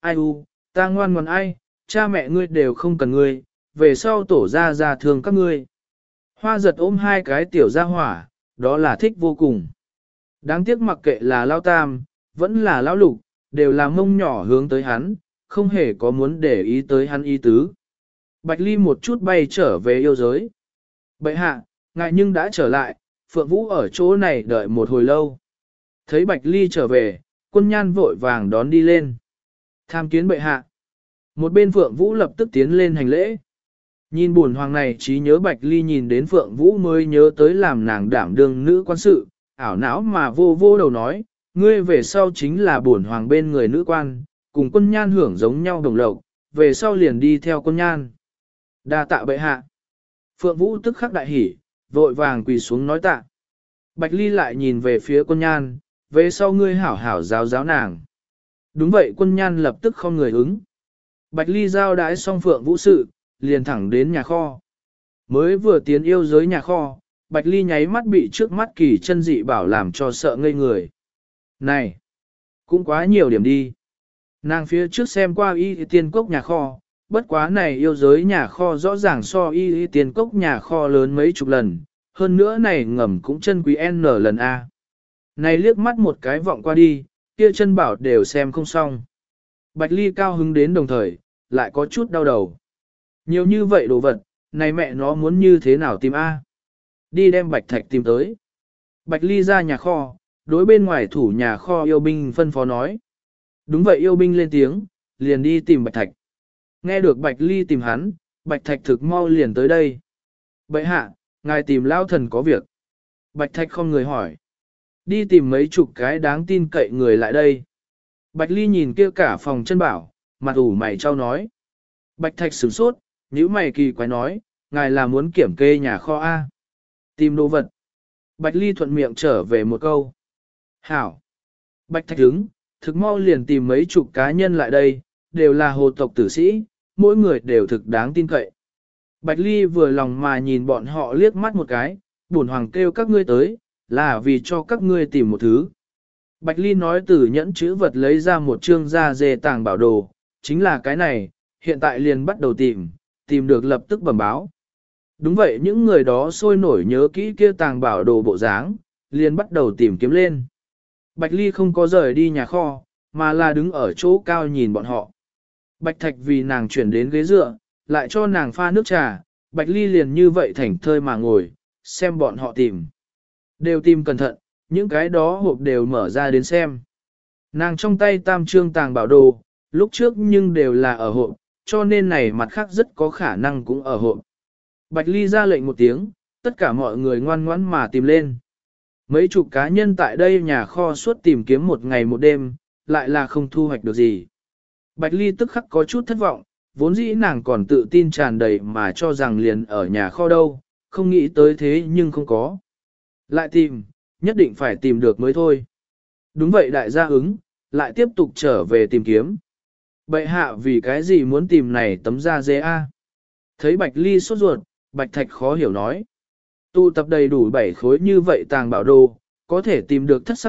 ai u, ta ngoan ngoan ai, cha mẹ ngươi đều không cần ngươi, về sau tổ ra thương các ngươi. Hoa giật ôm hai cái tiểu gia hỏa, đó là thích vô cùng. Đáng tiếc mặc kệ là lao tam, vẫn là lão lục, đều là mông nhỏ hướng tới hắn, không hề có muốn để ý tới hắn ý tứ. Bạch Ly một chút bay trở về yêu giới. Bệ hạ, ngài nhưng đã trở lại, Phượng Vũ ở chỗ này đợi một hồi lâu. Thấy Bạch Ly trở về, Quân Nhan vội vàng đón đi lên. Tham kiến bệ hạ. Một bên Phượng Vũ lập tức tiến lên hành lễ. Nhìn buồn hoàng này trí nhớ Bạch Ly nhìn đến Phượng Vũ mới nhớ tới làm nàng đảm đương nữ quan sự, ảo não mà vô đầu nói, ngươi về sau chính là buồn hoàng bên người nữ quan, cùng Quân Nhan hưởng giống nhau đồng lộc, về sau liền đi theo Quân Nhan. Đa tạ bệ hạ. Phượng Vũ tức khắc đại hỉ, vội vàng quỳ xuống nói tạ. Bạch Ly lại nhìn về phía Quân Nhan, về sau ngươi hảo hảo giáo nàng. Đúng vậy, Quân Nhan lập tức không người ứng. Bạch Ly giao đái xong Phượng Vũ sự, liền thẳng đến nhà kho. Mới vừa tiến yêu giới nhà kho, Bạch Ly nháy mắt bị trước mắt kỳ chân dị bảo làm cho sợ ngây người. Này, cũng quá nhiều điểm đi. Nàng phía trước xem qua y tiên cốc nhà kho, bất quá này yêu giới nhà kho rõ ràng so y tiên cốc nhà kho lớn mấy chục lần, hơn nữa này ngầm cũng chân quý N lần A. Này liếc mắt một cái vọng qua đi, kia chân bảo đều xem không xong. Bạch Ly cao hứng đến đồng thời, lại có chút đau đầu. Nhiều như vậy đồ vật, này mẹ nó muốn như thế nào tìm A. Đi đem Bạch Thạch tìm tới. Bạch Ly ra nhà kho, đối bên ngoài thủ nhà kho yêu binh phân phó nói. Đúng vậy, yêu binh lên tiếng, liền đi tìm Bạch Thạch. Nghe được Bạch Ly tìm hắn, Bạch Thạch thực mau liền tới đây. Bệ hạ, ngài tìm lao thần có việc. Bạch Thạch không người hỏi. Đi tìm mấy chục cái đáng tin cậy người lại đây. Bạch Ly nhìn kia cả phòng chân bảo, mặt ủ mày trao nói. Bạch Thạch sửng sốt, nhíu mày kỳ quái nói, ngài là muốn kiểm kê nhà kho A. Tìm đồ vật. Bạch Ly thuận miệng trở về một câu. Hảo. Bạch Thạch đứng, thực mau liền tìm mấy chục cá nhân lại đây, đều là hồ tộc tử sĩ, mỗi người đều thực đáng tin cậy. Bạch Ly vừa lòng mà nhìn bọn họ liếc mắt một cái, bổn hoàng kêu các ngươi tới, là vì cho các ngươi tìm một thứ. Bạch Ly nói từ nhẫn chữ vật lấy ra một chương da dê tàng bảo đồ, chính là cái này, hiện tại liền bắt đầu tìm được lập tức bẩm báo. Đúng vậy, những người đó sôi nổi nhớ kỹ kia tàng bảo đồ bộ dáng, liền bắt đầu tìm kiếm lên. Bạch Ly không có rời đi nhà kho, mà là đứng ở chỗ cao nhìn bọn họ. Bạch Thạch vì nàng chuyển đến ghế dựa, lại cho nàng pha nước trà, Bạch Ly liền như vậy thảnh thơi mà ngồi, xem bọn họ tìm. Đều tìm cẩn thận, những cái đó hộp đều mở ra đến xem. Nàng trong tay tam trương tàng bảo đồ, lúc trước nhưng đều là ở hộp, cho nên này mặt khác rất có khả năng cũng ở hộp. Bạch Ly ra lệnh một tiếng, tất cả mọi người ngoan ngoãn mà tìm lên. Mấy chục cá nhân tại đây nhà kho suốt tìm kiếm một ngày một đêm, lại là không thu hoạch được gì. Bạch Ly tức khắc có chút thất vọng, vốn dĩ nàng còn tự tin tràn đầy mà cho rằng liền ở nhà kho đâu, không nghĩ tới thế nhưng không có. Lại tìm, nhất định phải tìm được mới thôi. Đúng vậy, đại gia ứng, lại tiếp tục trở về tìm kiếm. Bệ hạ vì cái gì muốn tìm này tấm da dê a? Thấy Bạch Ly sốt ruột, Bạch Thạch khó hiểu nói. Tụ tập đầy đủ 7 khối như vậy tàng bảo đồ, có thể tìm được thất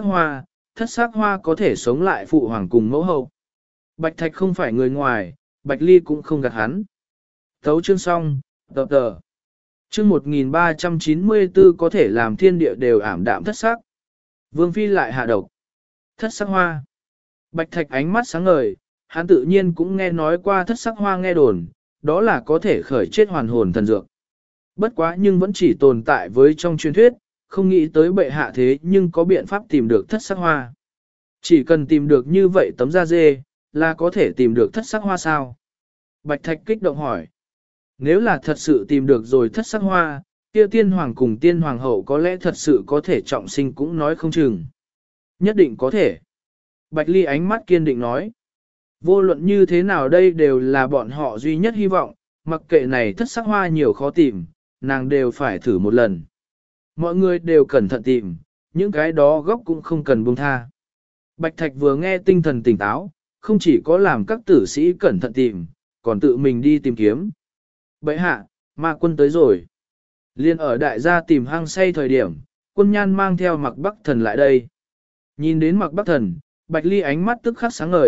sắc hoa có thể sống lại phụ hoàng cùng mẫu hậu. Bạch Thạch không phải người ngoài, Bạch Ly cũng không gạt hắn. Thấu chương xong, tập tờ. Chương 1394 có thể làm thiên địa đều ảm đạm thất sắc. Vương Phi lại hạ độc. Thất sắc hoa. Bạch Thạch ánh mắt sáng ngời, hắn tự nhiên cũng nghe nói qua thất sắc hoa nghe đồn, đó là có thể khởi chết hoàn hồn thần dược. Bất quá nhưng vẫn chỉ tồn tại với trong truyền thuyết, không nghĩ tới bệ hạ thế nhưng có biện pháp tìm được thất sắc hoa. Chỉ cần tìm được như vậy tấm da dê, là có thể tìm được thất sắc hoa sao? Bạch Thạch kích động hỏi. Nếu là thật sự tìm được rồi thất sắc hoa, kia tiên hoàng cùng tiên hoàng hậu có lẽ thật sự có thể trọng sinh cũng nói không chừng. Nhất định có thể. Bạch Ly ánh mắt kiên định nói. Vô luận như thế nào đây đều là bọn họ duy nhất hy vọng, mặc kệ này thất sắc hoa nhiều khó tìm, nàng đều phải thử một lần. Mọi người đều cẩn thận tìm, những cái đó gốc cũng không cần buông tha. Bạch Thạch vừa nghe tinh thần tỉnh táo, không chỉ có làm các tử sĩ cẩn thận tìm, còn tự mình đi tìm kiếm. Bệ hạ, ma quân tới rồi. Liên ở đại gia tìm hang say thời điểm, Quân Nhan mang theo Mặc Bắc Thần lại đây. Nhìn đến Mặc Bắc Thần, Bạch Ly ánh mắt tức khắc sáng ngời,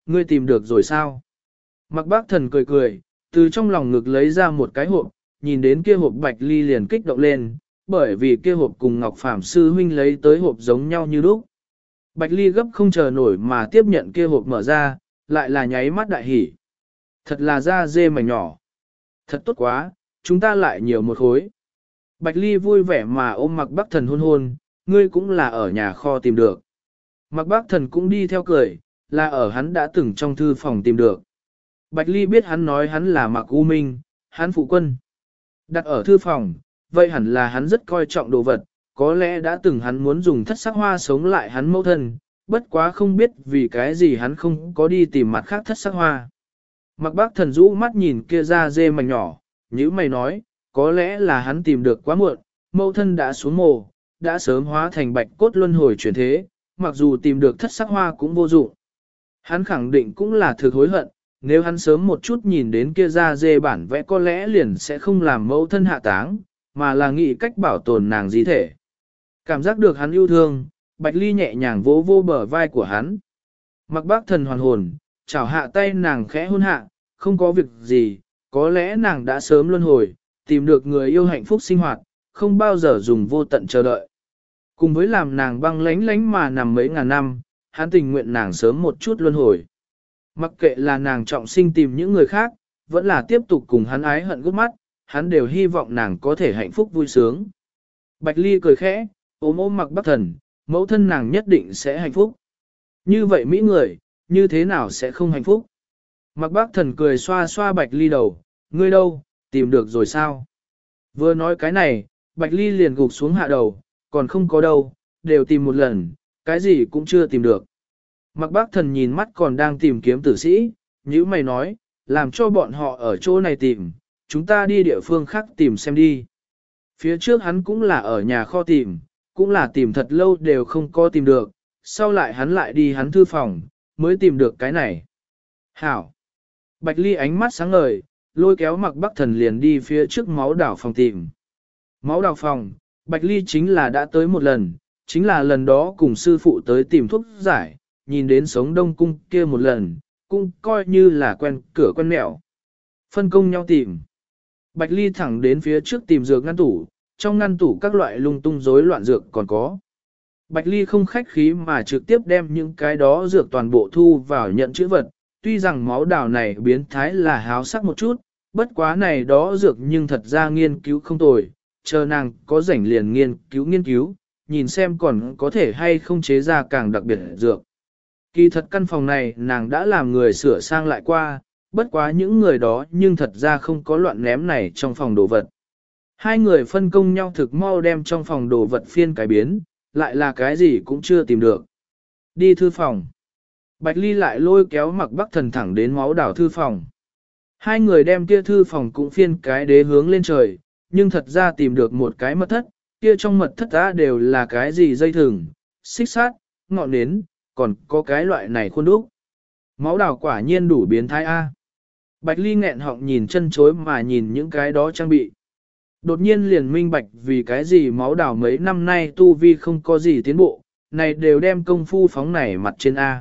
ngươi tìm được rồi sao? Mạc Bác Thần cười cười, từ trong lòng ngực lấy ra một cái hộp, nhìn đến kia hộp Bạch Ly liền kích động lên, bởi vì kia hộp cùng Ngọc Phạm sư huynh lấy tới hộp giống nhau như lúc. Bạch Ly gấp không chờ nổi mà tiếp nhận kia hộp mở ra, lại là nháy mắt đại hỉ. Thật là da dê mảnh nhỏ. Thật tốt quá, chúng ta lại nhiều một khối. Bạch Ly vui vẻ mà ôm Mạc Bác Thần hôn hôn, ngươi cũng là ở nhà kho tìm được. Mạc Bác Thần cũng đi theo cười, là ở hắn đã từng trong thư phòng tìm được. Bạch Ly biết hắn nói hắn là Mạc U Minh, hắn phụ quân. Đặt ở thư phòng, vậy hẳn là hắn rất coi trọng đồ vật, có lẽ đã từng hắn muốn dùng thất sắc hoa sống lại hắn mẫu thân, bất quá không biết vì cái gì hắn không có đi tìm mặt khác thất sắc hoa. Mạc Bác Thần rũ mắt nhìn kia ra dê mảnh nhỏ, như mày nói, có lẽ là hắn tìm được quá muộn, mẫu thân đã xuống mồ, đã sớm hóa thành bạch cốt luân hồi chuyển thế, mặc dù tìm được thất sắc hoa cũng vô dụng. Hắn khẳng định cũng là thực hối hận, nếu hắn sớm một chút nhìn đến kia ra dê bản vẽ có lẽ liền sẽ không làm mẫu thân hạ táng, mà là nghĩ cách bảo tồn nàng di thể. Cảm giác được hắn yêu thương, Bạch Ly nhẹ nhàng vỗ vô bờ vai của hắn. Mạc Bác Thần hoàn hồn, chảo hạ tay nàng khẽ hôn hạ, không có việc gì, có lẽ nàng đã sớm luân hồi, tìm được người yêu hạnh phúc sinh hoạt, không bao giờ dùng vô tận chờ đợi. Cùng với làm nàng băng lánh lánh mà nằm mấy ngàn năm, hắn tình nguyện nàng sớm một chút luân hồi. Mặc kệ là nàng trọng sinh tìm những người khác, vẫn là tiếp tục cùng hắn ái hận gút mắt, hắn đều hy vọng nàng có thể hạnh phúc vui sướng. Bạch Ly cười khẽ, ôm ôm Mạc Bác Thần, mẫu thân nàng nhất định sẽ hạnh phúc. Như vậy Mỹ người, như thế nào sẽ không hạnh phúc? Mạc Bác Thần cười xoa xoa Bạch Ly đầu, ngươi đâu, tìm được rồi sao? Vừa nói cái này, Bạch Ly liền gục xuống hạ đầu, còn không có đâu, đều tìm một lần, cái gì cũng chưa tìm được. Mạc Bác Thần nhìn mắt còn đang tìm kiếm tử sĩ, nhữ mày nói, làm cho bọn họ ở chỗ này tìm, chúng ta đi địa phương khác tìm xem đi. Phía trước hắn cũng là ở nhà kho tìm, cũng là tìm thật lâu đều không có tìm được, sau lại hắn lại đi hắn thư phòng, mới tìm được cái này. Hảo! Bạch Ly ánh mắt sáng ngời, lôi kéo Mạc Bác Thần liền đi phía trước máu đảo phòng tìm. Máu đảo phòng, Bạch Ly chính là đã tới một lần, chính là lần đó cùng sư phụ tới tìm thuốc giải, nhìn đến sống đông cung kia một lần, cũng coi như là quen cửa quen mẹo. Phân công nhau tìm. Bạch Ly thẳng đến phía trước tìm dược ngăn tủ, trong ngăn tủ các loại lung tung rối loạn dược còn có. Bạch Ly không khách khí mà trực tiếp đem những cái đó dược toàn bộ thu vào nhận chữ vật, tuy rằng máu đào này biến thái là háo sắc một chút, bất quá này đó dược nhưng thật ra nghiên cứu không tồi, chờ nàng có rảnh liền nghiên cứu, nhìn xem còn có thể hay không chế ra càng đặc biệt dược. Kỳ thật căn phòng này nàng đã làm người sửa sang lại qua, bất quá những người đó nhưng thật ra không có loạn ném này trong phòng đồ vật. Hai người phân công nhau thực mau đem trong phòng đồ vật phiên cái biến, lại là cái gì cũng chưa tìm được. Đi thư phòng. Bạch Ly lại lôi kéo Mạc Bác Thần thẳng đến máu đảo thư phòng. Hai người đem kia thư phòng cũng phiên cái đế hướng lên trời, nhưng thật ra tìm được một cái mật thất, kia trong mật thất đã đều là cái gì dây thừng, xích sát, ngọn nến, còn có cái loại này khuôn đúc. Máu đào quả nhiên đủ biến thái A. Bạch Ly nghẹn họng nhìn chân chối mà nhìn những cái đó trang bị. Đột nhiên liền minh bạch vì cái gì máu đào mấy năm nay tu vi không có gì tiến bộ, này đều đem công phu phóng này mặt trên A.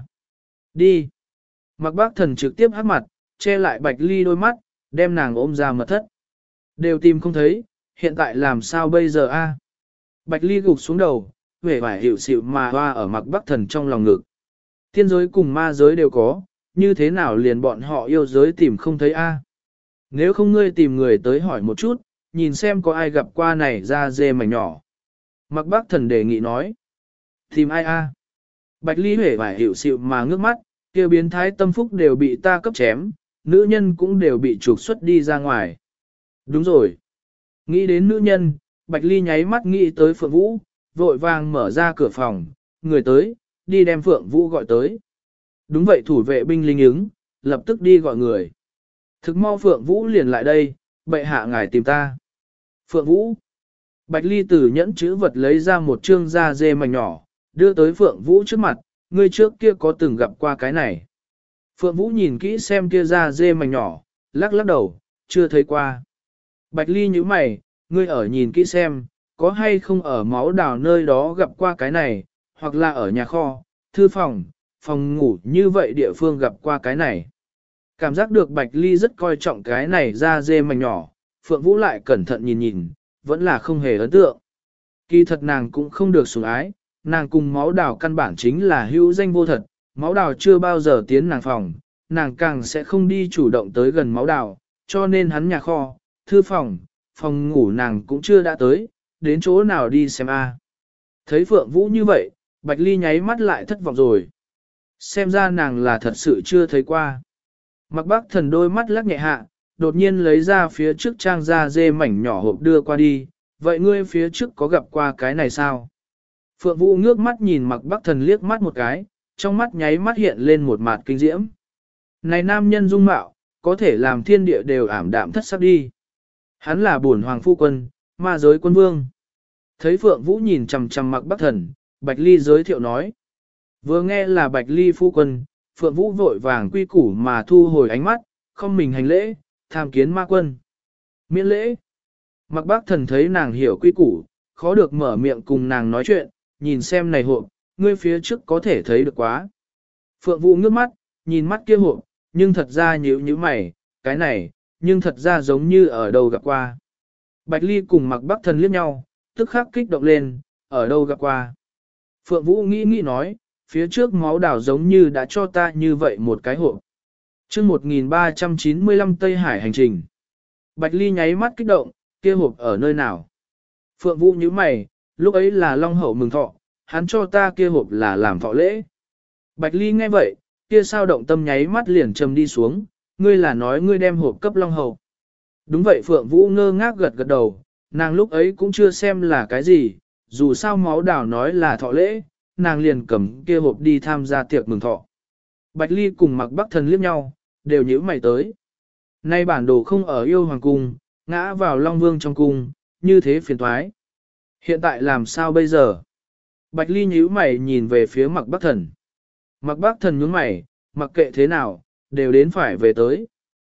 Đi. Mạc Bác Thần trực tiếp hát mặt, che lại Bạch Ly đôi mắt, đem nàng ôm ra mật thất. Đều tìm không thấy, hiện tại làm sao bây giờ A. Bạch Ly gục xuống đầu, vẻ vải hiểu xịu mà hoa ở Mạc Bác Thần trong lòng ngực. Thiên giới cùng ma giới đều có, như thế nào liền bọn họ yêu giới tìm không thấy A. Nếu không ngươi tìm người tới hỏi một chút, nhìn xem có ai gặp qua này ra dê mảnh nhỏ. Mạc Bác Thần đề nghị nói. Tìm ai A. Bạch Ly vẻ vải hiểu xịu mà ngước mắt, kia biến thái tâm phúc đều bị ta cấp chém, nữ nhân cũng đều bị trục xuất đi ra ngoài. Đúng rồi. Nghĩ đến nữ nhân, Bạch Ly nháy mắt nghĩ tới Phượng Vũ, vội vàng mở ra cửa phòng, người tới, đi đem Phượng Vũ gọi tới. Đúng vậy thủ vệ binh linh ứng, lập tức đi gọi người. Thực mau Phượng Vũ liền lại đây, bệ hạ ngài tìm ta. Phượng Vũ. Bạch Ly từ nhẫn chữ vật lấy ra một trương da dê mảnh nhỏ, đưa tới Phượng Vũ trước mặt, ngươi trước kia có từng gặp qua cái này. Phượng Vũ nhìn kỹ xem kia da dê mảnh nhỏ, lắc lắc đầu, chưa thấy qua. Bạch Ly nhíu mày, ngươi ở nhìn kỹ xem, có hay không ở máu đào nơi đó gặp qua cái này, hoặc là ở nhà kho, thư phòng, phòng ngủ như vậy địa phương gặp qua cái này. Cảm giác được Bạch Ly rất coi trọng cái này da dê mảnh nhỏ, Phượng Vũ lại cẩn thận nhìn nhìn, vẫn là không hề ấn tượng. Kỳ thật nàng cũng không được sủng ái, nàng cùng máu đào căn bản chính là hữu danh vô thật, máu đào chưa bao giờ tiến nàng phòng, nàng càng sẽ không đi chủ động tới gần máu đào, cho nên hắn nhà kho, thư phòng, phòng ngủ nàng cũng chưa đã tới, đến chỗ nào đi xem a. Thấy Phượng Vũ như vậy, Bạch Ly nháy mắt lại thất vọng rồi. Xem ra nàng là thật sự chưa thấy qua. Mặc Bác Thần đôi mắt lắc nhẹ hạ, đột nhiên lấy ra phía trước trang da dê mảnh nhỏ hộp đưa qua đi, vậy ngươi phía trước có gặp qua cái này sao? Phượng Vũ ngước mắt nhìn Mặc Bác Thần liếc mắt một cái, trong mắt nháy mắt hiện lên một mặt kinh diễm. Này nam nhân dung mạo, có thể làm thiên địa đều ảm đạm thất sắc đi. Hắn là bổn hoàng phu quân, ma giới quân vương. Thấy Phượng Vũ nhìn chằm chằm Mặc Bác Thần, Bạch Ly giới thiệu nói. Vừa nghe là Bạch Ly phu quân, Phượng Vũ vội vàng quy củ mà thu hồi ánh mắt, không mình hành lễ, tham kiến ma quân. Miễn lễ. Mặc Bác Thần thấy nàng hiểu quy củ, khó được mở miệng cùng nàng nói chuyện, nhìn xem này hộp, ngươi phía trước có thể thấy được quá. Phượng Vũ ngước mắt, nhìn mắt kia hộp, nhưng thật ra nhíu mày, cái này, nhưng thật ra giống như ở đâu gặp qua. Bạch Ly cùng Mặc Bác Thần liếc nhau, tức khắc kích động lên, ở đâu gặp qua. Phượng Vũ nghĩ nói, phía trước máu đảo giống như đã cho ta như vậy một cái hộp. chương 1395 Tây Hải hành trình. Bạch Ly nháy mắt kích động, kia hộp ở nơi nào? Phượng Vũ nhíu mày, lúc ấy là Long Hậu mừng thọ, hắn cho ta kia hộp là làm thọ lễ. Bạch Ly nghe vậy, kia sao động tâm nháy mắt liền trầm đi xuống, ngươi là nói ngươi đem hộp cấp Long Hậu. Đúng vậy Phượng Vũ ngơ ngác gật gật đầu, nàng lúc ấy cũng chưa xem là cái gì, dù sao máu đảo nói là thọ lễ, nàng liền cầm kia hộp đi tham gia tiệc mừng thọ. Bạch Ly cùng Mặc Bác Thần liếc nhau, đều nhíu mày tới. Nay bản đồ không ở yêu hoàng cung, ngã vào Long Vương trong cung, như thế phiền toái. Hiện tại làm sao bây giờ? Bạch Ly nhíu mày nhìn về phía Mặc Bác Thần. Mặc Bác Thần nhướng mày, mặc kệ thế nào, đều đến phải về tới.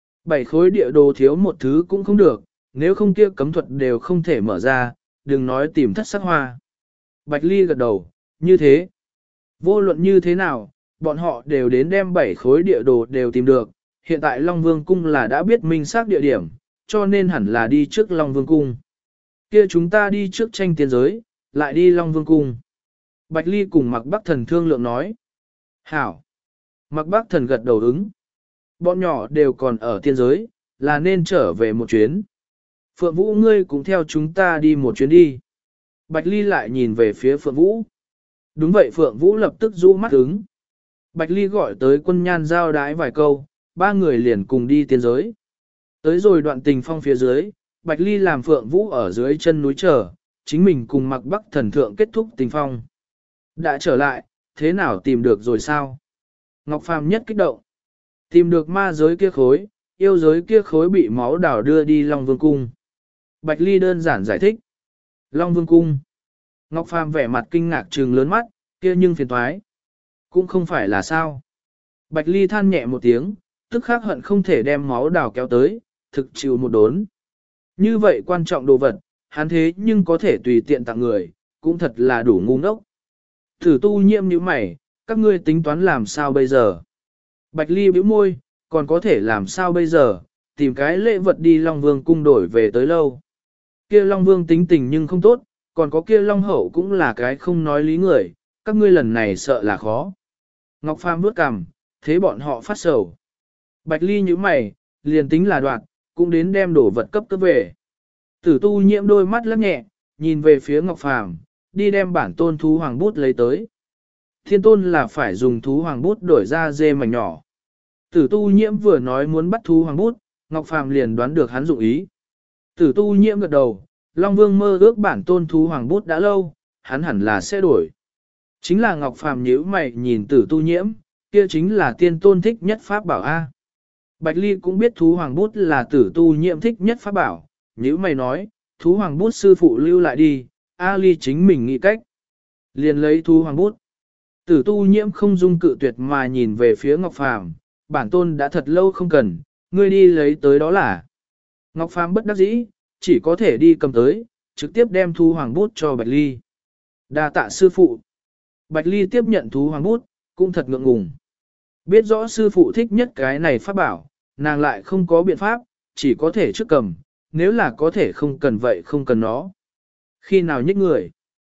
7 khối địa đồ thiếu một thứ cũng không được, nếu không kia cấm thuật đều không thể mở ra, đừng nói tìm thất sắc hoa. Bạch Ly gật đầu, như thế. Vô luận như thế nào, bọn họ đều đến đem 7 khối địa đồ đều tìm được. Hiện tại Long Vương Cung là đã biết minh xác địa điểm, cho nên hẳn là đi trước Long Vương Cung. Kia chúng ta đi trước tranh tiên giới, lại đi Long Vương Cung. Bạch Ly cùng Mặc Bác Thần thương lượng nói. Hảo. Mặc Bác Thần gật đầu ứng. Bọn nhỏ đều còn ở tiên giới, là nên trở về một chuyến. Phượng Vũ ngươi cũng theo chúng ta đi một chuyến đi. Bạch Ly lại nhìn về phía Phượng Vũ. Đúng vậy Phượng Vũ lập tức rũ mắt ứng. Bạch Ly gọi tới Quân Nhan giao đái vài câu, ba người liền cùng đi tiên giới. Tới rồi đoạn tình phong phía dưới, Bạch Ly làm Phượng Vũ ở dưới chân núi chờ, chính mình cùng Mặc Bắc Thần thượng kết thúc tình phong. Đã trở lại, thế nào tìm được rồi sao? Ngọc Phàm nhất kích động. Tìm được ma giới kia khối, yêu giới kia khối bị máu đảo đưa đi Long Vương Cung. Bạch Ly đơn giản giải thích. Long Vương Cung. Ngọc Phàm vẻ mặt kinh ngạc trừng lớn mắt, kia nhưng phiền toái. Cũng không phải là sao. Bạch Ly than nhẹ một tiếng, tức khắc hận không thể đem máu đào kéo tới, thực chịu một đốn. Như vậy quan trọng đồ vật, hắn thế nhưng có thể tùy tiện tặng người, cũng thật là đủ ngu ngốc. Thử tu nhiễm như mày, các ngươi tính toán làm sao bây giờ? Bạch Ly bĩu môi, còn có thể làm sao bây giờ, tìm cái lễ vật đi Long Vương cung đổi về tới lâu. Kia Long Vương tính tình nhưng không tốt, còn có kia Long Hậu cũng là cái không nói lý người, các ngươi lần này sợ là khó. Ngọc Phàm bước cằm, thế bọn họ phát sầu. Bạch Ly như mày, liền tính là đoạt, cũng đến đem đổ vật cấp về. Tử tu nhiễm đôi mắt lắc nhẹ, nhìn về phía Ngọc Phàm, đi đem bản tôn thú hoàng bút lấy tới. Thiên tôn là phải dùng thú hoàng bút đổi ra dê mảnh nhỏ. Tử tu nhiễm vừa nói muốn bắt thú hoàng bút, Ngọc Phàm liền đoán được hắn dụng ý. Tử tu nhiễm gật đầu, Long Vương mơ ước bản tôn thú hoàng bút đã lâu, hắn hẳn là sẽ đổi. Chính là Ngọc Phàm nhíu mày nhìn tử tu nhiễm, kia chính là tiên tôn thích nhất pháp bảo A. Bạch Ly cũng biết thú hoàng bút là tử tu nhiễm thích nhất pháp bảo, nhíu mày nói, thú hoàng bút sư phụ lưu lại đi, A Ly chính mình nghĩ cách. Liền lấy thú hoàng bút. Tử tu nhiễm không dung cự tuyệt mà nhìn về phía Ngọc Phàm, bản tôn đã thật lâu không cần, ngươi đi lấy tới đó là. Ngọc Phàm bất đắc dĩ, chỉ có thể đi cầm tới, trực tiếp đem thú hoàng bút cho Bạch Ly. Đa tạ sư phụ. Bạch Ly tiếp nhận thú hoàng bút, cũng thật ngượng ngùng. Biết rõ sư phụ thích nhất cái này pháp bảo, nàng lại không có biện pháp, chỉ có thể trước cầm, nếu là có thể không cần vậy không cần nó. Khi nào nhích người?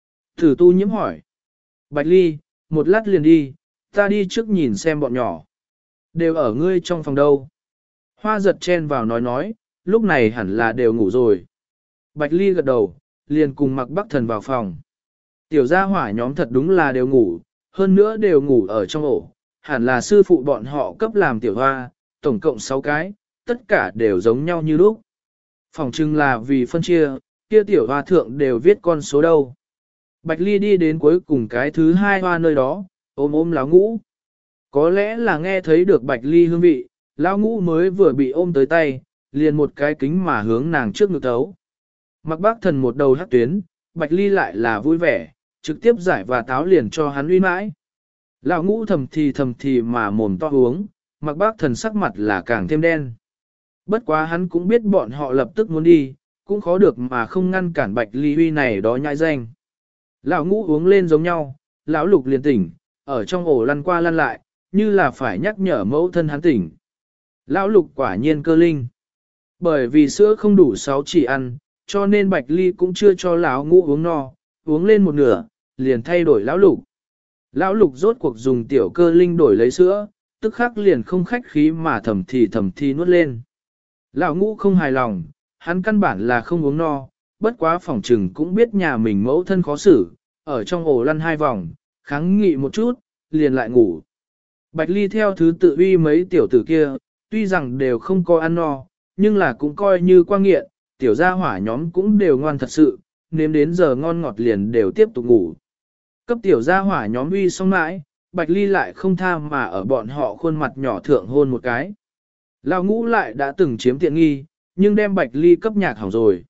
Tử tu nhiễm hỏi. Bạch Ly, một lát liền đi, ta đi trước nhìn xem bọn nhỏ. Đều ở ngươi trong phòng đâu. Hoa giật chen vào nói, lúc này hẳn là đều ngủ rồi. Bạch Ly gật đầu, liền cùng Mặc Bắc Thần vào phòng. Tiểu gia hỏa nhóm thật đúng là đều ngủ, hơn nữa đều ngủ ở trong ổ. Hẳn là sư phụ bọn họ cấp làm tiểu hoa, tổng cộng 6 cái, tất cả đều giống nhau như lúc. Phòng trưng là vì phân chia, kia tiểu hoa thượng đều viết con số đâu. Bạch Ly đi đến cuối cùng cái thứ 2 hoa nơi đó, ôm Lão Ngũ. Có lẽ là nghe thấy được Bạch Ly hương vị, Lão Ngũ mới vừa bị ôm tới tay, liền một cái kính mà hướng nàng trước ngực thấu. Mặc Bác Thần một đầu hắc tuyến, Bạch Ly lại là vui vẻ, trực tiếp giải và táo liền cho hắn uy mãi. Lão Ngũ thầm thì mà mồm to uống, Mặc Bác Thần sắc mặt là càng thêm đen. Bất quá hắn cũng biết bọn họ lập tức muốn đi, cũng khó được mà không ngăn cản Bạch Ly huy này đó nhãi danh. Lão Ngũ uống lên giống nhau, Lão Lục liền tỉnh, ở trong ổ lăn qua lăn lại, như là phải nhắc nhở mẫu thân hắn tỉnh. Lão Lục quả nhiên cơ linh. Bởi vì sữa không đủ 6 chỉ ăn, cho nên Bạch Ly cũng chưa cho Lão Ngũ uống no, uống lên một nửa, liền thay đổi Lão Lục. Lão Lục rốt cuộc dùng tiểu cơ linh đổi lấy sữa, tức khắc liền không khách khí mà thầm thì nuốt lên. Lão Ngũ không hài lòng, hắn căn bản là không uống no, bất quá phòng trừng cũng biết nhà mình mẫu thân khó xử, ở trong ổ lăn 2 vòng, kháng nghị một chút, liền lại ngủ. Bạch Ly theo thứ tự uy mấy tiểu tử kia, tuy rằng đều không có ăn no, nhưng là cũng coi như qua nghiện, tiểu gia hỏa nhóm cũng đều ngoan thật sự, nếm đến giờ ngon ngọt liền đều tiếp tục ngủ. Cấp tiểu gia hỏa nhóm uy xong mãi, Bạch Ly lại không tha mà ở bọn họ khuôn mặt nhỏ thượng hôn một cái. Lão Ngũ lại đã từng chiếm tiện nghi, nhưng đem Bạch Ly cấp nhạc hỏng rồi.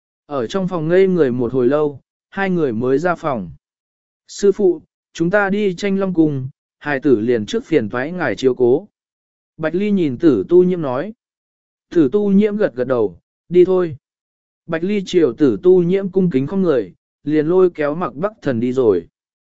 Ở trong phòng ngây người một hồi lâu, 2 người mới ra phòng. Sư phụ, chúng ta đi tranh long cung, hài tử liền trước phiền thoái ngài chiếu cố. Bạch Ly nhìn Tử Tu Nhiễm nói. Tử Tu Nhiễm gật gật đầu, đi thôi. Bạch Ly chiều Tử Tu Nhiễm cung kính không người, liền lôi kéo Mặc Bắc Thần đi rồi.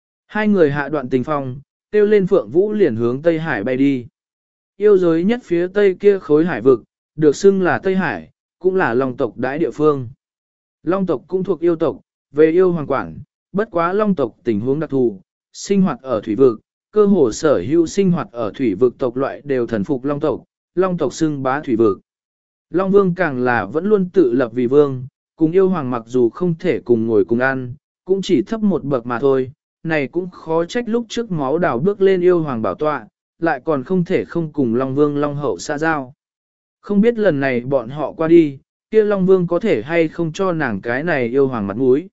2 người hạ đoạn tình phong, tiêu lên Phượng Vũ liền hướng Tây Hải bay đi. Yêu giới nhất phía Tây kia khối hải vực, được xưng là Tây Hải, cũng là Long tộc đãi địa phương. Long tộc cũng thuộc yêu tộc, về yêu hoàng quản, bất quá Long tộc tình huống đặc thù, sinh hoạt ở thủy vực, cơ hồ sở hữu sinh hoạt ở thủy vực tộc loại đều thần phục Long tộc xưng bá thủy vực. Long Vương càng là vẫn luôn tự lập vì vương, cùng yêu hoàng mặc dù không thể cùng ngồi cùng ăn, cũng chỉ thấp một bậc mà thôi, này cũng khó trách lúc trước máu đào bước lên yêu hoàng bảo tọa, lại còn không thể không cùng Long Vương Long Hậu xa giao. Không biết lần này bọn họ qua đi, kia Long Vương có thể hay không cho nàng cái này yêu hoàng mặt mũi.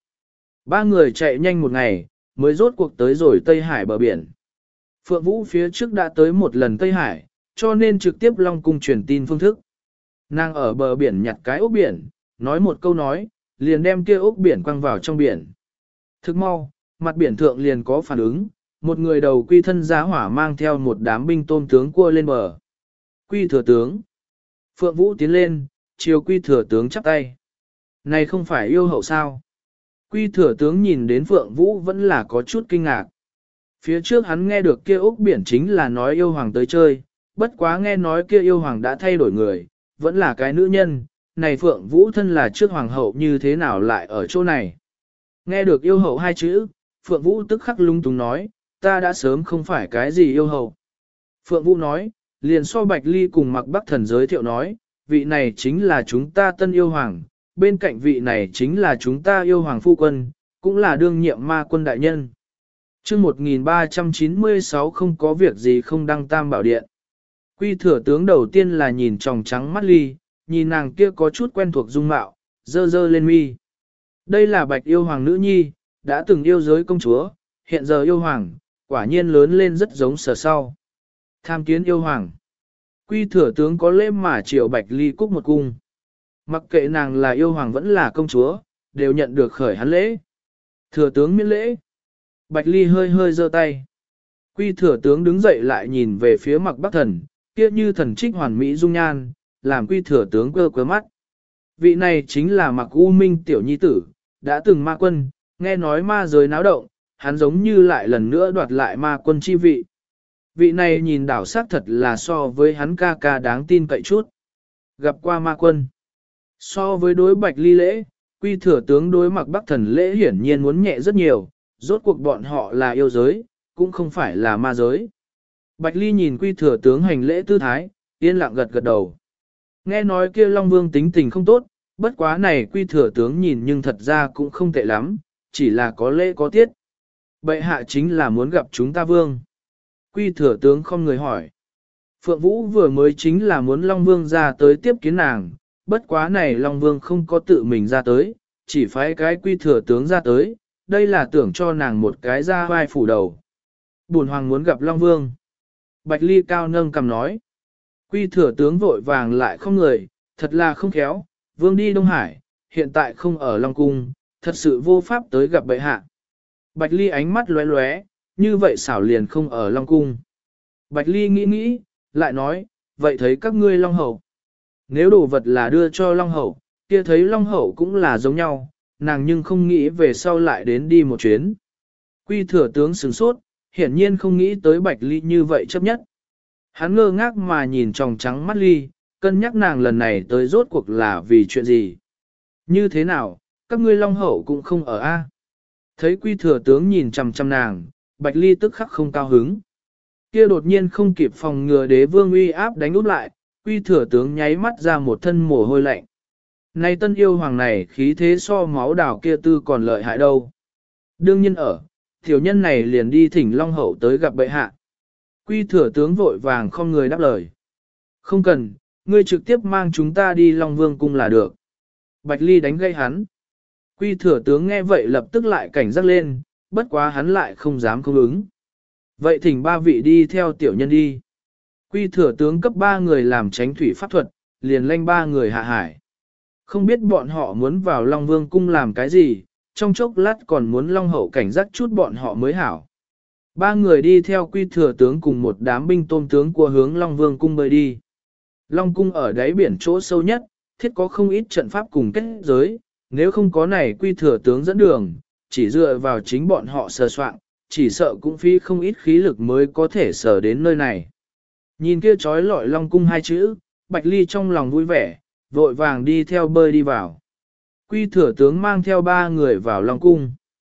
3 người chạy nhanh một ngày, mới rốt cuộc tới rồi Tây Hải bờ biển. Phượng Vũ phía trước đã tới một lần Tây Hải, cho nên trực tiếp Long Cung truyền tin phương thức. Nàng ở bờ biển nhặt cái ốc biển, nói một câu nói, liền đem kia ốc biển quăng vào trong biển. Thức mau, mặt biển thượng liền có phản ứng, một người đầu quy thân giá hỏa mang theo một đám binh tôm tướng cua lên bờ. Quy thừa tướng. Phượng Vũ tiến lên, chiều quy thừa tướng chắp tay. Này không phải yêu hậu sao? Quy thừa tướng nhìn đến Phượng Vũ vẫn là có chút kinh ngạc. Phía trước hắn nghe được kia ốc biển chính là nói yêu hoàng tới chơi, bất quá nghe nói kia yêu hoàng đã thay đổi người, vẫn là cái nữ nhân, này Phượng Vũ thân là trước hoàng hậu như thế nào lại ở chỗ này. Nghe được yêu hậu 2 chữ, Phượng Vũ tức khắc lung tung nói, ta đã sớm không phải cái gì yêu hậu. Phượng Vũ nói, liền so Bạch Ly cùng Mặc Bắc Thần giới thiệu nói, vị này chính là chúng ta tân yêu hoàng, bên cạnh vị này chính là chúng ta yêu hoàng phu quân, cũng là đương nhiệm ma quân đại nhân. Chương 1396 không có việc gì không đăng tam bảo điện. Quy thừa tướng đầu tiên là nhìn tròng trắng mắt Ly, nhìn nàng kia có chút quen thuộc dung mạo, dơ dơ lên mi. Đây là Bạch yêu hoàng nữ nhi, đã từng yêu giới công chúa, hiện giờ yêu hoàng, quả nhiên lớn lên rất giống Sở Sau. Tham kiến yêu hoàng. Quy thừa tướng có lễ mà triệu Bạch Ly cúc một cung. Mặc kệ nàng là yêu hoàng vẫn là công chúa, đều nhận được khởi hắn lễ. Thừa tướng miễn lễ. Bạch Ly hơi hơi giơ tay. Quy thừa tướng đứng dậy lại nhìn về phía Mặc Bắc Thần, kia như thần trích hoàn mỹ dung nhan, làm quy thừa tướng cơ quơ mắt. Vị này chính là Mặc U Minh tiểu nhi tử, đã từng ma quân, nghe nói ma giới náo động, hắn giống như lại lần nữa đoạt lại ma quân chi vị. Vị này nhìn đảo sắc thật là so với hắn ca ca đáng tin cậy chút. Gặp qua ma quân. So với đối Bạch Ly lễ, Quy Thừa Tướng đối Mặc Bắc Thần lễ hiển nhiên muốn nhẹ rất nhiều, rốt cuộc bọn họ là yêu giới, cũng không phải là ma giới. Bạch Ly nhìn Quy Thừa Tướng hành lễ tư thái, yên lặng gật gật đầu. Nghe nói kia Long Vương tính tình không tốt, bất quá này Quy Thừa Tướng nhìn nhưng thật ra cũng không tệ lắm, chỉ là có lễ có tiết. Bệ hạ chính là muốn gặp chúng ta Vương. Quy Thừa Tướng không người hỏi. Phượng Vũ vừa mới chính là muốn Long Vương ra tới tiếp kiến nàng, bất quá này Long Vương không có tự mình ra tới, chỉ phái cái Quy Thừa Tướng ra tới, đây là tưởng cho nàng một cái ra vai phủ đầu. Bổn Hoàng muốn gặp Long Vương. Bạch Ly cao nâng cầm nói. Quy Thừa Tướng vội vàng lại không người, thật là không khéo, Vương đi Đông Hải, hiện tại không ở Long Cung, thật sự vô pháp tới gặp bệ hạ. Bạch Ly ánh mắt lóe lóe, như vậy xảo liền không ở Long Cung. Bạch Ly nghĩ nghĩ, lại nói, vậy thấy các ngươi Long Hậu. Nếu đồ vật là đưa cho Long Hậu, kia thấy Long Hậu cũng là giống nhau, nàng nhưng không nghĩ về sau lại đến đi một chuyến. Quy Thừa Tướng sửng sốt, hiển nhiên không nghĩ tới Bạch Ly như vậy chấp nhất. Hắn ngơ ngác mà nhìn tròng trắng mắt Ly, cân nhắc nàng lần này tới rốt cuộc là vì chuyện gì. Như thế nào, các ngươi Long Hậu cũng không ở a? Thấy Quy Thừa Tướng nhìn chằm chằm nàng, Bạch Ly tức khắc không cao hứng. Kia đột nhiên không kịp phòng ngừa đế vương uy áp đánh úp lại, Quy Thừa Tướng nháy mắt ra một thân mồ hôi lạnh. Này tân yêu hoàng này khí thế so máu đảo kia tư còn lợi hại đâu. Đương nhiên ở, tiểu nhân này liền đi thỉnh Long Hậu tới gặp bệ hạ. Quy Thừa Tướng vội vàng không người đáp lời. Không cần, ngươi trực tiếp mang chúng ta đi Long Vương cung là được. Bạch Ly đánh gây hắn. Quy Thừa Tướng nghe vậy lập tức lại cảnh giác lên, bất quá hắn lại không dám không ứng. Vậy thỉnh ba vị đi theo tiểu nhân đi. Quy Thừa Tướng cấp 3 người làm tránh thủy pháp thuật, liền lanh 3 người hạ hải. Không biết bọn họ muốn vào Long Vương cung làm cái gì, trong chốc lát còn muốn Long Hậu cảnh giác chút bọn họ mới hảo. 3 người đi theo Quy Thừa Tướng cùng một đám binh tôm tướng của hướng Long Vương cung bơi đi. Long cung ở đáy biển chỗ sâu nhất, thiết có không ít trận pháp cùng kết giới, nếu không có này Quy Thừa Tướng dẫn đường, chỉ dựa vào chính bọn họ sờ soạn, chỉ sợ cũng phí không ít khí lực mới có thể sờ đến nơi này. Nhìn kia trói lọi Long cung 2 chữ, Bạch Ly trong lòng vui vẻ, vội vàng đi theo bơi đi vào. Quy Thừa Tướng mang theo 3 người vào Long cung.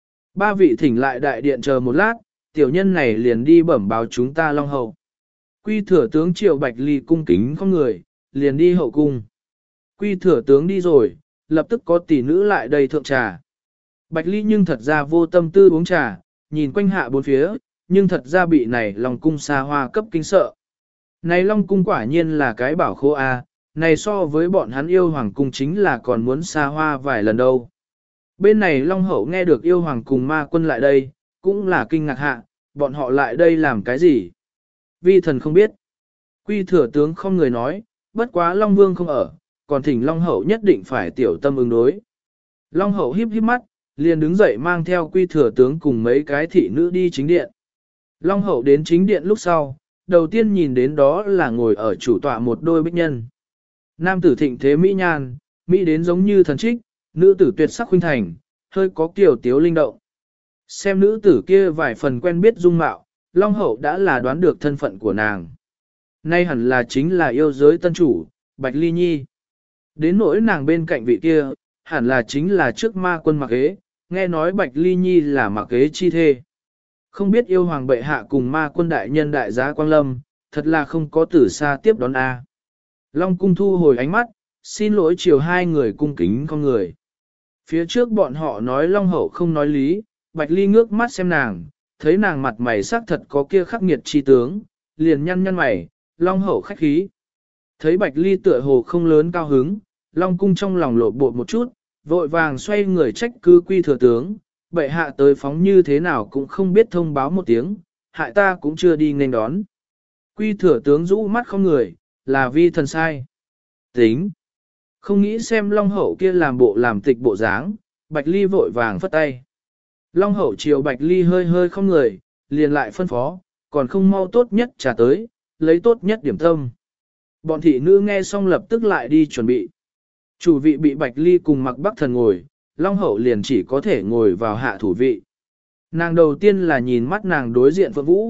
3 vị thỉnh lại đại điện chờ một lát, tiểu nhân này liền đi bẩm báo chúng ta Long Hậu. Quy Thừa Tướng triệu Bạch Ly cung kính không người, liền đi hậu cung. Quy Thừa Tướng đi rồi, lập tức có tỷ nữ lại đây thượng trà. Bạch Ly nhưng thật ra vô tâm tư uống trà, nhìn quanh hạ bốn phía, nhưng thật ra bị này Long cung xa hoa cấp kinh sợ. Này Long cung quả nhiên là cái bảo khô a, này so với bọn hắn yêu hoàng cung chính là còn muốn xa hoa vài lần đâu. Bên này Long Hậu nghe được yêu hoàng cùng ma quân lại đây, cũng là kinh ngạc hạ, bọn họ lại đây làm cái gì? Vi thần không biết. Quy Thừa Tướng không người nói, bất quá Long Vương không ở, còn thỉnh Long Hậu nhất định phải tiểu tâm ứng đối. Long Hậu híp híp mắt, liền đứng dậy mang theo Quy Thừa Tướng cùng mấy cái thị nữ đi chính điện. Long Hậu đến chính điện lúc sau, đầu tiên nhìn đến đó là ngồi ở chủ tọa một đôi bích nhân. Nam tử thịnh thế mỹ nhan, mỹ đến giống như thần trích, nữ tử tuyệt sắc khuynh thành, hơi có kiểu tiếu linh động. Xem nữ tử kia vài phần quen biết dung mạo, Long Hậu đã là đoán được thân phận của nàng. Nay hẳn là chính là yêu giới tân chủ, Bạch Ly Nhi. Đến nỗi nàng bên cạnh vị kia, hẳn là chính là trước ma quân Mặc Ế, nghe nói Bạch Ly Nhi là Mặc Ế chi thê. Không biết yêu hoàng bệ hạ cùng ma quân đại nhân đại giá Quang Lâm, thật là không có từ xa tiếp đón a. Long cung thu hồi ánh mắt, xin lỗi chiều 2 người cung kính con người. Phía trước bọn họ nói Long Hậu không nói lý, Bạch Ly ngước mắt xem nàng, thấy nàng mặt mày sắc thật có kia khắc nghiệt chi tướng, liền nhăn nhăn mày, Long Hậu khách khí. Thấy Bạch Ly tựa hồ không lớn cao hứng, Long cung trong lòng lộ bột một chút, vội vàng xoay người trách cứ Quy Thừa Tướng, bệ hạ tới phóng như thế nào cũng không biết thông báo một tiếng, hại ta cũng chưa đi nghênh đón. Quy Thừa Tướng rũ mắt không người, là vi thần sai. Tính. Không nghĩ xem Long Hậu kia làm bộ làm tịch bộ dáng, Bạch Ly vội vàng phất tay. Long Hậu chiều Bạch Ly hơi hơi không người, liền lại phân phó, còn không mau tốt nhất trả tới, lấy tốt nhất điểm tâm. Bọn thị nữ nghe xong lập tức lại đi chuẩn bị. Chủ vị bị Bạch Ly cùng Mặc Bắc Thần ngồi, Long Hậu liền chỉ có thể ngồi vào hạ thủ vị. Nàng đầu tiên là nhìn mắt nàng đối diện Phượng Vũ,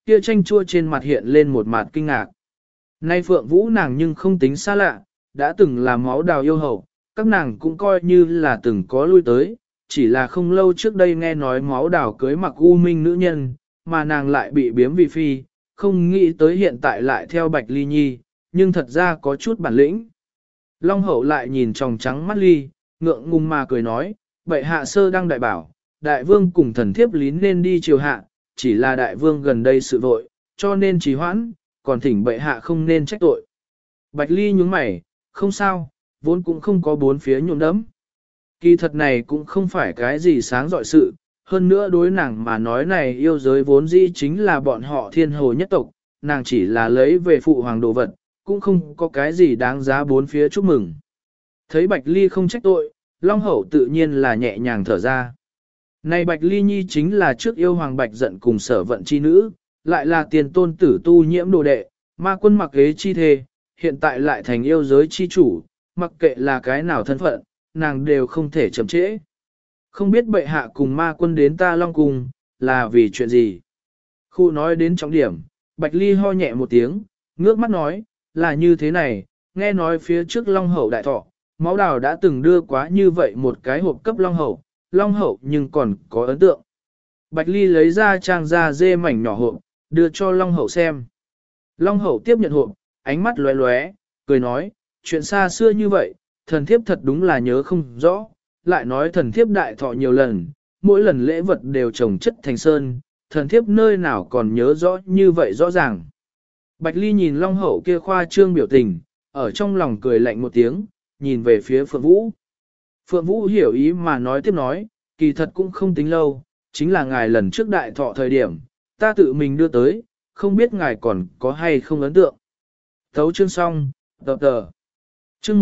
kia chanh chua trên mặt hiện lên một mặt kinh ngạc. Nay Phượng Vũ nàng nhưng không tính xa lạ, đã từng là máu đào yêu hậu, các nàng cũng coi như là từng có lui tới, chỉ là không lâu trước đây nghe nói máu đào cưới mặc u minh nữ nhân, mà nàng lại bị biếm vì phi, không nghĩ tới hiện tại lại theo Bạch Ly Nhi, nhưng thật ra có chút bản lĩnh. Long hậu lại nhìn tròng trắng mắt ly, ngượng ngùng mà cười nói, bệ hạ sơ đăng đại bảo, đại vương cùng thần thiếp lín nên đi triều hạ, chỉ là đại vương gần đây sự vội, cho nên trì hoãn, còn thỉnh bệ hạ không nên trách tội. Bạch Ly nhướng mày, không sao, vốn cũng không có bốn phía nhuộm đẫm. Kỳ thật này cũng không phải cái gì sáng dọi sự, hơn nữa đối nàng mà nói này yêu giới vốn dĩ chính là bọn họ thiên hồ nhất tộc, nàng chỉ là lấy về phụ hoàng đồ vật, cũng không có cái gì đáng giá bốn phía chúc mừng. Thấy Bạch Ly không trách tội, Long Hậu tự nhiên là nhẹ nhàng thở ra. Này Bạch Ly Nhi chính là trước yêu hoàng Bạch giận cùng sở vận chi nữ, lại là tiền tôn tử tu nhiễm đồ đệ, ma quân mặc ghế chi thề, hiện tại lại thành yêu giới chi chủ, mặc kệ là cái nào thân phận, nàng đều không thể chậm trễ. Không biết bệ hạ cùng ma quân đến ta Long Cung, là vì chuyện gì? Khu nói đến trọng điểm, Bạch Ly ho nhẹ một tiếng, ngước mắt nói, là như thế này, nghe nói phía trước Long Hậu đại thọ, máu đào đã từng đưa quá như vậy một cái hộp cấp Long Hậu nhưng còn có ấn tượng. Bạch Ly lấy ra trang da dê mảnh nhỏ hộp, đưa cho Long Hậu xem. Long Hậu tiếp nhận hộp, ánh mắt lóe lóe, cười nói, chuyện xa xưa như vậy, thần thiếp thật đúng là nhớ không rõ, lại nói thần thiếp đại thọ nhiều lần, mỗi lần lễ vật đều trồng chất thành sơn, thần thiếp nơi nào còn nhớ rõ như vậy rõ ràng. Bạch Ly nhìn Long Hậu kia khoa trương biểu tình, ở trong lòng cười lạnh một tiếng, nhìn về phía Phượng Vũ. Phượng Vũ hiểu ý mà nói tiếp nói, kỳ thật cũng không tính lâu, chính là ngài lần trước đại thọ thời điểm, ta tự mình đưa tới, không biết ngài còn có hay không ấn tượng. Thấu chương xong, tờ. Chương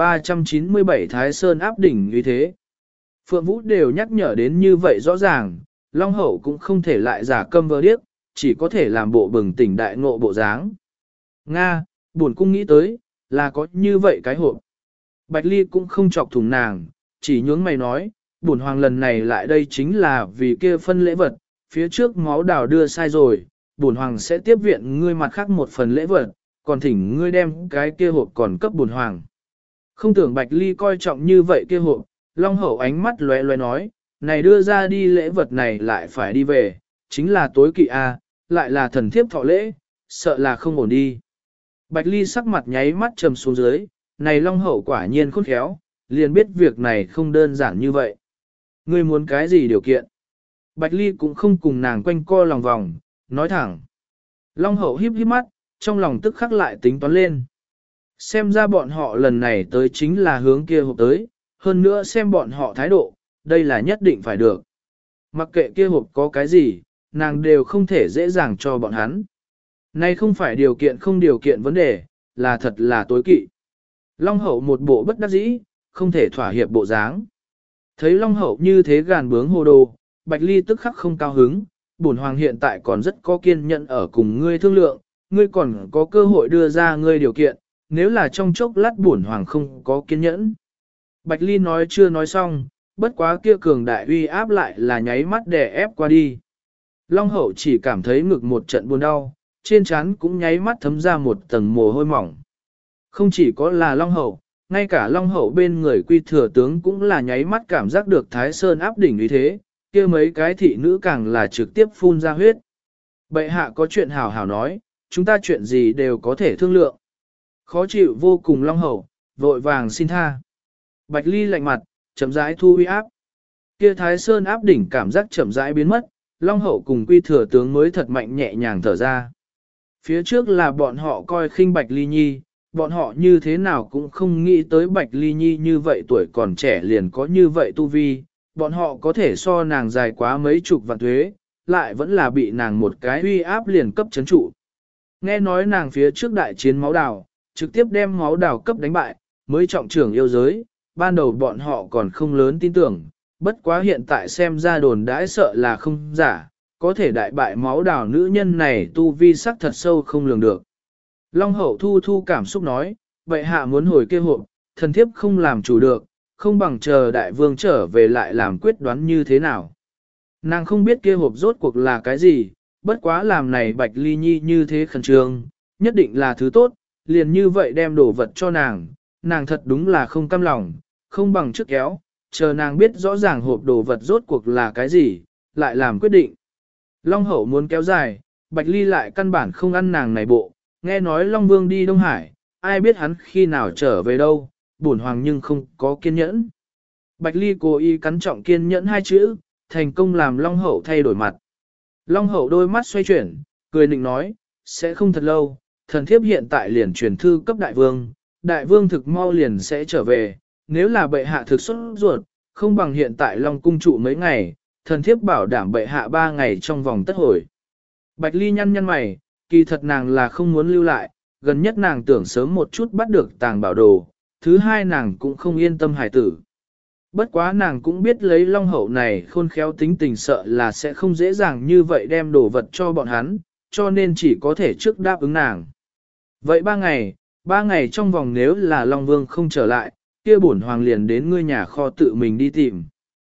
1397 Thái Sơn áp đỉnh như thế. Phượng Vũ đều nhắc nhở đến như vậy rõ ràng, Long Hậu cũng không thể lại giả câm vờ điếc, chỉ có thể làm bộ bừng tỉnh đại ngộ bộ dáng. Nga, buồn cung nghĩ tới, là có như vậy cái hộp. Bạch Ly cũng không chọc thủng nàng, chỉ nhướng mày nói, bổn hoàng lần này lại đây chính là vì kia phân lễ vật, phía trước máu đào đưa sai rồi, bổn hoàng sẽ tiếp viện ngươi mặt khác một phần lễ vật, còn thỉnh ngươi đem cái kia hộp còn cấp bổn hoàng. Không tưởng Bạch Ly coi trọng như vậy kia hộp, Long Hậu ánh mắt lóe lóe nói, này đưa ra đi lễ vật này lại phải đi về, chính là tối kỵ a, lại là thần thiếp thọ lễ, sợ là không ổn đi. Bạch Ly sắc mặt nháy mắt trầm xuống dưới, này Long Hậu quả nhiên khôn khéo, liền biết việc này không đơn giản như vậy. Ngươi muốn cái gì điều kiện? Bạch Ly cũng không cùng nàng quanh co lòng vòng, nói thẳng. Long Hậu híp híp mắt, trong lòng tức khắc lại tính toán lên. Xem ra bọn họ lần này tới chính là hướng kia hộp tới, hơn nữa xem bọn họ thái độ, đây là nhất định phải được. Mặc kệ kia hộp có cái gì, nàng đều không thể dễ dàng cho bọn hắn. Nay không phải điều kiện không điều kiện vấn đề, là thật là tối kỵ. Long Hậu một bộ bất đắc dĩ, không thể thỏa hiệp bộ dáng. Thấy Long Hậu như thế gàn bướng hồ đồ, Bạch Ly tức khắc không cao hứng, bổn hoàng hiện tại còn rất có kiên nhẫn ở cùng ngươi thương lượng, ngươi còn có cơ hội đưa ra ngươi điều kiện, nếu là trong chốc lát bổn hoàng không có kiên nhẫn. Bạch Ly nói chưa nói xong, bất quá kia cường đại uy áp lại là nháy mắt đè ép qua đi. Long Hậu chỉ cảm thấy ngực một trận buồn đau, trên trán cũng nháy mắt thấm ra một tầng mồ hôi mỏng. Không chỉ có là Long Hậu, ngay cả Long Hậu bên người Quy Thừa Tướng cũng là nháy mắt cảm giác được Thái Sơn áp đỉnh như thế, kia mấy cái thị nữ càng là trực tiếp phun ra huyết. Bệ hạ có chuyện hảo hảo nói, chúng ta chuyện gì đều có thể thương lượng. Khó chịu vô cùng Long Hậu, vội vàng xin tha. Bạch Ly lạnh mặt, chậm rãi thu uy áp. Kia Thái Sơn áp đỉnh cảm giác chậm rãi biến mất, Long Hậu cùng Quy Thừa Tướng mới thật mạnh nhẹ nhàng thở ra. Phía trước là bọn họ coi khinh Bạch Ly Nhi, bọn họ như thế nào cũng không nghĩ tới Bạch Ly Nhi như vậy tuổi còn trẻ liền có như vậy tu vi, bọn họ có thể so nàng dài quá mấy chục vạn thuế, lại vẫn là bị nàng một cái uy áp liền cấp chấn trụ. Nghe nói nàng phía trước đại chiến máu đào, trực tiếp đem máu đào cấp đánh bại, mới trọng trưởng yêu giới, ban đầu bọn họ còn không lớn tin tưởng, bất quá hiện tại xem ra đồn đãi sợ là không giả, có thể đại bại máu đào nữ nhân này tu vi sắc thật sâu không lường được. Long Hậu thu thu cảm xúc nói, vậy hạ muốn hồi kia hộp, thần thiếp không làm chủ được, không bằng chờ đại vương trở về lại làm quyết đoán như thế nào. Nàng không biết kia hộp rốt cuộc là cái gì, bất quá làm này Bạch Ly Nhi như thế khẩn trương, nhất định là thứ tốt, liền như vậy đem đồ vật cho nàng, nàng thật đúng là không cam lòng, không bằng trước kéo, chờ nàng biết rõ ràng hộp đồ vật rốt cuộc là cái gì, lại làm quyết định. Long Hậu muốn kéo dài, Bạch Ly lại căn bản không ăn nàng này bộ, nghe nói Long Vương đi Đông Hải, ai biết hắn khi nào trở về đâu, bổn hoàng nhưng không có kiên nhẫn. Bạch Ly cố ý cắn trọng kiên nhẫn hai chữ, thành công làm Long Hậu thay đổi mặt. Long Hậu đôi mắt xoay chuyển, cười nịnh nói, sẽ không thật lâu, thần thiếp hiện tại liền truyền thư cấp đại vương thực mau liền sẽ trở về, nếu là bệ hạ thực xuất ruột, không bằng hiện tại Long cung trụ mấy ngày, thần thiếp bảo đảm bệ hạ 3 ngày trong vòng tất hồi. Bạch Ly nhăn nhăn mày, kỳ thật nàng là không muốn lưu lại, gần nhất nàng tưởng sớm một chút bắt được tàng bảo đồ, thứ hai nàng cũng không yên tâm hài tử. Bất quá nàng cũng biết lấy Long Hậu này khôn khéo tính tình sợ là sẽ không dễ dàng như vậy đem đồ vật cho bọn hắn, cho nên chỉ có thể trước đáp ứng nàng. Vậy 3 ngày trong vòng nếu là Long Vương không trở lại, kia bổn hoàng liền đến ngươi nhà kho tự mình đi tìm.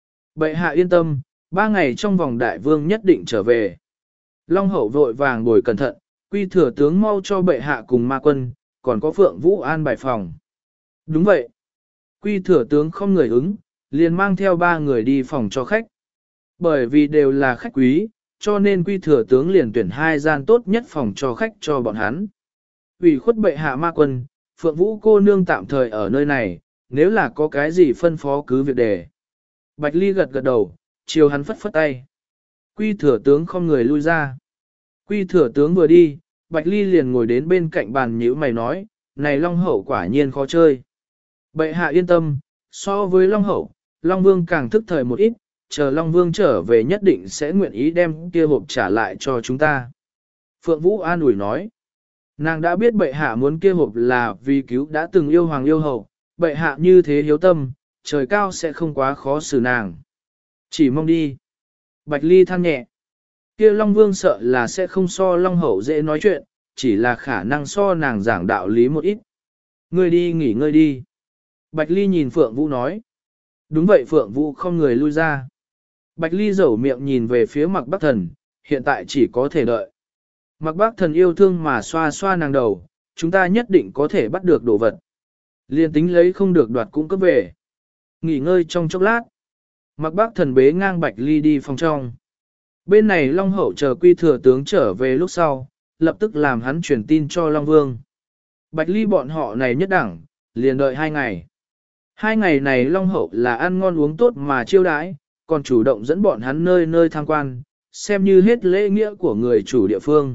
Bệ hạ yên tâm, 3 ngày trong vòng đại vương nhất định trở về. Long Hậu vội vàng bồi cẩn thận, quy thừa tướng mau cho bệ hạ cùng ma quân, còn có Phượng Vũ an bài phòng. Đúng vậy. Quy thừa tướng không người ứng, liền mang theo 3 người đi phòng cho khách. Bởi vì đều là khách quý, cho nên quy thừa tướng liền tuyển 2 gian tốt nhất phòng cho khách cho bọn hắn. Ủy khuất bệ hạ ma quân, Phượng Vũ cô nương tạm thời ở nơi này, nếu là có cái gì phân phó cứ việc đề. Bạch Ly gật gật đầu, chiều hắn phất phất tay. Quy thừa tướng không người lui ra. Quy thừa tướng vừa đi, Bạch Ly liền ngồi đến bên cạnh bàn nhíu mày nói, này Long Hậu quả nhiên khó chơi. Bệ hạ yên tâm, so với Long Hậu, Long Vương càng thức thời một ít, chờ Long Vương trở về nhất định sẽ nguyện ý đem kia hộp trả lại cho chúng ta. Phượng Vũ an ủi nói, nàng đã biết bệ hạ muốn kia hộp là vì cứu đã từng yêu hoàng yêu hậu, bệ hạ như thế hiếu tâm, trời cao sẽ không quá khó xử nàng. Chỉ mong đi. Bạch Ly than nhẹ. Kia Long Vương sợ là sẽ không so Long Hậu dễ nói chuyện, chỉ là khả năng so nàng giảng đạo lý một ít. Ngươi đi nghỉ ngơi đi. Bạch Ly nhìn Phượng Vũ nói. Đúng vậy Phượng Vũ không người lui ra. Bạch Ly dẩu miệng nhìn về phía Mạc Bắc Thần, hiện tại chỉ có thể đợi. Mạc Bắc Thần yêu thương mà xoa xoa nàng đầu, chúng ta nhất định có thể bắt được đồ vật. Liên tính lấy không được đoạt cũng cấp về. Nghỉ ngơi trong chốc lát. Mạc Bắc Thần bế ngang Bạch Ly đi phòng trong. Bên này Long Hậu chờ quy thừa tướng trở về lúc sau, lập tức làm hắn truyền tin cho Long Vương. Bạch Ly bọn họ này nhất đẳng, liền đợi 2 ngày. 2 ngày này Long Hậu là ăn ngon uống tốt mà chiêu đãi, còn chủ động dẫn bọn hắn nơi nơi tham quan, xem như hết lễ nghĩa của người chủ địa phương.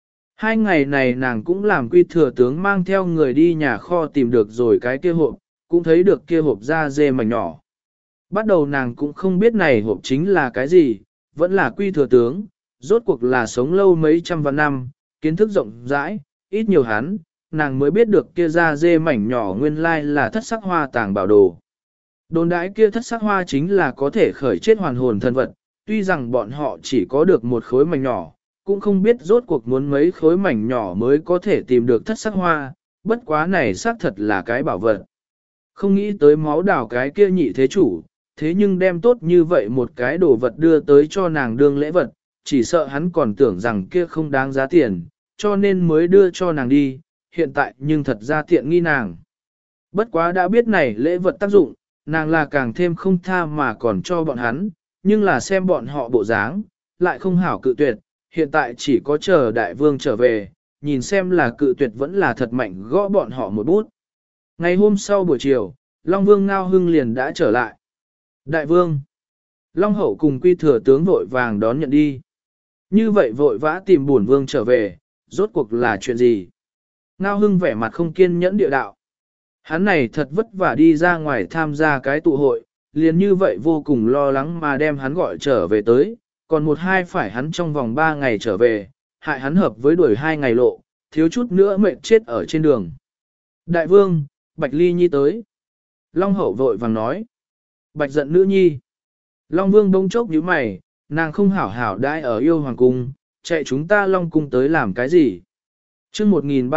2 ngày này nàng cũng làm quy thừa tướng mang theo người đi nhà kho tìm được rồi cái kia hộp, cũng thấy được kia hộp da dê mảnh nhỏ. Bắt đầu nàng cũng không biết này hộp chính là cái gì, vẫn là quy thừa tướng, rốt cuộc là sống lâu mấy trăm vạn năm, kiến thức rộng rãi, ít nhiều hắn, nàng mới biết được kia da dê mảnh nhỏ nguyên lai là thất sắc hoa tàng bảo đồ. Đồn đãi kia thất sắc hoa chính là có thể khởi chết hoàn hồn thân vật, tuy rằng bọn họ chỉ có được một khối mảnh nhỏ, cũng không biết rốt cuộc muốn mấy khối mảnh nhỏ mới có thể tìm được thất sắc hoa, bất quá này xác thật là cái bảo vật. Không nghĩ tới máu đảo cái kia nhị thế chủ, thế nhưng đem tốt như vậy một cái đồ vật đưa tới cho nàng đương lễ vật, chỉ sợ hắn còn tưởng rằng kia không đáng giá tiền, cho nên mới đưa cho nàng đi, hiện tại nhưng thật ra tiện nghi nàng. Bất quá đã biết này lễ vật tác dụng, nàng là càng thêm không tha mà còn cho bọn hắn, nhưng là xem bọn họ bộ dáng, lại không hảo cự tuyệt, hiện tại chỉ có chờ đại vương trở về, nhìn xem là cự tuyệt vẫn là thật mạnh gõ bọn họ một bút. Ngày hôm sau buổi chiều, Long Vương Ngao Hưng liền đã trở lại. Đại vương, Long Hậu cùng quy thừa tướng vội vàng đón nhận đi. Như vậy vội vã tìm bổn vương trở về, rốt cuộc là chuyện gì? Ngao Hưng vẻ mặt không kiên nhẫn địa đạo. Hắn này thật vất vả đi ra ngoài tham gia cái tụ hội, liền như vậy vô cùng lo lắng mà đem hắn gọi trở về tới, còn một hai phải hắn trong vòng 3 ngày trở về, hại hắn hợp với đuổi 2 ngày lộ, thiếu chút nữa mệt chết ở trên đường. Đại vương, Bạch Ly Nhi tới. Long Hậu vội vàng nói. Bạch giận nữ nhi. Long Vương bỗng chốc nhíu mày, nàng không hảo hảo đãi ở yêu hoàng cung, chạy chúng ta Long cung tới làm cái gì? Chương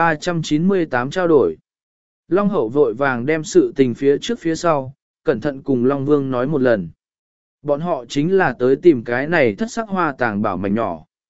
1398 trao đổi. Long Hậu vội vàng đem sự tình phía trước phía sau, cẩn thận cùng Long Vương nói một lần. Bọn họ chính là tới tìm cái này thất sắc hoa tàng bảo mảnh nhỏ.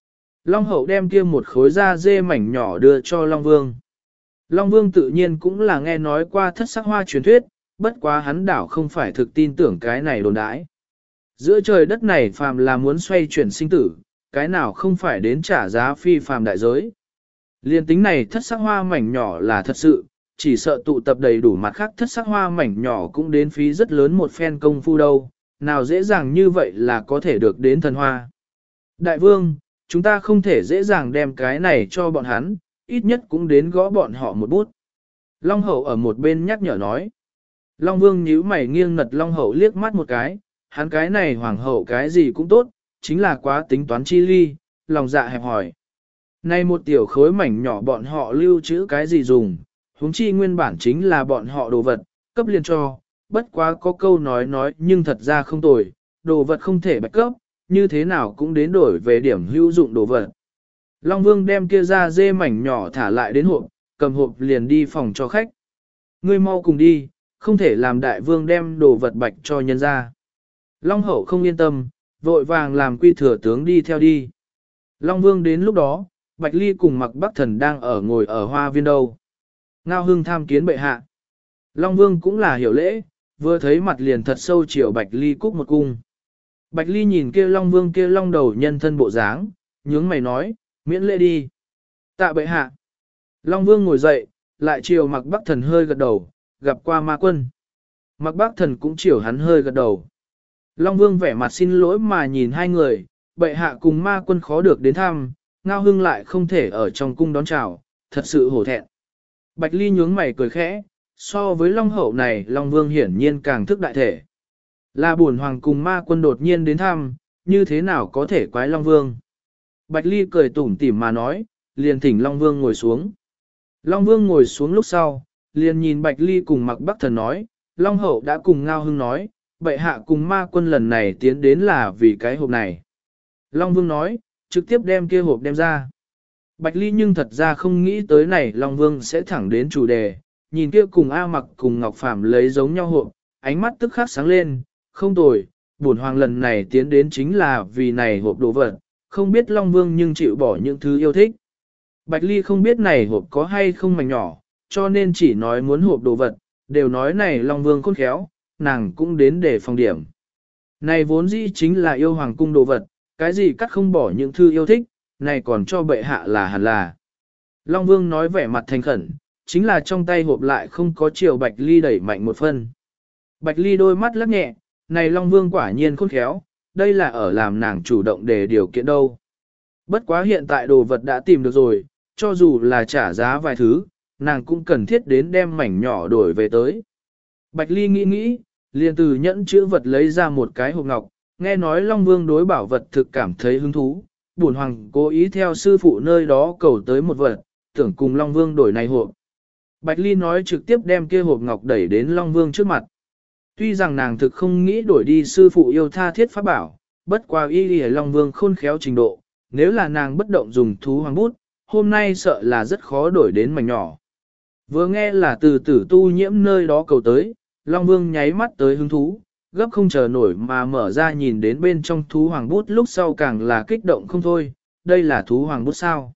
Long hậu đem kia một khối da dê mảnh nhỏ đưa cho Long Vương. Long Vương tự nhiên cũng là nghe nói qua thất sắc hoa truyền thuyết, bất quá hắn đảo không phải thực tin tưởng cái này đồn đãi. Giữa trời đất này phàm là muốn xoay chuyển sinh tử, cái nào không phải đến trả giá phi phàm đại giới. Liên tính này thất sắc hoa mảnh nhỏ là thật sự, chỉ sợ tụ tập đầy đủ mặt khác thất sắc hoa mảnh nhỏ cũng đến phí rất lớn một phen công phu đâu, nào dễ dàng như vậy là có thể được đến thần hoa. Đại vương, chúng ta không thể dễ dàng đem cái này cho bọn hắn, ít nhất cũng đến gõ bọn họ một bút. Long hậu ở một bên nhắc nhở nói. Long vương nhíu mày nghiêng nật Long hậu liếc mắt một cái, hắn cái này hoàng hậu cái gì cũng tốt, chính là quá tính toán chi ly, lòng dạ hẹp hỏi. Nay một tiểu khối mảnh nhỏ bọn họ lưu trữ cái gì dùng, huống chi nguyên bản chính là bọn họ đồ vật, cấp liền cho, bất quá có câu nói nhưng thật ra không tồi, đồ vật không thể bạch cấp, như thế nào cũng đến đổi về điểm hữu dụng đồ vật. Long Vương đem kia ra dê mảnh nhỏ thả lại đến hộp, cầm hộp liền đi phòng cho khách. Ngươi mau cùng đi, không thể làm đại vương đem đồ vật bạch cho nhân ra. Long Hậu không yên tâm, vội vàng làm quy thừa tướng đi theo đi. Long Vương đến lúc đó, Bạch Ly cùng Mặc Bắc Thần đang ngồi ở hoa viên đâu. Ngao Hưng tham kiến bệ hạ. Long Vương cũng là hiểu lễ, vừa thấy mặt liền thật sâu chiều Bạch Ly cúc một cung. Bạch Ly nhìn kia Long Vương kia long đầu nhân thân bộ dáng, nhướng mày nói, miễn lễ đi. Tạ bệ hạ. Long Vương ngồi dậy, lại chiều Mặc Bắc Thần hơi gật đầu, gặp qua ma quân. Mặc Bắc Thần cũng chiều hắn hơi gật đầu. Long Vương vẻ mặt xin lỗi mà nhìn hai người, bệ hạ cùng ma quân khó được đến thăm, Ngao Hưng lại không thể ở trong cung đón chào, thật sự hổ thẹn. Bạch Ly nhướng mày cười khẽ, so với Long Hậu này Long Vương hiển nhiên càng thức đại thể. Là buồn hoàng cùng ma quân đột nhiên đến thăm, như thế nào có thể quái Long Vương. Bạch Ly cười tủm tỉm mà nói, liền thỉnh Long Vương ngồi xuống. Long Vương ngồi xuống lúc sau, liền nhìn Bạch Ly cùng Mặc Bắc Thần nói, Long Hậu đã cùng Ngao Hưng nói, bệ hạ cùng ma quân lần này tiến đến là vì cái hộp này. Long Vương nói, trực tiếp đem kia hộp đem ra. Bạch Ly nhưng thật ra không nghĩ tới này Long Vương sẽ thẳng đến chủ đề, nhìn kia cùng A Mặc cùng Ngọc Phạm lấy giống nhau hộp, ánh mắt tức khắc sáng lên, không tồi, bổn hoàng lần này tiến đến chính là vì này hộp đồ vật, không biết Long Vương nhưng chịu bỏ những thứ yêu thích. Bạch Ly không biết này hộp có hay không mảnh nhỏ, cho nên chỉ nói muốn hộp đồ vật, đều nói này Long Vương khôn khéo, nàng cũng đến để phòng điểm. Này vốn dĩ chính là yêu hoàng cung đồ vật, cái gì cắt không bỏ những thư yêu thích, này còn cho bệ hạ là hẳn là. Long Vương nói vẻ mặt thành khẩn, chính là trong tay hộp lại không có chiều Bạch Ly đẩy mạnh một phân. Bạch Ly đôi mắt lắc nhẹ, này Long Vương quả nhiên khôn khéo, đây là ở làm nàng chủ động để điều kiện đâu. Bất quá hiện tại đồ vật đã tìm được rồi, cho dù là trả giá vài thứ, nàng cũng cần thiết đến đem mảnh nhỏ đổi về tới. Bạch Ly nghĩ, liền từ nhẫn chữ vật lấy ra một cái hộp ngọc, nghe nói Long Vương đối bảo vật thực cảm thấy hứng thú, bổn hoàng cố ý theo sư phụ nơi đó cầu tới một vật, tưởng cùng Long Vương đổi này hộp. Bạch Ly nói trực tiếp đem kia hộp ngọc đẩy đến Long Vương trước mặt. Tuy rằng nàng thực không nghĩ đổi đi sư phụ yêu tha thiết pháp bảo, bất qua y Long Vương khôn khéo trình độ, nếu là nàng bất động dùng thú hoàng bút, hôm nay sợ là rất khó đổi đến mảnh nhỏ. Vừa nghe là từ tử tu nhiễm nơi đó cầu tới, Long Vương nháy mắt tới hứng thú, gấp không chờ nổi mà mở ra nhìn đến bên trong thú hoàng bút lúc sau càng là kích động không thôi, đây là thú hoàng bút sao.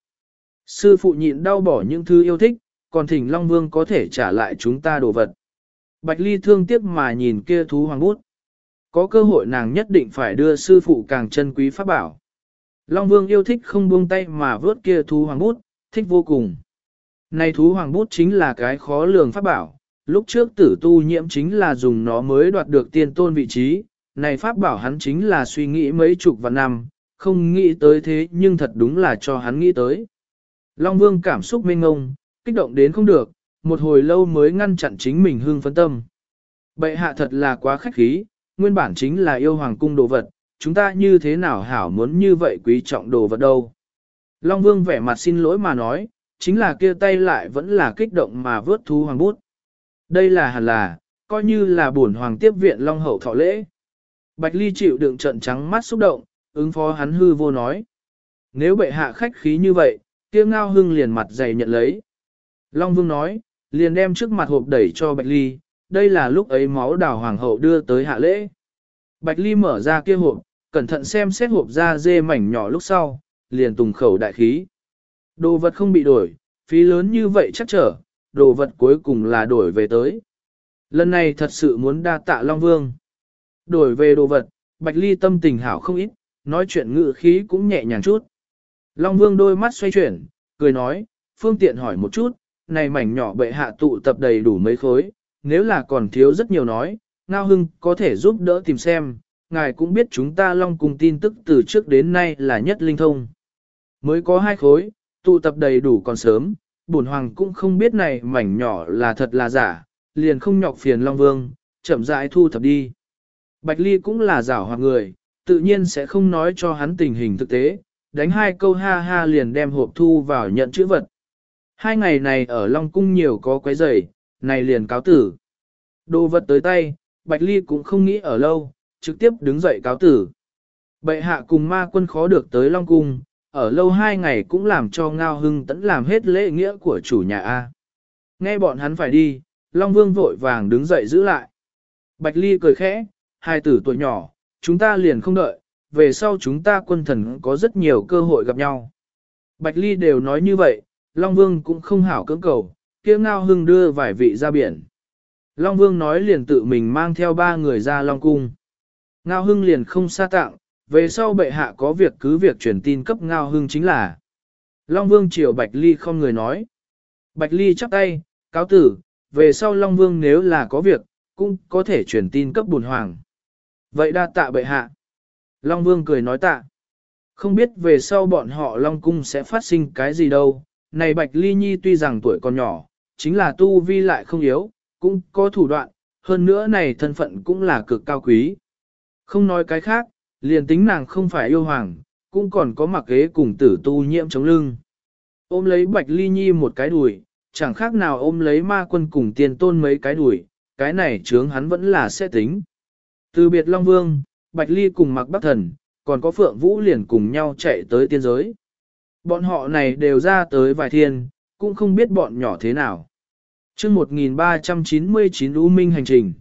Sư phụ nhịn đau bỏ những thứ yêu thích, còn thỉnh Long Vương có thể trả lại chúng ta đồ vật. Bạch Ly thương tiếc mà nhìn kia thú hoàng bút. Có cơ hội nàng nhất định phải đưa sư phụ càng chân quý pháp bảo. Long Vương yêu thích không buông tay mà vớt kia thú hoàng bút, thích vô cùng. Này thú hoàng bút chính là cái khó lường pháp bảo, lúc trước tử tu nhiễm chính là dùng nó mới đoạt được tiên tôn vị trí, này pháp bảo hắn chính là suy nghĩ mấy chục vạn năm, không nghĩ tới thế nhưng thật đúng là cho hắn nghĩ tới. Long Vương cảm xúc mênh ngông, kích động đến không được, một hồi lâu mới ngăn chặn chính mình hưng phấn tâm. Bệ hạ thật là quá khách khí, nguyên bản chính là yêu hoàng cung đồ vật, chúng ta như thế nào hảo muốn như vậy quý trọng đồ vật đâu. Long Vương vẻ mặt xin lỗi mà nói, chính là kia tay lại vẫn là kích động mà vớt thú hoàng bút. Đây là hẳn là, coi như là bổn hoàng tiếp viện Long Hậu thọ lễ. Bạch Ly chịu đựng trận trắng mắt xúc động, ứng phó hắn hư vô nói. Nếu bệ hạ khách khí như vậy, kia Ngao Hưng liền mặt dày nhận lấy. Long Vương nói, liền đem trước mặt hộp đẩy cho Bạch Ly, đây là lúc ấy máu đào hoàng hậu đưa tới hạ lễ. Bạch Ly mở ra kia hộp, cẩn thận xem xét hộp da dê mảnh nhỏ lúc sau, liền tùng khẩu đại khí. Đồ vật không bị đổi, phí lớn như vậy chắc trở, đồ vật cuối cùng là đổi về tới. Lần này thật sự muốn đa tạ Long Vương. Đổi về đồ vật, Bạch Ly tâm tình hảo không ít, nói chuyện ngự khí cũng nhẹ nhàng chút. Long Vương đôi mắt xoay chuyển, cười nói, phương tiện hỏi một chút, này mảnh nhỏ bệ hạ tụ tập đầy đủ mấy khối, nếu là còn thiếu rất nhiều nói, Ngao Hưng có thể giúp đỡ tìm xem, ngài cũng biết chúng ta Long Cung tin tức từ trước đến nay là nhất linh thông. Mới có 2 khối, tụ tập đầy đủ còn sớm, bổn hoàng cũng không biết này mảnh nhỏ là thật là giả, liền không nhọc phiền Long Vương, chậm rãi thu thập đi. Bạch Ly cũng là giảo hoạt người, tự nhiên sẽ không nói cho hắn tình hình thực tế, đánh 2 câu ha ha liền đem hộp thu vào nhận chữ vật. 2 ngày này ở Long Cung nhiều có quấy rầy, này liền cáo tử. Đồ vật tới tay, Bạch Ly cũng không nghĩ ở lâu, trực tiếp đứng dậy cáo tử. Bệ hạ cùng ma quân khó được tới Long Cung, ở lâu 2 ngày cũng làm cho Ngao Hưng tẫn làm hết lễ nghĩa của chủ nhà A. Nghe bọn hắn phải đi, Long Vương vội vàng đứng dậy giữ lại. Bạch Ly cười khẽ, hai tử tuổi nhỏ, chúng ta liền không đợi, về sau chúng ta quân thần có rất nhiều cơ hội gặp nhau. Bạch Ly đều nói như vậy, Long Vương cũng không hảo cưỡng cầu, kia Ngao Hưng đưa vài vị ra biển. Long Vương nói liền tự mình mang theo 3 người ra Long Cung. Ngao Hưng liền không xa tặng, về sau bệ hạ có việc cứ việc truyền tin cấp Ngao Hưng chính là. Long Vương chiều Bạch Ly không người nói. Bạch Ly chắp tay, cáo tử, về sau Long Vương nếu là có việc, cũng có thể truyền tin cấp bổn hoàng. Vậy đa tạ bệ hạ. Long Vương cười nói tạ. Không biết về sau bọn họ Long Cung sẽ phát sinh cái gì đâu. Này Bạch Ly Nhi tuy rằng tuổi còn nhỏ, chính là tu vi lại không yếu, cũng có thủ đoạn, hơn nữa này thân phận cũng là cực cao quý. Không nói cái khác, liền tính nàng không phải yêu hoàng, cũng còn có mặc ghế cùng tử tu nhiễm chống lưng. Ôm lấy Bạch Ly Nhi một cái đùi, chẳng khác nào ôm lấy ma quân cùng tiền tôn mấy cái đùi, cái này chướng hắn vẫn là sẽ tính. Từ biệt Long Vương, Bạch Ly cùng mặc Bắc Thần, còn có Phượng Vũ liền cùng nhau chạy tới tiên giới. Bọn họ này đều ra tới vài thiên, cũng không biết bọn nhỏ thế nào. chương 1399 U Minh hành trình.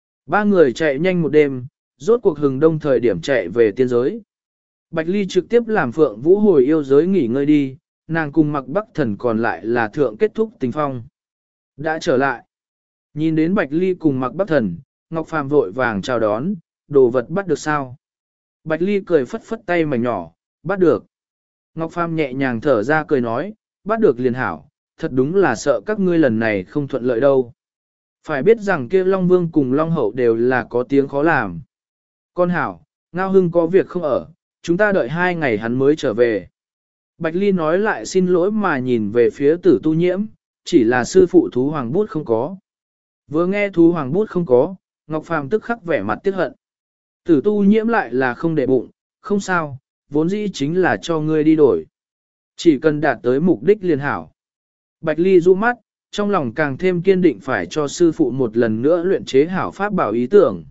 3 người chạy nhanh một đêm, rốt cuộc hừng đông thời điểm chạy về tiên giới. Bạch Ly trực tiếp làm Phượng Vũ hồi yêu giới nghỉ ngơi đi, nàng cùng mặc Bắc Thần còn lại là thượng kết thúc tình phong. Đã trở lại. Nhìn đến Bạch Ly cùng mặc Bắc Thần, Ngọc Phàm vội vàng chào đón, đồ vật bắt được sao? Bạch Ly cười phất phất tay mảnh nhỏ, bắt được. Ngọc Phàm nhẹ nhàng thở ra cười nói, bắt được liền hảo, thật đúng là sợ các ngươi lần này không thuận lợi đâu. Phải biết rằng kia Long Vương cùng Long Hậu đều là có tiếng khó làm. Con hảo, Ngao Hưng có việc không ở, chúng ta đợi 2 ngày hắn mới trở về. Bạch Ly nói lại xin lỗi mà nhìn về phía Tử Tu Nhiễm, chỉ là sư phụ thú hoàng bút không có. Vừa nghe thú hoàng bút không có, Ngọc Phàm tức khắc vẻ mặt tiếc hận. Tử Tu Nhiễm lại là không để bụng, không sao, vốn dĩ chính là cho ngươi đi đổi. Chỉ cần đạt tới mục đích liền hảo. Bạch Ly du mắt, trong lòng càng thêm kiên định phải cho sư phụ một lần nữa luyện chế hảo pháp bảo ý tưởng.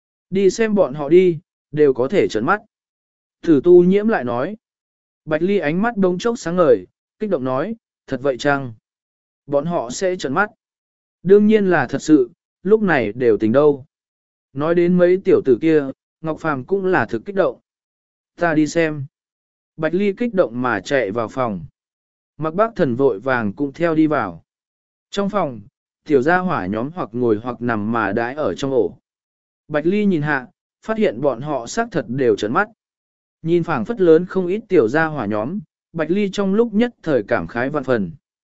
Đi xem bọn họ đi, đều có thể trấn mắt. Tử Tu Nhiễm lại nói. Bạch Ly ánh mắt bỗng chốc sáng ngời, kích động nói, thật vậy chăng? Bọn họ sẽ trấn mắt. Đương nhiên là thật sự, lúc này đều tình đâu. Nói đến mấy tiểu tử kia, Ngọc Phàm cũng là thực kích động. Ta đi xem. Bạch Ly kích động mà chạy vào phòng. Mặc Bác Thần vội vàng cũng theo đi vào. Trong phòng, tiểu gia hỏa nhóm hoặc ngồi hoặc nằm mà đãi ở trong ổ. Bạch Ly nhìn hạ, phát hiện bọn họ xác thật đều trấn mắt. Nhìn phảng phất lớn không ít tiểu gia hỏa nhóm, Bạch Ly trong lúc nhất thời cảm khái vạn phần.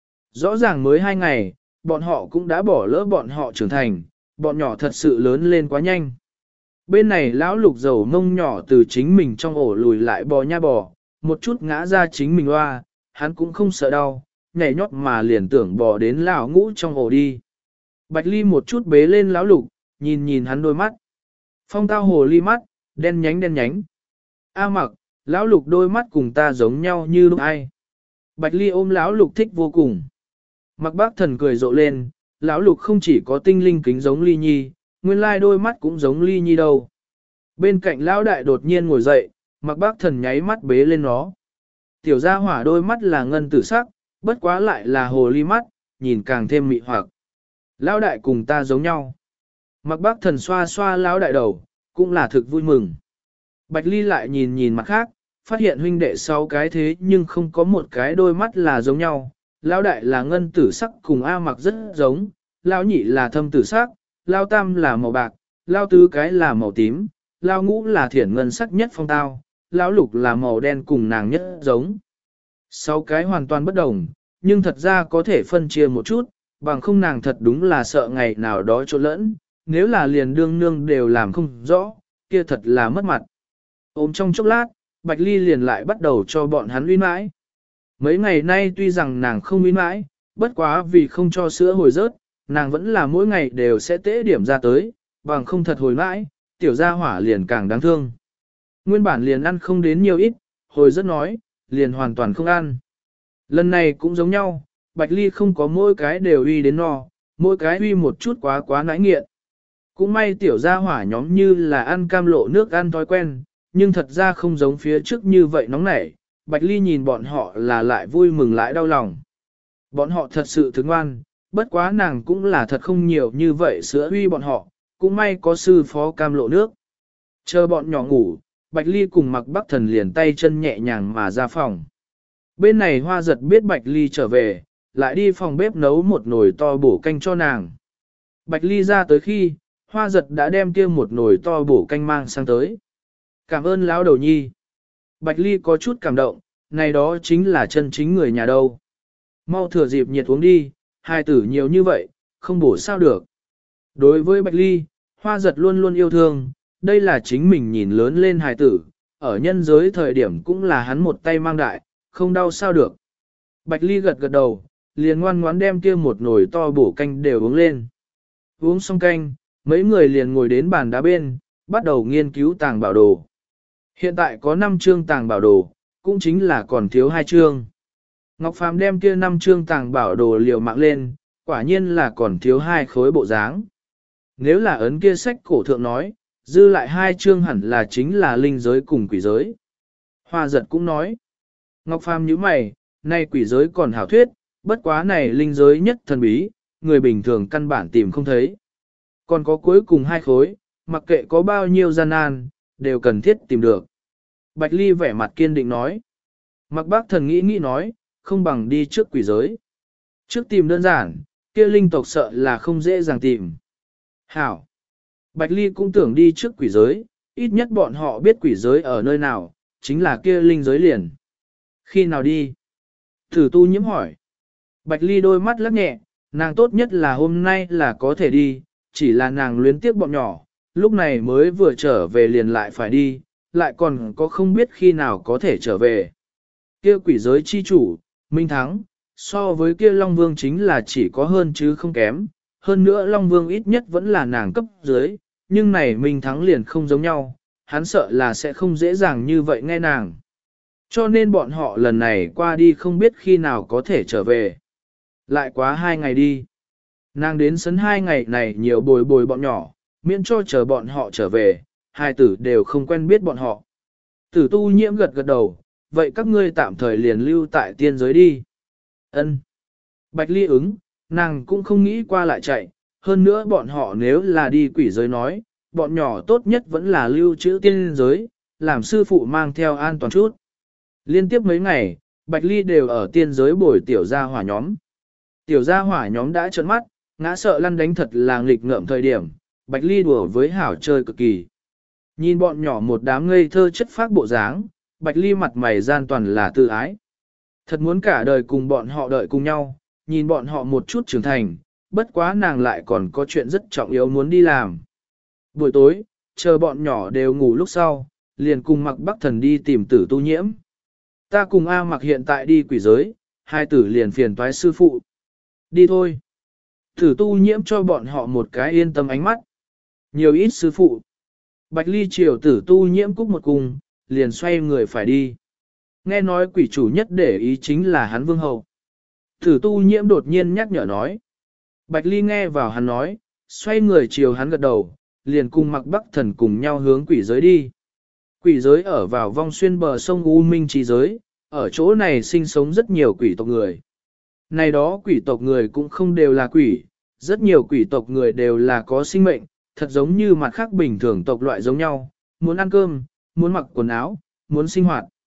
Rõ ràng mới 2 ngày, bọn họ cũng đã bỏ lỡ bọn họ trưởng thành, bọn nhỏ thật sự lớn lên quá nhanh. Bên này lão lục dầu mông nhỏ từ chính mình trong ổ lùi lại bò nha bò, một chút ngã ra chính mình loa, hắn cũng không sợ đau, nhảy nhót mà liền tưởng bò đến lão ngũ trong ổ đi. Bạch Ly một chút bế lên lão lục, nhìn nhìn hắn đôi mắt. Phong tao hồ ly mắt, đen nhánh đen nhánh. A Mặc, lão lục đôi mắt cùng ta giống nhau như lúc ai. Bạch Ly ôm lão lục thích vô cùng. Mặc Bác Thần cười rộ lên, lão lục không chỉ có tinh linh kính giống Ly Nhi, nguyên lai đôi mắt cũng giống Ly Nhi đâu. Bên cạnh lão đại đột nhiên ngồi dậy, Mặc Bác Thần nháy mắt bế lên nó. Tiểu gia hỏa đôi mắt là ngân tử sắc, bất quá lại là hồ ly mắt, nhìn càng thêm mị hoặc. Lão đại cùng ta giống nhau. Mặc Bác Thần xoa xoa lão đại đầu, cũng là thực vui mừng. Bạch Ly lại nhìn nhìn mặt khác, phát hiện huynh đệ 6 cái thế nhưng không có một cái đôi mắt là giống nhau. Lão đại là ngân tử sắc cùng A Mặc rất giống, lão nhị là thâm tử sắc, lão tam là màu bạc, lão tứ cái là màu tím, lão ngũ là thiển ngân sắc nhất phong tao, lão lục là màu đen cùng nàng nhất giống. 6 cái hoàn toàn bất đồng, nhưng thật ra có thể phân chia một chút, bằng không nàng thật đúng là sợ ngày nào đó trộn lẫn, nếu là liền đương nương đều làm không rõ, kia thật là mất mặt. Ôm trong chốc lát, Bạch Ly liền lại bắt đầu cho bọn hắn uy mãi. Mấy ngày nay tuy rằng nàng không uy mãi, bất quá vì không cho sữa hồi rớt, nàng vẫn là mỗi ngày đều sẽ tế điểm ra tới, bằng không thật hồi mãi, tiểu gia hỏa liền càng đáng thương. Nguyên bản liền ăn không đến nhiều ít, hồi rất nói, liền hoàn toàn không ăn. Lần này cũng giống nhau, Bạch Ly không có mỗi cái đều uy đến no, mỗi cái uy một chút quá nãi nghiện. Cũng may tiểu gia hỏa nhóm như là ăn cam lộ nước ăn thói quen, nhưng thật ra không giống phía trước như vậy nóng nảy. Bạch Ly nhìn bọn họ là lại vui mừng lại đau lòng. Bọn họ thật sự thức ngoan, bất quá nàng cũng là thật không nhiều như vậy sữa uy bọn họ, cũng may có sư phó cam lộ nước. Chờ bọn nhỏ ngủ, Bạch Ly cùng Mặc Bắc Thần liền tay chân nhẹ nhàng mà ra phòng. Bên này Hoa Giật biết Bạch Ly trở về, lại đi phòng bếp nấu một nồi to bổ canh cho nàng. Bạch Ly ra tới khi, Hoa Giật đã đem kia một nồi to bổ canh mang sang tới. Cảm ơn lão đầu nhi. Bạch Ly có chút cảm động, này đó chính là chân chính người nhà đâu. Mau thừa dịp nhiệt uống đi, hai tử nhiều như vậy, không bổ sao được. Đối với Bạch Ly, Hoa Giật luôn luôn yêu thương, đây là chính mình nhìn lớn lên hài tử, ở nhân giới thời điểm cũng là hắn một tay mang đại, không đau sao được. Bạch Ly gật gật đầu, liền ngoan ngoãn đem kia một nồi to bổ canh đều uống lên. Uống xong canh, mấy người liền ngồi đến bàn đá bên, bắt đầu nghiên cứu tàng bảo đồ. Hiện tại có 5 chương tàng bảo đồ, cũng chính là còn thiếu 2 chương. Ngọc Phàm đem kia 5 chương tàng bảo đồ liều mạng lên, quả nhiên là còn thiếu 2 khối bộ dáng. Nếu là ấn kia sách cổ thượng nói, dư lại 2 chương hẳn là chính là linh giới cùng quỷ giới. Hoa Giật cũng nói, Ngọc Phàm nhíu mày, nay quỷ giới còn hảo thuyết, bất quá này linh giới nhất thần bí, người bình thường căn bản tìm không thấy. Còn có cuối cùng 2 khối, mặc kệ có bao nhiêu gian nan, đều cần thiết tìm được. Bạch Ly vẻ mặt kiên định nói. Mặc Bác Thần nghĩ nói, không bằng đi trước quỷ giới. Trước tìm đơn giản, kia linh tộc sợ là không dễ dàng tìm. Hảo. Bạch Ly cũng tưởng đi trước quỷ giới, ít nhất bọn họ biết quỷ giới ở nơi nào, chính là kia linh giới liền. Khi nào đi? Thử tu nhiễm hỏi. Bạch Ly đôi mắt lắc nhẹ, nàng tốt nhất là hôm nay là có thể đi, chỉ là nàng luyến tiếc bọn nhỏ, lúc này mới vừa trở về liền lại phải đi, lại còn có không biết khi nào có thể trở về. Kia quỷ giới chi chủ, Minh Thắng, so với kia Long Vương chính là chỉ có hơn chứ không kém, hơn nữa Long Vương ít nhất vẫn là nàng cấp dưới, nhưng này Minh Thắng liền không giống nhau, hắn sợ là sẽ không dễ dàng như vậy nghe nàng. Cho nên bọn họ lần này qua đi không biết khi nào có thể trở về. Lại quá 2 ngày đi. Nàng đến sấn 2 ngày này nhiều bồi bồi bọn nhỏ, miễn cho chờ bọn họ trở về, hai tử đều không quen biết bọn họ. Tử tu nhiễm gật gật đầu, vậy các ngươi tạm thời liền lưu tại tiên giới đi. Ân. Bạch Ly ứng, nàng cũng không nghĩ qua lại chạy, hơn nữa bọn họ nếu là đi quỷ giới nói, bọn nhỏ tốt nhất vẫn là lưu trữ tiên giới, làm sư phụ mang theo an toàn chút. Liên tiếp mấy ngày, Bạch Ly đều ở tiên giới bồi tiểu gia hỏa nhóm. Tiểu gia hỏa nhóm đã trợn mắt, ngã sợ lăn đánh thật là nghịch ngợm thời điểm, Bạch Ly đùa với hảo chơi cực kỳ. Nhìn bọn nhỏ một đám ngây thơ chất phác bộ dáng, Bạch Ly mặt mày gian toàn là tự ái. Thật muốn cả đời cùng bọn họ đợi cùng nhau, nhìn bọn họ một chút trưởng thành, bất quá nàng lại còn có chuyện rất trọng yếu muốn đi làm. Buổi tối, chờ bọn nhỏ đều ngủ lúc sau, liền cùng Mặc Bắc Thần đi tìm Tử tu nhiễm. Ta cùng A Mặc hiện tại đi quỷ giới, hai tử liền phiền toái sư phụ. Đi thôi. Tử tu nhiễm cho bọn họ một cái yên tâm ánh mắt. Nhiều ít sư phụ. Bạch Ly chiều Tử tu nhiễm cúc một cung, liền xoay người phải đi. Nghe nói quỷ chủ nhất để ý chính là hắn vương hậu. Tử tu nhiễm đột nhiên nhắc nhở nói. Bạch Ly nghe vào hắn nói, xoay người chiều hắn gật đầu, liền cùng Mặc Bắc Thần cùng nhau hướng quỷ giới đi. Quỷ giới ở vào vong xuyên bờ sông U Minh Trì giới, ở chỗ này sinh sống rất nhiều quỷ tộc người. Này đó quỷ tộc người cũng không đều là quỷ, rất nhiều quỷ tộc người đều là có sinh mệnh, thật giống như mặt khác bình thường tộc loại giống nhau, muốn ăn cơm, muốn mặc quần áo, muốn sinh hoạt.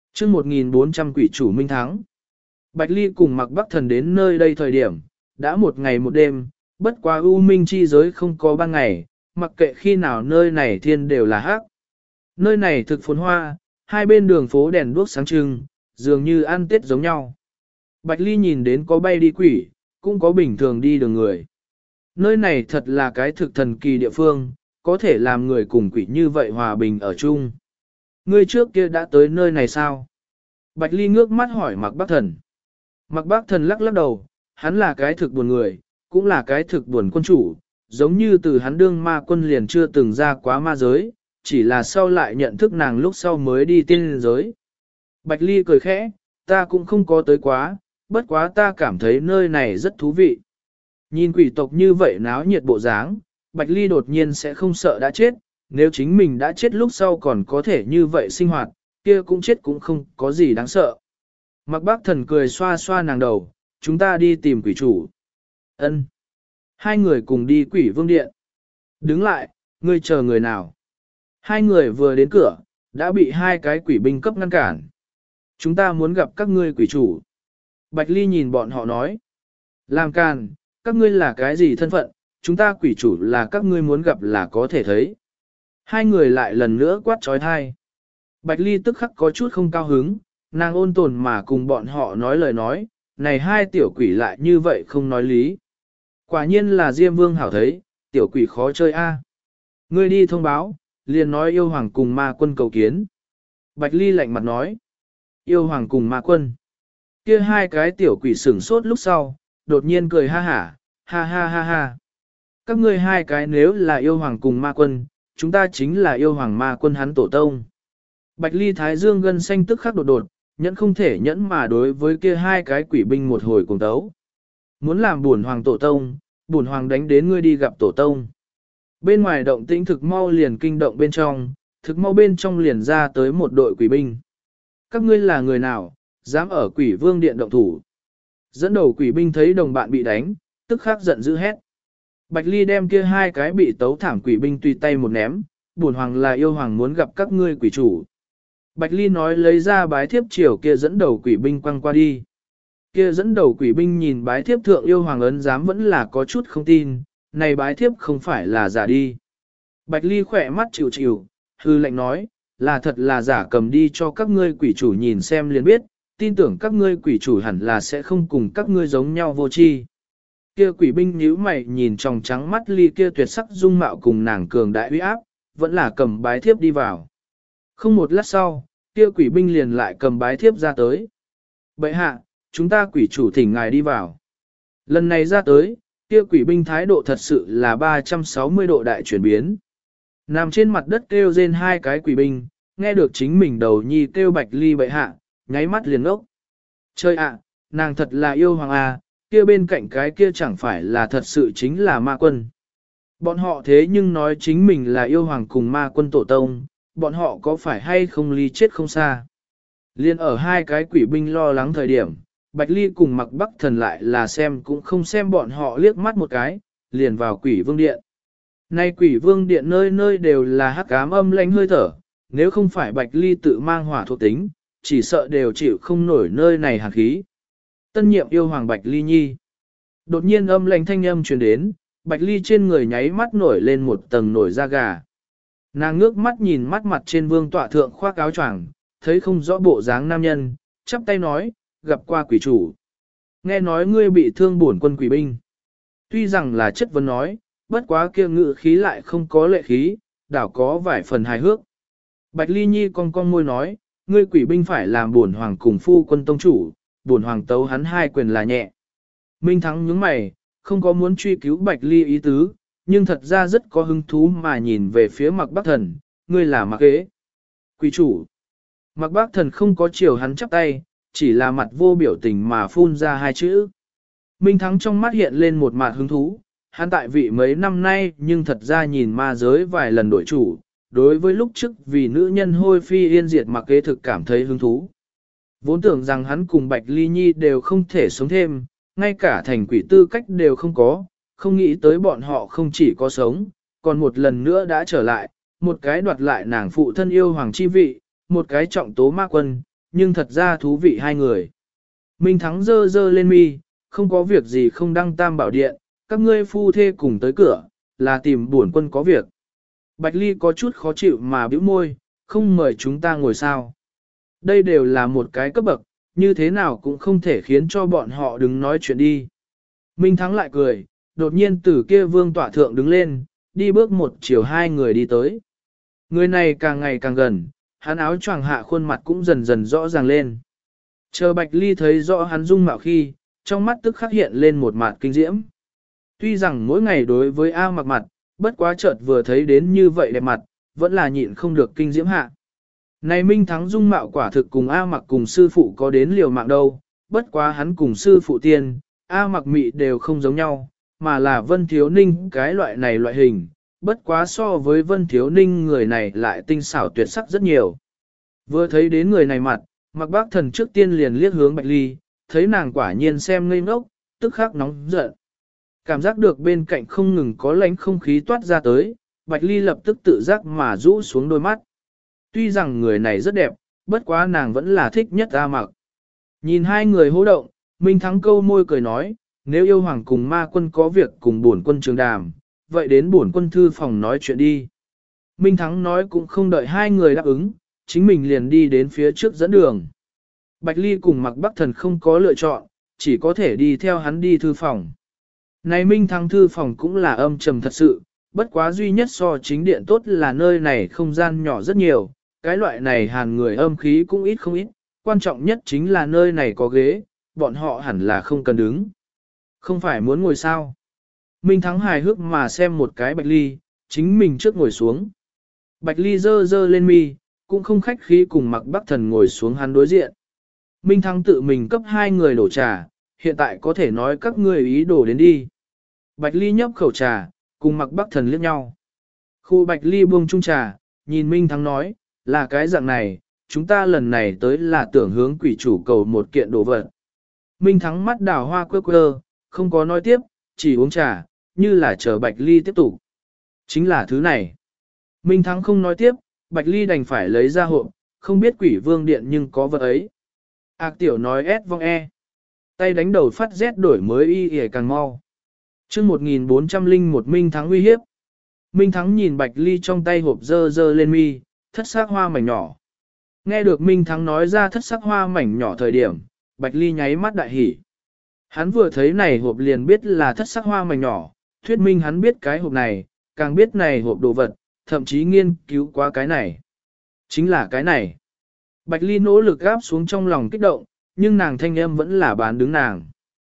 chương 1400 quỷ chủ minh thắng. Bạch Ly cùng Mạc Bắc Thần đến nơi đây thời điểm, đã một ngày một đêm, bất quá u minh chi giới không có ban ngày, mặc kệ khi nào nơi này thiên đều là hắc. Nơi này thực phồn hoa, hai bên đường phố đèn đuốc sáng trưng, dường như ăn tết giống nhau. Bạch Ly nhìn đến có bay đi quỷ, cũng có bình thường đi đường người. Nơi này thật là cái thực thần kỳ địa phương, có thể làm người cùng quỷ như vậy hòa bình ở chung. Ngươi trước kia đã tới nơi này sao? Bạch Ly ngước mắt hỏi Mạc Bắc Thần. Mạc Bắc Thần lắc lắc đầu, hắn là cái thực buồn người, cũng là cái thực buồn quân chủ, giống như từ hắn đương ma quân liền chưa từng ra quá ma giới, chỉ là sau lại nhận thức nàng lúc sau mới đi tiên giới. Bạch Ly cười khẽ, ta cũng không có tới quá, bất quá ta cảm thấy nơi này rất thú vị. Nhìn quỷ tộc như vậy náo nhiệt bộ dáng, Bạch Ly đột nhiên sẽ không sợ đã chết, nếu chính mình đã chết lúc sau còn có thể như vậy sinh hoạt, kia cũng chết cũng không có gì đáng sợ. Mạc Bắc Thần cười xoa xoa nàng đầu, chúng ta đi tìm quỷ chủ. Ân. Hai người cùng đi quỷ vương điện. Đứng lại, ngươi chờ người nào? Hai người vừa đến cửa, đã bị hai cái quỷ binh cấp ngăn cản. Chúng ta muốn gặp các ngươi quỷ chủ. Bạch Ly nhìn bọn họ nói. Làm càn, các ngươi là cái gì thân phận, chúng ta quỷ chủ là các ngươi muốn gặp là có thể thấy. Hai người lại lần nữa quát trói thai. Bạch Ly tức khắc có chút không cao hứng, nàng ôn tồn mà cùng bọn họ nói lời nói, này hai tiểu quỷ lại như vậy không nói lý. Quả nhiên là Diêm Vương hảo thấy, tiểu quỷ khó chơi a. Ngươi đi thông báo, liền nói yêu hoàng cùng ma quân cầu kiến. Bạch Ly lạnh mặt nói, yêu hoàng cùng ma quân. Kia hai cái tiểu quỷ sửng sốt lúc sau, đột nhiên cười ha hả, ha ha ha ha. Các ngươi hai cái nếu là yêu hoàng cùng ma quân, chúng ta chính là yêu hoàng ma quân hắn tổ tông. Bạch Ly thái dương gân xanh tức khắc đột đột, nhẫn không thể nhẫn mà đối với kia hai cái quỷ binh một hồi cùng tấu. Muốn làm buồn hoàng tổ tông, buồn hoàng đánh đến ngươi đi gặp tổ tông. Bên ngoài động tĩnh thực mau liền kinh động bên trong, thực mau bên trong liền ra tới một đội quỷ binh. Các ngươi là người nào, dám ở quỷ vương điện động thủ. Dẫn đầu quỷ binh thấy đồng bạn bị đánh, tức khắc giận dữ hét. Bạch Ly đem kia hai cái bị tấu thảm quỷ binh tùy tay một ném, buồn hoàng là yêu hoàng muốn gặp các ngươi quỷ chủ. Bạch Ly nói lấy ra bái thiếp chiều kia dẫn đầu quỷ binh quăng qua đi. Kia dẫn đầu quỷ binh nhìn bái thiếp thượng yêu hoàng ấn giám vẫn là có chút không tin, này bái thiếp không phải là giả đi. Bạch Ly khỏe mắt chịu chịu, hư lệnh nói, là thật là giả, cầm đi cho các ngươi quỷ chủ nhìn xem liền biết, tin tưởng các ngươi quỷ chủ hẳn là sẽ không cùng các ngươi giống nhau vô tri. Kia quỷ binh nhíu mày nhìn tròng trắng mắt Ly kia tuyệt sắc dung mạo cùng nàng cường đại uy áp, vẫn là cầm bái thiếp đi vào. Không một lát sau, kia quỷ binh liền lại cầm bái thiếp ra tới. Bệ hạ, chúng ta quỷ chủ thỉnh ngài đi vào. Lần này ra tới, kia quỷ binh thái độ thật sự là 360 độ đại chuyển biến. Nằm trên mặt đất kêu rên hai cái quỷ binh, nghe được chính mình đầu nhi kêu Bạch Ly bệ hạ, nháy mắt liền ốc. Chơi ạ, nàng thật là yêu hoàng à, kia bên cạnh cái kia chẳng phải là thật sự chính là ma quân. Bọn họ thế nhưng nói chính mình là yêu hoàng cùng ma quân tổ tông, bọn họ có phải hay không ly chết không xa. Liên ở hai cái quỷ binh lo lắng thời điểm, Bạch Ly cùng Mạc Bắc Thần lại là xem cũng không xem bọn họ liếc mắt một cái, liền vào quỷ vương điện. Nay quỷ vương điện nơi nơi đều là hắc ám âm lãnh hơi thở, nếu không phải Bạch Ly tự mang hỏa thuộc tính, chỉ sợ đều chịu không nổi nơi này hàn khí. Tân nhiệm yêu hoàng Bạch Ly Nhi. Đột nhiên âm lãnh thanh âm truyền đến, Bạch Ly trên người nháy mắt nổi lên một tầng nổi da gà. Nàng ngước mắt nhìn mắt mặt trên vương tọa thượng khoác áo choàng, thấy không rõ bộ dáng nam nhân, chắp tay nói, gặp qua quỷ chủ. Nghe nói ngươi bị thương bổn quân quỷ binh. Tuy rằng là chất vấn nói, bất quá kia ngự khí lại không có lệ khí, đảo có vài phần hài hước. Bạch Ly Nhi cong cong môi nói, ngươi quỷ binh phải làm bổn hoàng cùng phu quân tông chủ, bổn hoàng tấu hắn hai quyền là nhẹ. Minh Thắng nhướng mày, không có muốn truy cứu Bạch Ly ý tứ, nhưng thật ra rất có hứng thú mà nhìn về phía Mạc Bắc Thần, ngươi là Mạc Kế. Quỷ chủ. Mạc Bắc Thần không có chiều hắn chắp tay, chỉ là mặt vô biểu tình mà phun ra hai chữ. Minh Thắng trong mắt hiện lên một mặt hứng thú, hắn tại vị mấy năm nay nhưng thật ra nhìn ma giới vài lần đổi chủ, đối với lúc trước vì nữ nhân hôi phi yên diệt Mạc Kế thực cảm thấy hứng thú. Vốn tưởng rằng hắn cùng Bạch Ly Nhi đều không thể sống thêm, ngay cả thành quỷ tư cách đều không có, không nghĩ tới bọn họ không chỉ có sống, còn một lần nữa đã trở lại, một cái đoạt lại nàng phụ thân yêu hoàng chi vị, một cái trọng tố ma quân, nhưng thật ra thú vị hai người. Minh Thắng dơ dơ lên mi, không có việc gì không đăng tam bảo điện, các ngươi phu thê cùng tới cửa, là tìm bổn quân có việc. Bạch Ly có chút khó chịu mà bĩu môi, không mời chúng ta ngồi sao. Đây đều là một cái cấp bậc, như thế nào cũng không thể khiến cho bọn họ đứng nói chuyện đi. Minh Thắng lại cười, đột nhiên từ kia vương tọa thượng đứng lên, đi bước một chiều hai người đi tới. Người này càng ngày càng gần, hắn áo choàng hạ khuôn mặt cũng dần dần rõ ràng lên. Chờ Bạch Ly thấy rõ hắn dung mạo khi, trong mắt tức khắc hiện lên một mặt kinh diễm. Tuy rằng mỗi ngày đối với A Mặc mặt, bất quá chợt vừa thấy đến như vậy đẹp mặt, vẫn là nhịn không được kinh diễm hạ. Này Minh Thắng dung mạo quả thực cùng A Mặc cùng sư phụ có đến liều mạng đâu, bất quá hắn cùng sư phụ tiên, A Mặc mị đều không giống nhau, mà là Vân Thiếu Ninh cái loại này loại hình, bất quá so với Vân Thiếu Ninh người này lại tinh xảo tuyệt sắc rất nhiều. Vừa thấy đến người này mặt, Mặc Bác Thần trước tiên liền liếc hướng Bạch Ly, thấy nàng quả nhiên xem ngây ngốc, tức khắc nóng giận. Cảm giác được bên cạnh không ngừng có lánh không khí toát ra tới, Bạch Ly lập tức tự giác mà rũ xuống đôi mắt. Tuy rằng người này rất đẹp, bất quá nàng vẫn là thích nhất A Mặc. Nhìn hai người hô động, Minh Thắng câu môi cười nói, nếu yêu hoàng cùng ma quân có việc cùng bổn quân trường đàm, vậy đến bổn quân thư phòng nói chuyện đi. Minh Thắng nói cũng không đợi hai người đáp ứng, chính mình liền đi đến phía trước dẫn đường. Bạch Ly cùng Mặc Bắc Thần không có lựa chọn, chỉ có thể đi theo hắn đi thư phòng. Này Minh Thắng thư phòng cũng là âm trầm thật sự, bất quá duy nhất so chính điện tốt là nơi này không gian nhỏ rất nhiều, cái loại này hàn người âm khí cũng ít không ít, quan trọng nhất chính là nơi này có ghế, bọn họ hẳn là không cần đứng. Không phải muốn ngồi sao. Minh Thắng hài hước mà xem một cái Bạch Ly, chính mình trước ngồi xuống. Bạch Ly dơ dơ lên mi, cũng không khách khí cùng Mặc Bắc Thần ngồi xuống hắn đối diện. Minh Thắng tự mình cấp hai người đổ trà, hiện tại có thể nói các ngươi ý đổ đến đi. Bạch Ly nhấp khẩu trà, cùng Mặc Bắc Thần liếc nhau. Khu Bạch Ly buông chung trà, nhìn Minh Thắng nói, là cái dạng này, chúng ta lần này tới là tưởng hướng quỷ chủ cầu một kiện đồ vật. Minh Thắng mắt đào hoa quơ quơ, không có nói tiếp, chỉ uống trà, như là chờ Bạch Ly tiếp tục. Chính là thứ này. Minh Thắng không nói tiếp, Bạch Ly đành phải lấy ra hộp, không biết quỷ vương điện nhưng có vật ấy. Ác tiểu nói S vong E. Tay đánh đầu phát Z đổi mới y y càng mau. Trước 1401 Minh Thắng uy hiếp. Minh Thắng nhìn Bạch Ly trong tay hộp dơ dơ lên mi, thất sắc hoa mảnh nhỏ. Nghe được Minh Thắng nói ra thất sắc hoa mảnh nhỏ thời điểm, Bạch Ly nháy mắt đại hỉ. Hắn vừa thấy này hộp liền biết là thất sắc hoa mảnh nhỏ, thuyết minh hắn biết cái hộp này, càng biết này hộp đồ vật, thậm chí nghiên cứu qua cái này. Chính là cái này. Bạch Ly nỗ lực gáp xuống trong lòng kích động, nhưng nàng thanh âm vẫn là bán đứng nàng.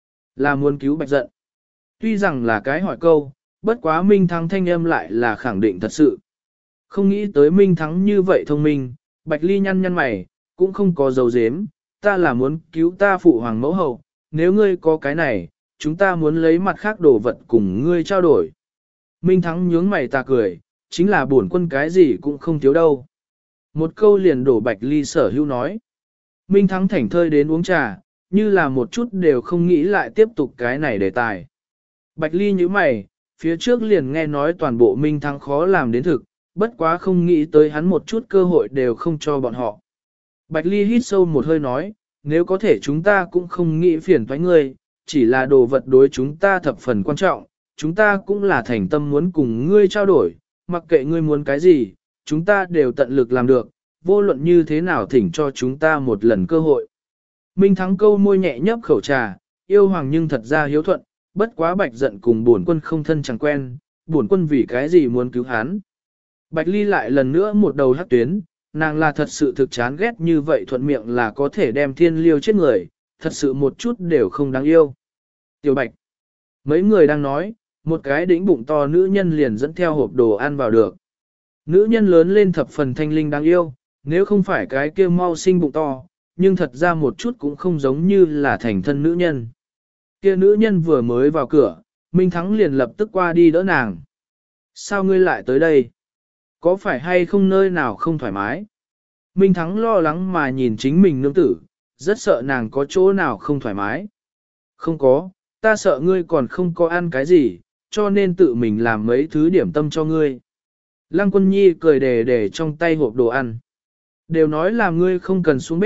Là muốn cứu Bạch Giận. Tuy rằng là cái hỏi câu, bất quá Minh Thắng thanh âm lại là khẳng định thật sự. Không nghĩ tới Minh Thắng như vậy thông minh, Bạch Ly nhăn nhăn mày, cũng không có dấu dếm, ta là muốn cứu ta phụ hoàng mẫu hậu, nếu ngươi có cái này, chúng ta muốn lấy mặt khác đồ vật cùng ngươi trao đổi. Minh Thắng nhướng mày ta cười, chính là bổn quân cái gì cũng không thiếu đâu. Một câu liền đổ Bạch Ly sở hữu nói. Minh Thắng thảnh thơi đến uống trà, như là một chút đều không nghĩ lại tiếp tục cái này đề tài. Bạch Ly nhíu mày, phía trước liền nghe nói toàn bộ Minh Thắng khó làm đến thực, bất quá không nghĩ tới hắn một chút cơ hội đều không cho bọn họ. Bạch Ly hít sâu một hơi nói, nếu có thể chúng ta cũng không nghĩ phiền toái ngươi, chỉ là đồ vật đối chúng ta thập phần quan trọng, chúng ta cũng là thành tâm muốn cùng ngươi trao đổi, mặc kệ ngươi muốn cái gì, chúng ta đều tận lực làm được, vô luận như thế nào thỉnh cho chúng ta một lần cơ hội. Minh Thắng câu môi nhẹ nhấp khẩu trà, yêu hoàng nhưng thật ra hiếu thuận, bất quá Bạch Giận cùng bổn quân không thân chẳng quen, bổn quân vì cái gì muốn cứu hắn. Bạch Ly lại lần nữa một đầu hắc tuyến, nàng là thật sự thực chán ghét như vậy thuận miệng là có thể đem thiên liêu chết người, thật sự một chút đều không đáng yêu. Tiểu Bạch, mấy người đang nói, một cái đĩnh bụng to nữ nhân liền dẫn theo hộp đồ ăn vào được. Nữ nhân lớn lên thập phần thanh linh đáng yêu, nếu không phải cái kia mau sinh bụng to, nhưng thật ra một chút cũng không giống như là thành thân nữ nhân. Kia nữ nhân vừa mới vào cửa, Minh Thắng liền lập tức qua đi đỡ nàng. Sao ngươi lại tới đây? Có phải hay không nơi nào không thoải mái? Minh Thắng lo lắng mà nhìn chính mình nương tử, rất sợ nàng có chỗ nào không thoải mái. Không có, ta sợ ngươi còn không có ăn cái gì, cho nên tự mình làm mấy thứ điểm tâm cho ngươi. Lăng Quân Nhi cười đề trong tay hộp đồ ăn. Đều nói là ngươi không cần xuống bếp,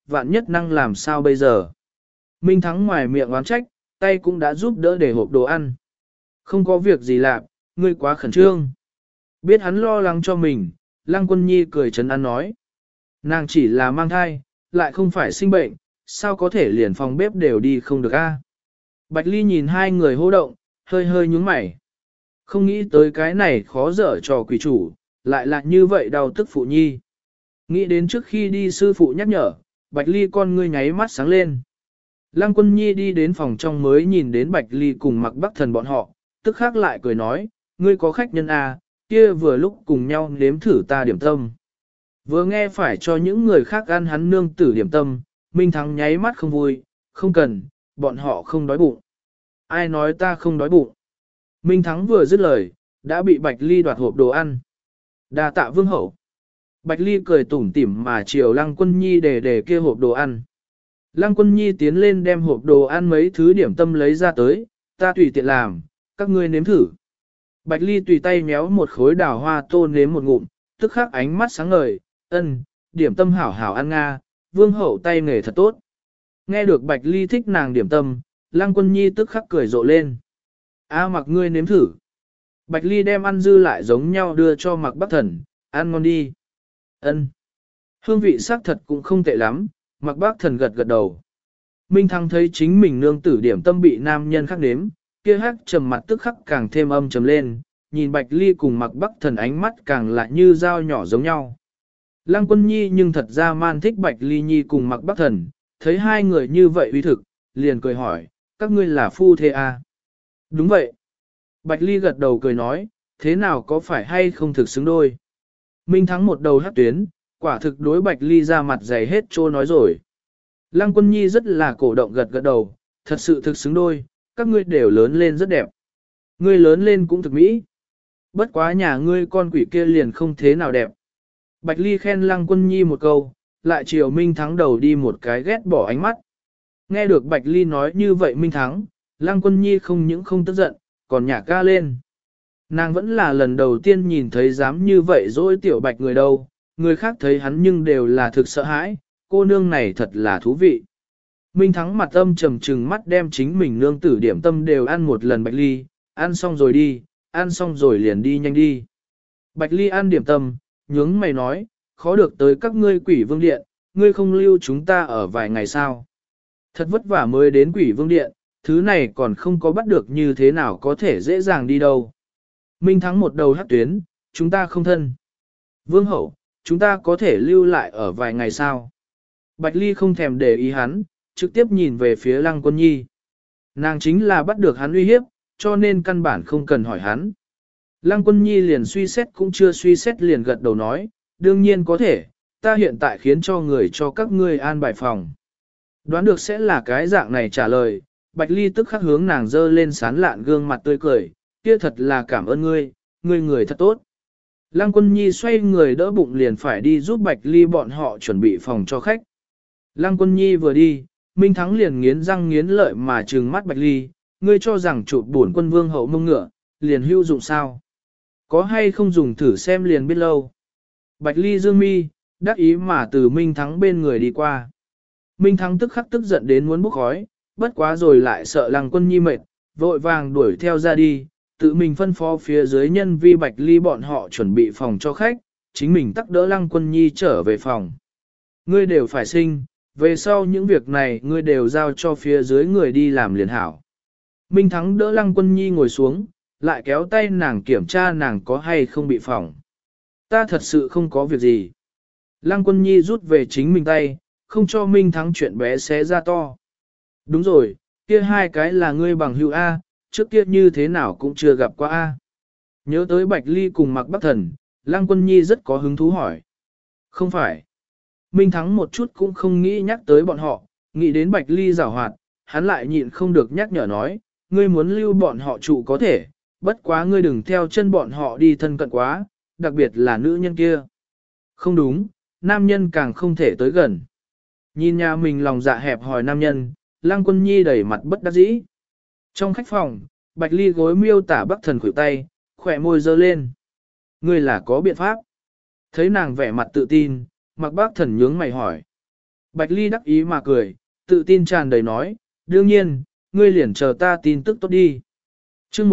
vạn nhất năng làm sao bây giờ. Minh Thắng ngoài miệng oán trách, tay cũng đã giúp đỡ để hộp đồ ăn. Không có việc gì làm, ngươi quá khẩn trương. Biết hắn lo lắng cho mình, Lăng Quân Nhi cười trấn an nói. Nàng chỉ là mang thai, lại không phải sinh bệnh, sao có thể liền phòng bếp đều đi không được a? Bạch Ly nhìn hai người hô động, hơi hơi nhúng mày. Không nghĩ tới cái này khó dở trò quỷ chủ, lại là như vậy đau tức phụ nhi. Nghĩ đến trước khi đi sư phụ nhắc nhở, Bạch Ly con ngươi nháy mắt sáng lên. Lăng Quân Nhi đi đến phòng trong mới nhìn đến Bạch Ly cùng Mặc Bắc Thần bọn họ, tức khắc lại cười nói, ngươi có khách nhân à, kia vừa lúc cùng nhau nếm thử ta điểm tâm. Vừa nghe phải cho những người khác ăn hắn nương tử điểm tâm, Minh Thắng nháy mắt không vui, không cần, bọn họ không đói bụng. Ai nói ta không đói bụng? Minh Thắng vừa dứt lời, đã bị Bạch Ly đoạt hộp đồ ăn. Đa tạ vương hậu. Bạch Ly cười tủm tỉm mà chiều Lăng Quân Nhi để kia hộp đồ ăn. Lăng Quân Nhi tiến lên đem hộp đồ ăn mấy thứ điểm tâm lấy ra tới, ta tùy tiện làm, các ngươi nếm thử. Bạch Ly tùy tay méo một khối đào hoa tô nếm một ngụm, tức khắc ánh mắt sáng ngời, điểm tâm hảo hảo ăn nga, vương hậu tay nghề thật tốt. Nghe được Bạch Ly thích nàng điểm tâm, Lăng Quân Nhi tức khắc cười rộ lên. Mặc ngươi nếm thử. Bạch Ly đem ăn dư lại giống nhau đưa cho Mặc Bắc Thần, ăn ngon đi. Hương vị sắc thật cũng không tệ lắm, Mặc Bắc Thần gật gật đầu. Minh Thắng thấy chính mình nương tử điểm tâm bị nam nhân khác nếm, kia hắc trầm mặt tức khắc càng thêm âm trầm lên, nhìn Bạch Ly cùng Mặc Bắc Thần ánh mắt càng lại như dao nhỏ giống nhau. Lăng Quân Nhi nhưng thật ra man thích Bạch Ly Nhi cùng Mặc Bắc Thần, thấy hai người như vậy uy thực, liền cười hỏi, các ngươi là phu thê à? Đúng vậy. Bạch Ly gật đầu cười nói, thế nào có phải hay không thực xứng đôi? Minh Thắng một đầu hắc tuyến, quả thực đối Bạch Ly ra mặt dày hết trô nói rồi. Lăng Quân Nhi rất là cổ động gật gật đầu, thật sự thực xứng đôi, các ngươi đều lớn lên rất đẹp. Ngươi lớn lên cũng thực mỹ. Bất quá nhà ngươi con quỷ kia liền không thế nào đẹp. Bạch Ly khen Lăng Quân Nhi một câu, lại chiều Minh Thắng đầu đi một cái ghét bỏ ánh mắt. Nghe được Bạch Ly nói như vậy Minh Thắng, Lăng Quân Nhi không những không tức giận, còn nhả ca lên. Nàng vẫn là lần đầu tiên nhìn thấy dám như vậy dỗi tiểu Bạch người đâu, người khác thấy hắn nhưng đều là thực sợ hãi, cô nương này thật là thú vị. Minh Thắng mặt âm trầm trừng mắt đem chính mình nương tử điểm tâm đều ăn một lần Bạch Ly, ăn xong rồi đi, ăn xong rồi liền đi nhanh đi. Bạch Ly ăn điểm tâm, nhướng mày nói, khó được tới các ngươi quỷ vương điện, ngươi không lưu chúng ta ở vài ngày sao. Thật vất vả mới đến quỷ vương điện, thứ này còn không có bắt được như thế nào có thể dễ dàng đi đâu. Minh Thắng một đầu hắc tuyến, chúng ta không thân. Vương hậu, chúng ta có thể lưu lại ở vài ngày sao. Bạch Ly không thèm để ý hắn, trực tiếp nhìn về phía Lăng Quân Nhi. Nàng chính là bắt được hắn uy hiếp, cho nên căn bản không cần hỏi hắn. Lăng Quân Nhi liền suy xét cũng chưa suy xét liền gật đầu nói, đương nhiên có thể, ta hiện tại khiến cho người cho các ngươi an bài phòng. Đoán được sẽ là cái dạng này trả lời, Bạch Ly tức khắc hướng nàng dơ lên sán lạn gương mặt tươi cười, kia thật là cảm ơn ngươi, ngươi người thật tốt. Lăng Quân Nhi xoay người đỡ bụng liền phải đi giúp Bạch Ly bọn họ chuẩn bị phòng cho khách. Lăng Quân Nhi vừa đi, Minh Thắng liền nghiến răng nghiến lợi mà trừng mắt Bạch Ly, ngươi cho rằng chụp bổn quân vương hậu mông ngựa, liền hữu dụng sao? Có hay không dùng thử xem liền biết lâu. Bạch Ly dương mi, đắc ý mà từ Minh Thắng bên người đi qua. Minh Thắng tức khắc tức giận đến muốn bốc khói, bất quá rồi lại sợ Lăng Quân Nhi mệt, vội vàng đuổi theo ra đi, tự mình phân phó phía dưới nhân vi Bạch Ly bọn họ chuẩn bị phòng cho khách, chính mình tắc đỡ Lăng Quân Nhi trở về phòng. Ngươi đều phải sinh, về sau những việc này ngươi đều giao cho phía dưới người đi làm liền hảo. Minh Thắng đỡ Lăng Quân Nhi ngồi xuống, lại kéo tay nàng kiểm tra nàng có hay không bị phỏng. Ta thật sự không có việc gì. Lăng Quân Nhi rút về chính mình tay, không cho Minh Thắng chuyện bé xé ra to. Đúng rồi, kia hai cái là ngươi bằng hữu A, trước kia như thế nào cũng chưa gặp qua A. Nhớ tới Bạch Ly cùng Mặc Bắc Thần, Lăng Quân Nhi rất có hứng thú hỏi. Không phải. Minh Thắng một chút cũng không nghĩ nhắc tới bọn họ, nghĩ đến Bạch Ly giảo hoạt, hắn lại nhịn không được nhắc nhở nói, ngươi muốn lưu bọn họ trụ có thể, bất quá ngươi đừng theo chân bọn họ đi thân cận quá, đặc biệt là nữ nhân kia. Không đúng, nam nhân càng không thể tới gần. Nhìn nhà mình lòng dạ hẹp hòi nam nhân, Lăng Quân Nhi đẩy mặt bất đắc dĩ. Trong khách phòng, Bạch Ly gối miêu tả Bắc Thần khuỷu tay, khỏe môi dơ lên. Ngươi là có biện pháp. Thấy nàng vẻ mặt tự tin, Mặc Bắc Thần nhướng mày hỏi. Bạch Ly đắc ý mà cười, tự tin tràn đầy nói, đương nhiên, ngươi liền chờ ta tin tức tốt đi. Chương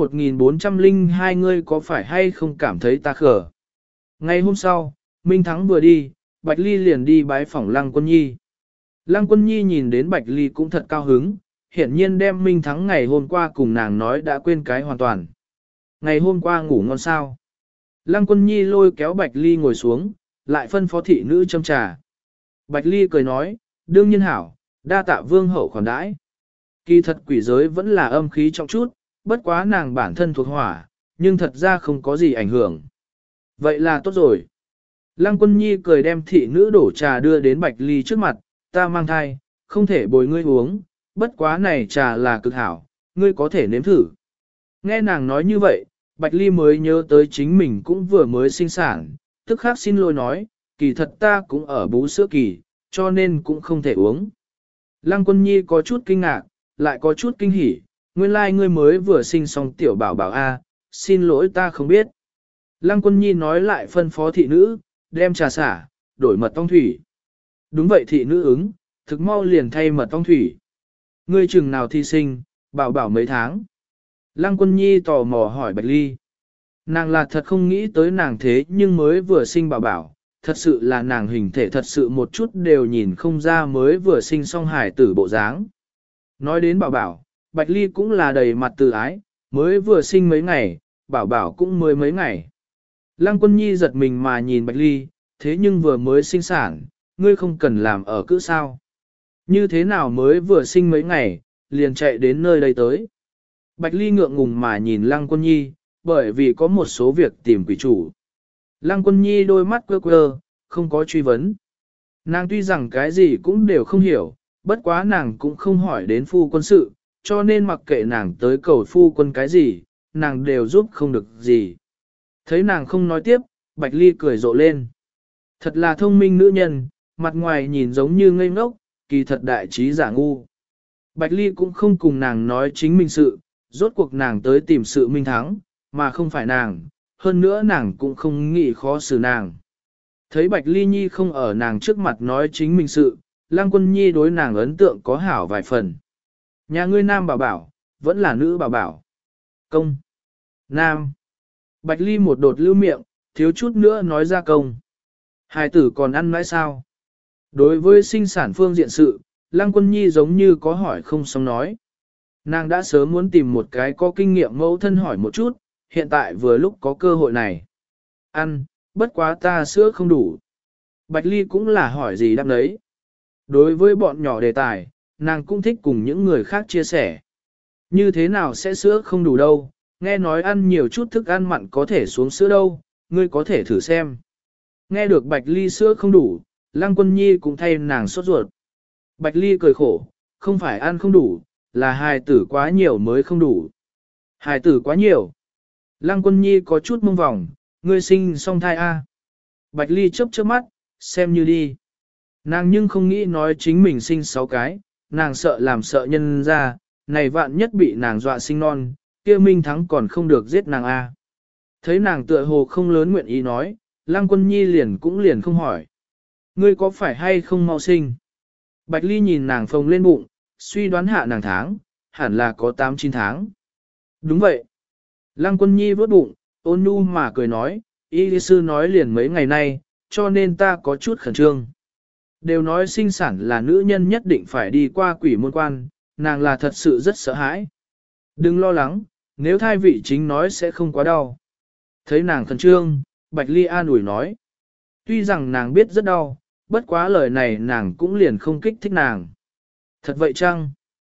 1402 ngươi có phải hay không cảm thấy ta khờ? Ngày hôm sau, Minh Thắng vừa đi, Bạch Ly liền đi bái phỏng Lăng Quân Nhi. Lăng Quân Nhi nhìn đến Bạch Ly cũng thật cao hứng, hiển nhiên đem Minh Thắng ngày hôm qua cùng nàng nói đã quên cái hoàn toàn. Ngày hôm qua ngủ ngon sao? Lăng Quân Nhi lôi kéo Bạch Ly ngồi xuống, lại phân phó thị nữ châm trà. Bạch Ly cười nói, đương nhiên hảo, đa tạ vương hậu khoản đãi. Kỳ thật quỷ giới vẫn là âm khí trọng chút, bất quá nàng bản thân thuộc hỏa, nhưng thật ra không có gì ảnh hưởng. Vậy là tốt rồi. Lăng Quân Nhi cười đem thị nữ đổ trà đưa đến Bạch Ly trước mặt, ta mang thai, không thể bồi ngươi uống, bất quá này trà là cực hảo, ngươi có thể nếm thử. Nghe nàng nói như vậy, Bạch Ly mới nhớ tới chính mình cũng vừa mới sinh sản, tức khắc xin lỗi nói, kỳ thật ta cũng ở bú sữa kỳ, cho nên cũng không thể uống. Lăng Quân Nhi có chút kinh ngạc, lại có chút kinh hỉ, nguyên lai ngươi mới vừa sinh xong tiểu bảo bảo A, xin lỗi ta không biết. Lăng Quân Nhi nói lại phân phó thị nữ, đem trà xả, đổi mật ong thủy. Đúng vậy thị nữ ứng, thực mau liền thay mật ong thủy. Ngươi chừng nào thi sinh, bảo bảo mấy tháng. Lăng Quân Nhi tò mò hỏi Bạch Ly. Nàng là thật không nghĩ tới nàng thế nhưng mới vừa sinh bảo bảo, thật sự là nàng hình thể thật sự một chút đều nhìn không ra mới vừa sinh xong hải tử bộ dáng. Nói đến bảo bảo, Bạch Ly cũng là đầy mặt từ ái, mới vừa sinh mấy ngày, bảo bảo cũng mới mấy ngày. Lăng Quân Nhi giật mình mà nhìn Bạch Ly, thế nhưng vừa mới sinh sản, ngươi không cần làm ở cữ sao. Như thế nào mới vừa sinh mấy ngày, liền chạy đến nơi đây tới. Bạch Ly ngượng ngùng mà nhìn Lăng Quân Nhi, bởi vì có một số việc tìm quỷ chủ. Lăng Quân Nhi đôi mắt quơ quơ, không có truy vấn. Nàng tuy rằng cái gì cũng đều không hiểu, bất quá nàng cũng không hỏi đến phu quân sự, cho nên mặc kệ nàng tới cầu phu quân cái gì, nàng đều giúp không được gì. Thấy nàng không nói tiếp, Bạch Ly cười rộ lên. Thật là thông minh nữ nhân, mặt ngoài nhìn giống như ngây ngốc, kỳ thật đại trí giả ngu. Bạch Ly cũng không cùng nàng nói chính mình sự, rốt cuộc nàng tới tìm sự minh thắng, mà không phải nàng, hơn nữa nàng cũng không nghĩ khó xử nàng. Thấy Bạch Ly Nhi không ở nàng trước mặt nói chính mình sự, Lăng Quân Nhi đối nàng ấn tượng có hảo vài phần. Nhà ngươi nam bảo bảo, vẫn là nữ bảo bảo. Công. Nam. Bạch Ly một đột lưu miệng, thiếu chút nữa nói ra công. Hài tử còn ăn mãi sao? Đối với sinh sản phương diện sự, Lăng Quân Nhi giống như có hỏi không xong nói. Nàng đã sớm muốn tìm một cái có kinh nghiệm mẫu thân hỏi một chút, hiện tại vừa lúc có cơ hội này. Ăn, bất quá ta sữa không đủ. Bạch Ly cũng là hỏi gì đáp đấy. Đối với bọn nhỏ đề tài, nàng cũng thích cùng những người khác chia sẻ. Như thế nào sẽ sữa không đủ đâu, nghe nói ăn nhiều chút thức ăn mặn có thể xuống sữa đâu, ngươi có thể thử xem. Nghe được Bạch Ly sữa không đủ, Lăng Quân Nhi cũng thay nàng sốt ruột. Bạch Ly cười khổ, không phải ăn không đủ, là hài tử quá nhiều mới không đủ. Hài tử quá nhiều. Lăng Quân Nhi có chút mông vòng, ngươi sinh song thai A. Bạch Ly chớp chớp mắt, xem như đi. Nàng nhưng không nghĩ nói chính mình sinh 6 cái, nàng sợ làm sợ nhân ra, này vạn nhất bị nàng dọa sinh non, kia Minh Thắng còn không được giết nàng A. Thấy nàng tựa hồ không lớn nguyện ý nói, Lăng Quân Nhi liền không hỏi. Ngươi có phải hay không mau sinh? Bạch Ly nhìn nàng phồng lên bụng, suy đoán hạ nàng tháng, hẳn là có 8-9 tháng. Đúng vậy. Lăng Quân Nhi vớt bụng, ôn nhu mà cười nói, y lý sư nói liền mấy ngày nay, cho nên ta có chút khẩn trương. Đều nói sinh sản là nữ nhân nhất định phải đi qua quỷ môn quan, nàng là thật sự rất sợ hãi. Đừng lo lắng, nếu thai vị chính nói sẽ không quá đau. Thấy nàng khẩn trương, Bạch Ly an ủi nói. Tuy rằng nàng biết rất đau, bất quá lời này nàng cũng liền không kích thích nàng. Thật vậy chăng?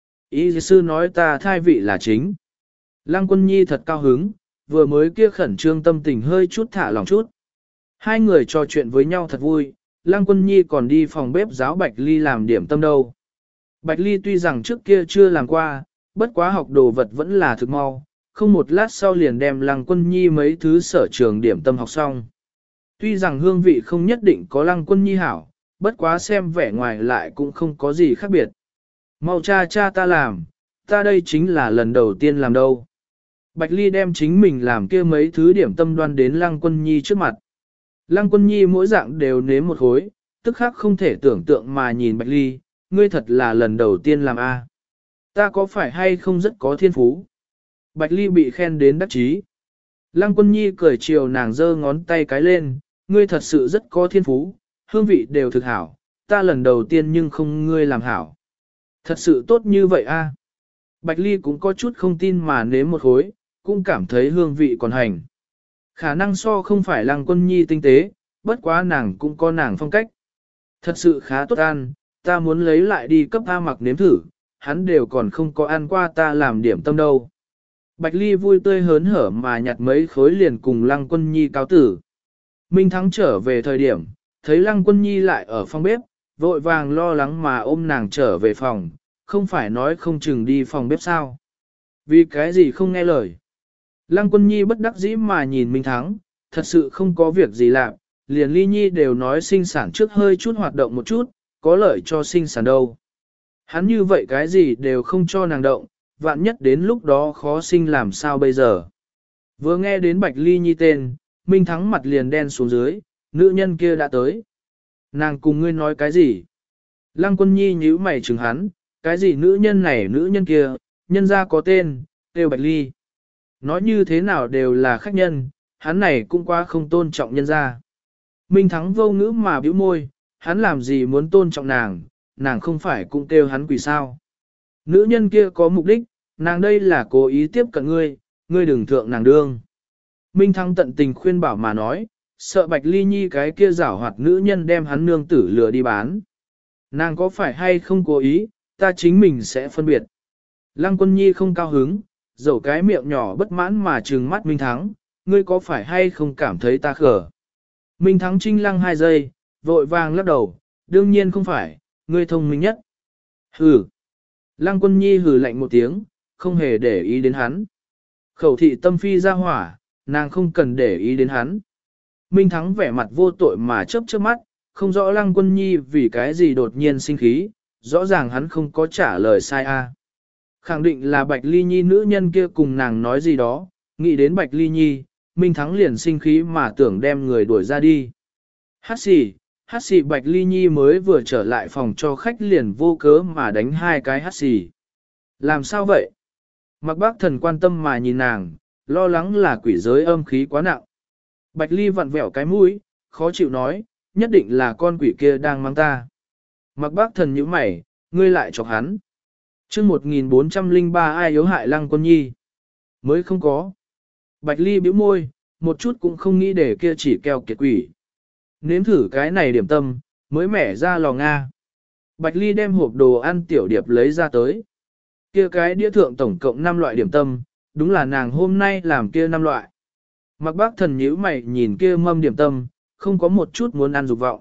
Y sư nói ta thai vị là chính. Lăng Quân Nhi thật cao hứng, vừa mới kia khẩn trương tâm tình hơi chút thả lòng chút. Hai người trò chuyện với nhau thật vui, Lăng Quân Nhi còn đi phòng bếp giáo Bạch Ly làm điểm tâm đâu. Bạch Ly tuy rằng trước kia chưa làm qua, bất quá học đồ vật vẫn là thực mau, không một lát sau liền đem Lăng Quân Nhi mấy thứ sở trường điểm tâm học xong. Tuy rằng hương vị không nhất định có Lăng Quân Nhi hảo, bất quá xem vẻ ngoài lại cũng không có gì khác biệt. Mau cha ta làm, ta đây chính là lần đầu tiên làm đâu. Bạch Ly đem chính mình làm kia mấy thứ điểm tâm đoan đến Lăng Quân Nhi trước mặt. Lăng Quân Nhi mỗi dạng đều nếm một khối, tức khắc không thể tưởng tượng mà nhìn Bạch Ly, ngươi thật là lần đầu tiên làm A. Ta có phải hay không rất có thiên phú? Bạch Ly bị khen đến đắc chí. Lăng Quân Nhi cười chiều nàng giơ ngón tay cái lên, ngươi thật sự rất có thiên phú, hương vị đều thực hảo, ta lần đầu tiên nhưng không ngươi làm hảo. Thật sự tốt như vậy a. Bạch Ly cũng có chút không tin mà nếm một khối, cũng cảm thấy hương vị còn hành. Khả năng so không phải Lăng Quân Nhi tinh tế, bất quá nàng cũng có nàng phong cách. Thật sự khá tốt ăn, ta muốn lấy lại đi cấp A Mặc nếm thử, hắn đều còn không có ăn qua ta làm điểm tâm đâu. Bạch Ly vui tươi hớn hở mà nhặt mấy khối liền cùng Lăng Quân Nhi cáo tử. Minh Thắng trở về thời điểm, thấy Lăng Quân Nhi lại ở phòng bếp, vội vàng lo lắng mà ôm nàng trở về phòng, không phải nói không chừng đi phòng bếp sao. Vì cái gì không nghe lời. Lăng Quân Nhi bất đắc dĩ mà nhìn Minh Thắng, thật sự không có việc gì làm, liền Ly Nhi đều nói sinh sản trước hơi chút hoạt động một chút, có lợi cho sinh sản đâu. Hắn như vậy cái gì đều không cho nàng động, vạn nhất đến lúc đó khó sinh làm sao bây giờ. Vừa nghe đến Bạch Ly Nhi tên, Minh Thắng mặt liền đen xuống dưới, nữ nhân kia đã tới. Nàng cùng ngươi nói cái gì? Lăng Quân Nhi nhíu mày chừng hắn, cái gì nữ nhân này nữ nhân kia, nhân ra có tên, kêu Bạch Ly. Nói như thế nào đều là khách nhân, hắn này cũng quá không tôn trọng nhân ra. Minh Thắng vô ngữ mà bĩu môi, hắn làm gì muốn tôn trọng nàng, nàng không phải cũng kêu hắn quỷ sao. Nữ nhân kia có mục đích, nàng đây là cố ý tiếp cận ngươi, ngươi đừng thượng nàng đương. Minh Thắng tận tình khuyên bảo mà nói, sợ Bạch Ly Nhi cái kia giảo hoạt nữ nhân đem hắn nương tử lừa đi bán. Nàng có phải hay không cố ý, ta chính mình sẽ phân biệt. Lăng Quân Nhi không cao hứng, dầu cái miệng nhỏ bất mãn mà trừng mắt Minh Thắng, ngươi có phải hay không cảm thấy ta khở. Minh Thắng trinh lăng 2 giây, vội vàng lắc đầu, đương nhiên không phải, ngươi thông minh nhất. Hừ. Lăng Quân Nhi hừ lạnh một tiếng, không hề để ý đến hắn. Khẩu thị tâm phi ra hỏa, nàng không cần để ý đến hắn. Minh Thắng vẻ mặt vô tội mà chớp chớp mắt, không rõ Lăng Quân Nhi vì cái gì đột nhiên sinh khí, rõ ràng hắn không có trả lời sai a. Khẳng định là Bạch Ly Nhi nữ nhân kia cùng nàng nói gì đó, nghĩ đến Bạch Ly Nhi, Minh Thắng liền sinh khí mà tưởng đem người đuổi ra đi. Hát xì Bạch Ly Nhi mới vừa trở lại phòng cho khách liền vô cớ mà đánh 2 cái hát xì. Làm sao vậy? Mặc Bác Thần quan tâm mà nhìn nàng, lo lắng là quỷ giới âm khí quá nặng. Bạch Ly vặn vẹo cái mũi, khó chịu nói, nhất định là con quỷ kia đang mang ta. Mặc Bác Thần nhíu mày, ngươi lại chọc hắn. Chương 1403 ai yếu hại Lăng Quân Nhi? Mới không có. Bạch Ly bĩu môi, một chút cũng không nghĩ để kia chỉ keo kiệt quỷ. Nếm thử cái này điểm tâm, mới mẻ ra lò Nga. Bạch Ly đem hộp đồ ăn tiểu điệp lấy ra tới. Kia cái đĩa thượng tổng cộng 5 loại điểm tâm, đúng là nàng hôm nay làm kia 5 loại. Mặc Bác Thần nhíu mày nhìn kia mâm điểm tâm, không có một chút muốn ăn dục vọng.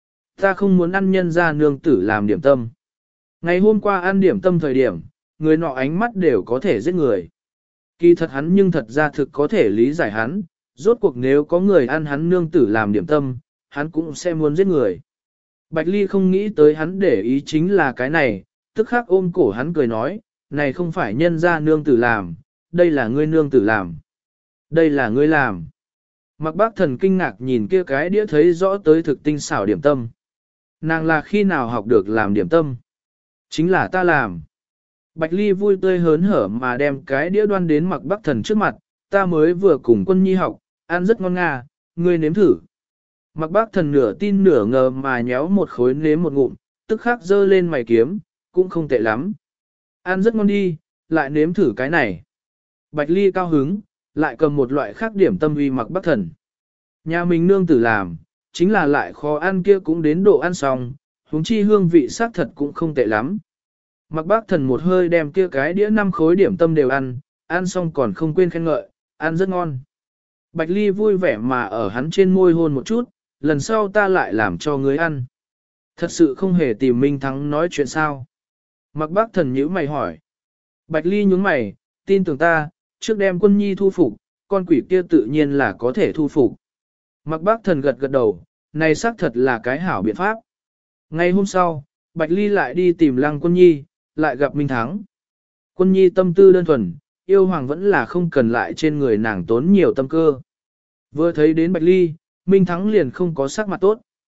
Ta không muốn ăn nhân ra nương tử làm điểm tâm. Ngày hôm qua ăn điểm tâm thời điểm, người nọ ánh mắt đều có thể giết người. Kỳ thật hắn nhưng thật ra thực có thể lý giải hắn, rốt cuộc nếu có người ăn hắn nương tử làm điểm tâm, hắn cũng sẽ muốn giết người. Bạch Ly không nghĩ tới hắn để ý chính là cái này, tức khắc ôm cổ hắn cười nói, này không phải nhân ra nương tử làm, đây là ngươi nương tử làm. Đây là ngươi làm. Mặc Bác Thần kinh ngạc nhìn kia cái đĩa thấy rõ tới thực tinh xảo điểm tâm. Nàng là khi nào học được làm điểm tâm? Chính là ta làm. Bạch Ly vui tươi hớn hở mà đem cái đĩa đoan đến Mặc Bác Thần trước mặt, ta mới vừa cùng Quân Nhi học, ăn rất ngon nga, ngươi nếm thử. Mặc Bác Thần nửa tin nửa ngờ mà nhéo một khối nếm một ngụm, tức khắc giơ lên mày kiếm, cũng không tệ lắm. Ăn rất ngon đi, lại nếm thử cái này. Bạch Ly cao hứng, lại cầm một loại khác điểm tâm uy Mặc Bác Thần. Nhà mình nương tử làm, chính là lại khó ăn kia cũng đến độ ăn xong, huống chi hương vị xác thật cũng không tệ lắm. Mặc Bác Thần một hơi đem kia cái đĩa 5 khối điểm tâm đều ăn xong còn không quên khen ngợi, ăn rất ngon. Bạch Ly vui vẻ mà ở hắn trên môi hôn một chút, lần sau ta lại làm cho ngươi ăn. Thật sự không hề tìm Minh Thắng nói chuyện sao. Mặc Bác Thần nhíu mày hỏi. Bạch Ly nhướng mày, tin tưởng ta, trước đem Quân Nhi thu phục, con quỷ kia tự nhiên là có thể thu phục. Mặc Bác Thần gật gật đầu, này xác thật là cái hảo biện pháp. Ngày hôm sau, Bạch Ly lại đi tìm Lăng Quân Nhi, lại gặp Minh Thắng. Quân Nhi tâm tư đơn thuần, yêu hoàng vẫn là không cần lại trên người nàng tốn nhiều tâm cơ. Vừa thấy đến Bạch Ly, Minh Thắng liền không có sắc mặt tốt.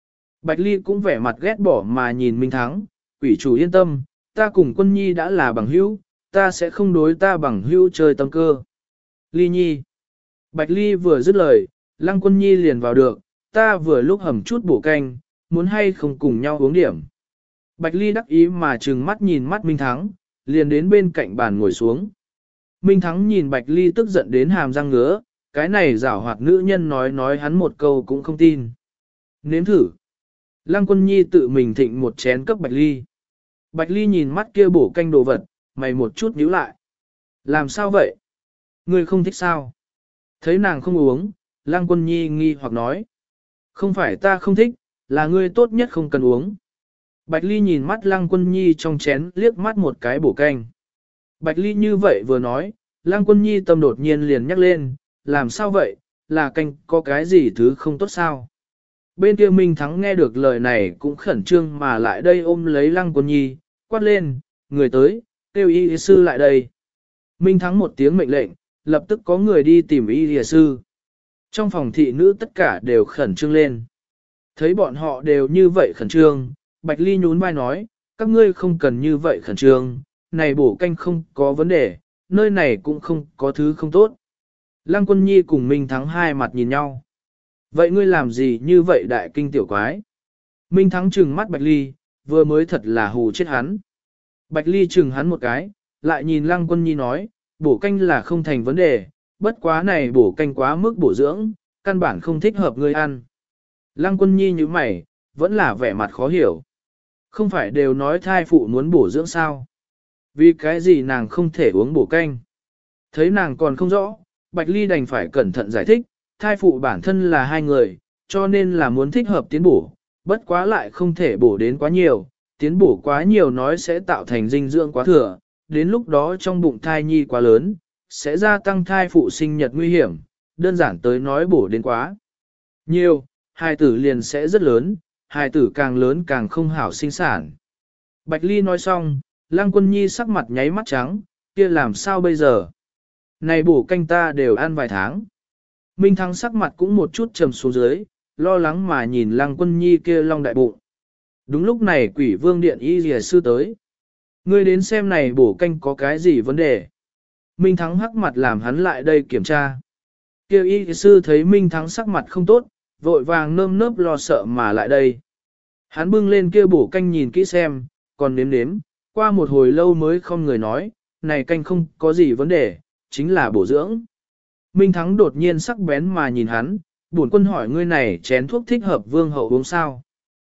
Bạch Ly cũng vẻ mặt ghét bỏ mà nhìn Minh Thắng, quỷ chủ yên tâm, ta cùng Quân Nhi đã là bằng hữu, ta sẽ không đối ta bằng hữu chơi tâm cơ. Ly Nhi. Bạch Ly vừa dứt lời, Lăng Quân Nhi liền vào được, ta vừa lúc hầm chút bổ canh, muốn hay không cùng nhau uống điểm. Bạch Ly đắc ý mà trừng mắt nhìn mắt Minh Thắng, liền đến bên cạnh bàn ngồi xuống. Minh Thắng nhìn Bạch Ly tức giận đến hàm răng ngứa, cái này giảo hoạt nữ nhân nói hắn một câu cũng không tin. Nếm thử. Lăng Quân Nhi tự mình thịnh một chén cấp Bạch Ly. Bạch Ly nhìn mắt kia bổ canh đồ vật, mày một chút nhíu lại. Làm sao vậy? Ngươi không thích sao? Thấy nàng không uống, Lăng Quân Nhi nghi hoặc nói. Không phải ta không thích, là ngươi tốt nhất không cần uống. Bạch Ly nhìn mắt Lăng Quân Nhi trong chén liếc mắt một cái bổ canh. Bạch Ly như vậy vừa nói, Lăng Quân Nhi tâm đột nhiên liền nhắc lên, làm sao vậy, là canh có cái gì thứ không tốt sao? Bên kia Minh Thắng nghe được lời này cũng khẩn trương mà lại đây ôm lấy Lăng Quân Nhi, quát lên, người tới, kêu y sư lại đây. Minh Thắng một tiếng mệnh lệnh, lập tức có người đi tìm y sư. Trong phòng thị nữ tất cả đều khẩn trương lên. Thấy bọn họ đều như vậy khẩn trương, Bạch Ly nhún vai nói, các ngươi không cần như vậy khẩn trương, này bổ canh không có vấn đề, nơi này cũng không có thứ không tốt. Lăng Quân Nhi cùng Minh Thắng hai mặt nhìn nhau. Vậy ngươi làm gì như vậy đại kinh tiểu quái? Minh Thắng trừng mắt Bạch Ly, vừa mới thật là hù chết hắn. Bạch Ly trừng hắn một cái, lại nhìn Lăng Quân Nhi nói, bổ canh là không thành vấn đề, bất quá này bổ canh quá mức bổ dưỡng, căn bản không thích hợp ngươi ăn. Lăng Quân Nhi như mày, vẫn là vẻ mặt khó hiểu. Không phải đều nói thai phụ muốn bổ dưỡng sao? Vì cái gì nàng không thể uống bổ canh? Thấy nàng còn không rõ, Bạch Ly đành phải cẩn thận giải thích, thai phụ bản thân là hai người, cho nên là muốn thích hợp tiến bổ, bất quá lại không thể bổ đến quá nhiều, tiến bổ quá nhiều nói sẽ tạo thành dinh dưỡng quá thừa, đến lúc đó trong bụng thai nhi quá lớn, sẽ gia tăng thai phụ sinh nhật nguy hiểm, đơn giản tới nói bổ đến quá nhiều, hài tử liền sẽ rất lớn, hài tử càng lớn càng không hảo sinh sản. Bạch Ly nói xong, Lăng Quân Nhi sắc mặt nháy mắt trắng, kia làm sao bây giờ? Này bổ canh ta đều ăn vài tháng. Minh Thắng sắc mặt cũng một chút trầm xuống dưới, lo lắng mà nhìn Lăng Quân Nhi kia long đại bụng. Đúng lúc này Quỷ Vương Điện y lìa sư tới. Ngươi đến xem này bổ canh có cái gì vấn đề. Minh Thắng hắc mặt làm hắn lại đây kiểm tra. Kêu y sư thấy Minh Thắng sắc mặt không tốt, vội vàng nơm nớp lo sợ mà lại đây. Hắn bưng lên kia bổ canh nhìn kỹ xem, còn nếm nếm, qua một hồi lâu mới không người nói, này canh không có gì vấn đề, chính là bổ dưỡng. Minh Thắng đột nhiên sắc bén mà nhìn hắn, bổn quân hỏi ngươi này chén thuốc thích hợp vương hậu uống sao.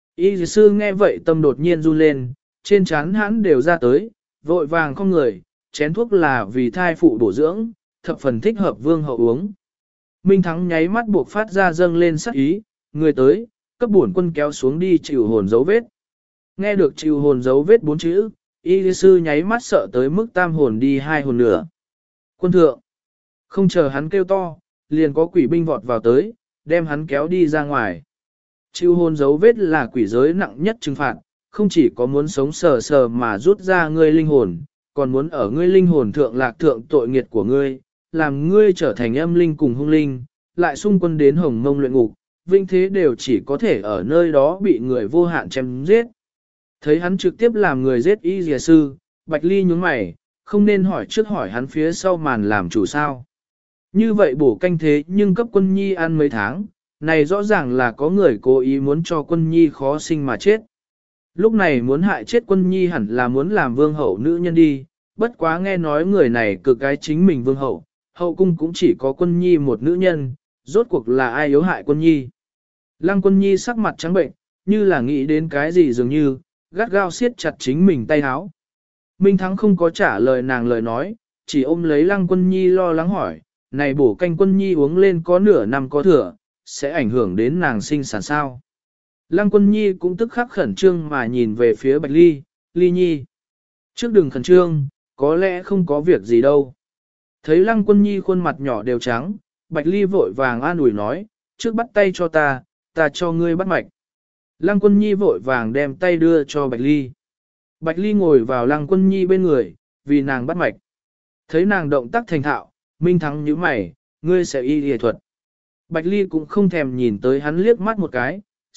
Y sư nghe vậy tâm đột nhiên run lên, trên trán hắn đều ra tới, vội vàng không người, chén thuốc là vì thai phụ bổ dưỡng, thập phần thích hợp vương hậu uống. Minh Thắng nháy mắt buộc phát ra dâng lên sắc ý, người tới, cấp bổn quân kéo xuống đi chịu hồn dấu vết. Nghe được chịu hồn dấu vết 4 chữ, y sư nháy mắt sợ tới mức tam hồn đi 2 hồn nữa. Quân thượng, không chờ hắn kêu to, liền có quỷ binh vọt vào tới, đem hắn kéo đi ra ngoài. Chịu hồn dấu vết là quỷ giới nặng nhất trừng phạt, không chỉ có muốn sống sờ sờ mà rút ra ngươi linh hồn, còn muốn ở ngươi linh hồn thượng lạc thượng tội nghiệt của ngươi, làm ngươi trở thành âm linh cùng hung linh, lại xung quân đến hồng mông luyện ngục, vinh thế đều chỉ có thể ở nơi đó bị người vô hạn chém giết. Thấy hắn trực tiếp làm người giết y dìa sư, Bạch Ly nhướng mày, không nên hỏi trước hỏi hắn phía sau màn làm chủ sao. Như vậy bổ canh thế nhưng cấp Quân Nhi ăn mấy tháng, này rõ ràng là có người cố ý muốn cho Quân Nhi khó sinh mà chết. Lúc này muốn hại chết Quân Nhi hẳn là muốn làm vương hậu nữ nhân đi, bất quá nghe nói người này cực cái chính mình vương hậu, hậu cung cũng chỉ có Quân Nhi một nữ nhân, rốt cuộc là ai yếu hại Quân Nhi. Lăng Quân Nhi sắc mặt trắng bệnh, như là nghĩ đến cái gì dường như, gắt gao siết chặt chính mình tay háo. Minh Thắng không có trả lời nàng lời nói, chỉ ôm lấy Lăng Quân Nhi lo lắng hỏi, này bổ canh Quân Nhi uống lên có nửa năm có thừa, sẽ ảnh hưởng đến nàng sinh sản sao. Lăng Quân Nhi cũng tức khắc khẩn trương mà nhìn về phía Bạch Ly, Ly Nhi. Trước đừng khẩn trương, có lẽ không có việc gì đâu. Thấy Lăng Quân Nhi khuôn mặt nhỏ đều trắng, Bạch Ly vội vàng an ủi nói, trước bắt tay cho ta cho ngươi bắt mạch. Lăng Quân Nhi vội vàng đem tay đưa cho Bạch Ly. Bạch Ly ngồi vào Lăng Quân Nhi bên người, vì nàng bắt mạch. Thấy nàng động tác thành thạo, Minh Thắng nhíu mày, ngươi sẽ y y thuật. Bạch Ly cũng không thèm nhìn tới hắn liếc mắt một cái,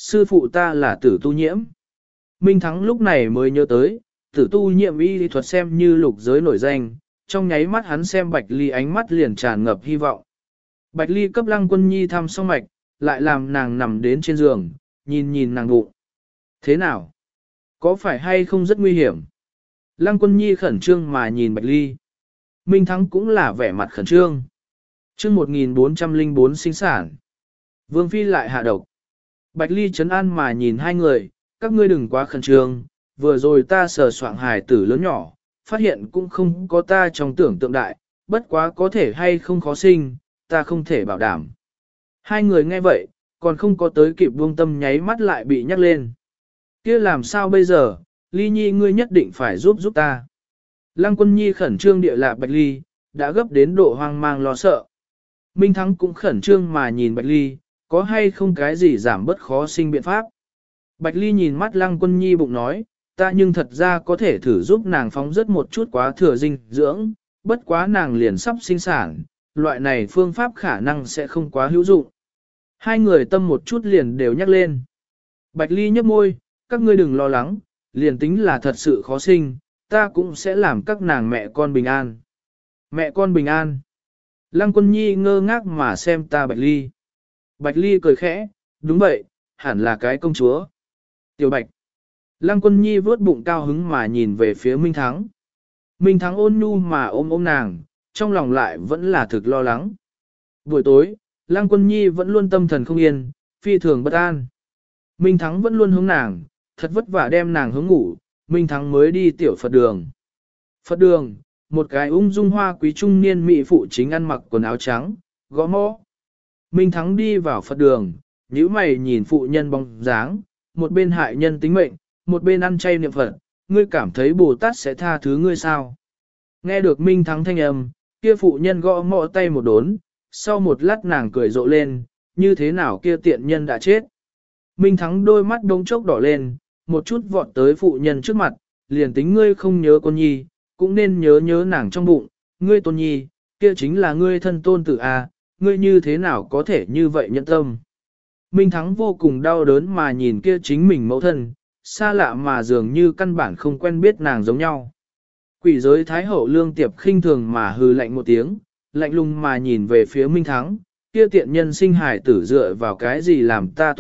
sư phụ ta là Tử Tu Nhiễm. Minh Thắng lúc này mới nhớ tới, Tử Tu Nhiễm y lý thuật xem như lục giới nổi danh, trong nháy mắt hắn xem Bạch Ly ánh mắt liền tràn ngập hy vọng. Bạch Ly cấp Lăng Quân Nhi thăm xong mạch, lại làm nàng nằm đến trên giường, nhìn nhìn nàng bụng. Thế nào? Có phải hay không rất nguy hiểm? Lăng Quân Nhi khẩn trương mà nhìn Bạch Ly. Minh Thắng cũng là vẻ mặt khẩn trương. Chương 1404 sinh sản. Vương Phi lại hạ độc. Bạch Ly trấn an mà nhìn hai người, các ngươi đừng quá khẩn trương, vừa rồi ta sờ soạng hài tử lớn nhỏ, phát hiện cũng không có ta trong tưởng tượng đại, bất quá có thể hay không khó sinh, ta không thể bảo đảm. Hai người nghe vậy, còn không có tới kịp buông tâm nháy mắt lại bị nhắc lên. Kia làm sao bây giờ, Ly Nhi ngươi nhất định phải giúp ta. Lăng Quân Nhi khẩn trương địa lạc Bạch Ly, đã gấp đến độ hoang mang lo sợ. Minh Thắng cũng khẩn trương mà nhìn Bạch Ly, có hay không cái gì giảm bớt khó sinh biện pháp. Bạch Ly nhìn mắt Lăng Quân Nhi bụng nói, ta nhưng thật ra có thể thử giúp nàng phóng rất một chút quá thừa dinh dưỡng, bất quá nàng liền sắp sinh sản, loại này phương pháp khả năng sẽ không quá hữu dụng. Hai người tâm một chút liền đều nhắc lên. Bạch Ly nhấp môi, các ngươi đừng lo lắng, liền tính là thật sự khó sinh, ta cũng sẽ làm các nàng mẹ con bình an. Mẹ con bình an. Lăng Quân Nhi ngơ ngác mà xem ta Bạch Ly. Bạch Ly cười khẽ, đúng vậy, hẳn là cái công chúa. Tiểu Bạch. Lăng Quân Nhi vớt bụng cao hứng mà nhìn về phía Minh Thắng. Minh Thắng ôn nhu mà ôm nàng, trong lòng lại vẫn là thực lo lắng. Buổi tối, Lăng Quân Nhi vẫn luôn tâm thần không yên, phi thường bất an. Minh Thắng vẫn luôn hướng nàng, thật vất vả đem nàng hướng ngủ, Minh Thắng mới đi tiểu Phật đường. Phật đường, một cái ung dung hoa quý trung niên mỹ phụ chính ăn mặc quần áo trắng, gõ mõ. Minh Thắng đi vào Phật đường, nhíu mày nhìn phụ nhân bóng dáng, một bên hại nhân tính mệnh, một bên ăn chay niệm Phật, ngươi cảm thấy Bồ Tát sẽ tha thứ ngươi sao? Nghe được Minh Thắng thanh âm, kia phụ nhân gõ mõ tay một đốn, sau một lát nàng cười rộ lên, như thế nào kia tiện nhân đã chết. Minh Thắng đôi mắt đống chốc đỏ lên, một chút vọt tới phụ nhân trước mặt, liền tính ngươi không nhớ con nhi, cũng nên nhớ nàng trong bụng, ngươi tôn nhi, kia chính là ngươi thân tôn tử a, ngươi như thế nào có thể như vậy nhẫn tâm. Minh Thắng vô cùng đau đớn mà nhìn kia chính mình mẫu thân, xa lạ mà dường như căn bản không quen biết nàng giống nhau. Quỷ giới Thái Hậu Lương Tiệp khinh thường mà hừ lạnh một tiếng, lạnh lùng mà nhìn về phía Minh Thắng, kia tiện nhân sinh hài tử dựa vào cái gì làm ta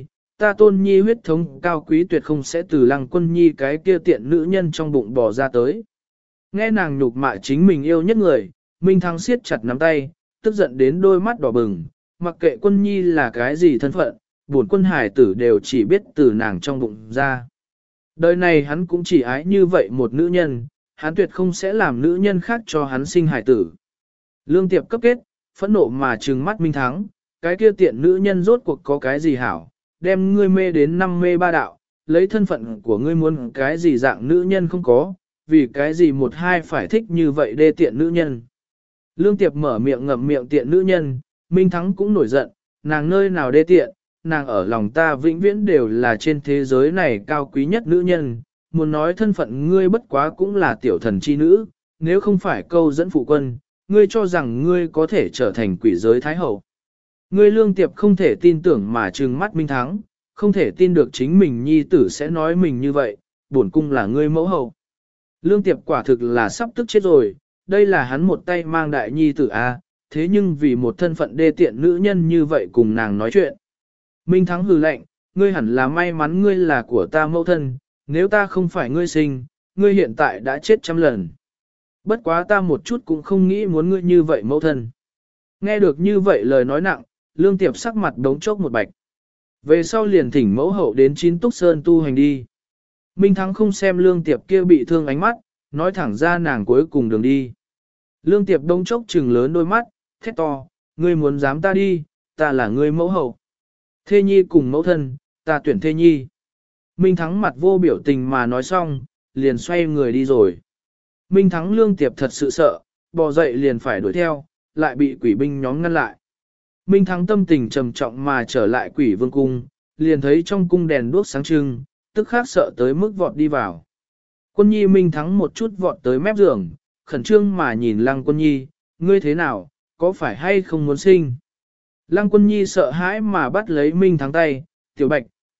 tôn nhi huyết thống cao quý tuyệt không sẽ từ Lăng Quân Nhi cái kia tiện nữ nhân trong bụng bò ra tới. Nghe nàng nhục mạ chính mình yêu nhất người, Minh Thắng siết chặt nắm tay, tức giận đến đôi mắt đỏ bừng, mặc kệ Quân Nhi là cái gì thân phận, buồn quân hải tử đều chỉ biết từ nàng trong bụng ra. Đời này hắn cũng chỉ ái như vậy một nữ nhân, hắn tuyệt không sẽ làm nữ nhân khác cho hắn sinh hải tử. Lương Tiệp cấp kết, phẫn nộ mà trừng mắt Minh Thắng, cái kia tiện nữ nhân rốt cuộc có cái gì hảo, đem ngươi mê đến năm mê ba đạo, lấy thân phận của ngươi muốn cái gì dạng nữ nhân không có, vì cái gì một hai phải thích như vậy đê tiện nữ nhân. Lương Tiệp mở miệng ngậm miệng tiện nữ nhân, Minh Thắng cũng nổi giận, nàng nơi nào đê tiện, nàng ở lòng ta vĩnh viễn đều là trên thế giới này cao quý nhất nữ nhân, muốn nói thân phận ngươi bất quá cũng là tiểu thần chi nữ, nếu không phải câu dẫn phụ quân, ngươi cho rằng ngươi có thể trở thành quỷ giới thái hậu. Ngươi Lương Tiệp không thể tin tưởng mà trừng mắt Minh Thắng, không thể tin được chính mình nhi tử sẽ nói mình như vậy, bổn cung là ngươi mẫu hậu. Lương Tiệp quả thực là sắp tức chết rồi, đây là hắn một tay mang đại nhi tử a, thế nhưng vì một thân phận đê tiện nữ nhân như vậy cùng nàng nói chuyện. Minh Thắng hừ lạnh, ngươi hẳn là may mắn ngươi là của ta mẫu thân, nếu ta không phải ngươi sinh, ngươi hiện tại đã chết trăm lần. Bất quá ta một chút cũng không nghĩ muốn ngươi như vậy mẫu thân. Nghe được như vậy lời nói nặng, Lương Tiệp sắc mặt đống chốc một bạch. Về sau liền thỉnh mẫu hậu đến Chín Túc Sơn tu hành đi. Minh Thắng không xem Lương Tiệp kia bị thương ánh mắt, nói thẳng ra nàng cuối cùng đường đi. Lương Tiệp đống chốc trừng lớn đôi mắt, thét to, ngươi muốn dám ta đi, ta là ngươi mẫu hậu. Thê nhi cùng mẫu thân, ta tuyển thê nhi. Minh Thắng mặt vô biểu tình mà nói xong, liền xoay người đi rồi. Minh Thắng Lương Tiệp thật sự sợ, bò dậy liền phải đuổi theo, lại bị quỷ binh nhóm ngăn lại. Minh Thắng tâm tình trầm trọng mà trở lại quỷ vương cung, liền thấy trong cung đèn đuốc sáng trưng, tức khắc sợ tới mức vọt đi vào. Quân nhi Minh Thắng một chút vọt tới mép giường, khẩn trương mà nhìn Lăng Quân Nhi, ngươi thế nào, có phải hay không muốn sinh? Lăng Quân Nhi sợ hãi mà bắt lấy Minh Thắng tay, tiểu Bạch,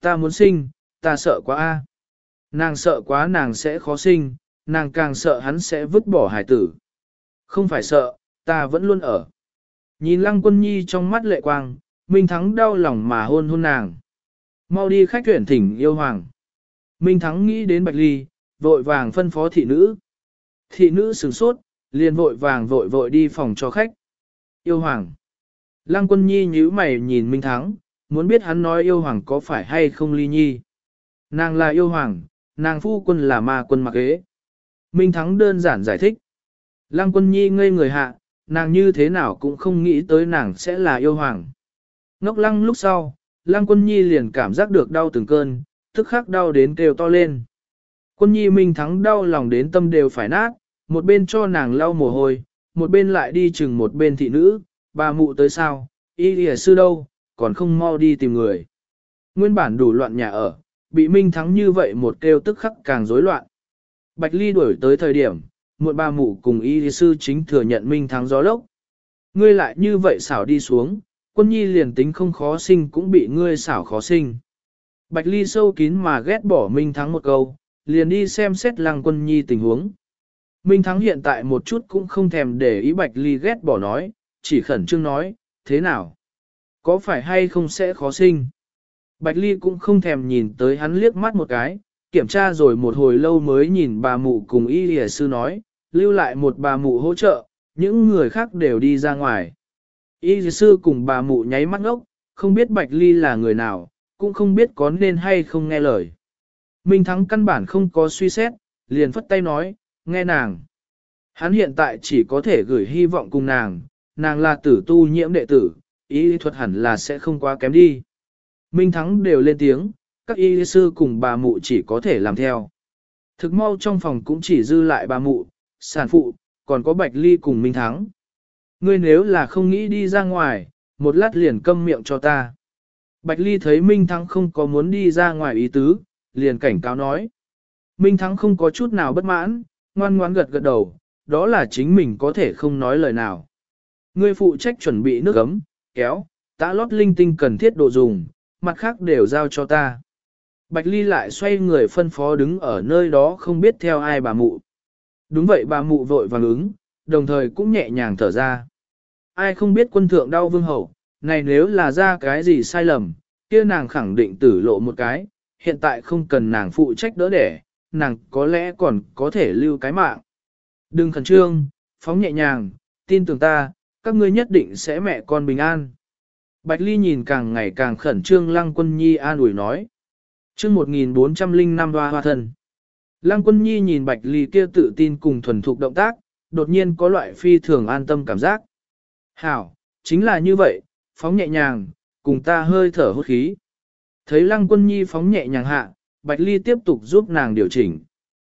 ta muốn sinh, ta sợ quá a. Nàng sợ quá nàng sẽ khó sinh, nàng càng sợ hắn sẽ vứt bỏ hải tử. Không phải sợ, ta vẫn luôn ở. Nhìn Lăng Quân Nhi trong mắt lệ quang, Minh Thắng đau lòng mà hôn hôn nàng. Mau đi khách tuyển thỉnh yêu hoàng. Minh Thắng nghĩ đến Bạch Ly, vội vàng phân phó thị nữ. Thị nữ sửng sốt, liền vội vàng vội vội đi phòng cho khách. Yêu hoàng. Lăng Quân Nhi nhíu mày nhìn Minh Thắng, muốn biết hắn nói yêu hoàng có phải hay không ly nhi. Nàng là yêu hoàng, nàng phu quân là ma quân mặc ế. Minh Thắng đơn giản giải thích. Lăng Quân Nhi ngây người hạ, nàng như thế nào cũng không nghĩ tới nàng sẽ là yêu hoàng. Ngốc lăng lúc sau, Lăng Quân Nhi liền cảm giác được đau từng cơn, tức khắc đau đến kêu to lên. Quân Nhi Minh Thắng đau lòng đến tâm đều phải nát, một bên cho nàng lau mồ hôi, một bên lại đi chừng một bên thị nữ, bà mụ tới sao, y lìa sư đâu, còn không mau đi tìm người. Nguyên bản đủ loạn nhà ở, bị Minh Thắng như vậy một kêu tức khắc càng rối loạn. Bạch Ly đuổi tới thời điểm, một bà mụ cùng y lìa sư chính thừa nhận Minh Thắng gió lốc. Ngươi lại như vậy xảo đi xuống, Quân Nhi liền tính không khó sinh cũng bị ngươi xảo khó sinh. Bạch Ly sâu kín mà ghét bỏ Minh Thắng một câu, liền đi xem xét Lăng Quân Nhi tình huống. Minh Thắng hiện tại một chút cũng không thèm để ý Bạch Ly ghét bỏ nói, chỉ khẩn trương nói, thế nào? Có phải hay không sẽ khó sinh? Bạch Ly cũng không thèm nhìn tới hắn liếc mắt một cái, kiểm tra rồi một hồi lâu mới nhìn bà mụ cùng y lìa sư nói, lưu lại một bà mụ hỗ trợ, những người khác đều đi ra ngoài. Y lìa sư cùng bà mụ nháy mắt ngốc, không biết Bạch Ly là người nào, cũng không biết có nên hay không nghe lời. Minh Thắng căn bản không có suy xét, liền phất tay nói, nghe nàng. Hắn hiện tại chỉ có thể gửi hy vọng cùng nàng là tử tu nhiễm đệ tử, y thuật hẳn là sẽ không quá kém đi. Minh Thắng đều lên tiếng, các y sư cùng bà mụ chỉ có thể làm theo. Thực mau trong phòng cũng chỉ dư lại bà mụ, sản phụ, còn có Bạch Ly cùng Minh Thắng. Ngươi nếu là không nghĩ đi ra ngoài, một lát liền câm miệng cho ta. Bạch Ly thấy Minh Thắng không có muốn đi ra ngoài ý tứ, liền cảnh cáo nói. Minh Thắng không có chút nào bất mãn, ngoan ngoãn gật gật đầu, đó là chính mình có thể không nói lời nào. Ngươi phụ trách chuẩn bị nước ấm, kéo, tã lót linh tinh cần thiết đồ dùng, mặt khác đều giao cho ta. Bạch Ly lại xoay người phân phó đứng ở nơi đó không biết theo ai bà mụ. Đúng vậy bà mụ vội vàng ứng, đồng thời cũng nhẹ nhàng thở ra. Ai không biết quân thượng đau vương hậu, này nếu là ra cái gì sai lầm, kia nàng khẳng định tử lộ một cái, hiện tại không cần nàng phụ trách đỡ đẻ, nàng có lẽ còn có thể lưu cái mạng. Đừng khẩn trương, phóng nhẹ nhàng, tin tưởng ta, các ngươi nhất định sẽ mẹ con bình an. Bạch Ly nhìn càng ngày càng khẩn trương Lăng Quân Nhi an ủi nói. Chương 1405 hoa thân. Lăng Quân Nhi nhìn Bạch Ly kia tự tin cùng thuần thục động tác, đột nhiên có loại phi thường an tâm cảm giác. Hảo, chính là như vậy, phóng nhẹ nhàng, cùng ta hơi thở hốt khí. Thấy Lăng Quân Nhi phóng nhẹ nhàng hạ, Bạch Ly tiếp tục giúp nàng điều chỉnh.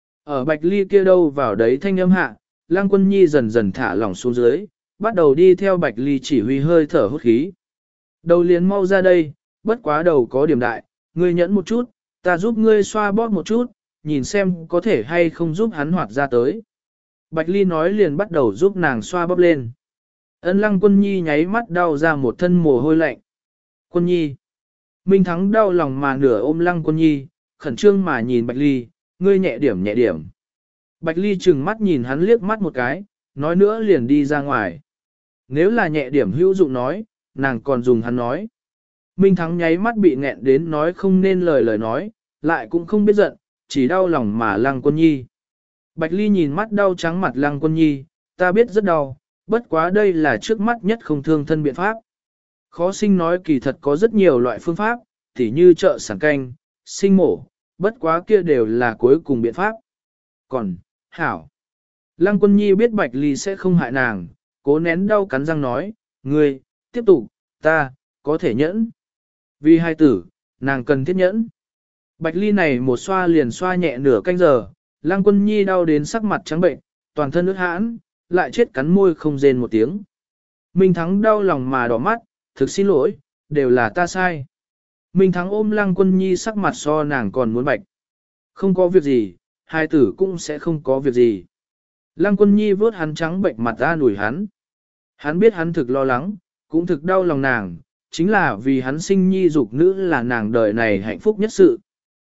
Ở Bạch Ly kia đâu vào đấy thanh âm hạ, Lăng Quân Nhi dần dần thả lỏng xuống dưới, bắt đầu đi theo Bạch Ly chỉ huy hơi thở hốt khí. Đầu liền mau ra đây, bất quá đầu có điểm đại, ngươi nhẫn một chút, ta giúp ngươi xoa bóp một chút, nhìn xem có thể hay không giúp hắn hoạt ra tới. Bạch Ly nói liền bắt đầu giúp nàng xoa bóp lên. Ân Lăng Quân Nhi nháy mắt đau ra một thân mồ hôi lạnh. Quân Nhi. Minh Thắng đau lòng mà nửa ôm Lăng Quân Nhi, khẩn trương mà nhìn Bạch Ly, ngươi nhẹ điểm nhẹ điểm. Bạch Ly chừng mắt nhìn hắn liếc mắt một cái, nói nữa liền đi ra ngoài. Nếu là nhẹ điểm hữu dụng nói, nàng còn dùng hắn nói. Minh Thắng nháy mắt bị nghẹn đến nói không nên lời nói, lại cũng không biết giận, chỉ đau lòng mà Lăng Quân Nhi. Bạch Ly nhìn mắt đau trắng mặt Lăng Quân Nhi, ta biết rất đau, bất quá đây là trước mắt nhất không thương thân biện pháp. Khó sinh nói kỳ thật có rất nhiều loại phương pháp, tỉ như trợ sản canh, sinh mổ, bất quá kia đều là cuối cùng biện pháp. Còn, hảo. Lăng Quân Nhi biết Bạch Ly sẽ không hại nàng, cố nén đau cắn răng nói, ngươi, tiếp tục, ta, có thể nhẫn. Vì hai tử, nàng cần thiết nhẫn. Bạch Ly này một xoa liền xoa nhẹ nửa canh giờ, Lăng Quân Nhi đau đến sắc mặt trắng bệnh, toàn thân ướt hãn, lại chết cắn môi không rên một tiếng. Minh Thắng đau lòng mà đỏ mắt, thực xin lỗi, đều là ta sai. Minh Thắng ôm Lăng Quân Nhi sắc mặt so nàng còn muốn bạch. Không có việc gì, hai tử cũng sẽ không có việc gì. Lăng Quân Nhi vớt hắn trắng bệnh mặt ra nủi hắn. Hắn biết hắn thực lo lắng, cũng thực đau lòng nàng, chính là vì hắn sinh nhi dục nữ là nàng đời này hạnh phúc nhất sự.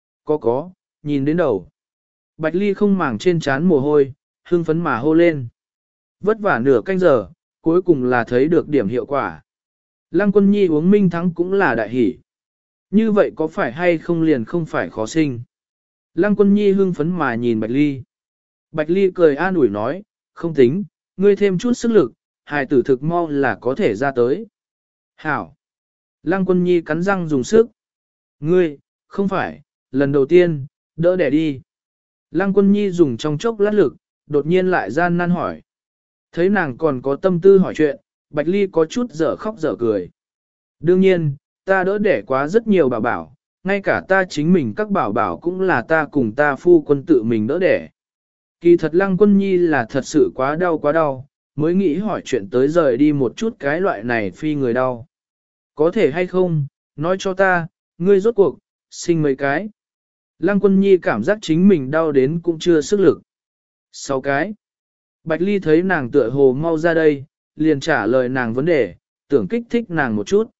Có, nhìn đến đầu. Bạch Ly không màng trên trán mồ hôi, hưng phấn mà hô lên. Vất vả nửa canh giờ, cuối cùng là thấy được điểm hiệu quả. Lăng Quân Nhi uống Minh Thắng cũng là đại hỷ. Như vậy có phải hay không liền không phải khó sinh. Lăng Quân Nhi hưng phấn mà nhìn Bạch Ly. Bạch Ly cười an ủi nói, không tính, ngươi thêm chút sức lực, hài tử thực mau là có thể ra tới. Hảo. Lăng Quân Nhi cắn răng dùng sức. Ngươi, không phải, lần đầu tiên, đỡ đẻ đi. Lăng Quân Nhi dùng trong chốc lát lực, đột nhiên lại gian nan hỏi. Thấy nàng còn có tâm tư hỏi chuyện, Bạch Ly có chút dở khóc dở cười. Đương nhiên, ta đỡ đẻ quá rất nhiều bảo bảo, ngay cả ta chính mình các bảo bảo cũng là ta cùng ta phu quân tự mình đỡ đẻ. Kỳ thật Lăng Quân Nhi là thật sự quá đau, mới nghĩ hỏi chuyện tới rời đi một chút cái loại này phi người đau. Có thể hay không, nói cho ta, ngươi rốt cuộc, sinh mấy cái. Lăng Quân Nhi cảm giác chính mình đau đến cũng chưa sức lực. 6 cái. Bạch Ly thấy nàng tựa hồ mau ra đây, liền trả lời nàng vấn đề, tưởng kích thích nàng một chút.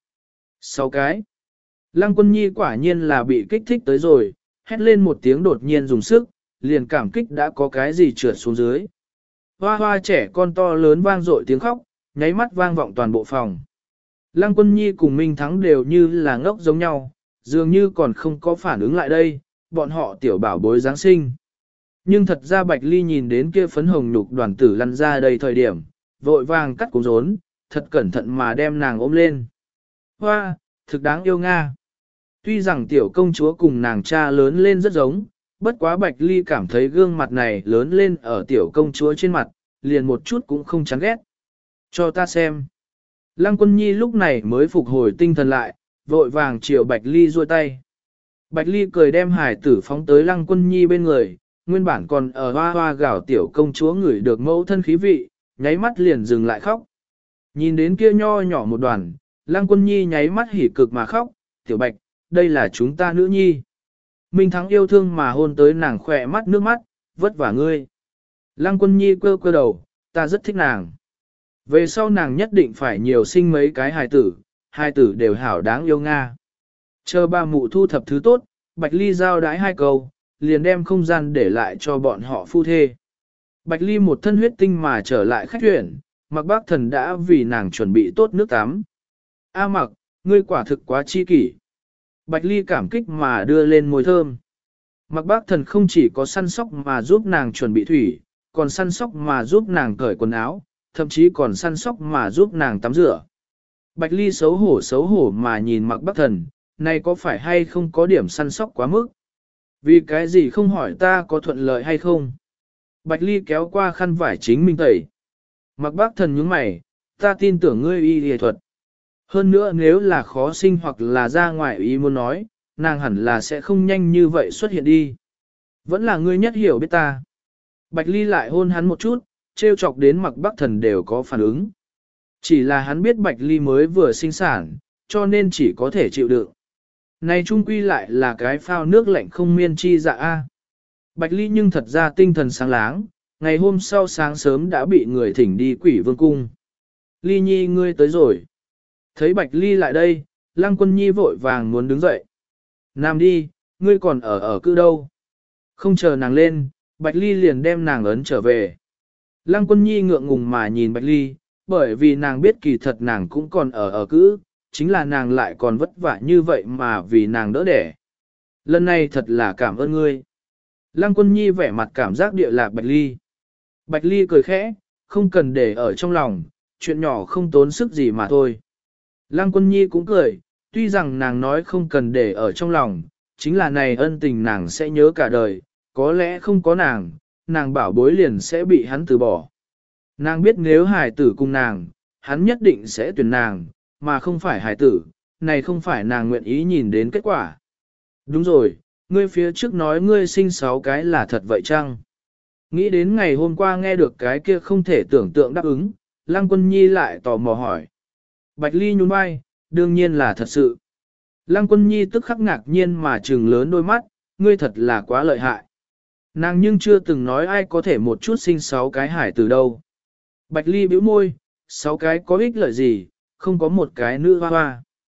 6 cái. Lăng Quân Nhi quả nhiên là bị kích thích tới rồi, hét lên một tiếng đột nhiên dùng sức, liền cảm kích đã có cái gì trượt xuống dưới. Hoa hoa trẻ con to lớn vang dội tiếng khóc, nháy mắt vang vọng toàn bộ phòng. Lăng Quân Nhi cùng Minh Thắng đều như là ngốc giống nhau, dường như còn không có phản ứng lại đây, bọn họ tiểu bảo bối Giáng sinh. Nhưng thật ra Bạch Ly nhìn đến kia phấn hồng nhục đoàn tử lăn ra đây thời điểm, vội vàng cắt cuống rốn, thật cẩn thận mà đem nàng ôm lên. Hoa, thực đáng yêu Nga. Tuy rằng tiểu công chúa cùng nàng cha lớn lên rất giống, bất quá Bạch Ly cảm thấy gương mặt này lớn lên ở tiểu công chúa trên mặt, liền một chút cũng không chán ghét. Cho ta xem. Lăng Quân Nhi lúc này mới phục hồi tinh thần lại, vội vàng chiều Bạch Ly duỗi tay. Bạch Ly cười đem hải tử phóng tới Lăng Quân Nhi bên người, nguyên bản còn ở hoa hoa gào tiểu công chúa ngửi được mẫu thân khí vị, nháy mắt liền dừng lại khóc. Nhìn đến kia nho nhỏ một đoàn, Lăng Quân Nhi nháy mắt hỉ cực mà khóc, tiểu Bạch, đây là chúng ta nữ nhi. Minh Thắng yêu thương mà hôn tới nàng khỏe mắt nước mắt, vất vả ngươi. Lăng Quân Nhi quơ quơ đầu, ta rất thích nàng. Về sau nàng nhất định phải nhiều sinh mấy cái hài tử đều hảo đáng yêu Nga. Chờ ba mụ thu thập thứ tốt, Bạch Ly giao đái 2 câu, liền đem không gian để lại cho bọn họ phu thê. Bạch Ly một thân huyết tinh mà trở lại khách tuyển, Mặc Bác Thần đã vì nàng chuẩn bị tốt nước tắm. A Mặc, ngươi quả thực quá chi kỷ. Bạch Ly cảm kích mà đưa lên môi thơm. Mặc Bác Thần không chỉ có săn sóc mà giúp nàng chuẩn bị thủy, còn săn sóc mà giúp nàng cởi quần áo, thậm chí còn săn sóc mà giúp nàng tắm rửa. Bạch Ly xấu hổ mà nhìn Mặc Bác Thần, này có phải hay không có điểm săn sóc quá mức? Vì cái gì không hỏi ta có thuận lợi hay không? Bạch Ly kéo qua khăn vải chính mình tẩy. Mặc Bác Thần nhướng mày, ta tin tưởng ngươi y y thuật. Hơn nữa nếu là khó sinh hoặc là ra ngoài ý muốn nói, nàng hẳn là sẽ không nhanh như vậy xuất hiện đi. Vẫn là ngươi nhất hiểu biết ta. Bạch Ly lại hôn hắn một chút, trêu chọc đến Mặc Bác Thần đều có phản ứng. Chỉ là hắn biết Bạch Ly mới vừa sinh sản, cho nên chỉ có thể chịu đựng. Này trung quy lại là cái phao nước lạnh không miên chi dạ a. Bạch Ly nhưng thật ra tinh thần sáng láng, ngày hôm sau sáng sớm đã bị người thỉnh đi Quỷ Vương cung. Ly Nhi ngươi tới rồi. Thấy Bạch Ly lại đây, Lăng Quân Nhi vội vàng muốn đứng dậy. Nam đi, ngươi còn ở cư đâu. Không chờ nàng lên, Bạch Ly liền đem nàng ấn trở về. Lăng Quân Nhi ngượng ngùng mà nhìn Bạch Ly, bởi vì nàng biết kỳ thật nàng cũng còn ở cữ, chính là nàng lại còn vất vả như vậy mà vì nàng đỡ đẻ. Lần này thật là cảm ơn ngươi. Lăng Quân Nhi vẻ mặt cảm giác địa lạc Bạch Ly. Bạch Ly cười khẽ, không cần để ở trong lòng, chuyện nhỏ không tốn sức gì mà thôi. Lăng Quân Nhi cũng cười, tuy rằng nàng nói không cần để ở trong lòng, chính là này ân tình nàng sẽ nhớ cả đời, có lẽ không có nàng bảo bối liền sẽ bị hắn từ bỏ. Nàng biết nếu hài tử cùng nàng, hắn nhất định sẽ tuyển nàng, mà không phải hài tử, này không phải nàng nguyện ý nhìn đến kết quả. Đúng rồi, ngươi phía trước nói ngươi sinh 6 cái là thật vậy chăng? Nghĩ đến ngày hôm qua nghe được cái kia không thể tưởng tượng đáp ứng, Lăng Quân Nhi lại tò mò hỏi. Bạch Ly nhún vai, đương nhiên là thật sự. Lăng Quân Nhi tức khắc ngạc nhiên mà trừng lớn đôi mắt, ngươi thật là quá lợi hại. Nàng nhưng chưa từng nói ai có thể một chút sinh 6 cái hải từ đâu. Bạch Ly bĩu môi, 6 cái có ích lợi gì, không có một cái nữ hoa hoa.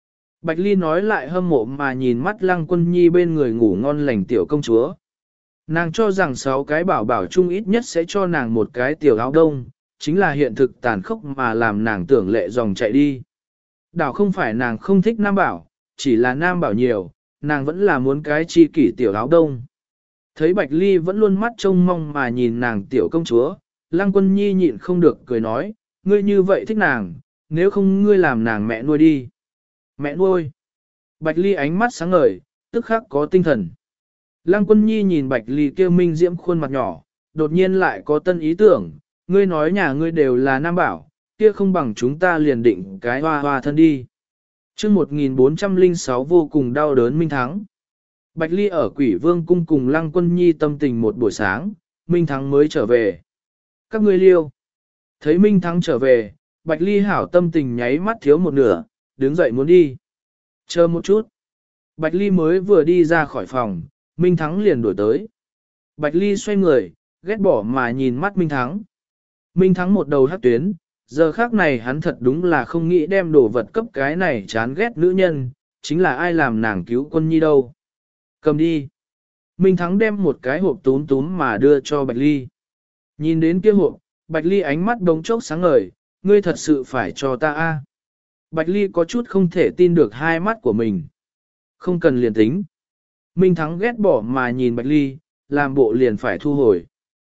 Bạch Ly nói lại hâm mộ mà nhìn mắt Lăng Quân Nhi bên người ngủ ngon lành tiểu công chúa. Nàng cho rằng 6 cái bảo bảo chung ít nhất sẽ cho nàng một cái tiểu áo đông, chính là hiện thực tàn khốc mà làm nàng tưởng lệ dòng chạy đi. Đảo không phải nàng không thích nam bảo, chỉ là nam bảo nhiều, nàng vẫn là muốn cái chi kỷ tiểu áo đông. Thấy Bạch Ly vẫn luôn mắt trông mong mà nhìn nàng tiểu công chúa, Lăng Quân Nhi nhịn không được cười nói, ngươi như vậy thích nàng, nếu không ngươi làm nàng mẹ nuôi đi. Mẹ nuôi. Bạch Ly ánh mắt sáng ngời, tức khắc có tinh thần. Lăng Quân Nhi nhìn Bạch Ly kêu minh diễm khuôn mặt nhỏ, đột nhiên lại có tân ý tưởng, ngươi nói nhà ngươi đều là nam bảo, kia không bằng chúng ta liền định cái hoa hoa thân đi. Chương 1406 vô cùng đau đớn Minh Thắng. Bạch Ly ở Quỷ Vương cung cùng Lăng Quân Nhi tâm tình một buổi sáng, Minh Thắng mới trở về. Các ngươi liêu. Thấy Minh Thắng trở về, Bạch Ly hảo tâm tình nháy mắt thiếu một nửa, đứng dậy muốn đi. Chờ một chút. Bạch Ly mới vừa đi ra khỏi phòng, Minh Thắng liền đuổi tới. Bạch Ly xoay người, ghét bỏ mà nhìn mắt Minh Thắng. Minh Thắng một đầu hắc tuyến, giờ khác này hắn thật đúng là không nghĩ đem đồ vật cấp cái này chán ghét nữ nhân, chính là ai làm nàng cứu Quân Nhi đâu. Cầm đi. Minh Thắng đem một cái hộp túm túm mà đưa cho Bạch Ly. Nhìn đến kia hộp, Bạch Ly ánh mắt đống chốc sáng ngời, ngươi thật sự phải cho ta a? Bạch Ly có chút không thể tin được hai mắt của mình. Không cần liền tính. Minh Thắng ghét bỏ mà nhìn Bạch Ly, làm bộ liền phải thu hồi.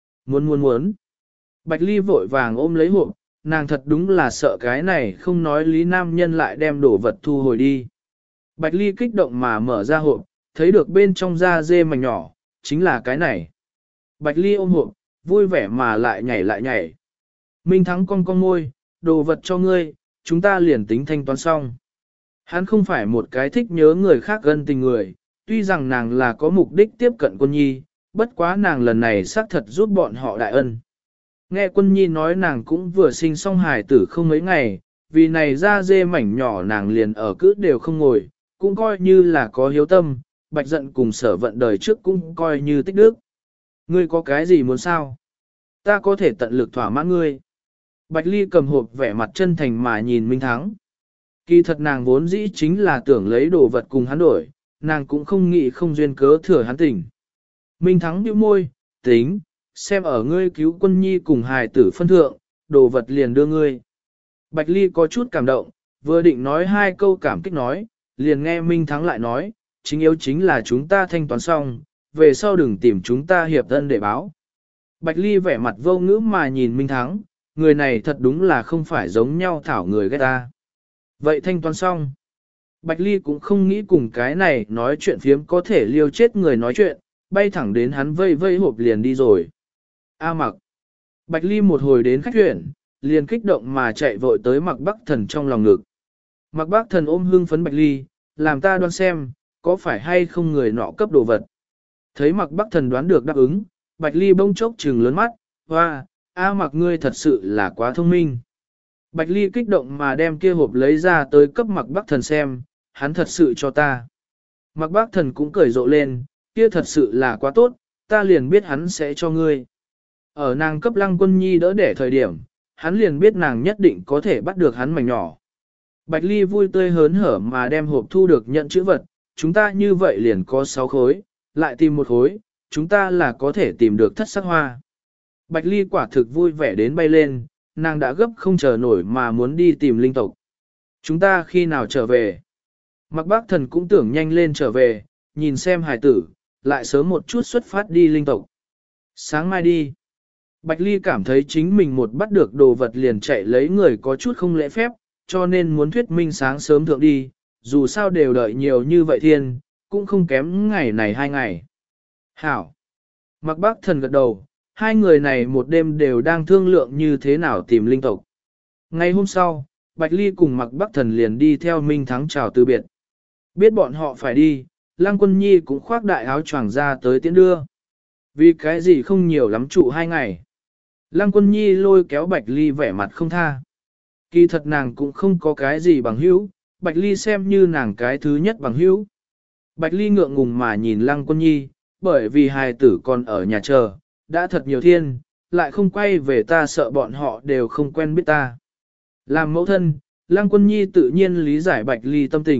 Muốn. Bạch Ly vội vàng ôm lấy hộp, nàng thật đúng là sợ cái này không nói lý nam nhân lại đem đồ vật thu hồi đi. Bạch Ly kích động mà mở ra hộp, thấy được bên trong da dê mảnh nhỏ, chính là cái này. Bạch Ly ôm hộp, vui vẻ mà lại nhảy. Minh Thắng cong môi, đồ vật cho ngươi, chúng ta liền tính thanh toán xong. Hắn không phải một cái thích nhớ người khác gân tình người, tuy rằng nàng là có mục đích tiếp cận Quân Nhi, bất quá nàng lần này xác thật giúp bọn họ đại ân. Nghe Quân Nhi nói nàng cũng vừa sinh xong hài tử không mấy ngày, vì này da dê mảnh nhỏ nàng liền ở cứ đều không ngồi, cũng coi như là có hiếu tâm, Bạch Giận cùng Sở Vận đời trước cũng coi như tích đức. Ngươi có cái gì muốn sao? Ta có thể tận lực thỏa mãn ngươi. Bạch Ly cầm hộp vẻ mặt chân thành mà nhìn Minh Thắng. Kỳ thật nàng vốn dĩ chính là tưởng lấy đồ vật cùng hắn đổi, nàng cũng không nghĩ không duyên cớ thừa hắn tình. Minh Thắng nhíu môi, tính, xem ở ngươi cứu Quân Nhi cùng hài tử phân thượng, đồ vật liền đưa ngươi. Bạch Ly có chút cảm động, vừa định nói 2 câu cảm kích nói, liền nghe Minh Thắng lại nói, chính yếu chính là chúng ta thanh toán xong, về sau đừng tìm chúng ta hiệp thân để báo. Bạch Ly vẻ mặt vô ngữ mà nhìn Minh Thắng, người này thật đúng là không phải giống nhau thảo người ghét ta. Vậy thanh toán xong. Bạch Ly cũng không nghĩ cùng cái này nói chuyện phiếm có thể liêu chết người nói chuyện, bay thẳng đến hắn vây hộp liền đi rồi. A Mặc. Bạch Ly một hồi đến khách huyện, liền kích động mà chạy vội tới Mặc Bắc Thần trong lòng ngực. Mặc Bắc Thần ôm hương phấn Bạch Ly, làm ta đoán xem, có phải hay không người nọ cấp đồ vật. Thấy Mặc Bắc Thần đoán được đáp ứng, Bạch Ly bông chốc trừng lớn mắt, hoa, A Mặc ngươi thật sự là quá thông minh. Bạch Ly kích động mà đem kia hộp lấy ra tới cấp Mặc Bắc Thần xem, hắn thật sự cho ta. Mặc Bắc Thần cũng cười rộ lên, kia thật sự là quá tốt, ta liền biết hắn sẽ cho ngươi. Ở nàng cấp Lăng Quân Nhi đỡ để thời điểm, hắn liền biết nàng nhất định có thể bắt được hắn mảnh nhỏ. Bạch Ly vui tươi hớn hở mà đem hộp thu được nhận chữ vật, chúng ta như vậy liền có 6 khối, lại tìm 1 khối, chúng ta là có thể tìm được thất sắc hoa. Bạch Ly quả thực vui vẻ đến bay lên, nàng đã gấp không chờ nổi mà muốn đi tìm linh tộc. Chúng ta khi nào trở về? Mặc Bác Thần cũng tưởng nhanh lên trở về, nhìn xem hài tử, lại sớm một chút xuất phát đi linh tộc. Sáng mai đi. Bạch Ly cảm thấy chính mình một bắt được đồ vật liền chạy lấy người có chút không lễ phép, cho nên muốn thuyết minh sáng sớm thượng đi, dù sao đều đợi nhiều như vậy thiên, cũng không kém ngày này 2 ngày. Hảo. Mặc Bác Thần gật đầu, 2 người này một đêm đều đang thương lượng như thế nào tìm linh tộc. Ngày hôm sau, Bạch Ly cùng Mặc Bắc Thần liền đi theo Minh Thắng chào từ biệt. Biết bọn họ phải đi, Lăng Quân Nhi cũng khoác đại áo choàng ra tới tiễn đưa. Vì cái gì không nhiều lắm trụ 2 ngày. Lăng Quân Nhi lôi kéo Bạch Ly vẻ mặt không tha. Kỳ thật nàng cũng không có cái gì bằng hữu, Bạch Ly xem như nàng cái thứ nhất bằng hữu. Bạch Ly ngượng ngùng mà nhìn Lăng Quân Nhi, bởi vì hài tử còn ở nhà chờ, đã thật nhiều thiên, lại không quay về ta sợ bọn họ đều không quen biết ta. Làm mẫu thân, Lăng Quân Nhi tự nhiên lý giải Bạch Ly tâm tình,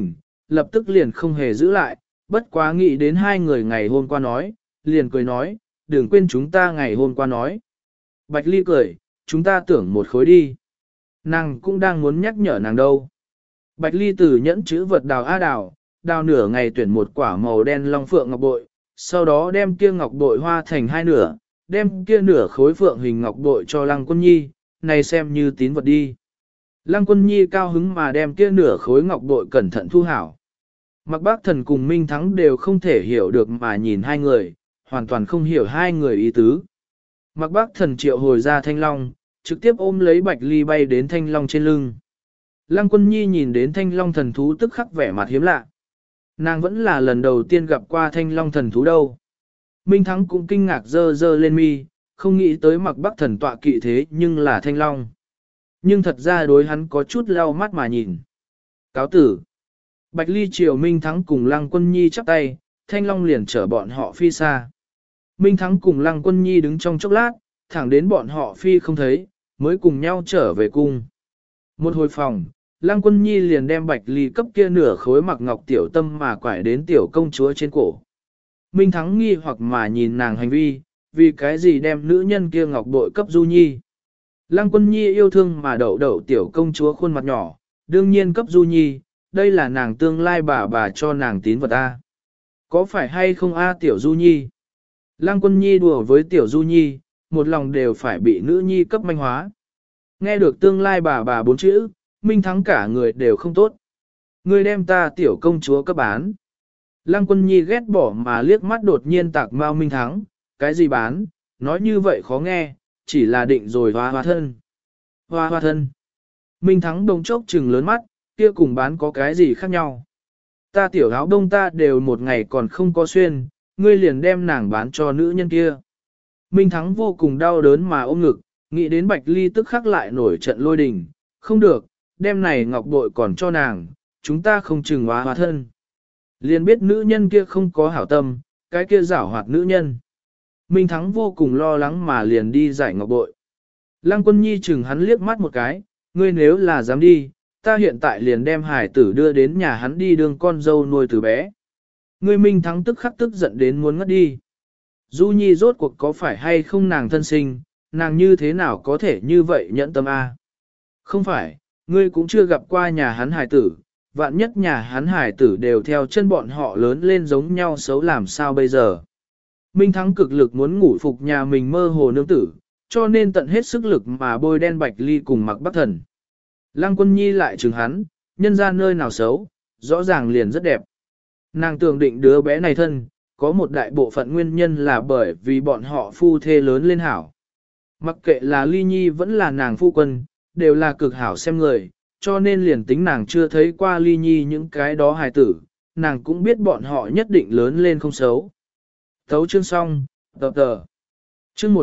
lập tức liền không hề giữ lại, bất quá nghĩ đến hai người ngày hôm qua nói, liền cười nói, đừng quên chúng ta ngày hôm qua nói. Bạch Ly cười, chúng ta tưởng một khối đi. Nàng cũng đang muốn nhắc nhở nàng đâu. Bạch Ly từ nhẫn chữ vật đào a đào, đào nửa ngày tuyển một quả màu đen long phượng ngọc bội, sau đó đem kia ngọc bội hoa thành hai nửa, đem kia nửa khối phượng hình ngọc bội cho Lăng Quân Nhi, này xem như tín vật đi. Lăng Quân Nhi cao hứng mà đem kia nửa khối ngọc bội cẩn thận thu hảo. Mặc Bác Thần cùng Minh Thắng đều không thể hiểu được mà nhìn hai người, hoàn toàn không hiểu hai người ý tứ. Mặc Bác Thần triệu hồi ra Thanh Long, trực tiếp ôm lấy Bạch Ly bay đến Thanh Long trên lưng. Lăng Quân Nhi nhìn đến Thanh Long thần thú tức khắc vẻ mặt hiếm lạ. Nàng vẫn là lần đầu tiên gặp qua Thanh Long thần thú đâu. Minh Thắng cũng kinh ngạc dơ dơ lên mi, không nghĩ tới Mặc Bắc Thần tọa kỵ thế nhưng là Thanh Long. Nhưng thật ra đối hắn có chút lau mắt mà nhìn. Cáo tử. Bạch Ly triều Minh Thắng cùng Lăng Quân Nhi chắp tay, Thanh Long liền chở bọn họ phi xa. Minh Thắng cùng Lăng Quân Nhi đứng trong chốc lát, thẳng đến bọn họ phi không thấy, mới cùng nhau trở về cung. Một hồi phòng, Lăng Quân Nhi liền đem Bạch Ly cấp kia nửa khối mặc ngọc tiểu tâm mà quải đến tiểu công chúa trên cổ. Minh Thắng nghi hoặc mà nhìn nàng hành vi, vì cái gì đem nữ nhân kia ngọc bội cấp Du Nhi. Lăng Quân Nhi yêu thương mà đậu đậu tiểu công chúa khuôn mặt nhỏ, đương nhiên cấp Du Nhi, đây là nàng tương lai bà cho nàng tín vật A. Có phải hay không A tiểu Du Nhi? Lăng Quân Nhi đùa với tiểu Du Nhi, một lòng đều phải bị nữ nhi cấp manh hóa. Nghe được tương lai bà bốn chữ, Minh Thắng cả người đều không tốt. Ngươi đem ta tiểu công chúa cấp bán. Lăng Quân Nhi ghét bỏ mà liếc mắt đột nhiên tạc mau Minh Thắng, cái gì bán, nói như vậy khó nghe, chỉ là định rồi hoa thân. Hoa thân. Minh Thắng đông chốc trừng lớn mắt, kia cùng bán có cái gì khác nhau. Ta tiểu áo đông ta đều một ngày còn không có xuyên, ngươi liền đem nàng bán cho nữ nhân kia. Minh Thắng vô cùng đau đớn mà ôm ngực, nghĩ đến Bạch Ly tức khắc lại nổi trận lôi đình, không được, đem này ngọc bội còn cho nàng, chúng ta không chừng hóa thân. Liền biết nữ nhân kia không có hảo tâm, cái kia giảo hoạt nữ nhân. Minh Thắng vô cùng lo lắng mà liền đi giải ngọc bội. Lăng Quân Nhi chừng hắn liếc mắt một cái, ngươi nếu là dám đi, ta hiện tại liền đem hải tử đưa đến nhà hắn đi đương con dâu nuôi từ bé. Ngươi Minh Thắng tức khắc tức giận đến muốn ngất đi. Du Nhi rốt cuộc có phải hay không nàng thân sinh, nàng như thế nào có thể như vậy nhẫn tâm a? Không phải, ngươi cũng chưa gặp qua nhà hắn hải tử, vạn nhất nhà hắn hải tử đều theo chân bọn họ lớn lên giống nhau xấu làm sao bây giờ. Minh Thắng cực lực muốn ngủ phục nhà mình mơ hồ nương tử, cho nên tận hết sức lực mà bôi đen Bạch Ly cùng Mặc Bắc Thần. Lăng Quân Nhi lại chừng hắn, nhân ra nơi nào xấu, rõ ràng liền rất đẹp. Nàng tưởng định đứa bé này thân, có một đại bộ phận nguyên nhân là bởi vì bọn họ phu thê lớn lên hảo. Mặc kệ là Ly Nhi vẫn là nàng phu quân, đều là cực hảo xem người, cho nên liền tính nàng chưa thấy qua Ly Nhi những cái đó hài tử, nàng cũng biết bọn họ nhất định lớn lên không xấu. Thấu chương xong, tờ. Chương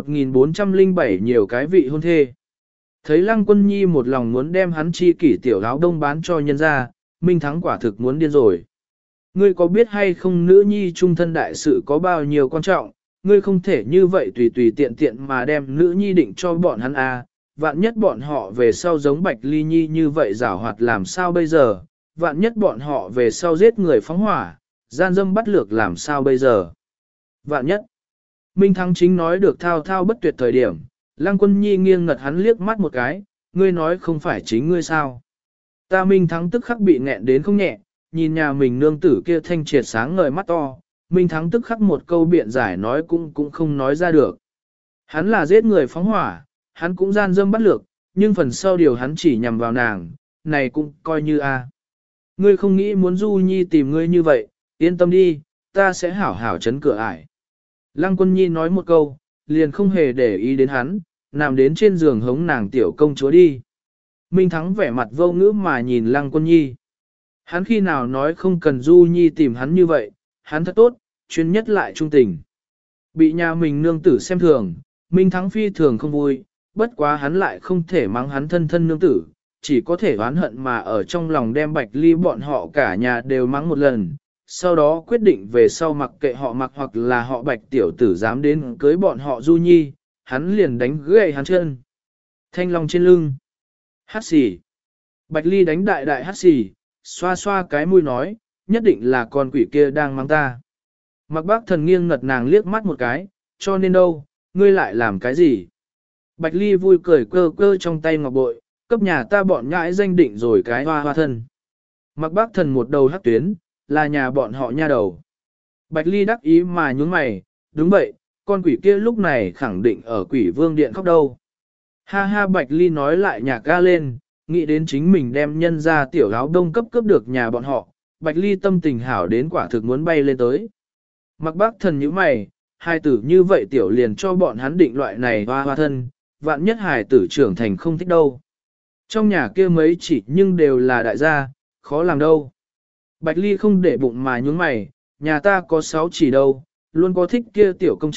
1407 nhiều cái vị hôn thê. Thấy Lăng Quân Nhi một lòng muốn đem hắn chi kỷ tiểu áo đông bán cho nhân ra, Minh Thắng quả thực muốn điên rồi. Ngươi có biết hay không nữ nhi trung thân đại sự có bao nhiêu quan trọng, ngươi không thể như vậy tùy tùy tiện tiện mà đem nữ nhi định cho bọn hắn à, vạn nhất bọn họ về sau giống Bạch Ly Nhi như vậy giảo hoạt làm sao bây giờ, vạn nhất bọn họ về sau giết người phóng hỏa, gian dâm bắt lược làm sao bây giờ. Vạn nhất, Minh Thắng chính nói được thao thao bất tuyệt thời điểm, Lăng Quân Nhi nghiêng ngật hắn liếc mắt một cái, ngươi nói không phải chính ngươi sao. Ta Minh Thắng tức khắc bị nghẹn đến không nhẹ, nhìn nhà mình nương tử kia thanh triệt sáng ngời mắt to, Minh Thắng tức khắc một câu biện giải nói cũng không nói ra được. Hắn là giết người phóng hỏa, hắn cũng gian dâm bắt lược, nhưng phần sau điều hắn chỉ nhằm vào nàng, này cũng coi như a. Ngươi không nghĩ muốn Du Nhi tìm ngươi như vậy, yên tâm đi, ta sẽ hảo hảo chấn cửa ải. Lăng Quân Nhi nói một câu, liền không hề để ý đến hắn, nằm đến trên giường hống nàng tiểu công chúa đi. Minh Thắng vẻ mặt vô ngữ mà nhìn Lăng Quân Nhi. Hắn khi nào nói không cần Du Nhi tìm hắn như vậy, hắn thật tốt, chuyên nhất lại trung tình. Bị nhà mình nương tử xem thường, Minh Thắng phi thường không vui, bất quá hắn lại không thể mắng hắn thân thân nương tử, chỉ có thể oán hận mà ở trong lòng đem Bạch Ly bọn họ cả nhà đều mắng một lần, sau đó quyết định về sau mặc kệ họ mặc hoặc là họ Bạch tiểu tử dám đến cưới bọn họ Du Nhi, hắn liền đánh gãy hắn chân. Thanh long trên lưng. Hát xì. Bạch Ly đánh đại đại hát xì, xoa xoa cái mũi nói, nhất định là con quỷ kia đang mang ta. Mặc bác thần nghiêng ngật nàng liếc mắt một cái, cho nên đâu, ngươi lại làm cái gì? Bạch Ly vui cười cơ cơ trong tay ngọc bội, cấp nhà ta bọn nhãi danh định rồi cái hoa hoa thân. Mặc bác thần một đầu hắc tuyến, là nhà bọn họ nha đầu. Bạch Ly đắc ý mà nhún mày, đúng vậy, con quỷ kia lúc này khẳng định ở quỷ vương điện khóc đâu. Ha ha Bạch Ly nói lại nhạc ga lên, nghĩ đến chính mình đem nhân ra tiểu áo đông cấp được nhà bọn họ, Bạch Ly tâm tình hảo đến quả thực muốn bay lên tới. Mặc bác thần như mày, hai tử như vậy tiểu liền cho bọn hắn định loại này hoa hoa thân, vạn nhất hài tử trưởng thành không thích đâu. Trong nhà kia mấy chỉ nhưng đều là đại gia, khó làm đâu. Bạch Ly không để bụng mà nhúng mày, nhà ta có 6 chỉ đâu, luôn có thích kia tiểu công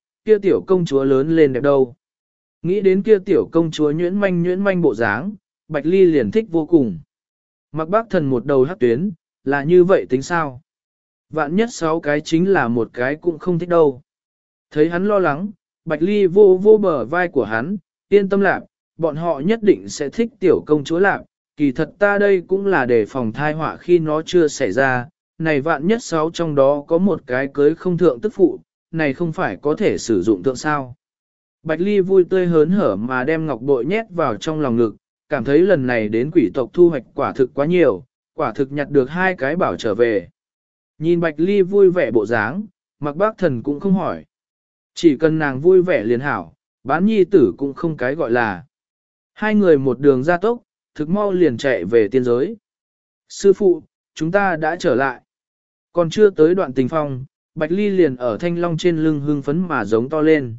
chúa lớn lên đẹp đâu. Nghĩ đến kia tiểu công chúa nhuyễn manh bộ dáng, Bạch Ly liền thích vô cùng. Mặc bác thần một đầu hắc tuyến, là như vậy tính sao? Vạn nhất 6 cái chính là một cái cũng không thích đâu. Thấy hắn lo lắng, Bạch Ly vô bờ vai của hắn, yên tâm lạc, bọn họ nhất định sẽ thích tiểu công chúa lạc. Kỳ thật ta đây cũng là để phòng thai họa khi nó chưa xảy ra, này vạn nhất 6 trong đó có một cái cưới không thượng tức phụ, này không phải có thể sử dụng tượng sao. Bạch Ly vui tươi hớn hở mà đem ngọc bội nhét vào trong lòng ngực, cảm thấy lần này đến quỷ tộc thu hoạch quả thực quá nhiều, quả thực nhặt được 2 cái bảo trở về. Nhìn Bạch Ly vui vẻ bộ dáng, Mặc bác thần cũng không hỏi. Chỉ cần nàng vui vẻ liền hảo, bán nhi tử cũng không cái gọi là. Hai người một đường ra tốc, thực mau liền chạy về tiên giới. Sư phụ, chúng ta đã trở lại. Còn chưa tới đoạn tình phong, Bạch Ly liền ở thanh long trên lưng hưng phấn mà giống to lên.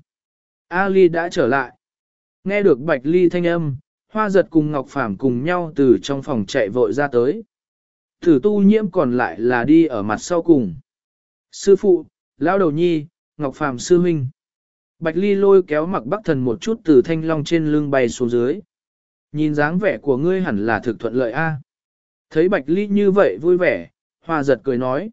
A Ly đã trở lại. Nghe được Bạch Ly thanh âm, Hoa Giật cùng Ngọc Phàm cùng nhau từ trong phòng chạy vội ra tới. Thử tu nhiễm còn lại là đi ở mặt sau cùng. Sư phụ, lão đầu nhi, Ngọc Phàm sư huynh. Bạch Ly lôi kéo Mặc Bắc Thần một chút từ thanh long trên lưng bay xuống dưới. Nhìn dáng vẻ của ngươi hẳn là thực thuận lợi a. Thấy Bạch Ly như vậy vui vẻ, Hoa Giật cười nói.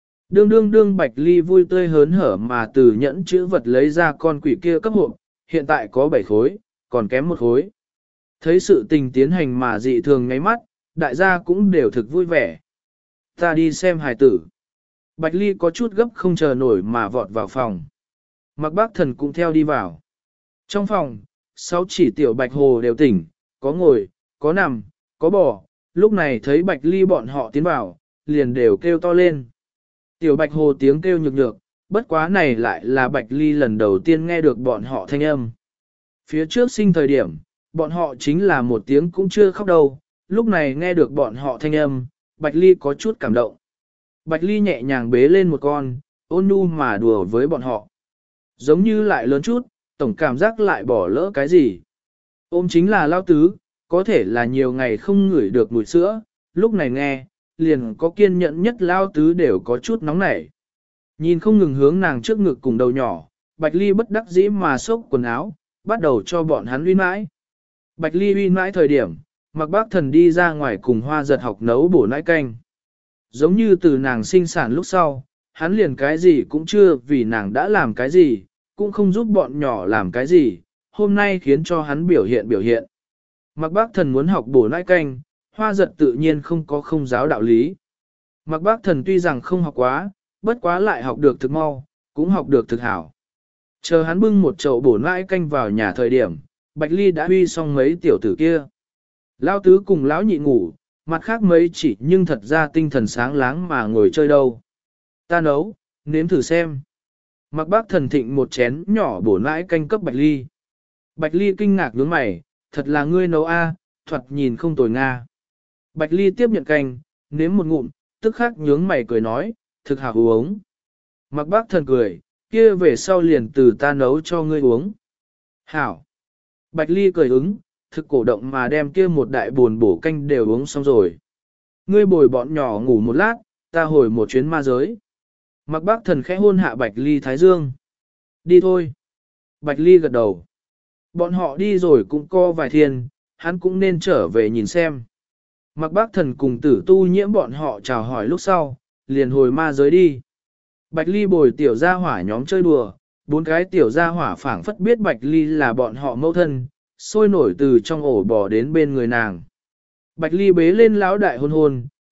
Đương Bạch Ly vui tươi hớn hở mà từ nhẫn chữ vật lấy ra con quỷ kia cấp hộp, hiện tại có 7 khối, còn kém 1 khối. Thấy sự tình tiến hành mà dị thường ngáy mắt, đại gia cũng đều thực vui vẻ. Ta đi xem hài tử. Bạch Ly có chút gấp không chờ nổi mà vọt vào phòng. Mặc Bác Thần cũng theo đi vào. Trong phòng, 6 chỉ tiểu bạch hồ đều tỉnh, có ngồi, có nằm, có bò. Lúc này thấy Bạch Ly bọn họ tiến vào, liền đều kêu to lên. Tiểu bạch hồ tiếng kêu nhược nhược, bất quá này lại là Bạch Ly lần đầu tiên nghe được bọn họ thanh âm. Phía trước sinh thời điểm, bọn họ chính là một tiếng cũng chưa khóc đâu, lúc này nghe được bọn họ thanh âm, Bạch Ly có chút cảm động. Bạch Ly nhẹ nhàng bế lên một con, ôn nhu mà đùa với bọn họ. Giống như lại lớn chút, tổng cảm giác lại bỏ lỡ cái gì. Ôm chính là lao tứ, có thể là nhiều ngày không ngửi được mùi sữa, lúc này nghe, liền có kiên nhẫn nhất lao tứ đều có chút nóng nảy. Nhìn không ngừng hướng nàng trước ngực cùng đầu nhỏ, Bạch Ly bất đắc dĩ mà xốc quần áo, bắt đầu cho bọn hắn uy mãi. Bạch Ly uy mãi thời điểm, Mặc Bác Thần đi ra ngoài cùng Hoa Giật học nấu bổ nãi canh. Giống như từ nàng sinh sản lúc sau, hắn liền cái gì cũng chưa vì nàng đã làm cái gì, cũng không giúp bọn nhỏ làm cái gì, hôm nay khiến cho hắn biểu hiện. Mặc Bác Thần muốn học bổ nãi canh, Hoa Giật tự nhiên không có không giáo đạo lý. Mặc Bác Thần tuy rằng không học quá, bất quá lại học được thực mau, cũng học được thực hảo. Chờ hắn bưng một chậu bổ nãi canh vào nhà thời điểm, Bạch Ly đã huy xong mấy tiểu tử kia. Lão tứ cùng lão nhị ngủ, mặt khác mấy chỉ nhưng thật ra tinh thần sáng láng mà ngồi chơi đâu. Ta nấu, nếm thử xem. Mặc Bác Thần thịnh một chén nhỏ bổ nãi canh cấp Bạch Ly. Bạch Ly kinh ngạc nhướng mày, thật là ngươi nấu a, thoạt nhìn không tồi nga. Bạch Ly tiếp nhận canh, nếm một ngụm, tức khắc nhướng mày cười nói, thực hảo uống. Mặc Bác Thần cười, kia về sau liền từ ta nấu cho ngươi uống. Hảo. Bạch Ly cười ứng, thực cổ động mà đem kia một đại buồn bổ canh đều uống xong rồi. Ngươi bồi bọn nhỏ ngủ một lát, ta hồi một chuyến ma giới. Mặc Bác Thần khẽ hôn hạ Bạch Ly thái dương. Đi thôi. Bạch Ly gật đầu. Bọn họ đi rồi cũng co vài thiên, hắn cũng nên trở về nhìn xem. Mặc Bác Thần cùng Tử Tu Nhiễm bọn họ chào hỏi lúc sau, liền hồi ma giới đi. Bạch Ly bồi tiểu gia hỏa nhóm chơi đùa, 4 cái tiểu gia hỏa phảng phất biết Bạch Ly là bọn họ mẫu thân, sôi nổi từ trong ổ bò đến bên người nàng. Bạch Ly bế lên lão đại hôn hôn,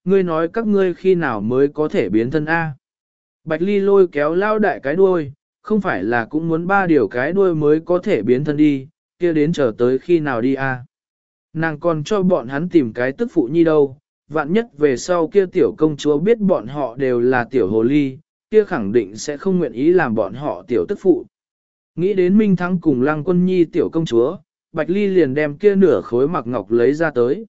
ngươi nói các ngươi khi nào mới có thể biến thân A. Bạch Ly lôi kéo lao đại cái đuôi, không phải là cũng muốn 3 điều cái đuôi mới có thể biến thân đi, kia đến chờ tới khi nào đi A. Nàng còn cho bọn hắn tìm cái tức phụ nhi đâu, vạn nhất về sau kia tiểu công chúa biết bọn họ đều là tiểu hồ ly, kia khẳng định sẽ không nguyện ý làm bọn họ tiểu tức phụ. Nghĩ đến Minh Thắng cùng Lăng Quân Nhi tiểu công chúa, Bạch Ly liền đem kia nửa khối mặc ngọc lấy ra tới.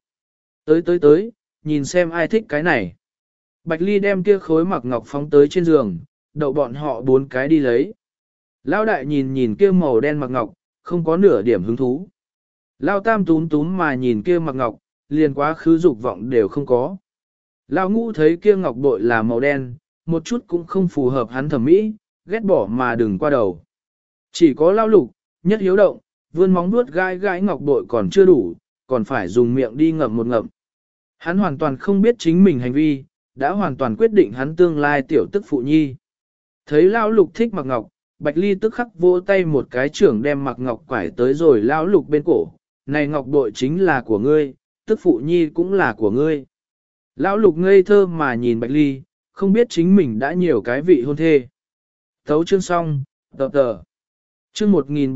Tới, nhìn xem ai thích cái này. Bạch Ly đem kia khối mặc ngọc phóng tới trên giường, đậu bọn họ 4 cái đi lấy. Lão đại nhìn nhìn kia màu đen mặc ngọc, không có nửa điểm hứng thú. Lão tam túm túm mà nhìn kia mặc ngọc, liền quá khứ dục vọng đều không có. Lão ngũ thấy kia ngọc bội là màu đen, một chút cũng không phù hợp hắn thẩm mỹ, ghét bỏ mà đừng qua đầu. Chỉ có Lão lục, nhất hiếu động, vươn móng vuốt gai gai ngọc bội còn chưa đủ, còn phải dùng miệng đi ngậm một ngậm. Hắn hoàn toàn không biết chính mình hành vi, đã hoàn toàn quyết định hắn tương lai tiểu tức phụ nhi. Thấy Lão lục thích mặc ngọc, Bạch Ly tức khắc vỗ tay một cái trưởng đem mặc ngọc quải tới rồi Lão lục bên cổ. Này ngọc bội chính là của ngươi, tức phụ nhi cũng là của ngươi. Lão lục ngây thơ mà nhìn Bạch Ly, không biết chính mình đã nhiều cái vị hôn thê. Thấu chương xong, tập tờ. Chương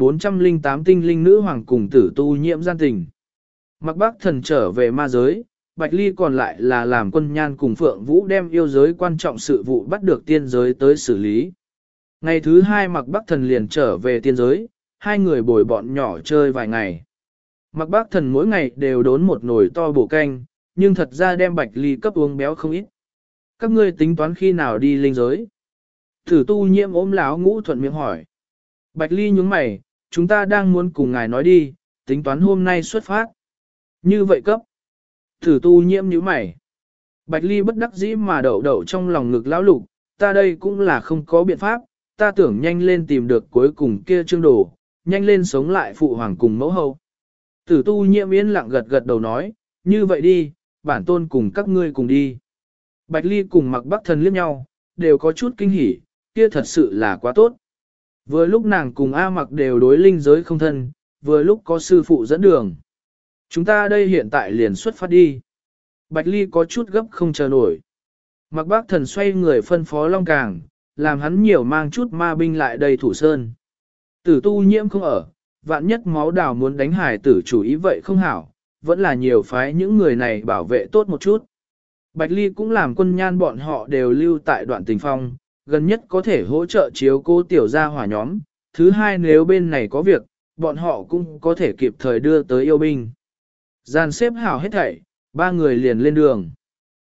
1408 tinh linh nữ hoàng cùng tử tu nhiễm gian tình. Mặc bác thần trở về ma giới, Bạch Ly còn lại là làm quân nhan cùng Phượng Vũ đem yêu giới quan trọng sự vụ bắt được tiên giới tới xử lý. Ngày thứ 2 Mặc bác thần liền trở về tiên giới, 2 người bồi bọn nhỏ chơi vài ngày. Mặc bác thần mỗi ngày đều đốn một nồi to bổ canh, nhưng thật ra đem Bạch Ly cấp uống béo không ít. Các ngươi tính toán khi nào đi linh giới? Thử tu nhiễm ốm láo ngũ thuận miệng hỏi. Bạch Ly nhướng mày, chúng ta đang muốn cùng ngài nói đi, tính toán hôm nay xuất phát. Như vậy cấp. Thử tu nhiễm nhíu mày. Bạch Ly bất đắc dĩ mà đậu đậu trong lòng ngực lão lục, ta đây cũng là không có biện pháp, ta tưởng nhanh lên tìm được cuối cùng kia trương đồ, nhanh lên sống lại phụ hoàng cùng mẫu hậu. Tử tu nhiễm yên lặng gật gật đầu nói, như vậy đi, bản tôn cùng các ngươi cùng đi. Bạch Ly cùng Mặc Bắc Thần liếc nhau, đều có chút kinh hỉ, kia thật sự là quá tốt. Vừa lúc nàng cùng A Mặc đều đối linh giới không thân, vừa lúc có sư phụ dẫn đường. Chúng ta đây hiện tại liền xuất phát đi. Bạch Ly có chút gấp không chờ nổi. Mặc Bắc Thần xoay người phân phó Long Càng, làm hắn nhiều mang chút ma binh lại đây thủ sơn. Tử tu nhiễm không ở, vạn nhất máu đào muốn đánh hải tử chủ ý vậy không hảo, vẫn là nhiều phái những người này bảo vệ tốt một chút. Bạch Ly cũng làm quân nhan bọn họ đều lưu tại đoạn tình phong, gần nhất có thể hỗ trợ chiếu cô tiểu gia hỏa nhóm, thứ hai nếu bên này có việc, bọn họ cũng có thể kịp thời đưa tới yêu binh. Gian xếp hảo hết thảy, 3 người liền lên đường.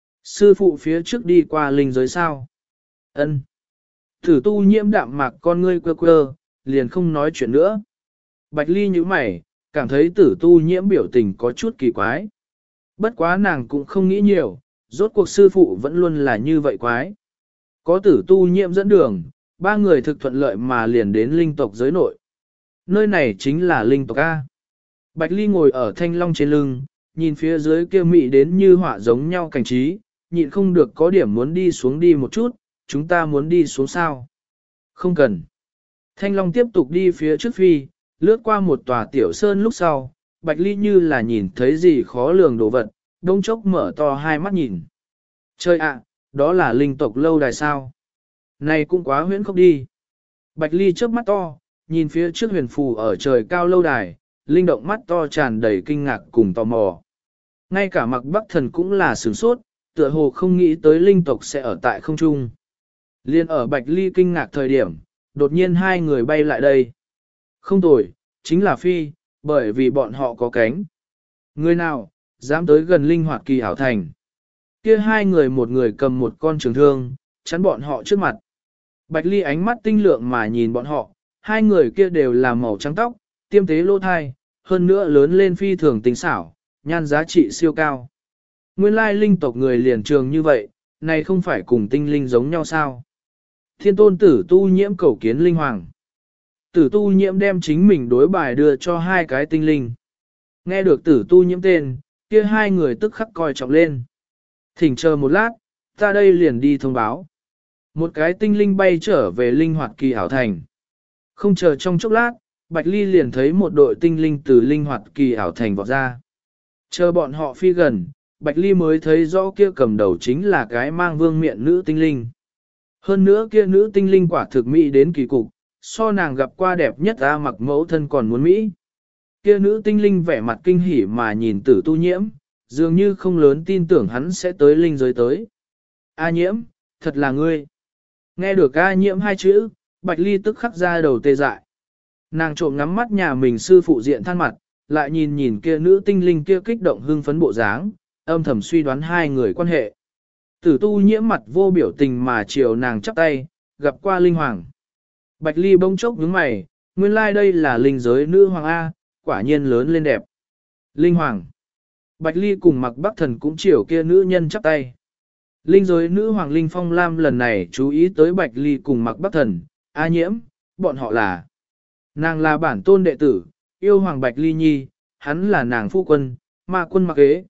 Sư phụ phía trước đi qua linh giới sao? Ân. Thử tu nhiễm đạm mạc con ngươi quơ quơ, liền không nói chuyện nữa. Bạch Ly nhíu mày, cảm thấy tử tu nhiễm biểu tình có chút kỳ quái. Bất quá nàng cũng không nghĩ nhiều, rốt cuộc sư phụ vẫn luôn là như vậy quái. Có tử tu nhiễm dẫn đường, 3 người thực thuận lợi mà liền đến linh tộc giới nội. Nơi này chính là linh tộc A. Bạch Ly ngồi ở thanh long trên lưng, nhìn phía dưới kia mị đến như họa giống nhau cảnh trí, nhịn không được có điểm muốn đi xuống đi một chút, chúng ta muốn đi xuống sao? Không cần. Thanh long tiếp tục đi phía trước phi, lướt qua một tòa tiểu sơn lúc sau, Bạch Ly như là nhìn thấy gì khó lường đồ vật, đông chốc mở to hai mắt nhìn. Trời ạ, đó là linh tộc lâu đài sao? Này cũng quá huyễn khốc đi. Bạch Ly chớp mắt to, nhìn phía trước huyền phù ở trời cao lâu đài, linh động mắt to tràn đầy kinh ngạc cùng tò mò. Ngay cả Mặc Bắc Thần cũng là sửng sốt, tựa hồ không nghĩ tới linh tộc sẽ ở tại không trung. Liên ở Bạch Ly kinh ngạc thời điểm, đột nhiên 2 người bay lại đây. Không tồi, chính là phi, bởi vì bọn họ có cánh. Người nào, dám tới gần linh hoạt kỳ hảo thành. Kia 2 người một người cầm một con trường thương, chắn bọn họ trước mặt. Bạch Ly ánh mắt tinh lượng mà nhìn bọn họ, 2 người kia đều là màu trắng tóc, tiêm tế lỗ thai, hơn nữa lớn lên phi thường tinh xảo, nhan giá trị siêu cao. Nguyên lai linh tộc người liền trường như vậy, này không phải cùng tinh linh giống nhau sao? Thiên tôn tử tu nhiễm cầu kiến linh hoàng. Tử tu nhiễm đem chính mình đối bài đưa cho 2 cái tinh linh. Nghe được tử tu nhiễm tên, kia 2 người tức khắc coi trọng lên. Thỉnh chờ một lát, ta đây liền đi thông báo. Một cái tinh linh bay trở về linh hoạt kỳ ảo thành. Không chờ trong chốc lát, Bạch Ly liền thấy một đội tinh linh từ linh hoạt kỳ ảo thành vọt ra. Chờ bọn họ phi gần, Bạch Ly mới thấy rõ kia cầm đầu chính là cái mang vương miện nữ tinh linh. Hơn nữa kia nữ tinh linh quả thực mỹ đến kỳ cục, so nàng gặp qua đẹp nhất A Mặc mẫu thân còn muốn mỹ. Kia nữ tinh linh vẻ mặt kinh hỉ mà nhìn Tử Tu Nhiễm, dường như không lớn tin tưởng hắn sẽ tới linh giới tới. A Nhiễm, thật là ngươi. Nghe được A Nhiễm hai chữ, Bạch Ly tức khắc ra đầu tê dại. Nàng trộm ngắm mắt nhà mình sư phụ diện than mặt, lại nhìn nhìn kia nữ tinh linh kia kích động hưng phấn bộ dáng, âm thầm suy đoán hai người quan hệ. Tử Tu Nhiễm mặt vô biểu tình mà chiều nàng chắp tay, gặp qua linh hoàng. Bạch Ly bỗng chốc nhướng mày, nguyên lai đây là linh giới nữ hoàng A, quả nhiên lớn lên đẹp. Linh hoàng. Bạch Ly cùng Mặc Bắc Thần cũng chiều kia nữ nhân chắp tay. Linh giới nữ hoàng Linh Phong Lam lần này chú ý tới Bạch Ly cùng Mặc Bắc Thần, A Nhiễm, bọn họ là. Nàng là bản tôn đệ tử, yêu hoàng Bạch Ly Nhi, hắn là nàng phu quân, ma quân Mặc Ế.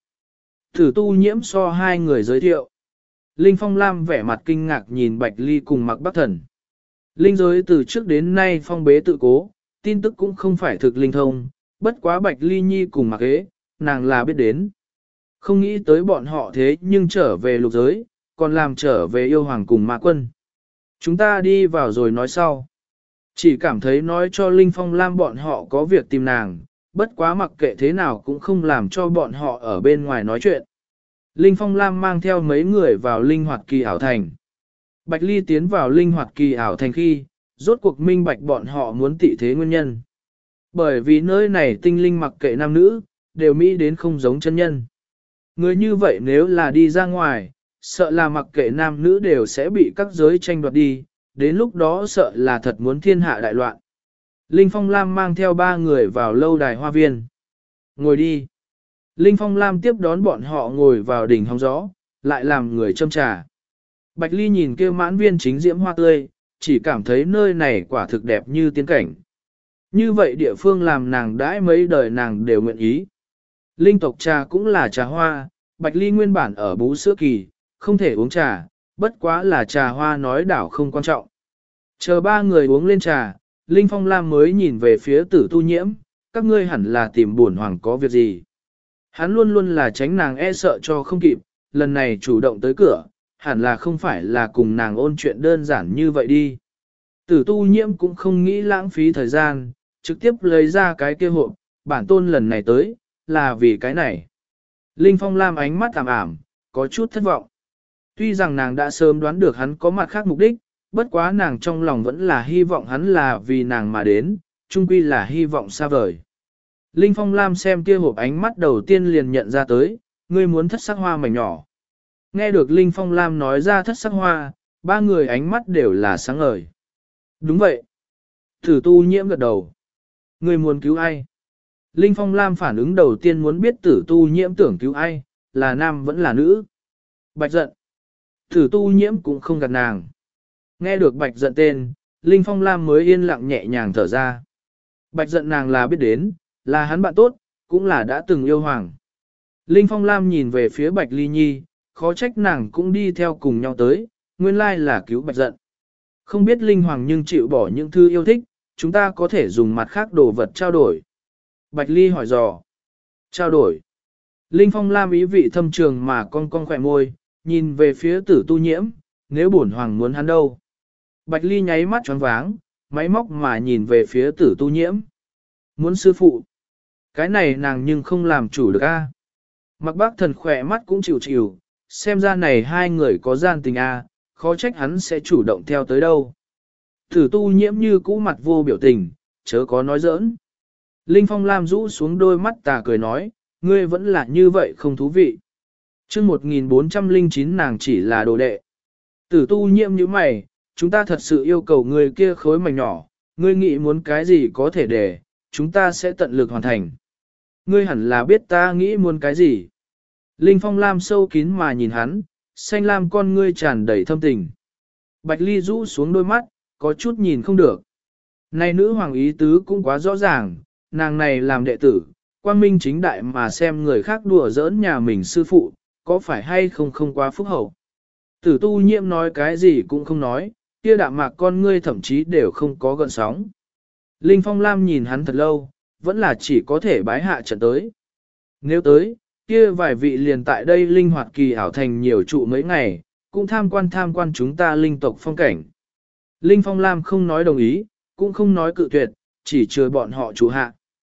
Tử Tu Nhiễm so hai người giới thiệu. Linh Phong Lam vẻ mặt kinh ngạc nhìn Bạch Ly cùng Mặc Bắc Thần. Linh giới từ trước đến nay phong bế tự cố, tin tức cũng không phải thực linh thông, bất quá Bạch Ly Nhi cùng Mặc Ế, nàng là biết đến. Không nghĩ tới bọn họ thế nhưng trở về lục giới, còn làm trở về yêu hoàng cùng ma quân. Chúng ta đi vào rồi nói sau. Chỉ cảm thấy nói cho Linh Phong Lam bọn họ có việc tìm nàng, bất quá mặc kệ thế nào cũng không làm cho bọn họ ở bên ngoài nói chuyện. Linh Phong Lam mang theo mấy người vào linh hoạt kỳ ảo thành. Bạch Ly tiến vào linh hoạt kỳ ảo thành khi, rốt cuộc minh bạch bọn họ muốn tị thế nguyên nhân. Bởi vì nơi này tinh linh mặc kệ nam nữ, đều mỹ đến không giống chân nhân. Người như vậy nếu là đi ra ngoài, sợ là mặc kệ nam nữ đều sẽ bị các giới tranh đoạt đi, đến lúc đó sợ là thật muốn thiên hạ đại loạn. Linh Phong Lam mang theo ba người vào lâu đài hoa viên. Ngồi đi. Linh Phong Lam tiếp đón bọn họ ngồi vào đỉnh hóng gió, lại làm người châm trà. Bạch Ly nhìn kêu mãn viên chính diễm hoa tươi, chỉ cảm thấy nơi này quả thực đẹp như tiên cảnh. Như vậy địa phương làm nàng đãi mấy đời nàng đều nguyện ý. Linh tộc trà cũng là trà hoa, Bạch Ly nguyên bản ở bú sữa kỳ, không thể uống trà, bất quá là trà hoa nói đảo không quan trọng. Chờ ba người uống lên trà, Linh Phong Lam mới nhìn về phía Tử Tu Nhiễm, các ngươi hẳn là tìm bổn hoàng có việc gì. Hắn luôn luôn là tránh nàng e sợ cho không kịp, lần này chủ động tới cửa, hẳn là không phải là cùng nàng ôn chuyện đơn giản như vậy đi. Tử Tu Nhiễm cũng không nghĩ lãng phí thời gian, trực tiếp lấy ra cái kia hộp, bản tôn lần này tới, là vì cái này. Linh Phong Lam ánh mắt ảm ảm, có chút thất vọng. Tuy rằng nàng đã sớm đoán được hắn có mặt khác mục đích, bất quá nàng trong lòng vẫn là hy vọng hắn là vì nàng mà đến, chung quy là hy vọng xa vời. Linh Phong Lam xem kia hộp ánh mắt đầu tiên liền nhận ra tới, ngươi muốn thất sắc hoa mảnh nhỏ. Nghe được Linh Phong Lam nói ra thất sắc hoa, ba người ánh mắt đều là sáng ngời. Đúng vậy. Tử Tu Nhiễm gật đầu. Ngươi muốn cứu ai? Linh Phong Lam phản ứng đầu tiên muốn biết Tử Tu Nhiễm tưởng cứu ai, là nam vẫn là nữ. Bạch Giận. Tử Tu Nhiễm cũng không gạt nàng. Nghe được Bạch Giận tên, Linh Phong Lam mới yên lặng nhẹ nhàng thở ra. Bạch Giận nàng là biết đến, là hắn bạn tốt, cũng là đã từng yêu hoàng. Linh Phong Lam nhìn về phía Bạch Ly Nhi, khó trách nàng cũng đi theo cùng nhau tới, nguyên lai là cứu Bạch Giận. Không biết Linh Hoàng nhưng chịu bỏ những thứ yêu thích, chúng ta có thể dùng mặt khác đồ vật trao đổi. Bạch Ly hỏi dò. Trao đổi. Linh Phong Lam ý vị thâm trường mà cong khỏe môi, nhìn về phía Tử Tu Nhiễm, nếu bổn hoàng muốn hắn đâu. Bạch Ly nháy mắt choáng váng, máy móc mà nhìn về phía Tử Tu Nhiễm. Muốn sư phụ. Cái này nàng nhưng không làm chủ được a. Mặc Bác Thần khỏe mắt cũng chịu chịu, xem ra này hai người có gian tình a, khó trách hắn sẽ chủ động theo tới đâu. Tử Tu Nhiễm như cũ mặt vô biểu tình, chớ có nói giỡn. Linh Phong Lam rũ xuống đôi mắt tà cười nói, ngươi vẫn là như vậy không thú vị. Chương 1409 nàng chỉ là đồ đệ. Tử Tu Nhiễm như mày, chúng ta thật sự yêu cầu người kia khối mảnh nhỏ, ngươi nghĩ muốn cái gì có thể để, chúng ta sẽ tận lực hoàn thành. Ngươi hẳn là biết ta nghĩ muốn cái gì. Linh Phong Lam sâu kín mà nhìn hắn, xanh lam con ngươi tràn đầy thâm tình. Bạch Ly rũ xuống đôi mắt, có chút nhìn không được. Này nữ hoàng ý tứ cũng quá rõ ràng, nàng này làm đệ tử, quang minh chính đại mà xem người khác đùa giỡn nhà mình sư phụ, có phải hay không quá phúc hậu. Tử Tu Nhiễm nói cái gì cũng không nói, kia đạm mạc con ngươi thậm chí đều không có gợn sóng. Linh Phong Lam nhìn hắn thật lâu, vẫn là chỉ có thể bái hạ trận tới. Nếu tới, Kia vài vị liền tại đây linh hoạt kỳ ảo thành nhiều trụ mấy ngày, cũng tham quan chúng ta linh tộc phong cảnh. Linh Phong Lam không nói đồng ý, cũng không nói cự tuyệt, chỉ chừa bọn họ chủ hạ.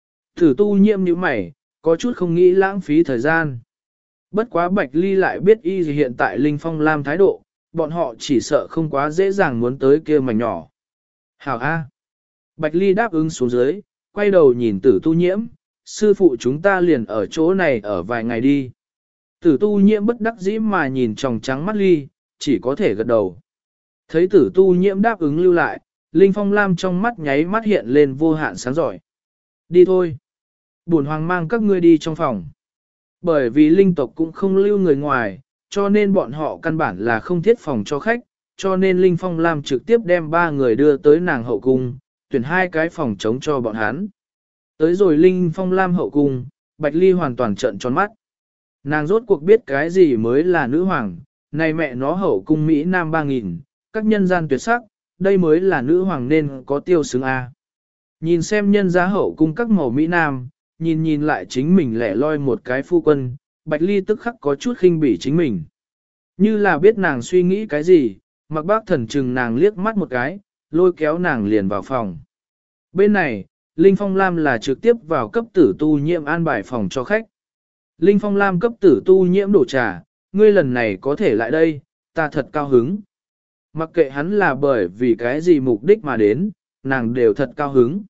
Tử tu nhiễm như mày, có chút không nghĩ lãng phí thời gian. Bất quá Bạch Ly lại biết y hiện tại Linh Phong Lam thái độ, bọn họ chỉ sợ không quá dễ dàng muốn tới kia mảnh nhỏ. Hảo A. Bạch Ly đáp ứng xuống dưới, quay đầu nhìn tử tu nhiễm, sư phụ chúng ta liền ở chỗ này ở vài ngày đi. Tử tu nhiễm bất đắc dĩ mà nhìn tròng trắng mắt Ly, chỉ có thể gật đầu. Thấy tử tu nhiễm đáp ứng lưu lại, Linh Phong Lam trong mắt nháy mắt hiện lên vô hạn sáng giỏi. Đi thôi. Bổn hoàng mang các ngươi đi trong phòng. Bởi vì linh tộc cũng không lưu người ngoài, cho nên bọn họ căn bản là không thiết phòng cho khách, cho nên Linh Phong Lam trực tiếp đem 3 người đưa tới nàng hậu cung, tuyển 2 cái phòng trống cho bọn hắn. Tới rồi Linh Phong Lam hậu cung, Bạch Ly hoàn toàn trợn tròn mắt. Nàng rốt cuộc biết cái gì mới là nữ hoàng, này mẹ nó hậu cung Mỹ Nam 3000, các nhân gian tuyệt sắc, đây mới là nữ hoàng nên có tiêu xứng A. Nhìn xem nhân giá hậu cung các màu Mỹ Nam, nhìn lại chính mình lẻ loi một cái phu quân, Bạch Ly tức khắc có chút khinh bỉ chính mình. Như là biết nàng suy nghĩ cái gì, Mặc Bác Thần chừng nàng liếc mắt một cái, lôi kéo nàng liền vào phòng. Bên này, Linh Phong Lam là trực tiếp vào cấp tử tu nhiễm an bài phòng cho khách. Linh Phong Lam cấp tử tu nhiễm đổ trà, ngươi lần này có thể lại đây, ta thật cao hứng. Mặc kệ hắn là bởi vì cái gì mục đích mà đến, nàng đều thật cao hứng.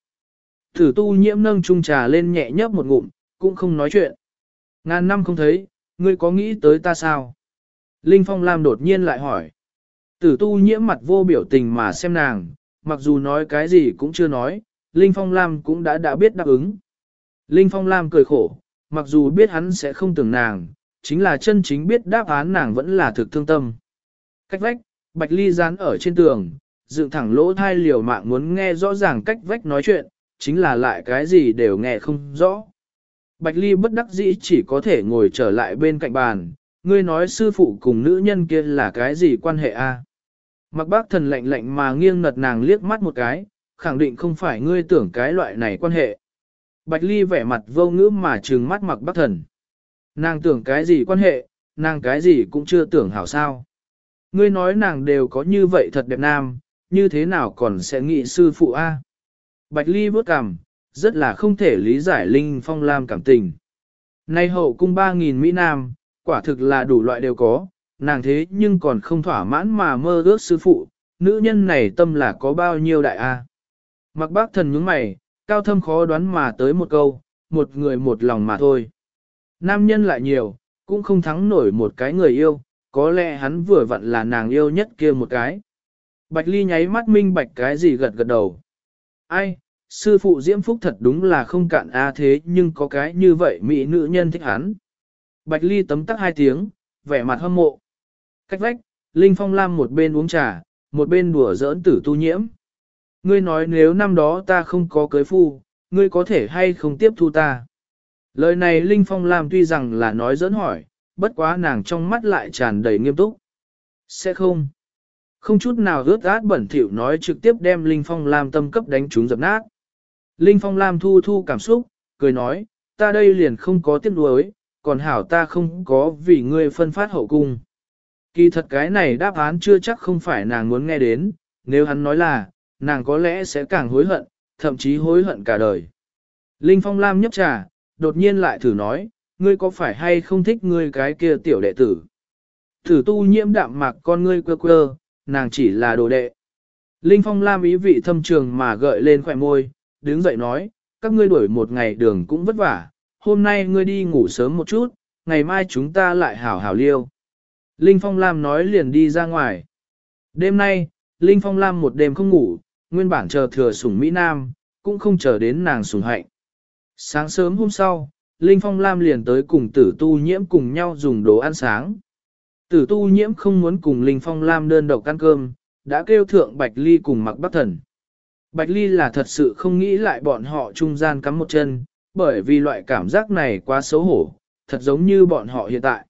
Tử tu nhiễm nâng chung trà lên nhẹ nhấp một ngụm, cũng không nói chuyện. Ngàn năm không thấy, ngươi có nghĩ tới ta sao? Linh Phong Lam đột nhiên lại hỏi. Tử tu nhiễm mặt vô biểu tình mà xem nàng, mặc dù nói cái gì cũng chưa nói, Linh Phong Lam cũng đã biết đáp ứng. Linh Phong Lam cười khổ, mặc dù biết hắn sẽ không tưởng nàng, chính là chân chính biết đáp án nàng vẫn là thực thương tâm. Cách vách, Bạch Ly dán ở trên tường, dựng thẳng lỗ thai liều mạng muốn nghe rõ ràng cách vách nói chuyện, chính là lại cái gì đều nghe không rõ. Bạch Ly bất đắc dĩ chỉ có thể ngồi trở lại bên cạnh bàn, ngươi nói sư phụ cùng nữ nhân kia là cái gì quan hệ a? Mặc Bác Thần lạnh lạnh mà nghiêng nật nàng liếc mắt một cái, khẳng định không phải ngươi tưởng cái loại này quan hệ. Bạch Ly vẻ mặt vô ngữ mà trừng mắt Mặc Bác Thần. Nàng tưởng cái gì quan hệ, nàng cái gì cũng chưa tưởng hảo sao. Ngươi nói nàng đều có như vậy thật đẹp nam, như thế nào còn sẽ nghĩ sư phụ a? Bạch Ly bước cằm, rất là không thể lý giải Linh Phong Lam cảm tình. Nay hậu cung 3000 Mỹ Nam, quả thực là đủ loại đều có, nàng thế nhưng còn không thỏa mãn mà mơ ước sư phụ, nữ nhân này tâm là có bao nhiêu đại a? Mặc Bác Thần nhướng mày, cao thâm khó đoán mà tới một câu, một người một lòng mà thôi. Nam nhân lại nhiều, cũng không thắng nổi một cái người yêu, có lẽ hắn vừa vặn là nàng yêu nhất kia một cái. Bạch Ly nháy mắt minh bạch cái gì gật gật đầu. Ai, sư phụ Diễm Phúc thật đúng là không cạn a, thế nhưng có cái như vậy mỹ nữ nhân thích hắn. Bạch Ly tấm tắc 2 tiếng, vẻ mặt hâm mộ. Cách vách, Linh Phong Lam một bên uống trà, một bên đùa giỡn tử tu nhiễm. Ngươi nói nếu năm đó ta không có cưới phu, ngươi có thể hay không tiếp thu ta? Lời này Linh Phong Lam tuy rằng là nói giỡn hỏi, bất quá nàng trong mắt lại tràn đầy nghiêm túc. Sẽ không. Không chút nào ướt át bẩn thỉu nói trực tiếp đem Linh Phong Lam tâm cấp đánh trúng dập nát. Linh Phong Lam thu cảm xúc, cười nói, ta đây liền không có tiếc nuối, còn hảo ta không có vì ngươi phân phát hậu cung. Kỳ thật cái này đáp án chưa chắc không phải nàng muốn nghe đến, nếu hắn nói là, nàng có lẽ sẽ càng hối hận, thậm chí hối hận cả đời. Linh Phong Lam nhấp trà, đột nhiên lại thử nói, ngươi có phải hay không thích ngươi cái kia tiểu đệ tử? Thử tu nhiễm đạm mạc con ngươi quơ quơ, nàng chỉ là đồ đệ. Linh Phong Lam ý vị thâm trường mà gợi lên khỏe môi, đứng dậy nói, các ngươi đuổi một ngày đường cũng vất vả, hôm nay ngươi đi ngủ sớm một chút, ngày mai chúng ta lại hảo hảo liêu. Linh Phong Lam nói liền đi ra ngoài. Đêm nay, Linh Phong Lam một đêm không ngủ, nguyên bản chờ thừa sủng Mỹ Nam, cũng không chờ đến nàng sủng hạnh. Sáng sớm hôm sau, Linh Phong Lam liền tới cùng tử tu nhiễm cùng nhau dùng đồ ăn sáng. Tử tu nhiễm không muốn cùng Linh Phong Lam đơn độc ăn cơm, đã kêu thượng Bạch Ly cùng Mặc Bác Thần. Bạch Ly là thật sự không nghĩ lại bọn họ trung gian cắm một chân, bởi vì loại cảm giác này quá xấu hổ, thật giống như bọn họ hiện tại.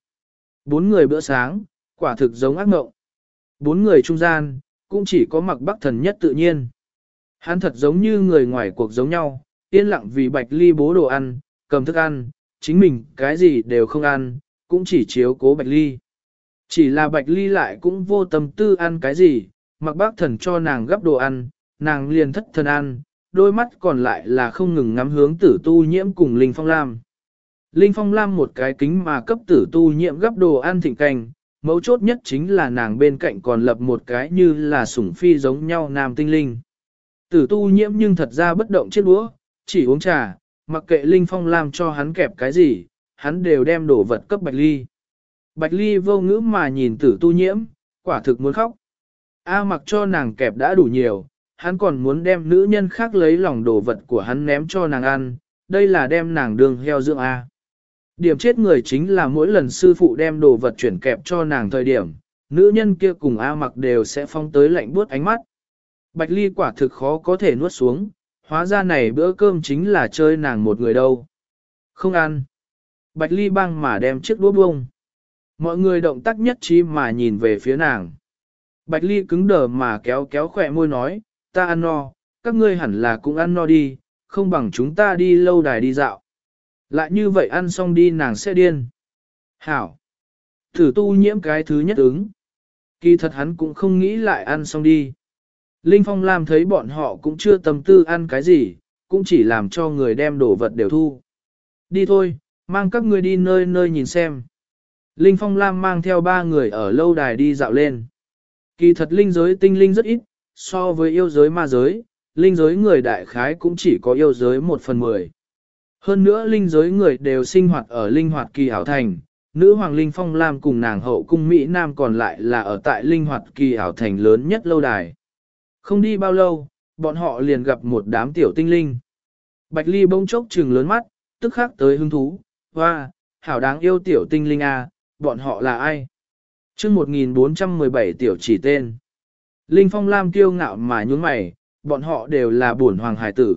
4 người bữa sáng, quả thực giống ác mộng. 4 người trung gian, cũng chỉ có Mặc Bác Thần nhất tự nhiên. Hắn thật giống như người ngoài cuộc giống nhau, yên lặng vì Bạch Ly bố đồ ăn, cầm thức ăn, chính mình cái gì đều không ăn, cũng chỉ chiếu cố Bạch Ly. Chỉ là Bạch Ly lại cũng vô tâm tư ăn cái gì, mặc bác thần cho nàng gấp đồ ăn, nàng liền thất thần ăn, đôi mắt còn lại là không ngừng ngắm hướng Tử Tu Nhiễm cùng Linh Phong Lam. Linh Phong Lam một cái kính mà cấp Tử Tu Nhiễm gấp đồ ăn thịnh canh, mấu chốt nhất chính là nàng bên cạnh còn lập một cái như là sủng phi giống nhau nam tinh linh. Tử Tu Nhiễm nhưng thật ra bất động chiếc đũa, chỉ uống trà, mặc kệ Linh Phong Lam cho hắn kẹp cái gì, hắn đều đem đồ vật cấp Bạch Ly. Bạch Ly vô ngữ mà nhìn Tử Tu Nhiễm, quả thực muốn khóc. A mặc cho nàng kẹp đã đủ nhiều, hắn còn muốn đem nữ nhân khác lấy lòng đồ vật của hắn ném cho nàng ăn, đây là đem nàng đường heo dưỡng A. Điểm chết người chính là mỗi lần sư phụ đem đồ vật chuyển kẹp cho nàng thời điểm, nữ nhân kia cùng A mặc đều sẽ phong tới lạnh buốt ánh mắt. Bạch Ly quả thực khó có thể nuốt xuống, hóa ra này bữa cơm chính là chơi nàng một người đâu. Không ăn. Bạch Ly băng mà đem chiếc đũa bông. Mọi người động tác nhất trí mà nhìn về phía nàng. Bạch Ly cứng đờ mà kéo kéo khỏe môi nói, ta ăn no, các ngươi hẳn là cũng ăn no đi, không bằng chúng ta đi lâu đài đi dạo. Lại như vậy ăn xong đi nàng sẽ điên. Hảo. Thử Tu Nhiễm cái thứ nhất ứng. Kỳ thật hắn cũng không nghĩ lại ăn xong đi. Linh Phong Lam thấy bọn họ cũng chưa tâm tư ăn cái gì, cũng chỉ làm cho người đem đồ vật đều thu. Đi thôi, mang các ngươi đi nơi nơi nhìn xem. Linh Phong Lam mang theo 3 người ở lâu đài đi dạo lên. Kỳ thật linh giới tinh linh rất ít, so với yêu giới ma giới, linh giới người đại khái cũng chỉ có yêu giới 1/10. Hơn nữa linh giới người đều sinh hoạt ở linh hoạt kỳ ảo thành, nữ hoàng Linh Phong Lam cùng nàng hậu cung Mỹ Nam còn lại là ở tại linh hoạt kỳ ảo thành lớn nhất lâu đài. Không đi bao lâu, bọn họ liền gặp một đám tiểu tinh linh. Bạch Ly bỗng chốc trừng lớn mắt, tức khắc tới hứng thú, hoa, hảo đáng yêu tiểu tinh linh à, bọn họ là ai? Chương 1417 tiểu chỉ tên. Linh Phong Lam kiêu ngạo mà nhún mày, bọn họ đều là bổn hoàng hải tử.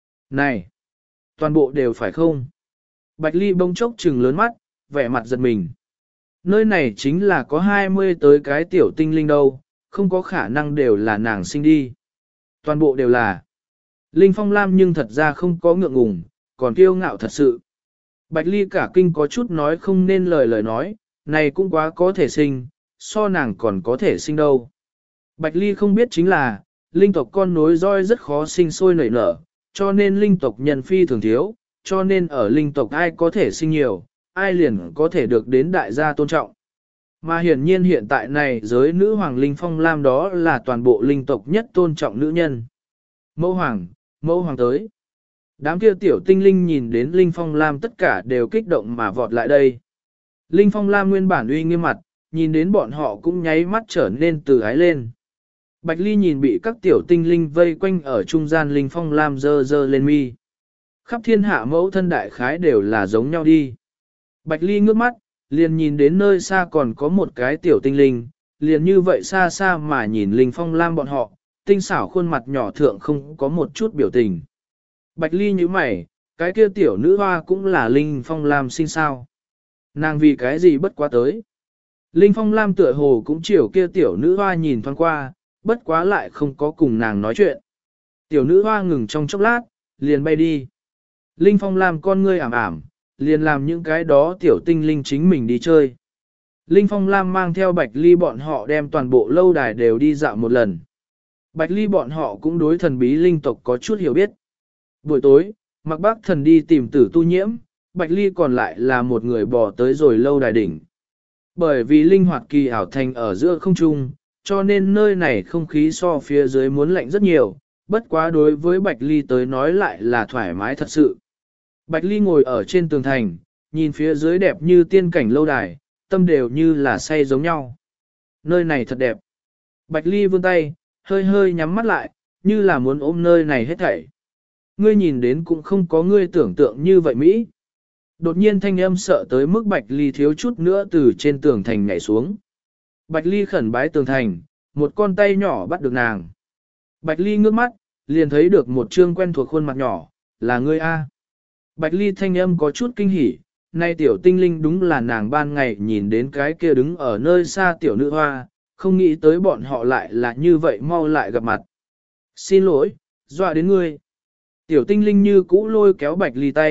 Này, toàn bộ đều phải không? Bạch Ly bỗng chốc trừng lớn mắt, vẻ mặt giật mình. Nơi này chính là có 20 tới cái tiểu tinh linh đâu, không có khả năng đều là nàng sinh đi. Toàn bộ đều là. Linh Phong Lam nhưng thật ra không có ngượng ngùng, còn kiêu ngạo thật sự. Bạch Ly cả kinh có chút nói không nên lời nói, này cũng quá có thể sinh, so nàng còn có thể sinh đâu. Bạch Ly không biết chính là, linh tộc con nối roi rất khó sinh sôi nảy nở, cho nên linh tộc nhân phi thường thiếu, cho nên ở linh tộc ai có thể sinh nhiều, ai liền có thể được đến đại gia tôn trọng. Mà hiển nhiên hiện tại này giới nữ hoàng Linh Phong Lam đó là toàn bộ linh tộc nhất tôn trọng nữ nhân. Mẫu hoàng tới. Đám kia tiểu tinh linh nhìn đến Linh Phong Lam tất cả đều kích động mà vọt lại đây. Linh Phong Lam nguyên bản uy nghiêm mặt, nhìn đến bọn họ cũng nháy mắt trở nên từ ái lên. Bạch Ly nhìn bị các tiểu tinh linh vây quanh ở trung gian Linh Phong Lam dơ dơ lên mi. Khắp thiên hạ mẫu thân đại khái đều là giống nhau đi. Bạch Ly ngước mắt, liền nhìn đến nơi xa còn có một cái tiểu tinh linh, liền như vậy xa xa mà nhìn Linh Phong Lam bọn họ, tinh xảo khuôn mặt nhỏ thượng không có một chút biểu tình. Bạch Ly nhíu mày, cái kia tiểu nữ hoa cũng là Linh Phong Lam sinh sao. Nàng vì cái gì bất quá tới. Linh Phong Lam tựa hồ cũng chiều kia tiểu nữ hoa nhìn thoáng qua, bất quá lại không có cùng nàng nói chuyện. Tiểu nữ hoa ngừng trong chốc lát, liền bay đi. Linh Phong Lam con ngươi ảm ảm, liền làm những cái đó tiểu tinh linh chính mình đi chơi. Linh Phong Lam mang theo Bạch Ly bọn họ đem toàn bộ lâu đài đều đi dạo một lần. Bạch Ly bọn họ cũng đối thần bí linh tộc có chút hiểu biết. Buổi tối, Mạc Bác Thần đi tìm Tử Tu Nhiễm, Bạch Ly còn lại là một người bò tới rồi lâu đài đỉnh. Bởi vì linh hoạt kỳ ảo thành ở giữa không trung, cho nên nơi này không khí so phía dưới muốn lạnh rất nhiều, bất quá đối với Bạch Ly tới nói lại là thoải mái thật sự. Bạch Ly ngồi ở trên tường thành, nhìn phía dưới đẹp như tiên cảnh lâu đài, tâm đều như là say giống nhau. Nơi này thật đẹp. Bạch Ly vươn tay, hơi hơi nhắm mắt lại, như là muốn ôm nơi này hết thảy. Ngươi nhìn đến cũng không có ngươi tưởng tượng như vậy Mỹ. Đột nhiên thanh âm sợ tới mức Bạch Ly thiếu chút nữa từ trên tường thành nhảy xuống. Bạch Ly khẩn bái tường thành, một con tay nhỏ bắt được nàng. Bạch Ly ngước mắt, liền thấy được một trương quen thuộc khuôn mặt nhỏ, là ngươi A. Bạch Ly thanh âm có chút kinh hỉ, nay tiểu tinh linh đúng là nàng ban ngày nhìn đến cái kia đứng ở nơi xa tiểu nữ hoa, không nghĩ tới bọn họ lại là như vậy mau lại gặp mặt. Xin lỗi, dọa đến ngươi. Tiểu tinh linh như cũ lôi kéo Bạch Ly tay,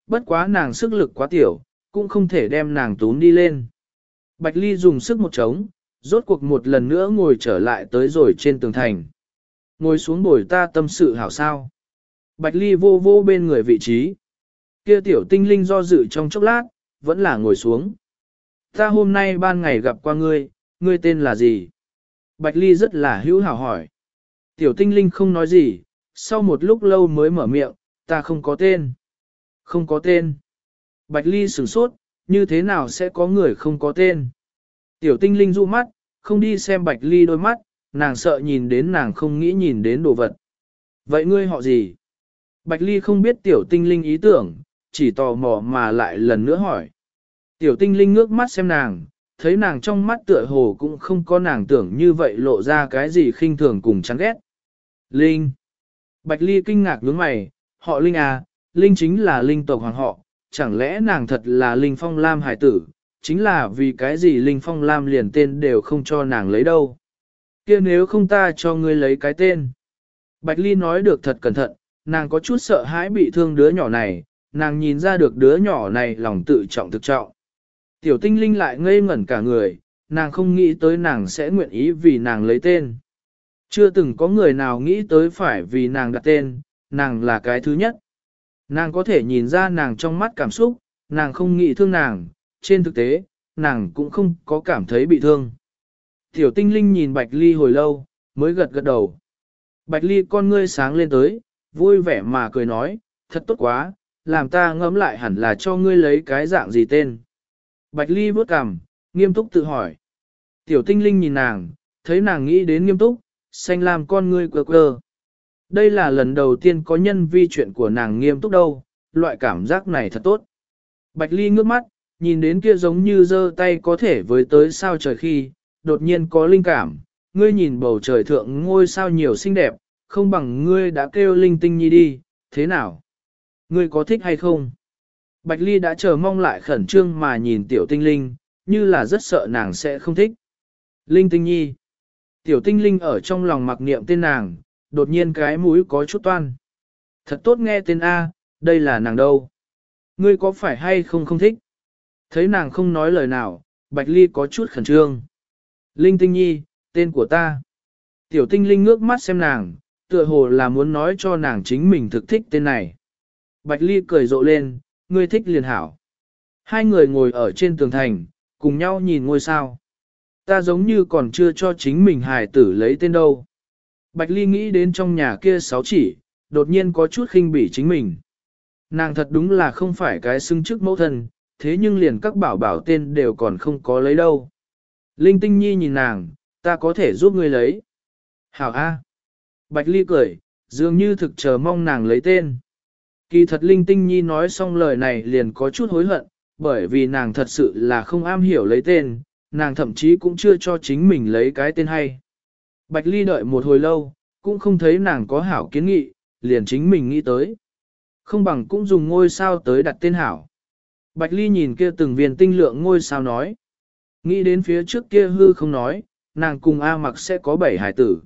bất quá nàng sức lực quá tiểu, cũng không thể đem nàng túm đi lên. Bạch Ly dùng sức một trống, rốt cuộc một lần nữa ngồi trở lại tới rồi trên tường thành. Ngồi xuống bồi ta tâm sự hảo sao. Bạch Ly vô vô bên người vị trí. Kia tiểu tinh linh do dự trong chốc lát, vẫn là ngồi xuống. Ta hôm nay ban ngày gặp qua ngươi, ngươi tên là gì? Bạch Ly rất là hữu hảo hỏi. Tiểu tinh linh không nói gì, sau một lúc lâu mới mở miệng, ta không có tên. Không có tên. Bạch Ly sửng sốt, như thế nào sẽ có người không có tên? Tiểu tinh linh du mắt, không đi xem Bạch Ly đôi mắt, nàng sợ nhìn đến nàng không nghĩ nhìn đến đồ vật. Vậy ngươi họ gì? Bạch Ly không biết tiểu tinh linh ý tưởng, chỉ tò mò mà lại lần nữa hỏi. Tiểu tinh linh ngước mắt xem nàng, thấy nàng trong mắt tựa hồ cũng không có nàng tưởng như vậy lộ ra cái gì khinh thường cùng chán ghét. Linh. Bạch Ly kinh ngạc nhướng mày, họ Linh à, Linh chính là Linh tộc hoàng họ, chẳng lẽ nàng thật là Linh Phong Lam hải tử, chính là vì cái gì Linh Phong Lam liền tên đều không cho nàng lấy đâu. Kia nếu không ta cho ngươi lấy cái tên. Bạch Ly nói được thật cẩn thận, nàng có chút sợ hãi bị thương đứa nhỏ này, nàng nhìn ra được đứa nhỏ này lòng tự trọng thực trọng. Tiểu tinh linh lại ngây ngẩn cả người, nàng không nghĩ tới nàng sẽ nguyện ý vì nàng lấy tên. Chưa từng có người nào nghĩ tới phải vì nàng đặt tên, nàng là cái thứ nhất. Nàng có thể nhìn ra nàng trong mắt cảm xúc, nàng không nghĩ thương nàng, trên thực tế, nàng cũng không có cảm thấy bị thương. Tiểu tinh linh nhìn Bạch Ly hồi lâu, mới gật gật đầu. Bạch Ly con ngươi sáng lên tới, vui vẻ mà cười nói, thật tốt quá, làm ta ngẫm lại hẳn là cho ngươi lấy cái dạng gì tên. Bạch Ly bước cằm, nghiêm túc tự hỏi. Tiểu tinh linh nhìn nàng, thấy nàng nghĩ đến nghiêm túc, xanh lam con ngươi quơ quơ. Đây là lần đầu tiên có nhân vi chuyện của nàng nghiêm túc đâu, loại cảm giác này thật tốt. Bạch Ly ngước mắt, nhìn đến kia giống như giơ tay có thể với tới sao trời khi, đột nhiên có linh cảm, ngươi nhìn bầu trời thượng ngôi sao nhiều xinh đẹp, không bằng ngươi đã kêu linh tinh nhi đi, thế nào? Ngươi có thích hay không? Bạch Ly đã chờ mong lại khẩn trương mà nhìn tiểu tinh linh, như là rất sợ nàng sẽ không thích. Linh tinh nhi. Tiểu tinh linh ở trong lòng mặc niệm tên nàng, đột nhiên cái mũi có chút toan. Thật tốt nghe tên A, đây là nàng đâu? Ngươi có phải hay không không thích? Thấy nàng không nói lời nào, Bạch Ly có chút khẩn trương. Linh tinh nhi, tên của ta. Tiểu tinh linh ngước mắt xem nàng, tựa hồ là muốn nói cho nàng chính mình thực thích tên này. Bạch Ly cười rộ lên, ngươi thích liền hảo. Hai người ngồi ở trên tường thành, cùng nhau nhìn ngôi sao. Ta giống như còn chưa cho chính mình hài tử lấy tên đâu. Bạch Ly nghĩ đến trong nhà kia 6 chỉ, đột nhiên có chút khinh bỉ chính mình. Nàng thật đúng là không phải cái xưng chức mẫu thân, thế nhưng liền các bảo bảo tên đều còn không có lấy đâu. Linh Tinh Nhi nhìn nàng, ta có thể giúp ngươi lấy. Hảo A. Bạch Ly cười, dường như thực chờ mong nàng lấy tên. Kỳ thật Linh Tinh Nhi nói xong lời này liền có chút hối hận, bởi vì nàng thật sự là không am hiểu lấy tên, nàng thậm chí cũng chưa cho chính mình lấy cái tên hay. Bạch Ly đợi một hồi lâu, cũng không thấy nàng có hảo kiến nghị, liền chính mình nghĩ tới. Không bằng cũng dùng ngôi sao tới đặt tên hảo. Bạch Ly nhìn kia từng viên tinh lượng ngôi sao nói. Nghĩ đến phía trước kia hư không nói, nàng cùng A Mặc sẽ có 7 hài tử.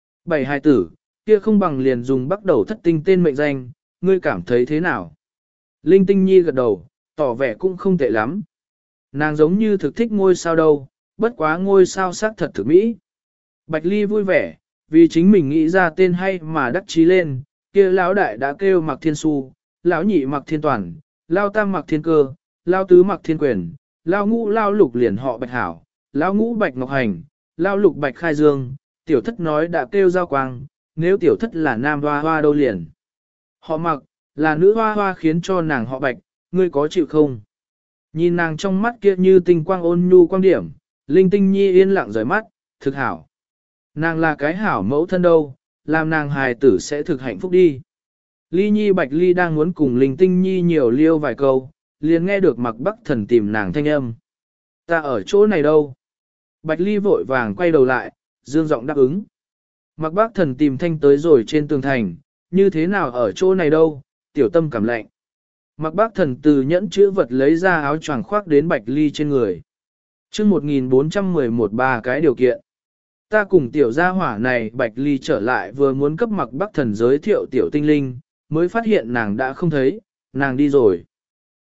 7 hài tử, kia không bằng liền dùng bắt đầu thất tinh tên mệnh danh, ngươi cảm thấy thế nào? Linh Tinh Nhi gật đầu, tỏ vẻ cũng không tệ lắm. Nàng giống như thực thích ngôi sao đâu, bất quá ngôi sao sắc thật thực mỹ. Bạch Ly vui vẻ, vì chính mình nghĩ ra tên hay mà đắc chí lên, kia lão đại đã kêu Mặc Thiên Su, lão nhị Mặc Thiên Toàn, lão tam Mặc Thiên Cơ, lão tứ Mặc Thiên Quyền, lão ngũ lão lục liền họ Bạch Hảo, lão ngũ Bạch Ngọc Hành, lão lục Bạch Khai Dương, tiểu thất nói đã kêu Giao Quang, nếu tiểu thất là nam hoa hoa đâu liền. Họ Mặc, là nữ hoa hoa khiến cho nàng họ Bạch, ngươi có chịu không? Nhìn nàng trong mắt kia như tinh quang ôn nhu quang điểm, Linh Tinh Nhi yên lặng rời mắt, thực hảo. Nàng là cái hảo mẫu thân đâu, làm nàng hài tử sẽ thực hạnh phúc đi. Ly Nhi Bạch Ly đang muốn cùng Linh Tinh Nhi nhiều liêu vài câu, liền nghe được Mặc Bắc Thần tìm nàng thanh âm. Ta ở chỗ này đâu? Bạch Ly vội vàng quay đầu lại, dương giọng đáp ứng. Mặc Bắc Thần tìm thanh tới rồi trên tường thành, như thế nào ở chỗ này đâu, tiểu tâm cảm lạnh. Mặc Bắc Thần từ nhẫn chữ vật lấy ra áo choàng khoác đến Bạch Ly trên người. Chương 1411 ba cái điều kiện. Ta cùng tiểu gia hỏa này Bạch Ly trở lại vừa muốn cấp Mặc Bắc Thần giới thiệu tiểu tinh linh, mới phát hiện nàng đã không thấy, nàng đi rồi.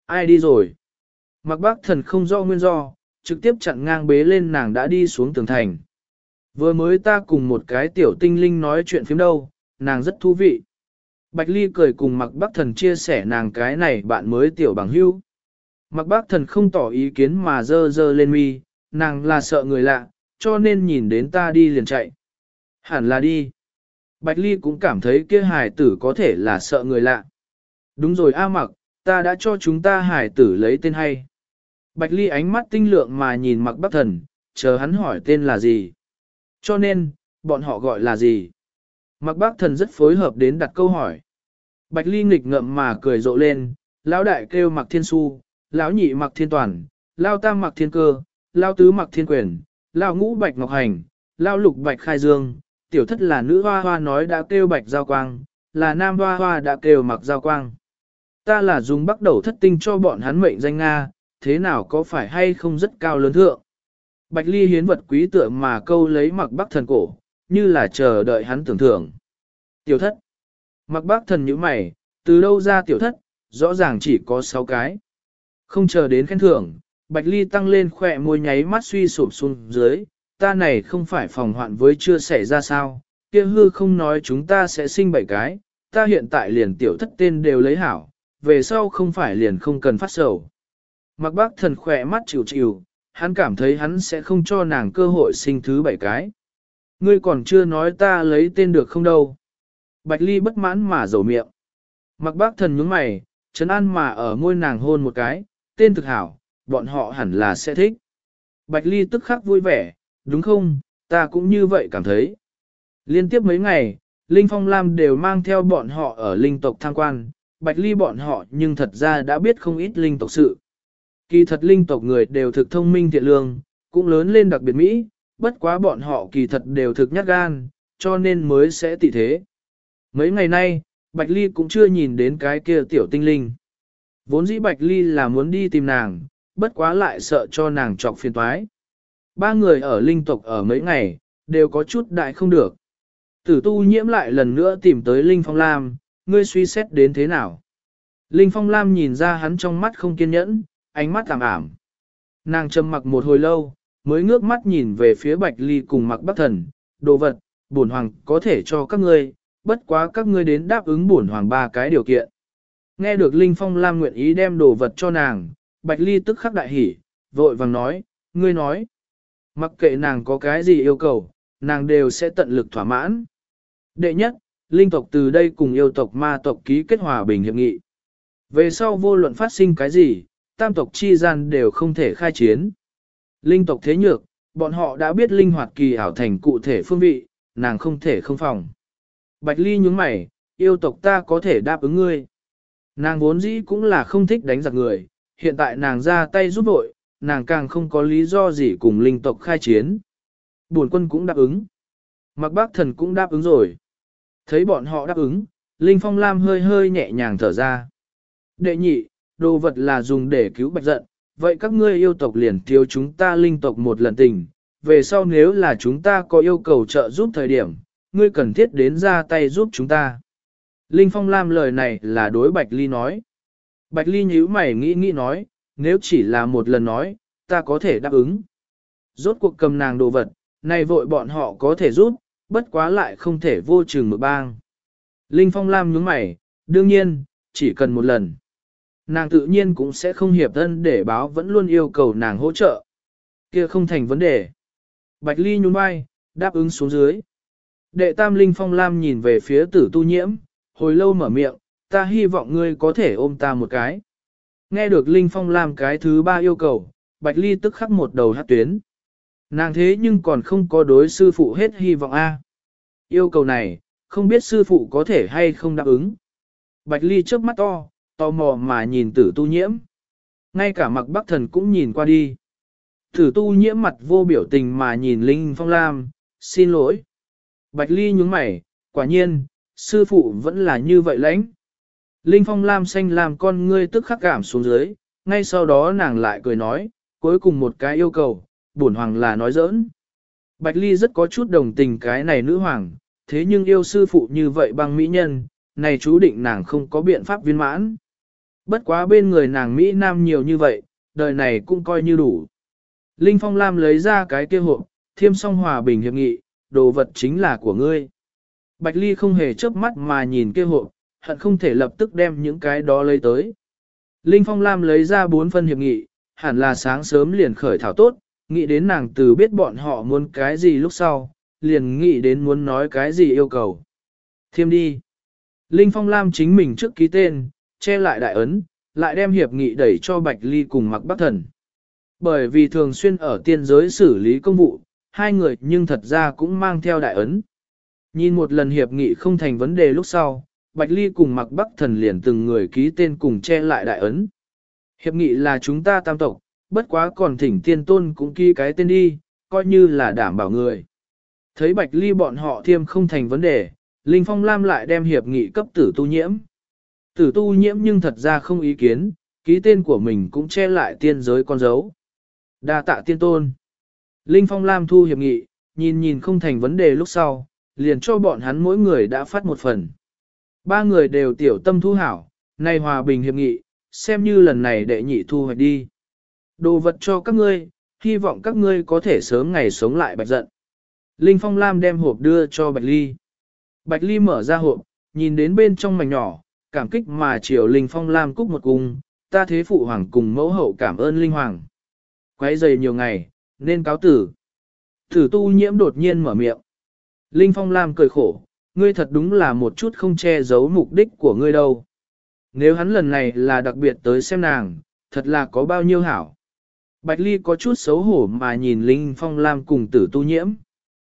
Ai đi rồi? Mặc bác thần không rõ nguyên do, trực tiếp chặn ngang bế lên nàng đã đi xuống tường thành. Vừa mới ta cùng một cái tiểu tinh linh nói chuyện phím đâu, nàng rất thú vị. Bạch Ly cười cùng Mặc bác thần chia sẻ nàng cái này bạn mới tiểu bằng hữu. Mặc bác thần không tỏ ý kiến mà dơ dơ lên mi, nàng là sợ người lạ, cho nên nhìn đến ta đi liền chạy. Hẳn là đi. Bạch Ly cũng cảm thấy kia hài tử có thể là sợ người lạ. Đúng rồi A Mặc, ta đã cho chúng ta hài tử lấy tên hay. Bạch Ly ánh mắt tinh lượng mà nhìn Mặc bác thần, chờ hắn hỏi tên là gì. Cho nên, bọn họ gọi là gì? Mặc bác thần rất phối hợp đến đặt câu hỏi. Bạch Ly nghịch ngợm mà cười rộ lên, lão đại kêu Mặc Thiên Su, lão nhị Mặc Thiên Toàn, lão tam Mặc Thiên Cơ, lão tứ Mặc Thiên Quyền, lão ngũ Bạch Ngọc Hành, lão lục Bạch Khai Dương, tiểu thất là nữ hoa hoa nói đã kêu Bạch Giao Quang, là nam hoa hoa đã kêu Mặc Giao Quang. Ta là dùng bắt đầu thất tinh cho bọn hắn mệnh danh Nga, thế nào có phải hay không rất cao lớn thượng. Bạch Ly hiến vật quý tựa mà câu lấy Mặc Bắc Thần cổ, như là chờ đợi hắn tưởng thưởng. Tiểu thất. Mặc Bắc Thần nhíu mày, từ đâu ra tiểu thất, rõ ràng chỉ có 6 cái. Không chờ đến khen thưởng, Bạch Ly tăng lên khỏe môi nháy mắt suy sụp xuống dưới, ta này không phải phòng hoạn với chưa xảy ra sao, kia hư không nói chúng ta sẽ sinh 7 cái, ta hiện tại liền tiểu thất tên đều lấy hảo, về sau không phải liền không cần phát sầu. Mặc Bác Thần khỏe mắt chịu chịu, hắn cảm thấy hắn sẽ không cho nàng cơ hội sinh thứ 7 cái. Ngươi còn chưa nói ta lấy tên được không đâu. Bạch Ly bất mãn mà dầu miệng. Mặc Bác Thần nhướng mày, trấn an mà ở môi nàng hôn một cái, tên thực hảo, bọn họ hẳn là sẽ thích. Bạch Ly tức khắc vui vẻ, đúng không, ta cũng như vậy cảm thấy. Liên tiếp mấy ngày, Linh Phong Lam đều mang theo bọn họ ở linh tộc tham quan, Bạch Ly bọn họ nhưng thật ra đã biết không ít linh tộc sự. Kỳ thật linh tộc người đều thực thông minh thiện lương, cũng lớn lên đặc biệt Mỹ, bất quá bọn họ kỳ thật đều thực nhát gan, cho nên mới sẽ tị thế. Mấy ngày nay, Bạch Ly cũng chưa nhìn đến cái kia tiểu tinh linh. Vốn dĩ Bạch Ly là muốn đi tìm nàng, bất quá lại sợ cho nàng trọc phiền toái. 3 người ở linh tộc ở mấy ngày, đều có chút đại không được. Tử tu nhiễm lại lần nữa tìm tới Linh Phong Lam, ngươi suy xét đến thế nào? Linh Phong Lam nhìn ra hắn trong mắt không kiên nhẫn, ánh mắt ảm ảm. Nàng trầm mặc một hồi lâu, mới ngước mắt nhìn về phía Bạch Ly cùng Mặc Bắc Thần, đồ vật, bổn hoàng có thể cho các ngươi, bất quá các ngươi đến đáp ứng bổn hoàng 3 cái điều kiện. Nghe được Linh Phong Lam nguyện ý đem đồ vật cho nàng, Bạch Ly tức khắc đại hỉ, vội vàng nói, ngươi nói. Mặc kệ nàng có cái gì yêu cầu, nàng đều sẽ tận lực thỏa mãn. Đệ nhất, linh tộc từ đây cùng yêu tộc ma tộc ký kết hòa bình hiệp nghị. Về sau vô luận phát sinh cái gì, tam tộc chi gian đều không thể khai chiến. Linh tộc thế nhược, bọn họ đã biết linh hoạt kỳ ảo thành cụ thể phương vị, nàng không thể không phòng. Bạch Ly nhướng mày, yêu tộc ta có thể đáp ứng ngươi. Nàng vốn dĩ cũng là không thích đánh giặc người, hiện tại nàng ra tay giúp đội, nàng càng không có lý do gì cùng linh tộc khai chiến. Bổn quân cũng đáp ứng. Mặc Bác Thần cũng đáp ứng rồi. Thấy bọn họ đáp ứng, Linh Phong Lam hơi hơi nhẹ nhàng thở ra. Đệ nhị, đồ vật là dùng để cứu Bạch Giận, vậy các ngươi yêu tộc liền thiếu chúng ta linh tộc một lần tình, về sau nếu là chúng ta có yêu cầu trợ giúp thời điểm, ngươi cần thiết đến ra tay giúp chúng ta. Linh Phong Lam lời này là đối Bạch Ly nói. Bạch Ly nhíu mày nghĩ nói, nếu chỉ là một lần nói, ta có thể đáp ứng. Rốt cuộc cầm nàng đồ vật, này vội bọn họ có thể giúp, bất quá lại không thể vô chừng một bang. Linh Phong Lam nhướng mày, đương nhiên, chỉ cần một lần. Nàng tự nhiên cũng sẽ không hiệp thân để báo vẫn luôn yêu cầu nàng hỗ trợ. Kia không thành vấn đề. Bạch Ly nhún vai, đáp ứng xuống dưới. Đệ tam Linh Phong Lam nhìn về phía Tử Tu Nhiễm, hồi lâu mở miệng, ta hy vọng ngươi có thể ôm ta một cái. Nghe được Linh Phong Lam cái thứ 3 yêu cầu, Bạch Ly tức khắc một đầu hát tuyến. Nàng thế nhưng còn không có đối sư phụ hết hy vọng a. Yêu cầu này, không biết sư phụ có thể hay không đáp ứng. Bạch Ly trước mắt to, tò mò mà nhìn Tử Tu Nhiễm. Ngay cả Mặc Bắc Thần cũng nhìn qua đi. Tử Tu Nhiễm mặt vô biểu tình mà nhìn Linh Phong Lam, xin lỗi. Bạch Ly nhướng mày, quả nhiên, sư phụ vẫn là như vậy lãnh. Linh Phong Lam xanh làm con ngươi tức khắc cảm xuống dưới, ngay sau đó nàng lại cười nói, cuối cùng một cái yêu cầu, bổn hoàng là nói giỡn. Bạch Ly rất có chút đồng tình cái này nữ hoàng, thế nhưng yêu sư phụ như vậy bằng mỹ nhân, này chú định nàng không có biện pháp viên mãn. Bất quá bên người nàng Mỹ Nam nhiều như vậy, đời này cũng coi như đủ. Linh Phong Lam lấy ra cái kia hộp, thiêm xong hòa bình hiệp nghị, đồ vật chính là của ngươi. Bạch Ly không hề chớp mắt mà nhìn kia hộp, hận không thể lập tức đem những cái đó lấy tới. Linh Phong Lam lấy ra 4 phân hiệp nghị, hẳn là sáng sớm liền khởi thảo tốt, nghĩ đến nàng từ biết bọn họ muốn cái gì lúc sau, liền nghĩ đến muốn nói cái gì yêu cầu. Thiêm đi. Linh Phong Lam chính mình trước ký tên, che lại đại ấn, lại đem hiệp nghị đẩy cho Bạch Ly cùng Mạc Bắc Thần. Bởi vì thường xuyên ở tiên giới xử lý công vụ, hai người nhưng thật ra cũng mang theo đại ấn. Nhìn một lần hiệp nghị không thành vấn đề lúc sau, Bạch Ly cùng Mạc Bắc Thần liền từng người ký tên cùng che lại đại ấn. Hiệp nghị là chúng ta tam tộc, bất quá còn thỉnh tiên tôn cũng ký cái tên đi, coi như là đảm bảo người. Thấy Bạch Ly bọn họ thiêm không thành vấn đề, Linh Phong Lam lại đem hiệp nghị cấp Tử Tu Nhiễm. Tử Tu Nhiễm nhưng thật ra không ý kiến, ký tên của mình cũng che lại tiên giới con dấu. Đa tạ tiên tôn. Linh Phong Lam thu hiệp nghị, nhìn không thành vấn đề lúc sau, liền cho bọn hắn mỗi người đã phát một phần. 3 người đều tiểu tâm thu hảo, nay hòa bình hiệp nghị, xem như lần này đệ nhị thu hoạch đi. Đồ vật cho các ngươi, hy vọng các ngươi có thể sớm ngày sống lại Bạch Giận. Linh Phong Lam đem hộp đưa cho Bạch Ly. Bạch Ly mở ra hộp, nhìn đến bên trong mảnh nhỏ, cảm kích mà chiều Linh Phong Lam cúc một cung, ta thế phụ hoàng cùng mẫu hậu cảm ơn Linh Hoàng. Quấy giày nhiều ngày, nên cáo tử. Tử Tu Nhiễm đột nhiên mở miệng. Linh Phong Lam cười khổ, ngươi thật đúng là một chút không che giấu mục đích của ngươi đâu. Nếu hắn lần này là đặc biệt tới xem nàng, thật là có bao nhiêu hảo. Bạch Ly có chút xấu hổ mà nhìn Linh Phong Lam cùng Tử Tu Nhiễm.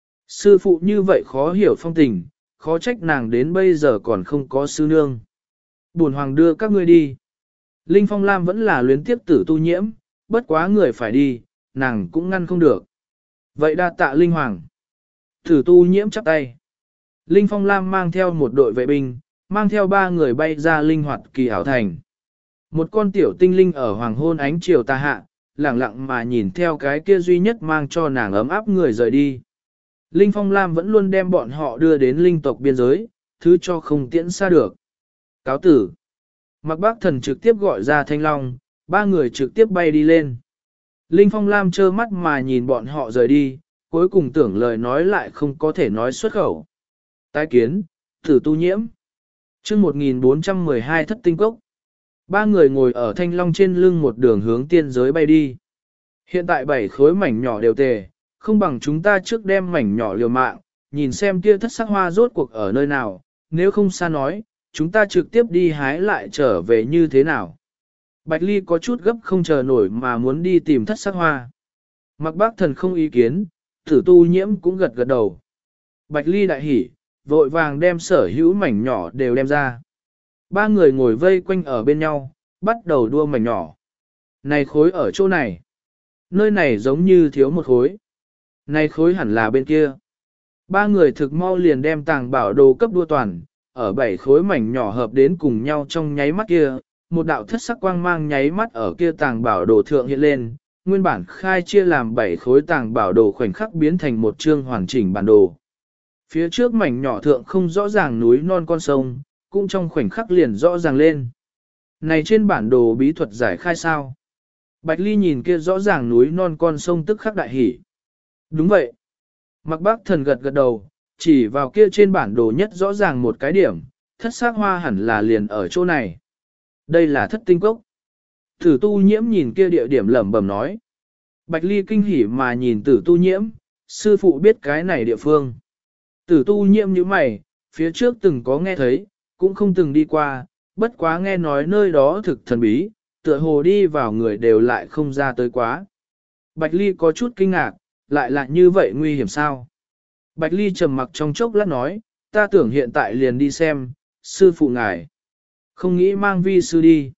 Sư phụ như vậy khó hiểu phong tình, khó trách nàng đến bây giờ còn không có sư nương. Bổn hoàng đưa các ngươi đi. Linh Phong Lam vẫn là luyến tiếp Tử Tu Nhiễm, bất quá người phải đi, nàng cũng ngăn không được. Vậy đa tạ Linh Hoàng. Tử Tu Nhiễm chắp tay. Linh Phong Lam mang theo một đội vệ binh, mang theo 3 người bay ra linh hoạt kỳ hảo thành. Một con tiểu tinh linh ở hoàng hôn ánh chiều tà hạ, lặng lặng mà nhìn theo cái kia duy nhất mang cho nàng ấm áp người rời đi. Linh Phong Lam vẫn luôn đem bọn họ đưa đến linh tộc biên giới, thứ cho không tiễn xa được. Cáo tử. Mạc Bắc Thần trực tiếp gọi ra Thanh Long, 3 người trực tiếp bay đi lên. Linh Phong Lam trơ mắt mà nhìn bọn họ rời đi, cuối cùng tưởng lời nói lại không có thể nói xuất khẩu. Tái kiến, Tử Tu Nhiễm. Chương 1412 Thất Tinh Cốc. 3 người ngồi ở Thanh Long trên lưng một đường hướng tiên giới bay đi. Hiện tại 7 khối mảnh nhỏ đều tề, không bằng chúng ta trước đem mảnh nhỏ liều mạng, nhìn xem kia thất sắc hoa rốt cuộc ở nơi nào, nếu không xa nói, chúng ta trực tiếp đi hái lại trở về như thế nào. Bạch Ly có chút gấp không chờ nổi mà muốn đi tìm thất sắc hoa. Mạc Bắc Thần không ý kiến, Tử Tu Nhiễm cũng gật gật đầu. Bạch Ly đại hỉ, vội vàng đem sở hữu mảnh nhỏ đều đem ra. 3 người ngồi vây quanh ở bên nhau, bắt đầu đua mảnh nhỏ. Này khối ở chỗ này. Nơi này giống như thiếu một khối. Này khối hẳn là bên kia. 3 người thực mau liền đem tàng bảo đồ cấp đua toàn, ở 7 khối mảnh nhỏ hợp đến cùng nhau trong nháy mắt kia, một đạo thất sắc quang mang nháy mắt ở kia tàng bảo đồ thượng hiện lên, nguyên bản khai chia làm 7 khối tàng bảo đồ khoảnh khắc biến thành một chương hoàn chỉnh bản đồ. Phía trước mảnh nhỏ thượng không rõ ràng núi non con sông, cũng trong khoảnh khắc liền rõ ràng lên. Này trên bản đồ bí thuật giải khai sao? Bạch Ly nhìn kia rõ ràng núi non con sông tức khắc đại hỉ. Đúng vậy. Mạc Bắc Thần gật gật đầu, chỉ vào kia trên bản đồ nhất rõ ràng một cái điểm, thất sắc hoa hẳn là liền ở chỗ này. Đây là Thất Tinh Cốc. Tử Tu Nhiễm nhìn kia địa điểm lẩm bẩm nói. Bạch Ly kinh hỉ mà nhìn Tử Tu Nhiễm, sư phụ biết cái này địa phương. Tử Tu Nhiễm như mày, phía trước từng có nghe thấy, cũng không từng đi qua, bất quá nghe nói nơi đó thực thần bí, tựa hồ đi vào người đều lại không ra tới quá. Bạch Ly có chút kinh ngạc, lại là như vậy nguy hiểm sao? Bạch Ly trầm mặc trong chốc lát nói, ta tưởng hiện tại liền đi xem, sư phụ ngài. Không nghĩ mang vi sư đi.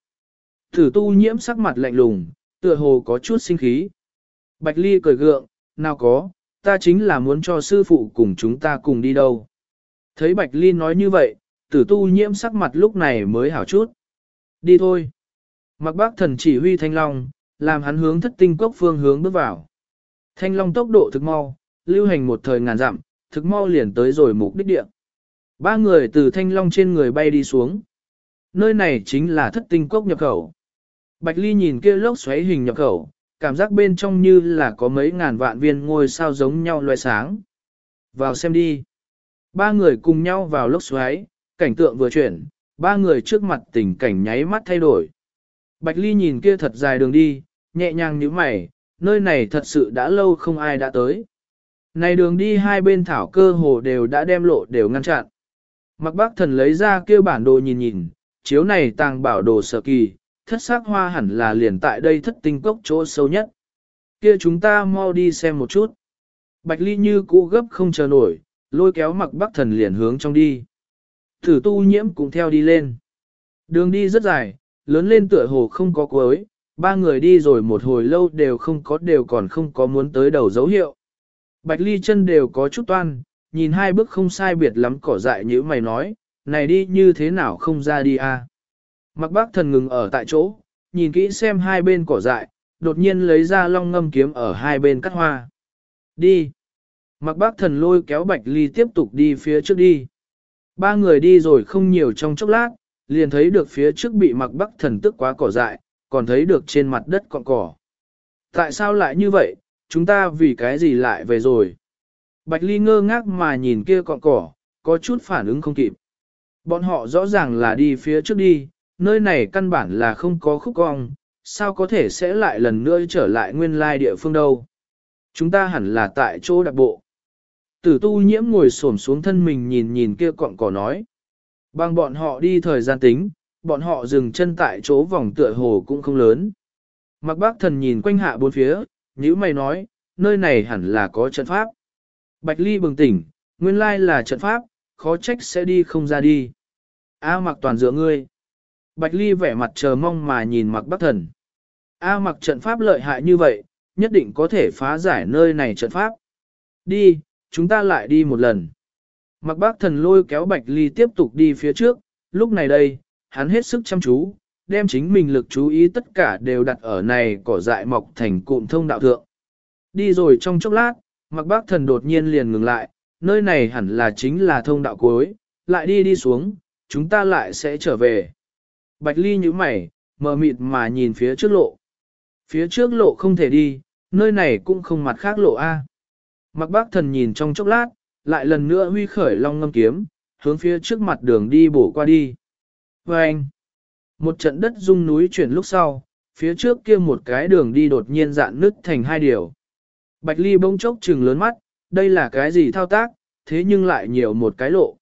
Tử Tu Nhiễm sắc mặt lạnh lùng, tựa hồ có chút sinh khí. Bạch Ly cười gượng, nào có, ta chính là muốn cho sư phụ cùng chúng ta cùng đi đâu. Thấy Bạch Ly nói như vậy, Tử Tu Nhiễm sắc mặt lúc này mới hảo chút. Đi thôi. Mạc Bắc Thần chỉ huy Thanh Long, làm hắn hướng Thất Tinh Cốc phương hướng bước vào. Thanh Long tốc độ thực mau, lưu hành một thời ngàn dặm, thực mau liền tới rồi mục đích địa. 3 người từ Thanh Long trên người bay đi xuống. Nơi này chính là thất tinh cốc nhập khẩu. Bạch Ly nhìn kia lốc xoáy hình nhập khẩu, cảm giác bên trong như là có mấy ngàn vạn viên ngôi sao giống nhau loe sáng. Vào xem đi. Ba người cùng nhau vào lốc xoáy, cảnh tượng vừa chuyển, ba người trước mặt tình cảnh nháy mắt thay đổi. Bạch Ly nhìn kia thật dài đường đi, nhẹ nhàng nhíu mày, nơi này thật sự đã lâu không ai đã tới. Này đường đi hai bên thảo cơ hồ đều đã đem lộ đều ngăn chặn. Mặc Bác Thần lấy ra kia bản đồ nhìn nhìn, chiếu này tàng bảo đồ sở kỳ, thất sắc hoa hẳn là liền tại đây thất tinh cốc chỗ sâu nhất. Kia chúng ta mau đi xem một chút. Bạch Ly như cũ gấp không chờ nổi, lôi kéo Mặc Bác Thần liền hướng trong đi. Thử Tu Nhiễm cũng theo đi lên. Đường đi rất dài, lớn lên tựa hồ không có cuối, ba người đi rồi một hồi lâu đều còn không có muốn tới đầu dấu hiệu. Bạch Ly chân đều có chút toan, nhìn hai bước không sai biệt lắm cỏ dại như mày nói, này đi như thế nào không ra đi à. Mặc Bác Thần ngừng ở tại chỗ, nhìn kỹ xem hai bên cỏ dại, đột nhiên lấy ra long ngâm kiếm ở hai bên cắt hoa. Đi. Mặc Bác Thần lôi kéo Bạch Ly tiếp tục đi phía trước đi. Ba người đi rồi không nhiều trong chốc lát, liền thấy được phía trước bị Mặc Bác Thần tức quá cỏ dại, còn thấy được trên mặt đất cọn cỏ. Tại sao lại như vậy, chúng ta vì cái gì lại về rồi? Bạch Ly ngơ ngác mà nhìn kia cọn cỏ, có chút phản ứng không kịp. Bọn họ rõ ràng là đi phía trước đi, nơi này căn bản là không có khúc cong, sao có thể sẽ lại lần nữa trở lại nguyên lai địa phương đâu. Chúng ta hẳn là tại chỗ đặc bộ. Tử Tu Nhiễm ngồi xổm xuống thân mình nhìn nhìn kia cọn cỏ nói. Bằng bọn họ đi thời gian tính, bọn họ dừng chân tại chỗ vòng tựa hồ cũng không lớn. Mặc Bác Thần nhìn quanh hạ bốn phía, nhíu mày nói, nơi này hẳn là có trận pháp. Bạch Ly bừng tỉnh, nguyên lai là trận pháp, khó trách sẽ đi không ra đi. A Mặc toàn dựa ngươi. Bạch Ly vẻ mặt chờ mong mà nhìn Mặc Bác Thần. A Mặc trận pháp lợi hại như vậy, nhất định có thể phá giải nơi này trận pháp. Đi, chúng ta lại đi một lần. Mặc Bác Thần lôi kéo Bạch Ly tiếp tục đi phía trước, lúc này đây, hắn hết sức chăm chú, đem chính mình lực chú ý tất cả đều đặt ở này cỏ dại mọc thành cụm thông đạo thượng. Đi rồi trong chốc lát, Mặc Bác Thần đột nhiên liền ngừng lại, nơi này hẳn là chính là thông đạo cuối, lại đi xuống, chúng ta lại sẽ trở về. Bạch Ly nhíu mày, mờ mịt mà nhìn phía trước lộ. Phía trước lộ không thể đi, nơi này cũng không mặt khác lộ A. Mặc Bác Thần nhìn trong chốc lát, lại lần nữa huy khởi long ngâm kiếm, hướng phía trước mặt đường đi bổ qua đi. Và anh, một trận đất rung núi chuyển lúc sau, phía trước kia một cái đường đi đột nhiên dạn nứt thành hai điều. Bạch Ly bỗng chốc trừng lớn mắt, đây là cái gì thao tác, thế nhưng lại nhiều một cái lộ.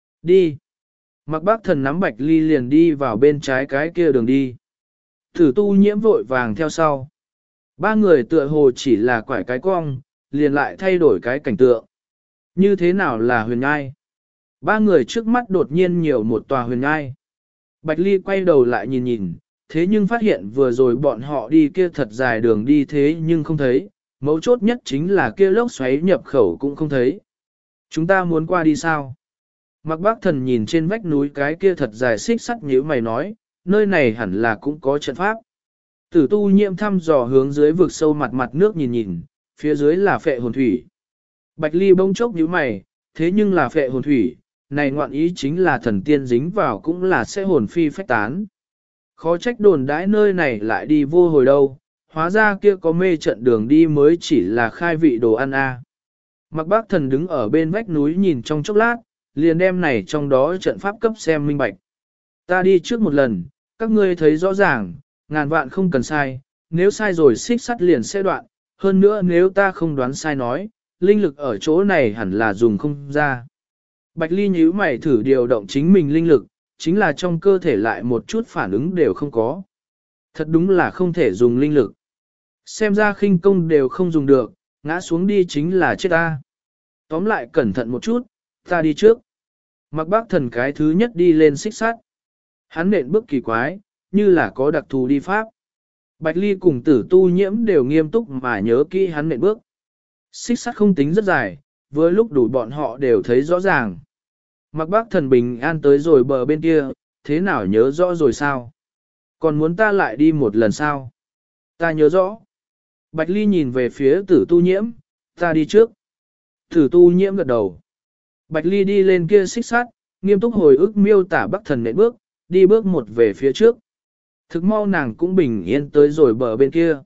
Đi. Mặc Bác Thần nắm Bạch Ly liền đi vào bên trái cái kia đường đi. Thử Tu Nhiễm vội vàng theo sau. Ba người tựa hồ chỉ là quải cái cong, liền lại thay đổi cái cảnh tượng. Như thế nào là huyền ngai? Ba người trước mắt đột nhiên nhiều một tòa huyền ngai. Bạch Ly quay đầu lại nhìn nhìn, thế nhưng phát hiện vừa rồi bọn họ đi kia thật dài đường đi thế nhưng không thấy, mấu chốt nhất chính là kia lốc xoáy nhập khẩu cũng không thấy. Chúng ta muốn qua đi sao? Mặc Bác Thần nhìn trên vách núi cái kia thật dài xích sắt nhíu mày nói, nơi này hẳn là cũng có trận pháp. Tử Tu Nhiễm thăm dò hướng dưới vực sâu mặt mặt nước nhìn nhìn, phía dưới là phệ hồn thủy. Bạch Ly bỗng chốc nhíu mày, thế nhưng là phệ hồn thủy, này ngoạn ý chính là thần tiên dính vào cũng là sẽ hồn phi phách tán. Khó trách đồn đãi nơi này lại đi vô hồi đâu, hóa ra kia có mê trận đường đi mới chỉ là khai vị đồ ăn a. Mặc Bác Thần đứng ở bên vách núi nhìn trong chốc lát, liền đem này trong đó trận pháp cấp xem minh bạch. Ta đi trước một lần, các ngươi thấy rõ ràng, ngàn vạn không cần sai, nếu sai rồi xích sắt liền sẽ đoạn, hơn nữa nếu ta không đoán sai nói, linh lực ở chỗ này hẳn là dùng không ra. Bạch Ly nhíu mày thử điều động chính mình linh lực, chính là trong cơ thể lại một chút phản ứng đều không có. Thật đúng là không thể dùng linh lực. Xem ra khinh công đều không dùng được, ngã xuống đi chính là chết ta. Tóm lại cẩn thận một chút, ta đi trước. Mặc Bác Thần cái thứ nhất đi lên xích sắt. Hắn nện bước kỳ quái, như là có đặc thù đi pháp. Bạch Ly cùng Tử Tu Nhiễm đều nghiêm túc mà nhớ kỹ hắn nện bước. Xích sắt không tính rất dài, với lúc đủ bọn họ đều thấy rõ ràng. Mặc Bác Thần bình an tới rồi bờ bên kia, thế nào nhớ rõ rồi sao? Còn muốn ta lại đi một lần sao? Ta nhớ rõ. Bạch Ly nhìn về phía Tử Tu Nhiễm, ta đi trước. Tử Tu Nhiễm gật đầu. Bạch Ly đi lên kia xích sắt, nghiêm túc hồi ức miêu tả Bắc Thần nện bước, đi bước một về phía trước. Thực mau nàng cũng bình yên tới rồi bờ bên kia.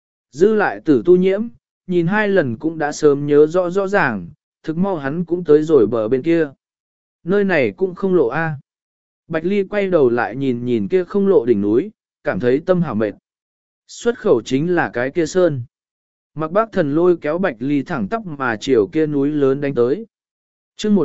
Dư lại Tử Tu Nhiễm, nhìn 2 lần cũng đã sớm nhớ rõ rõ ràng, thực mau hắn cũng tới rồi bờ bên kia. Nơi này cũng không lộ a. Bạch Ly quay đầu lại nhìn nhìn kia không lộ đỉnh núi, cảm thấy tâm hào mệt. Xuất khẩu chính là cái kia sơn. Mặc Bác Thần lôi kéo Bạch Ly thẳng tắp mà chiều kia núi lớn đánh tới. Chương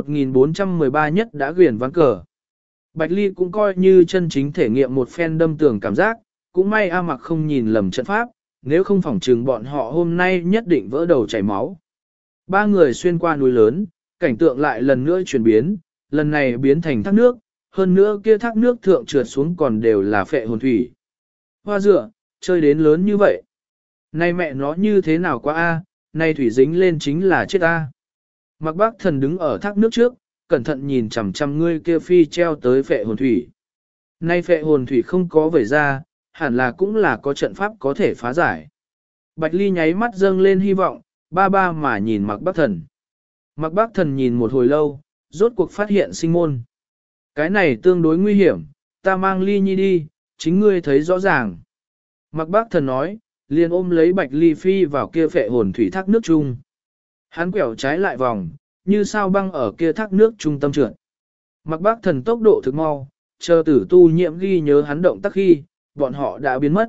1413 nhất đã ghiền ván cờ. Bạch Ly cũng coi như chân chính thể nghiệm một phen đâm tường cảm giác, cũng may A Mặc không nhìn lầm trận pháp, nếu không phỏng trừng bọn họ hôm nay nhất định vỡ đầu chảy máu. 3 người xuyên qua núi lớn, cảnh tượng lại lần nữa chuyển biến, lần này biến thành thác nước, hơn nữa kia thác nước thượng trượt xuống còn đều là phệ hồn thủy. Hoa dựa, chơi đến lớn như vậy. Này mẹ nó như thế nào quá a? Này thủy dính lên chính là chết a. Mặc Bác Thần đứng ở thác nước trước, cẩn thận nhìn chằm chằm ngươi kia phi treo tới phệ hồn thủy. Nay phệ hồn thủy không có vẩy ra, hẳn là cũng là có trận pháp có thể phá giải. Bạch Ly nháy mắt dâng lên hy vọng, ba ba mà nhìn Mặc Bác Thần. Mặc Bác Thần nhìn một hồi lâu, rốt cuộc phát hiện sinh môn. Cái này tương đối nguy hiểm, ta mang Ly Nhi đi, chính ngươi thấy rõ ràng. Mặc Bác Thần nói, liền ôm lấy Bạch Ly phi vào kia phệ hồn thủy thác nước chung. Hắn quẹo trái lại vòng, như sao băng ở kia thác nước trung tâm trượt. Mặc Bác Thần tốc độ thực mau, chờ Tử Tu Nhiễm ghi nhớ hắn động tác khi, bọn họ đã biến mất.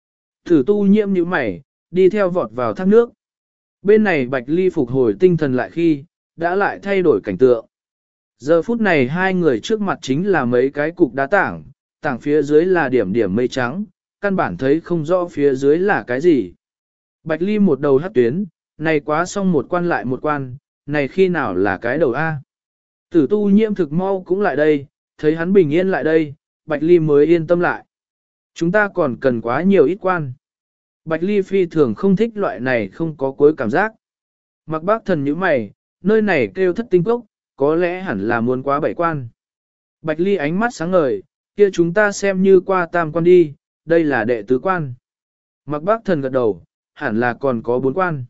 Tử Tu Nhiễm như mày, đi theo vọt vào thác nước. Bên này Bạch Ly phục hồi tinh thần lại khi, đã lại thay đổi cảnh tượng. Giờ phút này 2 người trước mặt chính là mấy cái cục đá tảng, tảng phía dưới là điểm điểm mây trắng, căn bản thấy không rõ phía dưới là cái gì. Bạch Ly một đầu hất tuyến, này quá xong một quan lại một quan, này khi nào là cái đầu A. Tử Tu Nhiễm thực mau cũng lại đây, thấy hắn bình yên lại đây, Bạch Ly mới yên tâm lại. Chúng ta còn cần quá nhiều ít quan. Bạch Ly phi thường không thích loại này không có cuối cảm giác. Mặc Bác Thần như mày, nơi này kêu Thất Tinh Cốc, có lẽ hẳn là muốn quá 7 quan. Bạch Ly ánh mắt sáng ngời, kia chúng ta xem như qua tam quan đi, đây là đệ tứ quan. Mặc Bác Thần gật đầu, hẳn là còn có 4 quan.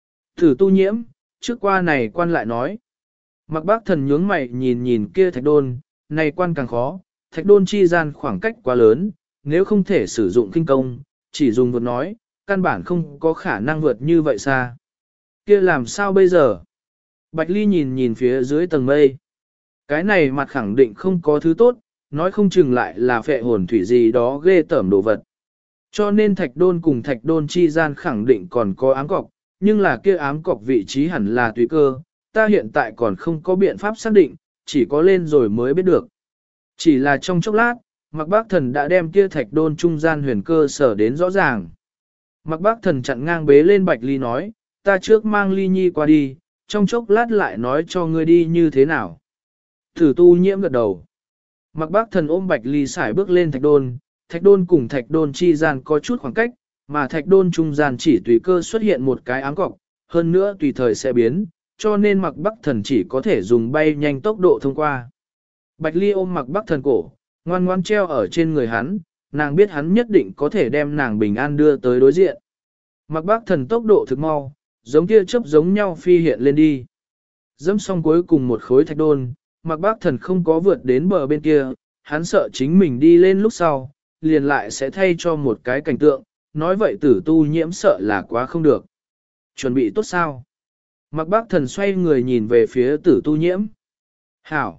Tử Tu Nhiễm, trước qua này quan lại nói. Mặc Bác Thần nhướng mày nhìn nhìn kia thạch đôn, này quan càng khó, thạch đôn chi gian khoảng cách quá lớn, nếu không thể sử dụng kinh công, chỉ dùng vượt nói, căn bản không có khả năng vượt như vậy xa. Kia làm sao bây giờ? Bạch Ly nhìn nhìn phía dưới tầng mây. Cái này mặt khẳng định không có thứ tốt, nói không chừng lại là phệ hồn thủy gì đó ghê tởm đồ vật. Cho nên thạch đôn cùng thạch đôn chi gian khẳng định còn có ám cọc, nhưng là kia ám cọc vị trí hẳn là tùy cơ, ta hiện tại còn không có biện pháp xác định, chỉ có lên rồi mới biết được. Chỉ là trong chốc lát, Mặc Bác Thần đã đem kia thạch đôn trung gian huyền cơ sở đến rõ ràng. Mặc Bác Thần chặn ngang bế lên Bạch Ly nói, ta trước mang Ly Nhi qua đi, trong chốc lát lại nói cho ngươi đi như thế nào. Tử Tu Nhiễm gật đầu. Mặc Bác Thần ôm Bạch Ly sải bước lên thạch đôn cùng thạch đôn chi gian có chút khoảng cách, mà thạch đôn trung gian chỉ tùy cơ xuất hiện một cái ám cọc, hơn nữa tùy thời sẽ biến, cho nên Mặc Bác Thần chỉ có thể dùng bay nhanh tốc độ thông qua. Bạch Ly ôm Mặc Bác Thần cổ, ngoan ngoan treo ở trên người hắn, nàng biết hắn nhất định có thể đem nàng bình an đưa tới đối diện. Mặc Bác Thần tốc độ thực mau, giống kia chớp giống nhau phi hiện lên đi. Dẫm xong cuối cùng một khối thạch đôn, Mặc Bác Thần không có vượt đến bờ bên kia, hắn sợ chính mình đi lên lúc sau, liền lại sẽ thay cho một cái cảnh tượng, nói vậy Tử Tu Nhiễm sợ là quá không được. Chuẩn bị tốt sao? Mặc Bác Thần xoay người nhìn về phía Tử Tu Nhiễm. Hảo!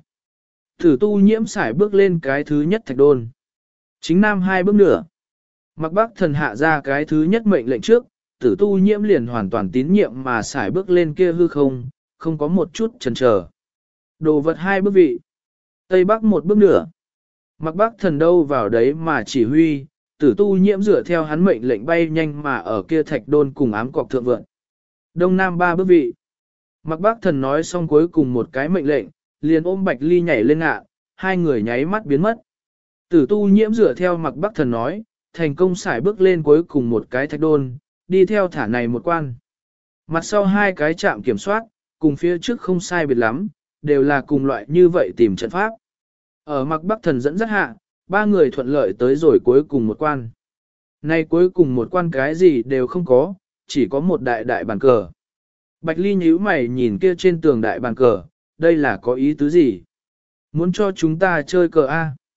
Tử Tu Nhiễm sải bước lên cái thứ nhất thạch đôn. Chính nam 2 bước nữa. Mặc Bác Thần hạ ra cái thứ nhất mệnh lệnh trước, Tử Tu Nhiễm liền hoàn toàn tín nhiệm mà sải bước lên kia hư không, không có một chút chần chờ. Đồ vật 2 bước vị. Tây Bắc 1 bước nữa. Mặc Bác Thần đâu vào đấy mà chỉ huy, Tử Tu Nhiễm dựa theo hắn mệnh lệnh bay nhanh mà ở kia thạch đôn cùng ám cọc thượng vượn. Đông Nam 3 bước vị. Mặc Bác Thần nói xong cuối cùng một cái mệnh lệnh, liền ôm Bạch Ly nhảy lên ngạ, 2 người nháy mắt biến mất. Tử Tu Nhiễm dựa theo Mặc Bác Thần nói, thành công sải bước lên cuối cùng một cái thạch đôn, đi theo thả này một quan. Mặt sau 2 cái trạm kiểm soát, cùng phía trước không sai biệt lắm, đều là cùng loại như vậy tìm trận pháp. Ở Mặc Bác Thần dẫn dắt hạ, 3 người thuận lợi tới rồi cuối cùng một quan. Nay cuối cùng một quan cái gì đều không có, chỉ có một đại đại bàn cờ. Bạch Ly nhíu mày nhìn kia trên tường đại bàn cờ, đây là có ý tứ gì? Muốn cho chúng ta chơi cờ A?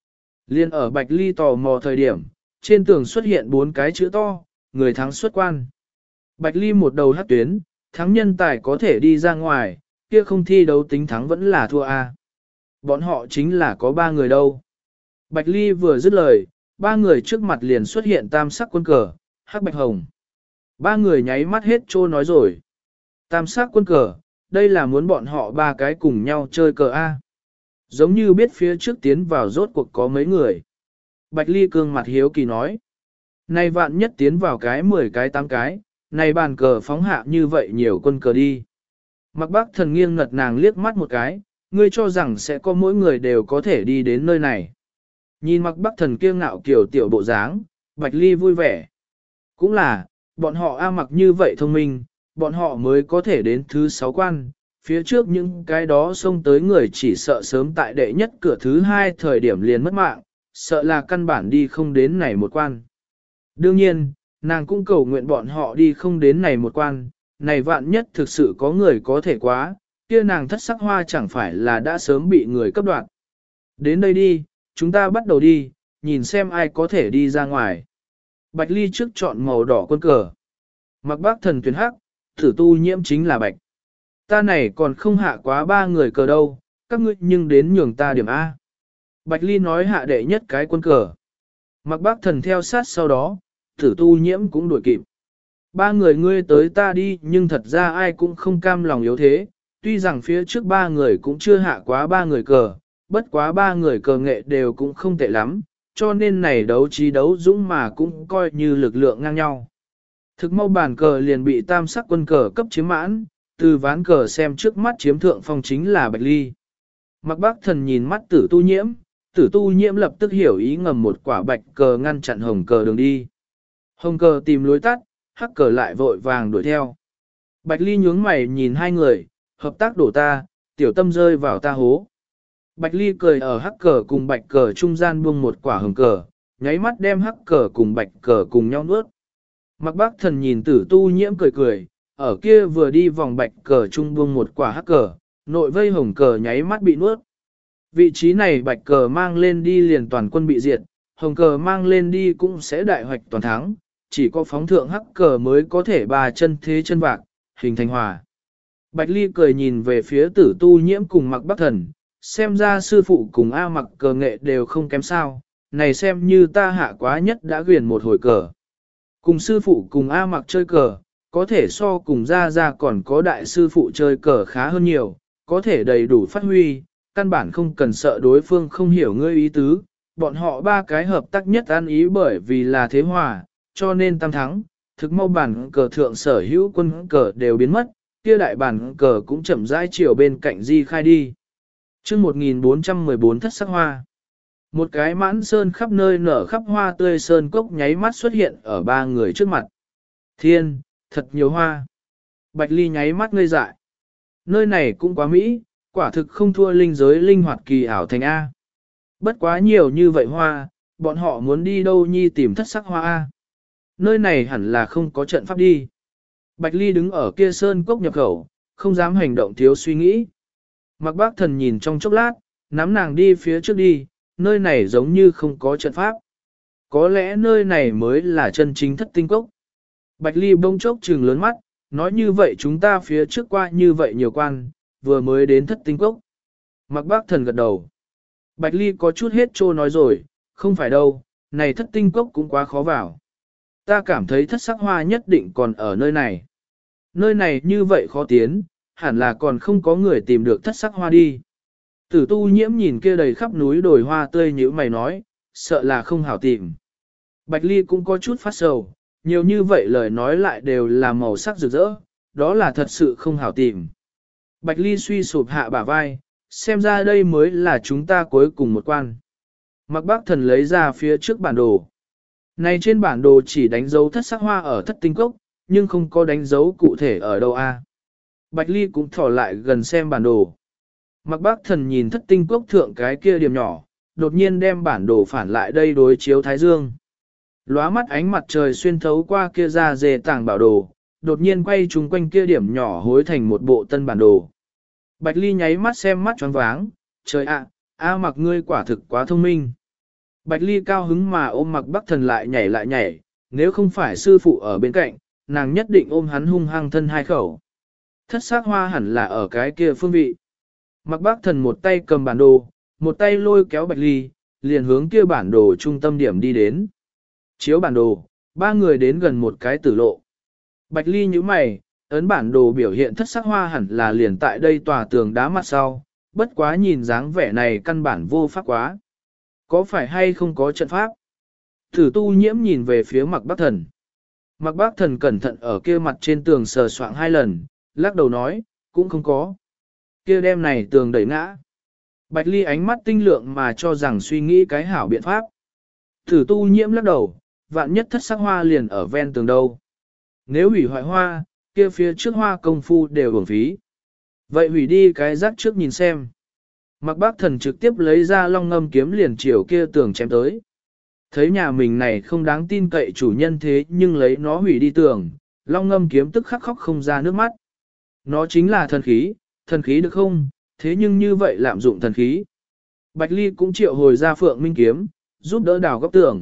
Liên ở Bạch Ly tò mò thời điểm, trên tường xuất hiện 4 cái chữ to, người thắng xuất quan. Bạch Ly một đầu hắc tuyến, thắng nhân tài có thể đi ra ngoài, kia không thi đấu tính thắng vẫn là thua a. Bọn họ chính là có 3 người đâu. Bạch Ly vừa dứt lời, 3 người trước mặt liền xuất hiện tam sắc quân cờ, hắc bạch hồng. 3 người nháy mắt hết trô nói rồi. Tam sắc quân cờ, đây là muốn bọn họ 3 cái cùng nhau chơi cờ A. Giống như biết phía trước tiến vào rốt cuộc có mấy người. Bạch Ly cương mặt hiếu kỳ nói. Này vạn nhất tiến vào cái 10 cái 8 cái, này bàn cờ phóng hạ như vậy nhiều quân cờ đi. Mặc Bác Thần nghiêng ngật nàng liếc mắt một cái, ngươi cho rằng sẽ có mỗi người đều có thể đi đến nơi này. Nhìn Mặc Bác Thần kiêu ngạo kiểu tiểu bộ dáng, Bạch Ly vui vẻ. Cũng là, bọn họ A Mặc như vậy thông minh, bọn họ mới có thể đến thứ 6 quan, phía trước những cái đó xông tới người chỉ sợ sớm tại đệ nhất cửa thứ 2 thời điểm liền mất mạng, sợ là căn bản đi không đến này một quan. Đương nhiên, nàng cũng cầu nguyện bọn họ đi không đến này một quan, này vạn nhất thực sự có người có thể quá, kia nàng thất sắc hoa chẳng phải là đã sớm bị người cấp đoạt. Đến đây đi, chúng ta bắt đầu đi, nhìn xem ai có thể đi ra ngoài. Bạch Ly trước chọn màu đỏ quân cờ. Mặc Bác Thần tuyển hắc, Tử Tu Nhiễm chính là bạch. Ta này còn không hạ quá 3 người cờ đâu, các ngươi nhưng đến nhường ta điểm A. Bạch Ly nói hạ đệ nhất cái quân cờ. Mặc Bác Thần theo sát sau đó, Tử Tu Nhiễm cũng đuổi kịp. 3 người ngươi tới ta đi nhưng thật ra ai cũng không cam lòng yếu thế, tuy rằng phía trước 3 người cũng chưa hạ quá 3 người cờ, bất quá 3 người cờ nghệ đều cũng không tệ lắm, cho nên này đấu trí đấu dũng mà cũng coi như lực lượng ngang nhau. Thực mau bàn cờ liền bị tam sắc quân cờ cấp chiếm mãn, từ ván cờ xem trước mắt chiếm thượng phong chính là Bạch Ly. Mặc Bác Thần nhìn mắt Tử Tu Nhiễm lập tức hiểu ý ngầm một quả bạch cờ ngăn chặn hồng cờ đường đi. Hồng cờ tìm lối tắt, hắc cờ lại vội vàng đuổi theo. Bạch Ly nhướng mày nhìn hai người, hợp tác đổ ta, tiểu tâm rơi vào ta hố. Bạch Ly cười ở hắc cờ cùng bạch cờ trung gian buông một quả hồng cờ, nháy mắt đem hắc cờ cùng bạch cờ cùng nhau nuốt. Mặc Bác Thần nhìn Tử Tu Nhiễm cười cười, ở kia vừa đi vòng bạch cờ trung buông một quả hắc cờ, nội vây hồng cờ nháy mắt bị nuốt. Vị trí này bạch cờ mang lên đi liền toàn quân bị diệt, hồng cờ mang lên đi cũng sẽ đại hoạch toàn thắng, chỉ có phóng thượng hắc cờ mới có thể bà chân thế chân vạc, hình thành hòa. Bạch Ly cười nhìn về phía Tử Tu Nhiễm cùng Mặc Bác Thần, xem ra sư phụ cùng A Mặc cờ nghệ đều không kém sao, này xem như ta hạ quá nhất đã ghiền một hồi cờ. Cùng sư phụ cùng A Mặc chơi cờ, có thể so cùng ra còn có đại sư phụ chơi cờ khá hơn nhiều, có thể đầy đủ phát huy, căn bản không cần sợ đối phương không hiểu ngươi ý tứ, bọn họ 3 cái hợp tác nhất ăn ý bởi vì là thế hòa, cho nên tam thắng, thực mau bản cờ thượng sở hữu quân cờ đều biến mất, kia đại bản cờ cũng chậm rãi chiều bên cạnh di khai đi. chương 1414 thất sắc hoa. Một cái mãn sơn khắp nơi nở khắp hoa tươi sơn cốc nháy mắt xuất hiện ở 3 người trước mặt. Thiên, thật nhiều hoa. Bạch Ly nháy mắt ngây dại. Nơi này cũng quá mỹ, quả thực không thua linh giới linh hoạt kỳ ảo thành A. Bất quá nhiều như vậy hoa, bọn họ muốn đi đâu nhi tìm thất sắc hoa A. Nơi này hẳn là không có trận pháp đi. Bạch Ly đứng ở kia sơn cốc nhập khẩu, không dám hành động thiếu suy nghĩ. Mặc Bác Thần nhìn trong chốc lát, nắm nàng đi phía trước đi, nơi này giống như không có trận pháp. Có lẽ nơi này mới là chân chính thất tinh cốc. Bạch Ly bông chốc trừng lớn mắt, nói như vậy chúng ta phía trước qua như vậy nhiều quan, vừa mới đến thất tinh cốc. Mặc Bác Thần gật đầu. Bạch Ly có chút hết trô nói rồi, không phải đâu, này thất tinh cốc cũng quá khó vào. Ta cảm thấy thất sắc hoa nhất định còn ở nơi này. Nơi này như vậy khó tiến, hẳn là còn không có người tìm được thất sắc hoa đi. Tử Tu Nhiễm nhìn kia đầy khắp núi đồi hoa tươi như mày nói, sợ là không hảo tìm. Bạch Ly cũng có chút phát sầu, nhiều như vậy lời nói lại đều là màu sắc rực rỡ, đó là thật sự không hảo tìm. Bạch Ly suy sụp hạ bả vai, xem ra đây mới là chúng ta cuối cùng một quan. Mặc Bác Thần lấy ra phía trước bản đồ. Này trên bản đồ chỉ đánh dấu thất sắc hoa ở thất tinh cốc, nhưng không có đánh dấu cụ thể ở đâu a. Bạch Ly cũng thỏ lại gần xem bản đồ. Mặc Bác Thần nhìn thất tinh cốc thượng cái kia điểm nhỏ, đột nhiên đem bản đồ phản lại đây đối chiếu thái dương. Lóa mắt ánh mặt trời xuyên thấu qua kia ra dề tảng bảo đồ, đột nhiên quay chung quanh kia điểm nhỏ hối thành một bộ tân bản đồ. Bạch Ly nháy mắt xem mắt choáng váng, trời ạ, A Mặc ngươi quả thực quá thông minh. Bạch Ly cao hứng mà ôm Mạc Bắc Thần lại nhảy, nếu không phải sư phụ ở bên cạnh, nàng nhất định ôm hắn hung hăng thân hai khẩu. Thất sắc hoa hẳn là ở cái kia phương vị. Mạc Bắc Thần một tay cầm bản đồ, một tay lôi kéo Bạch Ly, liền hướng kia bản đồ trung tâm điểm đi đến. Chiếu bản đồ, ba người đến gần một cái tử lộ. Bạch Ly nhíu mày, ấn bản đồ biểu hiện thất sắc hoa hẳn là liền tại đây tòa tường đá mặt sau, bất quá nhìn dáng vẻ này căn bản vô pháp quá. Có phải hay không có trận pháp? Thử tu nhiễm nhìn về phía Mạc Bắc Thần. Mạc Bắc Thần cẩn thận ở kia mặt trên tường sờ soạng 2 lần, lắc đầu nói, cũng không có. Kia đem này tường đẩy ngã. Bạch Ly ánh mắt tinh lượng mà cho rằng suy nghĩ cái hảo biện pháp. Thử tu nhiễm lắc đầu, vạn nhất thất sắc hoa liền ở ven tường đâu. Nếu hủy hoại hoa, kia phía trước hoa công phu đều uổng phí. Vậy hủy đi cái rác trước nhìn xem. Mạc Bắc Thần trực tiếp lấy ra long ngâm kiếm liền chiều kia tường chém tới. Thấy nhà mình này không đáng tin cậy chủ nhân thế nhưng lấy nó hủy đi tường, long ngâm kiếm tức khắc khóc không ra nước mắt. Nó chính là thần khí được không? Thế nhưng như vậy lạm dụng thần khí. Bạch Ly cũng triệu hồi ra phượng minh kiếm, giúp đỡ đào góc tường.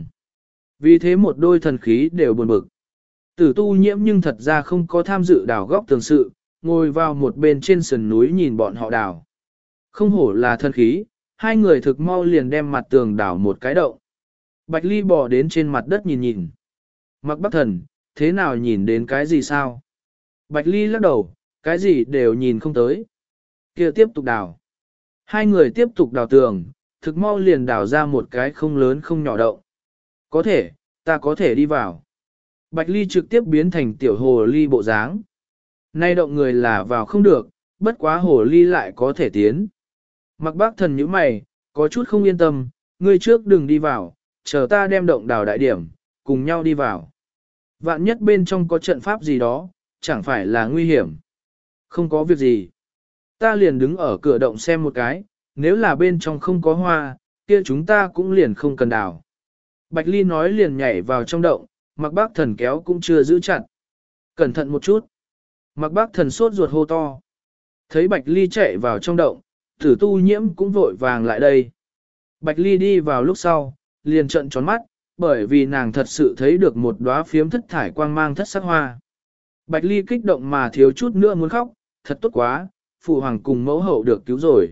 Vì thế một đôi thần khí đều buồn bực. Tử tu nhiễm nhưng thật ra không có tham dự đào góc tường sự, ngồi vào một bên trên sườn núi nhìn bọn họ đào. Không hổ là thần khí, hai người thực mau liền đem mặt tường đào một cái động. Bạch Ly bò đến trên mặt đất nhìn nhìn. Mạc Bắc Thần, thế nào nhìn đến cái gì sao? Bạch Ly lắc đầu, cái gì đều nhìn không tới. Kia tiếp tục đào. Hai người tiếp tục đào tường, thực mau liền đào ra một cái không lớn không nhỏ động. Có thể, ta có thể đi vào. Bạch Ly trực tiếp biến thành tiểu hồ ly bộ dáng. Nay động người là vào không được, bất quá hồ ly lại có thể tiến. Mạc Bắc Thần nhíu mày, có chút không yên tâm, ngươi trước đừng đi vào, chờ ta đem động đào đại điểm, cùng nhau đi vào. Vạn nhất bên trong có trận pháp gì đó, chẳng phải là nguy hiểm. Không có việc gì. Ta liền đứng ở cửa động xem một cái, nếu là bên trong không có hoa, kia chúng ta cũng liền không cần đào. Bạch Ly nói liền nhảy vào trong động, Mạc Bắc Thần kéo cũng chưa giữ chặt. Cẩn thận một chút. Mạc Bắc Thần sốt ruột hô to. Thấy Bạch Ly chạy vào trong động, Tử tu nhiễm cũng vội vàng lại đây. Bạch Ly đi vào lúc sau, liền trợn tròn mắt, bởi vì nàng thật sự thấy được một đóa phiếm thất thải quang mang thất sắc hoa. Bạch Ly kích động mà thiếu chút nữa muốn khóc, thật tốt quá, phụ hoàng cùng mẫu hậu được cứu rồi.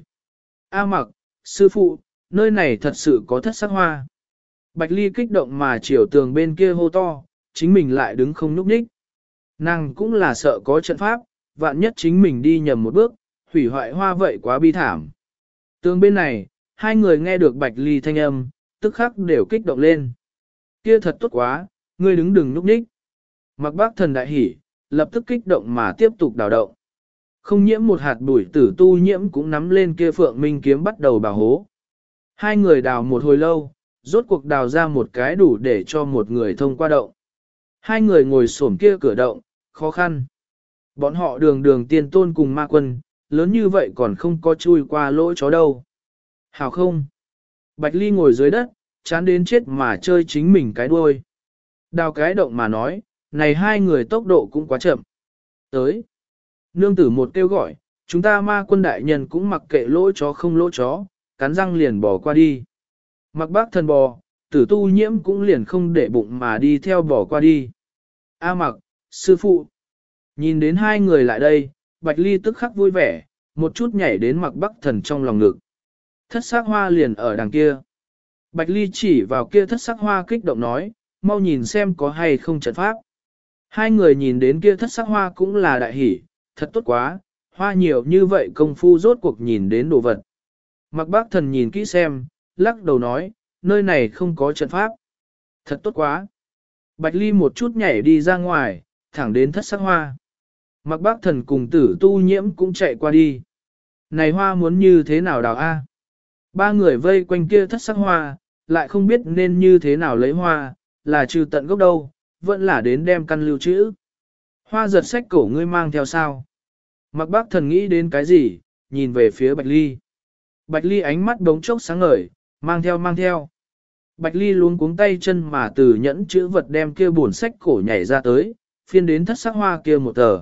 A Mặc, sư phụ, nơi này thật sự có thất sắc hoa. Bạch Ly kích động mà chiều tường bên kia hô to, chính mình lại đứng không nhúc nhích. Nàng cũng là sợ có trận pháp, vạn nhất chính mình đi nhầm một bước, hủy hoại hoa vậy quá bi thảm. Tường bên này, hai người nghe được Bạch Ly thanh âm, tức khắc đều kích động lên. Kia thật tốt quá, ngươi đứng đừng nhúc nhích. Mạc Bắc Thần đại hỉ, lập tức kích động mà tiếp tục đào động. Không nhiễm một hạt bụi, Tử tu nhiễm cũng nắm lên kia phượng minh kiếm bắt đầu bào hố. Hai người đào một hồi lâu, rốt cuộc đào ra một cái đủ để cho một người thông qua động. Hai người ngồi xổm kia cửa động, khó khăn. Bọn họ đường tiên tôn cùng ma quân, lớn như vậy còn không có chui qua lỗ chó đâu. Hảo không? Bạch Ly ngồi dưới đất, chán đến chết mà chơi chính mình cái đuôi. Đào cái động mà nói, này hai người tốc độ cũng quá chậm. Tới. Nương tử một kêu gọi, chúng ta ma quân đại nhân cũng mặc kệ lỗ chó không lỗ chó, cắn răng liền bỏ qua đi. Mặc bác thần bò, Tử tu nhiễm cũng liền không để bụng mà đi theo bỏ qua đi. A Mặc, sư phụ. Nhìn đến hai người lại đây, Bạch Ly tức khắc vui vẻ, một chút nhảy đến Mặc Bắc Thần trong lòng ngực. Thất sắc hoa liền ở đằng kia. Bạch Ly chỉ vào kia thất sắc hoa kích động nói, mau nhìn xem có hay không trận pháp. Hai người nhìn đến kia thất sắc hoa cũng là đại hỉ, thật tốt quá, hoa nhiều như vậy công phu rốt cuộc nhìn đến đồ vật. Mặc Bác Thần nhìn kỹ xem, lắc đầu nói, nơi này không có trận pháp. Thật tốt quá. Bạch Ly một chút nhảy đi ra ngoài, thẳng đến thất sắc hoa. Mặc Bác Thần cùng Tử tu nhiễm cũng chạy qua đi. Này hoa muốn như thế nào đào a? Ba người vây quanh kia thất sắc hoa, lại không biết nên như thế nào lấy hoa, là trừ tận gốc đâu, vẫn là đến đem căn lưu trữ. Hoa giật sách cổ ngươi mang theo sao? Mặc Bác Thần nghĩ đến cái gì, nhìn về phía Bạch Ly. Bạch Ly ánh mắt đống chốc sáng ngời, mang theo. Bạch Ly luống cuống tay chân mà từ nhẫn chữ vật đem kia buồn sách cổ nhảy ra tới, phiên đến thất sắc hoa kia một tờ.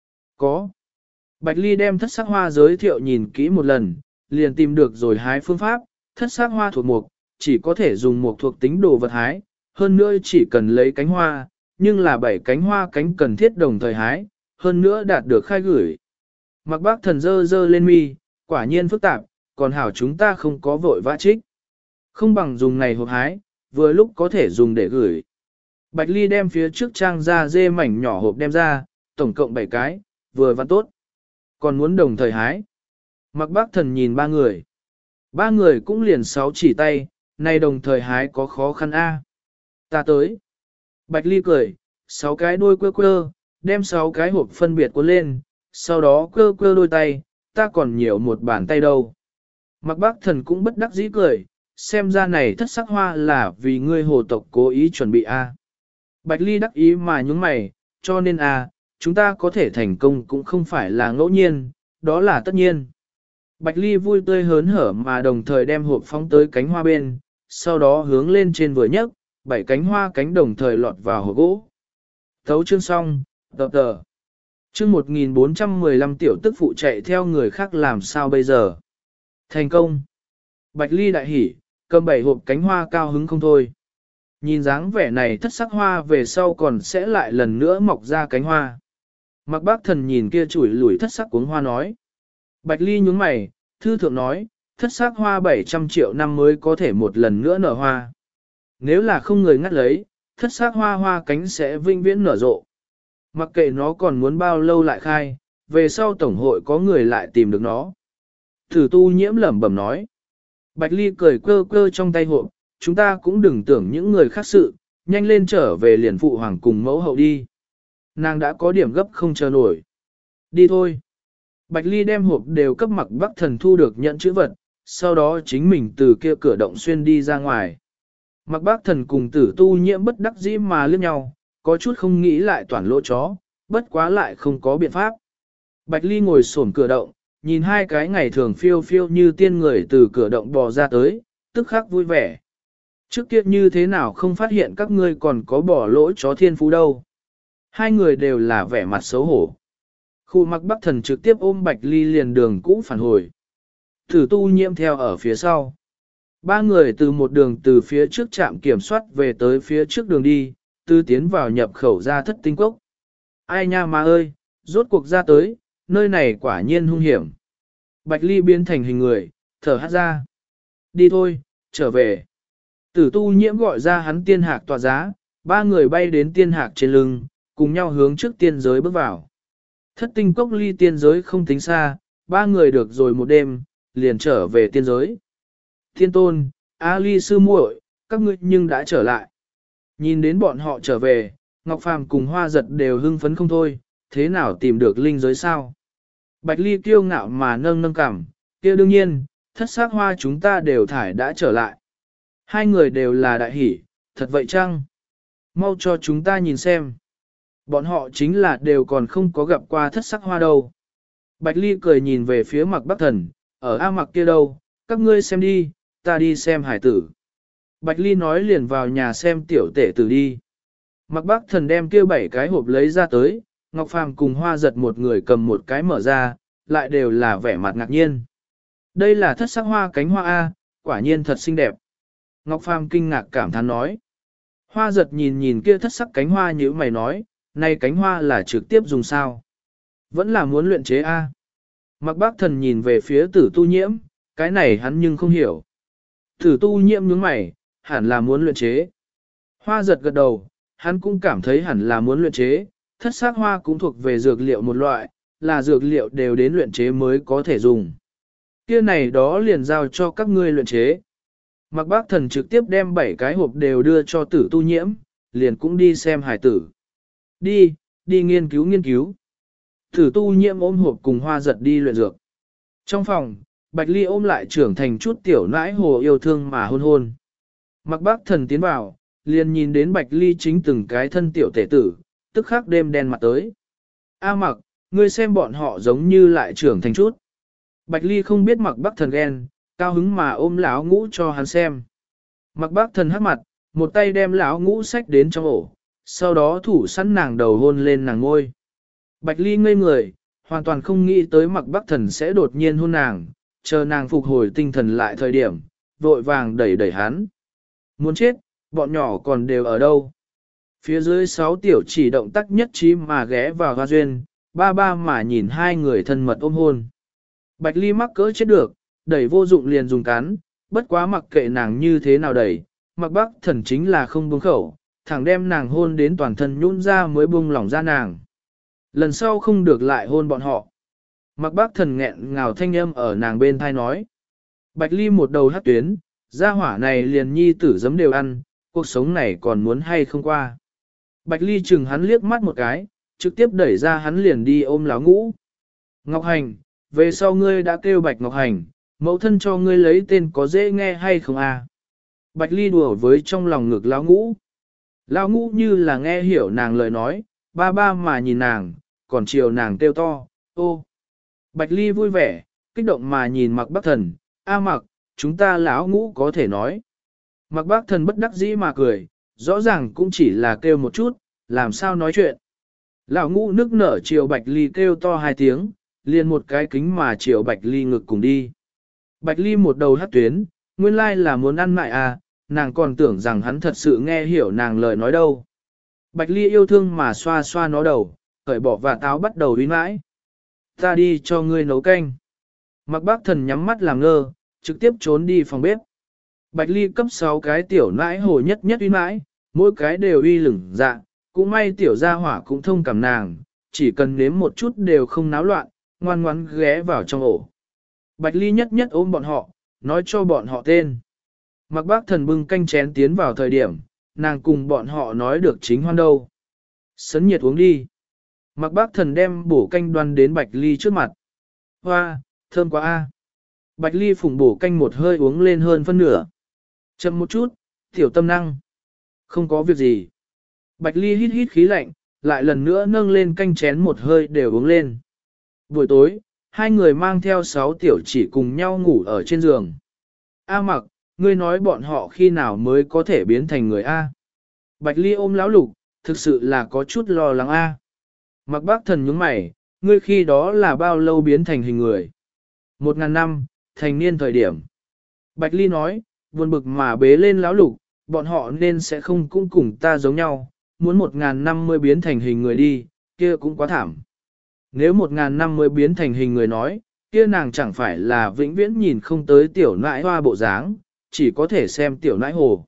Có. Bạch Ly đem thất sắc hoa giới thiệu nhìn kỹ một lần, liền tìm được rồi hái phương pháp, thất sắc hoa thuộc mục, chỉ có thể dùng một thuộc tính đồ vật hái, hơn nữa chỉ cần lấy cánh hoa, nhưng là 7 cánh hoa cánh cần thiết đồng thời hái, hơn nữa đạt được khai gửi. Mặc bác thần dơ dơ lên mi, quả nhiên phức tạp, còn hảo chúng ta không có vội vã trích. Không bằng dùng này hộp hái, vừa lúc có thể dùng để gửi. Bạch Ly đem phía trước trang ra dê mảnh nhỏ hộp đem ra, tổng cộng 7 cái, vừa văn tốt. Còn muốn đồng thời hái. Mặc bác thần nhìn ba người. Ba người cũng liền 6 chỉ tay, này đồng thời hái có khó khăn a. Ta tới. Bạch Ly cười, 6 cái đuôi quơ quơ, đem 6 cái hộp phân biệt cuốn lên, sau đó quơ quơ đôi tay, ta còn nhiều một bàn tay đâu. Mặc bác thần cũng bất đắc dĩ cười, xem ra này thất sắc hoa là vì ngươi hồ tộc cố ý chuẩn bị a. Bạch Ly đắc ý mà nhúng mày, cho nên a, chúng ta có thể thành công cũng không phải là ngẫu nhiên, đó là tất nhiên. Bạch Ly vui tươi hớn hở mà đồng thời đem hộp phóng tới cánh hoa bên, sau đó hướng lên trên vừa nhấc, 7 cánh hoa cánh đồng thời lọt vào hộp gỗ. Thấu chương xong, tập tờ. Chương 1415 tiểu tức phụ chạy theo người khác làm sao bây giờ. Thành công. Bạch Ly đại hỉ, cầm 7 hộp cánh hoa cao hứng không thôi. Nhìn dáng vẻ này thất sắc hoa về sau còn sẽ lại lần nữa mọc ra cánh hoa. Mặc bác thần nhìn kia chủi lủi thất sắc cuống hoa nói. Bạch Ly nhướng mày, thư thượng nói, thất sắc hoa 700 triệu năm mới có thể một lần nữa nở hoa. Nếu là không người ngắt lấy, thất sắc hoa hoa cánh sẽ vinh viễn nở rộ. Mặc kệ nó còn muốn bao lâu lại khai, về sau tổng hội có người lại tìm được nó. Thử tu nhiễm lẩm bẩm nói. Bạch Ly cười quơ quơ trong tay hộp, chúng ta cũng đừng tưởng những người khác sự, nhanh lên trở về liền phụ hoàng cùng mẫu hậu đi. Nàng đã có điểm gấp không chờ nổi. Đi thôi. Bạch Ly đem hộp đều cấp Mặc Bắc Thần thu được nhận chữ vật, sau đó chính mình từ kia cửa động xuyên đi ra ngoài. Mặc Bắc Thần cùng Tử Tu Nhiễm bất đắc dĩ mà liếc nhau, có chút không nghĩ lại toàn lỗ chó, bất quá lại không có biện pháp. Bạch Ly ngồi xổm cửa động, nhìn hai cái ngày thường phiêu phiêu như tiên người từ cửa động bò ra tới, tức khắc vui vẻ. Trước kia như thế nào không phát hiện các ngươi còn có bỏ lỗ chó thiên phú đâu. Hai người đều là vẻ mặt xấu hổ. Khu Mặc Bắc Thần trực tiếp ôm Bạch Ly liền đường cũ phản hồi. Thử Tu Nhiễm theo ở phía sau. Ba người từ một đường từ phía trước trạm kiểm soát về tới phía trước đường đi, từ tiến vào nhập khẩu ra thất tinh cốc. Ai nha mà ơi, rốt cuộc ra tới, nơi này quả nhiên hung hiểm. Bạch Ly biến thành hình người, thở hắt ra. Đi thôi, trở về. Tử Tu Nhiễm gọi ra hắn tiên hạc tọa giá, ba người bay đến tiên hạc trên lưng, cùng nhau hướng trước tiên giới bước vào. Thất tinh cốc ly tiên giới không tính xa, ba người được rồi một đêm, liền trở về tiên giới. Thiên tôn, A Ly sư muội, các ngươi nhưng đã trở lại. Nhìn đến bọn họ trở về, Ngọc Phàm cùng Hoa Giật đều hưng phấn không thôi, thế nào tìm được linh giới sao? Bạch Ly kiêu ngạo mà nâng nâng cằm, kia đương nhiên, thất sắc hoa chúng ta đều thải đã trở lại. Hai người đều là đại hỷ, thật vậy chăng? Mau cho chúng ta nhìn xem. Bọn họ chính là đều còn không có gặp qua thất sắc hoa đâu. Bạch Ly cười nhìn về phía Mặc Bắc Thần, ở A Mặc kia đâu, các ngươi xem đi, ta đi xem hải tử. Bạch Ly nói liền vào nhà xem tiểu tể tử đi. Mặc Bắc Thần đem kia 7 cái hộp lấy ra tới, Ngọc Phàm cùng Hoa Giật một người cầm một cái mở ra, lại đều là vẻ mặt ngạc nhiên. Đây là thất sắc hoa cánh hoa A, quả nhiên thật xinh đẹp. Ngọc Phàm kinh ngạc cảm thán nói. Hoa Giật nhìn nhìn kia thất sắc cánh hoa như mày nói, này cánh hoa là trực tiếp dùng sao? Vẫn là muốn luyện chế A. Mặc Bắc Thần nhìn về phía Tử Tu Nhiễm, cái này hắn nhưng không hiểu. Tử Tu Nhiễm nhướng mày, hẳn là muốn luyện chế. Hoa Giật gật đầu, hắn cũng cảm thấy hẳn là muốn luyện chế, thất sắc hoa cũng thuộc về dược liệu một loại, là dược liệu đều đến luyện chế mới có thể dùng. Kia này đó liền giao cho các ngươi luyện chế. Mặc Bác Thần trực tiếp đem 7 cái hộp đều đưa cho Tử Tu Nhiễm, liền cũng đi xem hải tử. Đi nghiên cứu nghiên cứu. Tử Tu Nhiễm ôm hộp cùng Hoa Giật đi luyện dược. Trong phòng, Bạch Ly ôm lại trưởng thành chút tiểu nãi hồ yêu thương mà hôn hôn. Mặc Bác Thần tiến vào, liền nhìn đến Bạch Ly chính từng cái thân tiểu tể tử, tức khắc đêm đen mặt tới. A Mặc, ngươi xem bọn họ giống như lại trưởng thành chút. Bạch Ly không biết Mặc Bác Thần ghen, cao hứng mà ôm lão ngũ cho hắn xem. Mặc Bác Thần hắc mặt, một tay đem lão ngũ xách đến trong ổ, sau đó thủ sẵn nàng đầu hôn lên nàng ngôi. Bạch Ly ngây người, hoàn toàn không nghĩ tới Mặc Bác Thần sẽ đột nhiên hôn nàng, chờ nàng phục hồi tinh thần lại thời điểm, vội vàng đẩy đẩy hắn. Muốn chết, bọn nhỏ còn đều ở đâu? Phía dưới 6 tiểu chỉ động tác nhất trí mà ghé vào hoa duyên, ba ba mà nhìn hai người thân mật ôm hôn. Bạch Ly mắc cỡ chết được, đẩy vô dụng liền dùng cắn, bất quá mặc kệ nàng như thế nào đẩy, Mạc Bắc Thần chính là không buông khẩu, thẳng đem nàng hôn đến toàn thân nhũn ra mới buông lỏng ra nàng. Lần sau không được lại hôn bọn họ. Mạc Bắc Thần nghẹn ngào thanh âm ở nàng bên thai nói. Bạch Ly một đầu hắc tuyến, gia hỏa này liền nhi tử giấm đều ăn, cuộc sống này còn muốn hay không qua. Bạch Ly chừng hắn liếc mắt một cái, trực tiếp đẩy ra hắn liền đi ôm Láo Ngũ. Ngọc Hành, về sau ngươi đã kêu Bạch Ngọc Hành, mẫu thân cho ngươi lấy tên có dễ nghe hay không à? Bạch Ly đùa với trong lòng ngực Láo Ngũ. Láo Ngũ như là nghe hiểu nàng lời nói, ba ba mà nhìn nàng, còn chiều nàng kêu to, ô. Bạch Ly vui vẻ, kích động mà nhìn Mạc Bắc Thần, a Mạc, chúng ta Láo Ngũ có thể nói. Mạc Bắc Thần bất đắc dĩ mà cười, rõ ràng cũng chỉ là kêu một chút, làm sao nói chuyện. Lão Ngũ nức nở chiều Bạch Ly kêu to 2 tiếng, liền một cái kính mà chiều Bạch Ly ngực cùng đi. Bạch Ly một đầu hắt tuyến, nguyên lai là muốn ăn mại à, nàng còn tưởng rằng hắn thật sự nghe hiểu nàng lời nói đâu. Bạch Ly yêu thương mà xoa xoa nó đầu, cởi bỏ và táo bắt đầu uy mãi. Ta đi cho ngươi nấu canh. Mạc Bắc Thần nhắm mắt làm ngơ, trực tiếp trốn đi phòng bếp. Bạch Ly cấp 6 cái tiểu nãi hồ nhất nhất uy mãi, mỗi cái đều uy lửng dạ, cũng may tiểu gia hỏa cũng thông cảm nàng, chỉ cần nếm một chút đều không náo loạn, ngoan ngoãn ghé vào trong ổ. Bạch Ly nhất nhất ôm bọn họ, nói cho bọn họ tên. Mạc Bắc Thần bưng canh chén tiến vào thời điểm, nàng cùng bọn họ nói được chính hoan đâu. Sấn nhiệt uống đi. Mạc Bắc Thần đem bổ canh đoan đến Bạch Ly trước mặt. Hoa, thơm quá a. Bạch Ly phùng bổ canh một hơi uống lên hơn phân nửa. Chậm một chút, tiểu tâm năng. Không có việc gì. Bạch Ly hít hít khí lạnh, lại lần nữa nâng lên canh chén một hơi đều uống lên. Buổi tối, hai người mang theo 6 tiểu chỉ cùng nhau ngủ ở trên giường. A Mặc, ngươi nói bọn họ khi nào mới có thể biến thành người A. Bạch Ly ôm Lão Lục, thực sự là có chút lo lắng A. Mạc Bắc Thần nhướng mày, ngươi khi đó là bao lâu biến thành hình người? 1000 năm, thành niên thời điểm. Bạch Ly nói, buồn bực mà bế lên Lão Lục, bọn họ nên sẽ không cũng cùng ta giống nhau, muốn 1000 năm mới biến thành hình người đi, kia cũng quá thảm. Nếu 1000 năm mới biến thành hình người nói, kia nàng chẳng phải là vĩnh viễn nhìn không tới tiểu nãi hoa bộ dáng, chỉ có thể xem tiểu nãi hồ.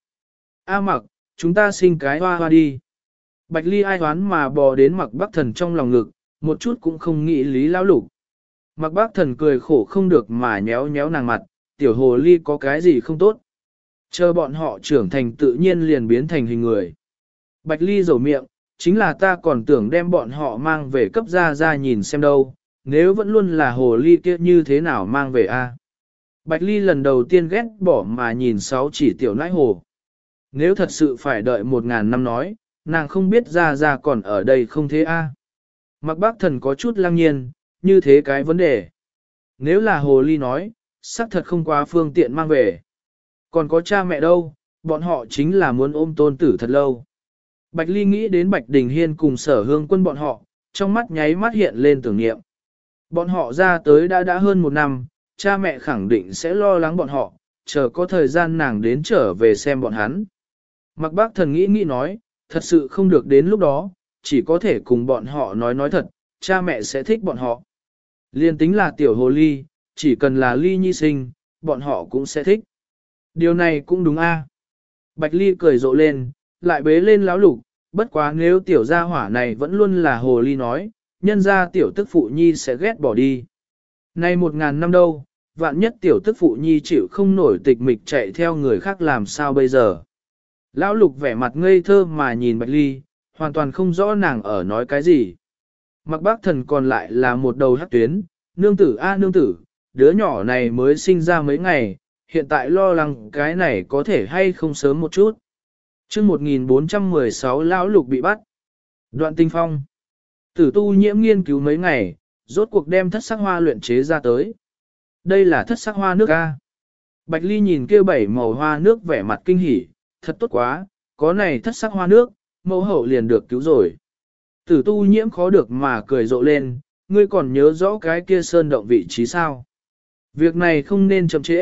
A Mặc, chúng ta sinh cái hoa hoa đi. Bạch Ly ai hoán mà bò đến Mạc Bắc Thần trong lòng ngực, một chút cũng không nghĩ lý Lão Lục. Mạc Bắc Thần cười khổ không được mà nhéo nhéo nàng mặt, tiểu hồ ly có cái gì không tốt. Chờ bọn họ trưởng thành tự nhiên liền biến thành hình người. Bạch Ly rầu miệng, chính là ta còn tưởng đem bọn họ mang về cấp ra nhìn xem đâu, nếu vẫn luôn là hồ ly kia như thế nào mang về a? Bạch Ly lần đầu tiên ghét bỏ mà nhìn 6 chỉ tiểu nãi hồ. Nếu thật sự phải đợi 1000 năm nói, nàng không biết ra còn ở đây không thế a? Mạc Bắc Thần có chút lăng nhiên, như thế cái vấn đề. Nếu là hồ ly nói, xác thật không quá phương tiện mang về. Còn có cha mẹ đâu, bọn họ chính là muốn ôm tôn tử thật lâu. Bạch Ly nghĩ đến Bạch Đình Hiên cùng Sở Hương Quân bọn họ, trong mắt nháy mắt hiện lên tưởng niệm. Bọn họ ra tới đã hơn 1 năm, cha mẹ khẳng định sẽ lo lắng bọn họ, chờ có thời gian nàng đến trở về xem bọn hắn. Mạc Bắc Thần nghĩ nói, thật sự không được đến lúc đó, chỉ có thể cùng bọn họ nói thật, cha mẹ sẽ thích bọn họ. Liên tính là tiểu hồ ly, chỉ cần là ly nhi sinh, bọn họ cũng sẽ thích. Điều này cũng đúng a. Bạch Ly cười rộ lên, lại bế lên Lão Lục, bất quá nếu tiểu gia hỏa này vẫn luôn là hồ ly nói, nhân ra tiểu tức phụ nhi sẽ ghét bỏ đi. Nay 1000 năm đâu, vạn nhất tiểu tức phụ nhi chịu không nổi tịch mịch chạy theo người khác làm sao bây giờ. Lão Lục vẻ mặt ngây thơ mà nhìn Bạch Ly, hoàn toàn không rõ nàng ở nói cái gì. Mạc Bắc Thần còn lại là một đầu hắc tuyến, nương tử a nương tử, đứa nhỏ này mới sinh ra mấy ngày, hiện tại lo lắng cái này có thể hay không sớm một chút. Chương 1416 Lão Lục bị bắt. Đoạn Tinh Phong. Tử tu nhiễm nghiên cứu mấy ngày, rốt cuộc đem thất sắc hoa luyện chế ra tới. Đây là thất sắc hoa nước A. Bạch Ly nhìn kêu 7 màu hoa nước vẻ mặt kinh hỉ, thật tốt quá, có này thất sắc hoa nước, mẫu hậu liền được cứu rồi. Tử tu nhiễm khó được mà cười rộ lên, ngươi còn nhớ rõ cái kia sơn động vị trí sao. Việc này không nên chậm trễ,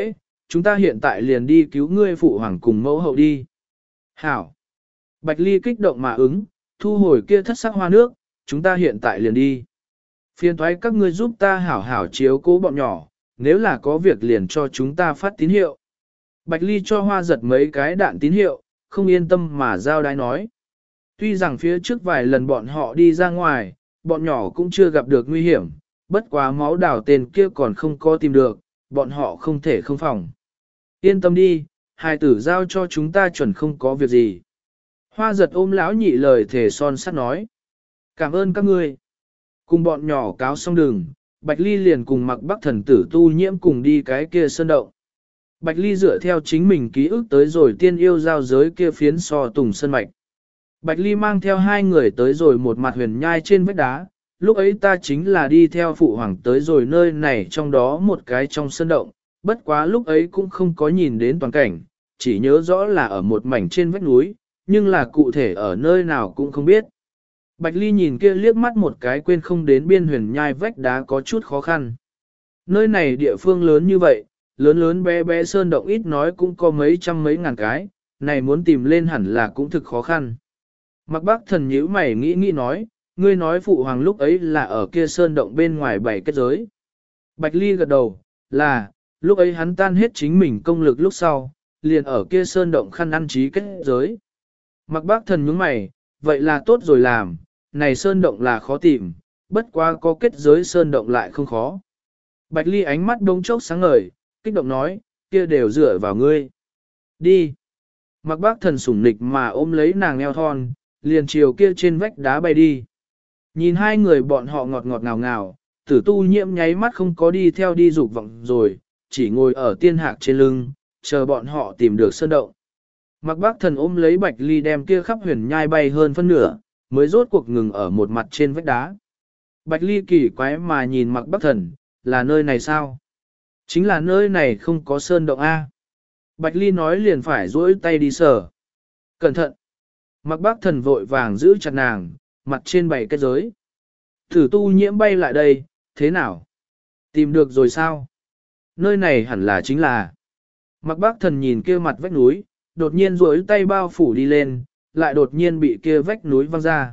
chúng ta hiện tại liền đi cứu ngươi phụ hoàng cùng mẫu hậu đi. Hảo. Bạch Ly kích động mà ứng, thu hồi kia thất sắc hoa nước, chúng ta hiện tại liền đi. Phiền thoái các ngươi giúp ta hảo hảo chiếu cố bọn nhỏ, nếu là có việc liền cho chúng ta phát tín hiệu. Bạch Ly cho Hoa Giật mấy cái đạn tín hiệu, không yên tâm mà giao đái nói. Tuy rằng phía trước vài lần bọn họ đi ra ngoài, bọn nhỏ cũng chưa gặp được nguy hiểm, bất quá máu đào tên kia còn không có tìm được, bọn họ không thể không phòng. Yên tâm đi, hài tử giao cho chúng ta chuẩn không có việc gì. Hoa Giật ôm lão nhị lời thề son sắt nói. Cảm ơn các ngươi. Cùng bọn nhỏ cáo xong đường, Bạch Ly liền cùng Mặc Bắc Thần Tử Tu Nhiễm cùng đi cái kia sơn động. Bạch Ly dựa theo chính mình ký ức tới rồi tiên yêu giao giới kia phiến so tùng sơn mạch. Bạch Ly mang theo hai người tới rồi một mặt huyền nhai trên vách đá, lúc ấy ta chính là đi theo phụ hoàng tới rồi nơi này trong đó một cái trong sơn động, bất quá lúc ấy cũng không có nhìn đến toàn cảnh, chỉ nhớ rõ là ở một mảnh trên vách núi, nhưng là cụ thể ở nơi nào cũng không biết. Bạch Ly nhìn kia liếc mắt một cái quên không đến biên huyền nhai vách đá có chút khó khăn. Nơi này địa phương lớn như vậy, lớn lớn bé bé sơn động ít nói cũng có mấy trăm mấy ngàn cái, này muốn tìm lên hẳn là cũng thực khó khăn. Mặc Bác Thần nhíu mày nghĩ nói, ngươi nói phụ hoàng lúc ấy là ở kia sơn động bên ngoài bảy kết giới. Bạch Ly gật đầu, là, lúc ấy hắn tan hết chính mình công lực lúc sau, liền ở kia sơn động khăn ăn trí kết giới. Mặc Bác Thần nhướng mày, vậy là tốt rồi làm, này sơn động là khó tìm, bất quá có kết giới sơn động lại không khó. Bạch Ly ánh mắt đống chốc sáng ngời, kích động nói, kia đều dựa vào ngươi. Đi. Mặc Bác Thần sủng nịch mà ôm lấy nàng eo thon, liền chiều kia trên vách đá bay đi. Nhìn hai người bọn họ ngọt ngọt ngào ngào, Tử Tu Nhiễm nháy mắt không có đi theo đi dục vọng rồi, chỉ ngồi ở tiên hạc trên lưng, chờ bọn họ tìm được sơn động. Mặc Bác Thần ôm lấy Bạch Ly đem kia khắp huyền nhai bay hơn phân nửa, mới rốt cuộc ngừng ở một mặt trên vách đá. Bạch Ly kỳ quái mà nhìn Mặc Bác Thần, là nơi này sao? Chính là nơi này không có sơn động A. Bạch Ly nói liền phải duỗi tay đi sờ. Cẩn thận! Mặc Bác Thần vội vàng giữ chặt nàng, mặt trên bảy kết giới. Tử Tu Nhiễm bay lại đây, thế nào? Tìm được rồi sao? Nơi này hẳn là chính là. Mặc Bác Thần nhìn kia mặt vách núi, đột nhiên duỗi tay bao phủ đi lên, lại đột nhiên bị kia vách núi văng ra.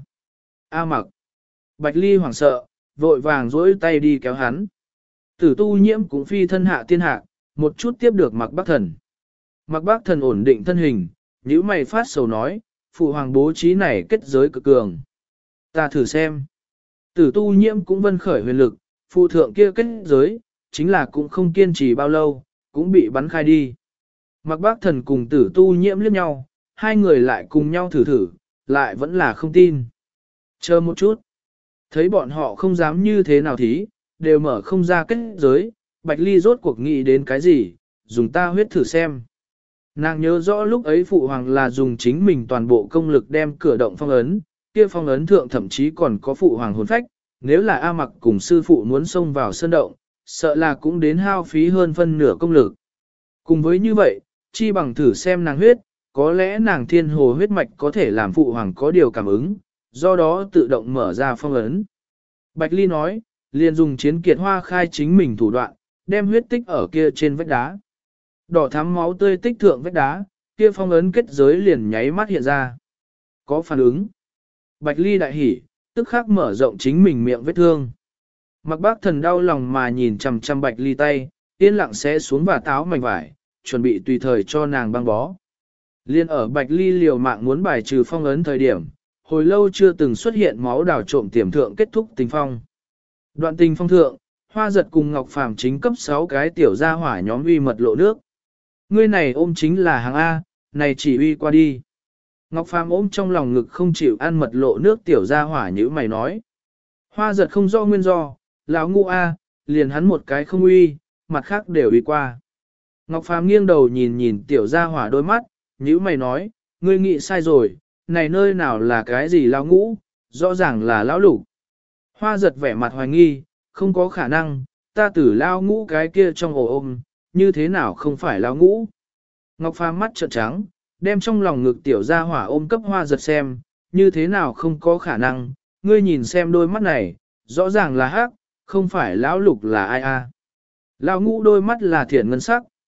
A Mặc! Bạch Ly hoảng sợ, vội vàng duỗi tay đi kéo hắn. Tử Tu Nhiễm cũng phi thân hạ tiên hạ, một chút tiếp được Mặc Bác Thần. Mặc Bác Thần ổn định thân hình, nhíu mày phát sầu nói, phụ hoàng bố trí này kết giới cực cường. Ta thử xem. Tử Tu Nhiễm cũng vân khởi huyền lực, phụ thượng kia kết giới, chính là cũng không kiên trì bao lâu, cũng bị bắn khai đi. Mặc Bác Thần cùng Tử Tu Nhiễm liếc nhau, hai người lại cùng nhau thử, lại vẫn là không tin. Chờ một chút. Thấy bọn họ không dám như thế nào thí, đều mở không ra kết giới, Bạch Ly rốt cuộc nghĩ đến cái gì, dùng ta huyết thử xem. Nàng nhớ rõ lúc ấy phụ hoàng là dùng chính mình toàn bộ công lực đem cửa động phong ấn, kia phong ấn thượng thậm chí còn có phụ hoàng hồn phách, nếu là A Mặc cùng sư phụ muốn xông vào sơn động, sợ là cũng đến hao phí hơn phân nửa công lực. Cùng với như vậy, chi bằng thử xem nàng huyết, có lẽ nàng thiên hồ huyết mạch có thể làm phụ hoàng có điều cảm ứng, do đó tự động mở ra phong ấn. Bạch Ly nói, liền dùng chiến kiệt hoa khai chính mình thủ đoạn, đem huyết tích ở kia trên vách đá. Đỏ thắm máu tươi tích thượng vách đá, kia phong ấn kết giới liền nháy mắt hiện ra. Có phản ứng. Bạch Ly đại hỉ, tức khắc mở rộng chính mình miệng vết thương. Mặc Bác Thần đau lòng mà nhìn chằm chằm Bạch Ly tay, yên lặng sẽ xuống và táo mảnh vải, chuẩn bị tùy thời cho nàng băng bó. Liên ở Bạch Ly liều mạng muốn bài trừ phong ấn thời điểm, hồi lâu chưa từng xuất hiện máu đào trộm tiềm thượng kết thúc tình phong. Đoạn tình phong thượng, Hoa Giật cùng Ngọc Phàm chính cấp 6 cái tiểu gia hỏa nhóm uy mật lộ nước. Ngươi này ôm chính là hàng A, này chỉ uy qua đi. Ngọc Phàm ôm trong lòng ngực không chịu ăn mật lộ nước tiểu gia hỏa như mày nói. Hoa Giật không do nguyên do, lão ngu A, liền hắn một cái không uy, mặt khác đều uy qua. Ngọc Phàm nghiêng đầu nhìn nhìn tiểu gia hỏa đôi mắt, như mày nói, ngươi nghĩ sai rồi, này nơi nào là cái gì lão ngũ, rõ ràng là lão lục. Hoa Giật vẻ mặt hoài nghi, không có khả năng, ta tử lão ngũ cái kia trong ổ ôm, như thế nào không phải lão ngũ. Ngọc Phàm mắt trợn trắng, đem trong lòng ngực tiểu gia hỏa ôm cấp Hoa Giật xem, như thế nào không có khả năng, ngươi nhìn xem đôi mắt này, rõ ràng là hắc, không phải lão lục là ai a. Lão ngũ đôi mắt là thiện ngân sắc,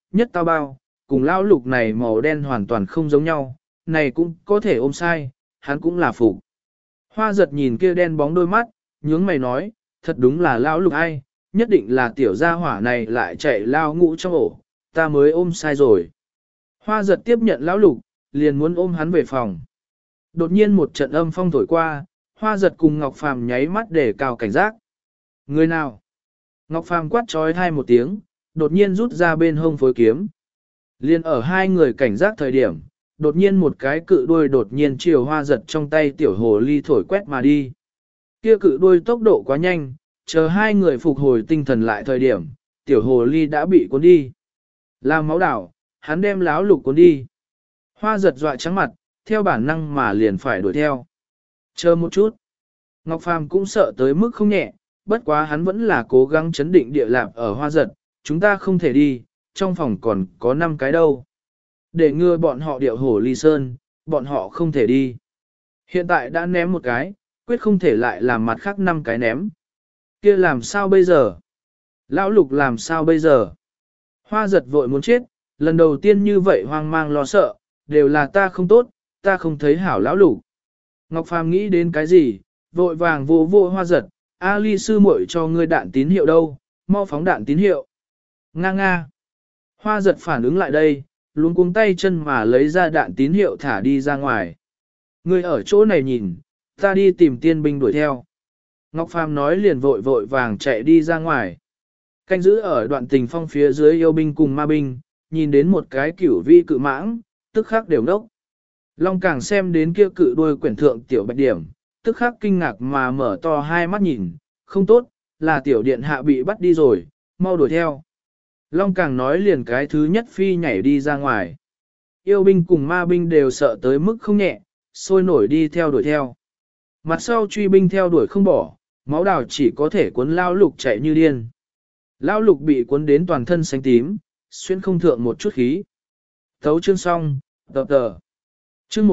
nhất tao bao, cùng lão lục này màu đen hoàn toàn không giống nhau, này cũng có thể ôm sai, hắn cũng là phục. Hoa giật nhìn kia đen bóng đôi mắt, nhướng mày nói, thật đúng là lão lục ai, nhất định là tiểu gia hỏa này lại chạy lao ngũ trong ổ, ta mới ôm sai rồi. Hoa giật tiếp nhận lão lục, liền muốn ôm hắn về phòng. Đột nhiên một trận âm phong thổi qua, Hoa giật cùng Ngọc Phàm nháy mắt để cao cảnh giác. Người nào? Ngọc Phàm quát trói thai một tiếng, đột nhiên rút ra bên hông phối kiếm. Liên ở hai người cảnh giác thời điểm, đột nhiên một cái cự đuôi đột nhiên chiều Hoa giật trong tay tiểu hồ ly thổi quét mà đi. Kia cự đuôi tốc độ quá nhanh, chờ hai người phục hồi tinh thần lại thời điểm, tiểu hồ ly đã bị cuốn đi. Làm máu đảo, hắn đem láo lục cuốn đi. Hoa giật dọa trắng mặt, theo bản năng mà liền phải đuổi theo. Chờ một chút. Ngọc Phàm cũng sợ tới mức không nhẹ, bất quá hắn vẫn là cố gắng chấn định địa lạp ở Hoa giật, chúng ta không thể đi, trong phòng còn có 5 cái đâu. Để ngừa bọn họ điệu hổ ly sơn, bọn họ không thể đi. Hiện tại đã ném một cái, quyết không thể lại làm mặt khác 5 cái ném. Kia làm sao bây giờ? Lão lục làm sao bây giờ? Hoa giật vội muốn chết, lần đầu tiên như vậy hoang mang lo sợ, đều là ta không tốt, ta không thấy hảo lão lục. Ngọc Phàm nghĩ đến cái gì, vội vàng vô vô Hoa giật, Ali sư muội cho ngươi đạn tín hiệu đâu, mau phóng đạn tín hiệu. Nga nga. Hoa giật phản ứng lại đây, luống cuống tay chân mà lấy ra đạn tín hiệu thả đi ra ngoài. Ngươi ở chỗ này nhìn, ta đi tìm tiên binh đuổi theo. Ngọc Phàm nói liền vội vội vàng chạy đi ra ngoài. Canh giữ ở đoạn tình phong phía dưới yêu binh cùng ma binh, nhìn đến một cái cửu vi cự mãng, tức khắc đều nốc. Long càng xem đến kia cự đuôi quyển thượng tiểu bạch điểm, tức khắc kinh ngạc mà mở to hai mắt nhìn, không tốt, là tiểu điện hạ bị bắt đi rồi, mau đuổi theo. Long càng nói liền cái thứ nhất phi nhảy đi ra ngoài. Yêu binh cùng ma binh đều sợ tới mức không nhẹ, sôi nổi đi theo đuổi theo. Mặt sau truy binh theo đuổi không bỏ, máu đào chỉ có thể cuốn lao lục chạy như điên. Lao lục bị cuốn đến toàn thân xanh tím, xuyên không thượng một chút khí. Thấu chương xong, tập tờ. Chương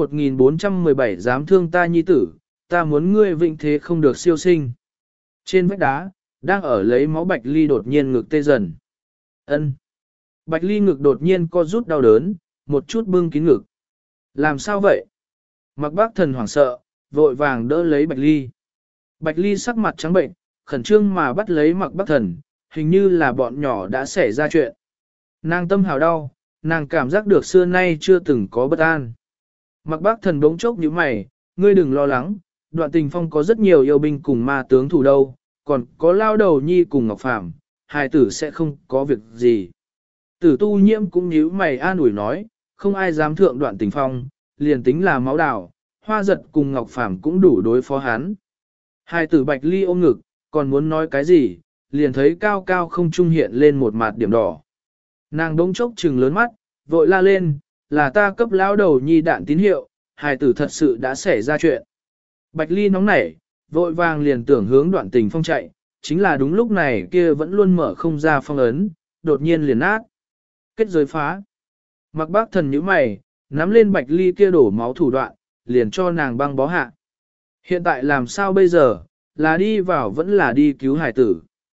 1417 dám thương ta nhi tử, ta muốn ngươi vĩnh thế không được siêu sinh. Trên vách đá, đang ở lấy máu Bạch Ly đột nhiên ngực tê dần. Ân. Bạch Ly ngực đột nhiên co rút đau đớn, một chút bưng kín ngực. Làm sao vậy? Mặc Bác Thần hoảng sợ, vội vàng đỡ lấy Bạch Ly. Bạch Ly sắc mặt trắng bệnh, khẩn trương mà bắt lấy Mặc Bác Thần, hình như là bọn nhỏ đã xảy ra chuyện. Nàng tâm hào đau, nàng cảm giác được xưa nay chưa từng có bất an. Mặc Bác Thần bỗng chốc như mày, ngươi đừng lo lắng, Đoạn Tình Phong có rất nhiều yêu binh cùng ma tướng thủ đâu, còn có Lao Đầu Nhi cùng Ngọc Phàm, hài tử sẽ không có việc gì. Tử Tu Nhiễm cũng nhíu mày an ủi nói, không ai dám thượng Đoạn Tình Phong, liền tính là máu đào, Hoa giật cùng Ngọc Phàm cũng đủ đối phó hắn. Hài tử Bạch Ly ôm ngực, còn muốn nói cái gì, liền thấy cao cao không trung hiện lên một mặt điểm đỏ. Nàng đống chốc trừng lớn mắt, vội la lên, là ta cấp Lão Đầu Nhi đạn tín hiệu, hài tử thật sự đã xảy ra chuyện. Bạch Ly nóng nảy, vội vàng liền tưởng hướng Đoạn Tình Phong chạy, chính là đúng lúc này kia vẫn luôn mở không ra phong ấn, đột nhiên liền nát. Kết giới phá. Mặc Bác Thần nhíu mày, nắm lên Bạch Ly kia đổ máu thủ đoạn, liền cho nàng băng bó hạ. Hiện tại làm sao bây giờ, là đi vào vẫn là đi cứu hải tử.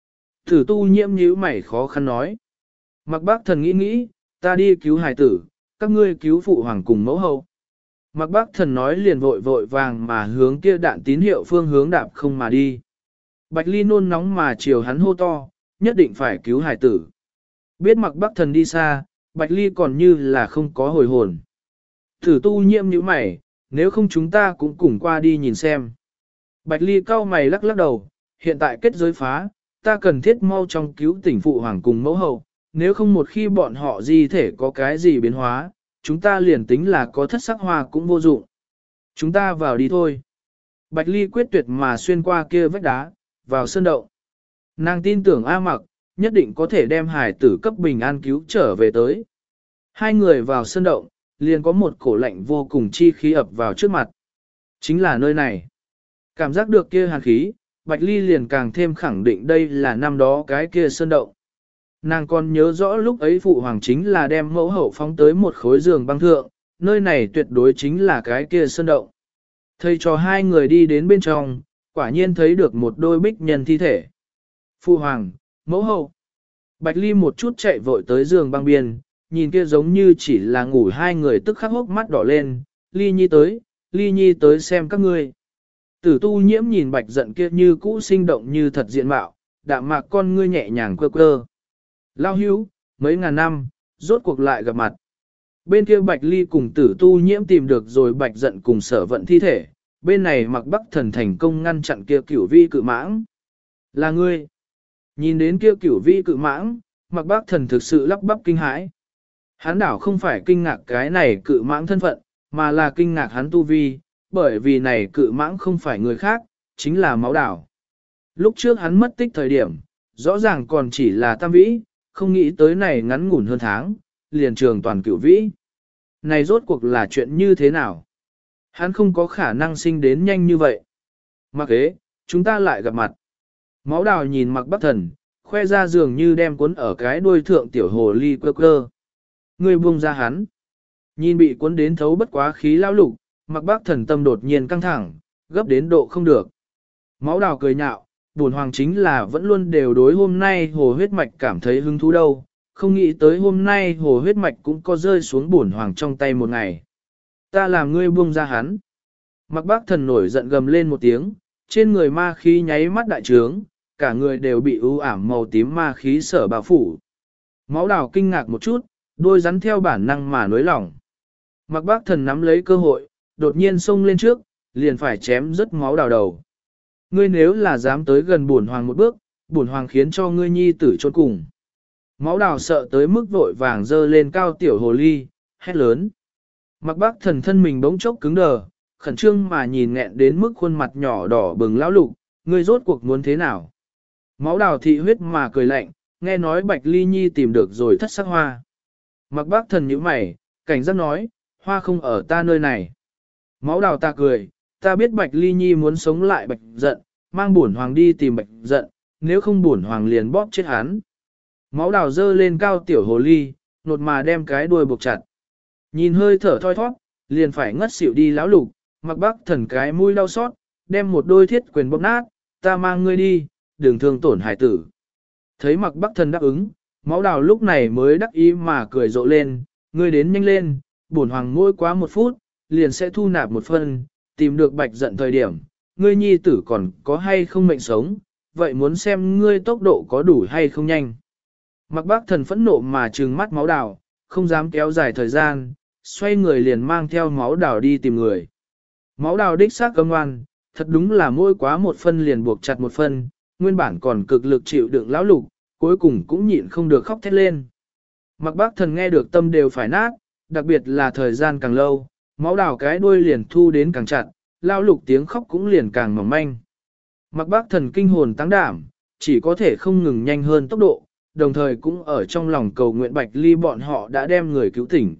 Tử Tu Nhiễm nhíu mày khó khăn nói. Mặc Bác Thần nghĩ nghĩ, ta đi cứu hải tử, các ngươi cứu phụ hoàng cùng mẫu hậu. Mặc Bác Thần nói liền vội vội vàng mà hướng kia đạn tín hiệu phương hướng đạp không mà đi. Bạch Ly nôn nóng mà chiều hắn hô to, nhất định phải cứu hải tử. Biết Mặc Bác Thần đi xa, Bạch Ly còn như là không có hồi hồn. Tử Tu Nhiễm nhíu mày, nếu không chúng ta cũng cùng qua đi nhìn xem. Bạch Ly cau mày lắc lắc đầu, hiện tại kết giới phá, ta cần thiết mau trong cứu tỉnh phụ hoàng cùng mẫu hậu, nếu không một khi bọn họ di thể có cái gì biến hóa, chúng ta liền tính là có thất sắc hoa cũng vô dụng. Chúng ta vào đi thôi. Bạch Ly quyết tuyệt mà xuyên qua kia vách đá, vào sơn động. Nàng tin tưởng A Mặc, nhất định có thể đem hải tử cấp bình an cứu trở về tới. Hai người vào sơn động, liền có một cổ lạnh vô cùng chi khí ập vào trước mặt. Chính là nơi này. Cảm giác được kia hàn khí, Bạch Ly liền càng thêm khẳng định đây là năm đó cái kia sơn động. Nàng còn nhớ rõ lúc ấy phụ hoàng chính là đem mẫu hậu phóng tới một khối giường băng thượng, nơi này tuyệt đối chính là cái kia sơn động. Thầy cho hai người đi đến bên trong, quả nhiên thấy được một đôi bích nhân thi thể. Phụ hoàng, mẫu hậu. Bạch Ly một chút chạy vội tới giường băng biên, nhìn kia giống như chỉ là ngủ hai người tức khắc hốc mắt đỏ lên, ly nhi tới xem các ngươi. Tử tu nhiễm nhìn bạch giận kia như cũ sinh động như thật diện mạo, đạm mạc con ngươi nhẹ nhàng quơ quơ. Lao hữu, mấy ngàn năm, rốt cuộc lại gặp mặt. Bên kia bạch ly cùng tử tu nhiễm tìm được rồi bạch giận cùng sở vận thi thể, bên này mặc bắc thần thành công ngăn chặn kia cửu vi cự mãng. Là ngươi. Nhìn đến kia cửu vi cự mãng, mặc bắc thần thực sự lắp bắp kinh hãi. Hắn đảo không phải kinh ngạc cái này cự mãng thân phận, mà là kinh ngạc hắn tu vi, bởi vì này cự mãng không phải người khác, chính là máu đảo. Lúc trước hắn mất tích thời điểm, rõ ràng còn chỉ là tam vĩ, không nghĩ tới này ngắn ngủn hơn tháng, liền trường toàn cửu vĩ. Này rốt cuộc là chuyện như thế nào? Hắn không có khả năng sinh đến nhanh như vậy. Mặc ế, chúng ta lại gặp mặt. Máu đào nhìn mặc bắc thần, khoe ra dường như đem cuốn ở cái đuôi thượng tiểu hồ ly quơ quơ. Người buông ra hắn. Nhìn bị cuốn đến thấu bất quá khí lao lục, mặc bắc thần tâm đột nhiên căng thẳng, gấp đến độ không được. Máu đào cười nhạo, buồn hoàng chính là vẫn luôn đều đối hôm nay hồ huyết mạch cảm thấy hứng thú đâu, không nghĩ tới hôm nay hồ huyết mạch cũng có rơi xuống buồn hoàng trong tay một ngày. Ta làm ngươi buông ra hắn. Mặc bác thần nổi giận gầm lên một tiếng, trên người ma khí nháy mắt đại trướng, cả người đều bị ưu ảm màu tím ma khí sở bao phủ. Máu đào kinh ngạc một chút, đôi rắn theo bản năng mà nối lỏng. Mặc bác thần nắm lấy cơ hội, đột nhiên xông lên trước, liền phải chém rớt máu đào đầu. Ngươi nếu là dám tới gần bổn hoàng một bước, bổn hoàng khiến cho ngươi nhi tử chôn cùng. Máu đào sợ tới mức vội vàng dơ lên cao tiểu hồ ly, hét lớn. Mặc bác thần thân mình bỗng chốc cứng đờ, khẩn trương mà nhìn nghẹn đến mức khuôn mặt nhỏ đỏ bừng lão lục, ngươi rốt cuộc muốn thế nào? Máu đào thị huyết mà cười lạnh, nghe nói bạch ly nhi tìm được rồi thất sắc hoa. Mặc bác thần nhíu mày, cảnh giác nói, hoa không ở ta nơi này. Máu đào ta cười, ta biết bạch ly nhi muốn sống lại bạch giận, mang bổn hoàng đi tìm bạch giận, nếu không bổn hoàng liền bóp chết hắn. Máu đào dơ lên cao tiểu hồ ly, nột mà đem cái đuôi buộc chặt. Nhìn hơi thở thoi thoát, liền phải ngất xỉu đi lão lục, mặc bác thần cái mũi đau xót, đem một đôi thiết quyền bóp nát, ta mang ngươi đi, đừng thương tổn hải tử. Thấy mặc bác thần đáp ứng, máu đào lúc này mới đắc ý mà cười rộ lên, ngươi đến nhanh lên, bổn hoàng mỗi quá một phút, liền sẽ thu nạp một phân, tìm được bạch giận thời điểm, ngươi nhi tử còn có hay không mệnh sống, vậy muốn xem ngươi tốc độ có đủ hay không nhanh. Mặc bác thần phẫn nộ mà trừng mắt máu đào, không dám kéo dài thời gian, xoay người liền mang theo máu đào đi tìm người. Máu đào đích xác cơm ngoan, thật đúng là mỗi quá một phân liền buộc chặt một phân, nguyên bản còn cực lực chịu đựng lão lục, cuối cùng cũng nhịn không được khóc thét lên. Mặc bác thần nghe được tâm đều phải nát, đặc biệt là thời gian càng lâu, máu đào cái đuôi liền thu đến càng chặt, lão lục tiếng khóc cũng liền càng mỏng manh. Mặc bác thần kinh hồn tăng đảm, chỉ có thể không ngừng nhanh hơn tốc độ, đồng thời cũng ở trong lòng cầu nguyện Bạch Ly bọn họ đã đem người cứu tỉnh.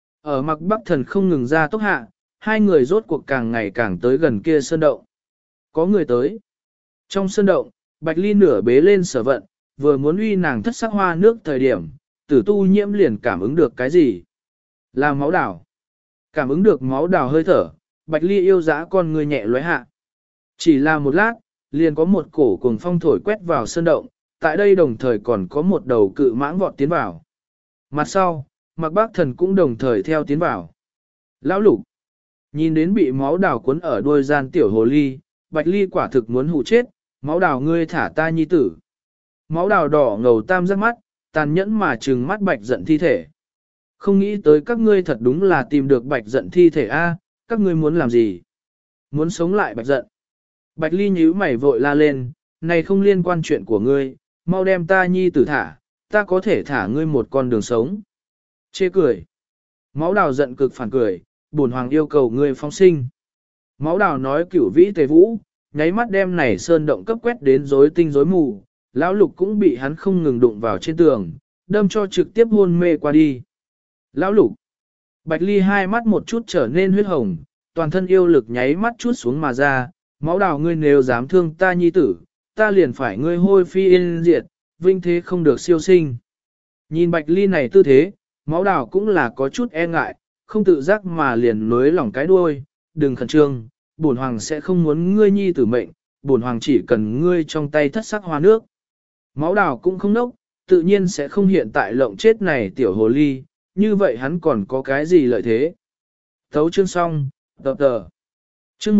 Ở mặc bắc thần không ngừng ra tốc hạ, hai người rốt cuộc càng ngày càng tới gần kia sơn động. Có người tới. Trong sơn động, Bạch Ly nửa bế lên sở vận, vừa muốn uy nàng thất sắc hoa nước thời điểm, tử tu nhiễm liền cảm ứng được cái gì? Là máu đào. Cảm ứng được máu đào hơi thở, Bạch Ly yêu dã con người nhẹ lóe hạ. Chỉ là một lát, liền có một cổ cuồng phong thổi quét vào sơn động, tại đây đồng thời còn có một đầu cự mãng vọt tiến vào. Mặt sau, Mạc Bác Thần cũng đồng thời theo tiến vào. Lão lục, nhìn đến bị máu đào cuốn ở đuôi gian tiểu hồ ly, Bạch Ly quả thực muốn hụ chết, máu đào ngươi thả ta nhi tử. Máu đào đỏ ngầu tam giác mắt, tàn nhẫn mà trừng mắt Bạch Giận thi thể. Không nghĩ tới các ngươi thật đúng là tìm được Bạch Giận thi thể a, các ngươi muốn làm gì? Muốn sống lại Bạch Giận. Bạch Ly nhíu mày vội la lên, này không liên quan chuyện của ngươi, mau đem ta nhi tử thả, ta có thể thả ngươi một con đường sống. Chê cười. Máu đào giận cực phản cười, bổn hoàng yêu cầu ngươi phóng sinh. Máu đào nói cửu vĩ tề vũ, nháy mắt đem này sơn động cấp quét đến rối tinh rối mù, lão lục cũng bị hắn không ngừng đụng vào trên tường, đâm cho trực tiếp hôn mê qua đi. Lão lục. Bạch Ly hai mắt một chút trở nên huyết hồng, toàn thân yêu lực nháy mắt chút xuống mà ra, máu đào ngươi nếu dám thương ta nhi tử, ta liền phải ngươi hôi phi yên diệt, vinh thế không được siêu sinh. Nhìn Bạch Ly này tư thế, máu đào cũng là có chút e ngại, không tự giác mà liền nối lỏng cái đuôi, đừng khẩn trương, bổn hoàng sẽ không muốn ngươi nhi tử mệnh, bổn hoàng chỉ cần ngươi trong tay thất sắc hoa nước. Máu đào cũng không nốc, tự nhiên sẽ không hiện tại lộng chết này tiểu hồ ly, như vậy hắn còn có cái gì lợi thế. Thấu chương xong, tập tờ. Chương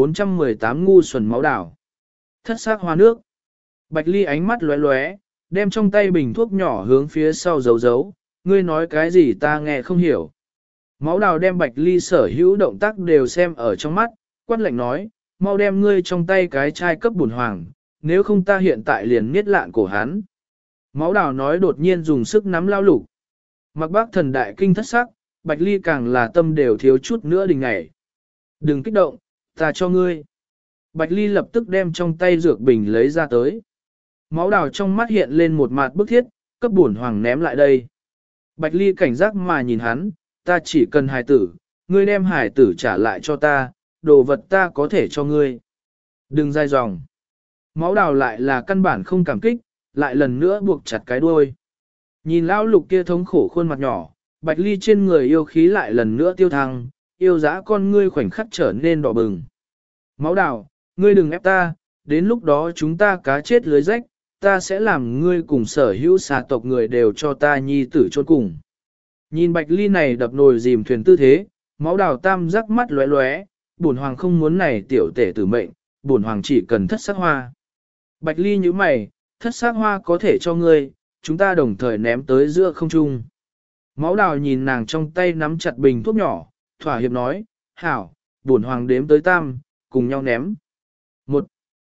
1418 ngu xuẩn máu đảo. Thất xác hoa nước. Bạch Ly ánh mắt lóe lóe, đem trong tay bình thuốc nhỏ hướng phía sau giấu giấu, ngươi nói cái gì ta nghe không hiểu. Máu đào đem Bạch Ly sở hữu động tác đều xem ở trong mắt, quát lạnh nói, mau đem ngươi trong tay cái chai cấp bùn hoàng, nếu không ta hiện tại liền miết lạn cổ hắn. Máu đào nói đột nhiên dùng sức nắm lao lục. Mặc bác thần đại kinh thất sắc, Bạch Ly càng là tâm đều thiếu chút nữa đình ngày. Đừng kích động, ta cho ngươi. Bạch Ly lập tức đem trong tay dược bình lấy ra tới. Máu đào trong mắt hiện lên một mặt bức thiết, cấp bổn hoàng ném lại đây. Bạch Ly cảnh giác mà nhìn hắn, ta chỉ cần hài tử, ngươi đem hài tử trả lại cho ta, đồ vật ta có thể cho ngươi. Đừng dai dòng. Máu đào lại là căn bản không cảm kích, lại lần nữa buộc chặt cái đuôi. Nhìn lão lục kia thống khổ khuôn mặt nhỏ, Bạch Ly trên người yêu khí lại lần nữa tiêu thăng, yêu dã con ngươi khoảnh khắc trở nên đỏ bừng. Máu đào, ngươi đừng ép ta, đến lúc đó chúng ta cá chết lưới rách, ta sẽ làm ngươi cùng sở hữu xà tộc người đều cho ta nhi tử chôn cùng. Nhìn Bạch Ly này đập nồi dìm thuyền tư thế, máu đào tam rắc mắt lóe lóe, bổn hoàng không muốn này tiểu tể tử mệnh, bổn hoàng chỉ cần thất sắc hoa. Bạch Ly như mày, thất sắc hoa có thể cho ngươi, chúng ta đồng thời ném tới giữa không trung. Máu đào nhìn nàng trong tay nắm chặt bình thuốc nhỏ, thỏa hiệp nói, hảo, bổn hoàng đếm tới tam, cùng nhau ném. 1,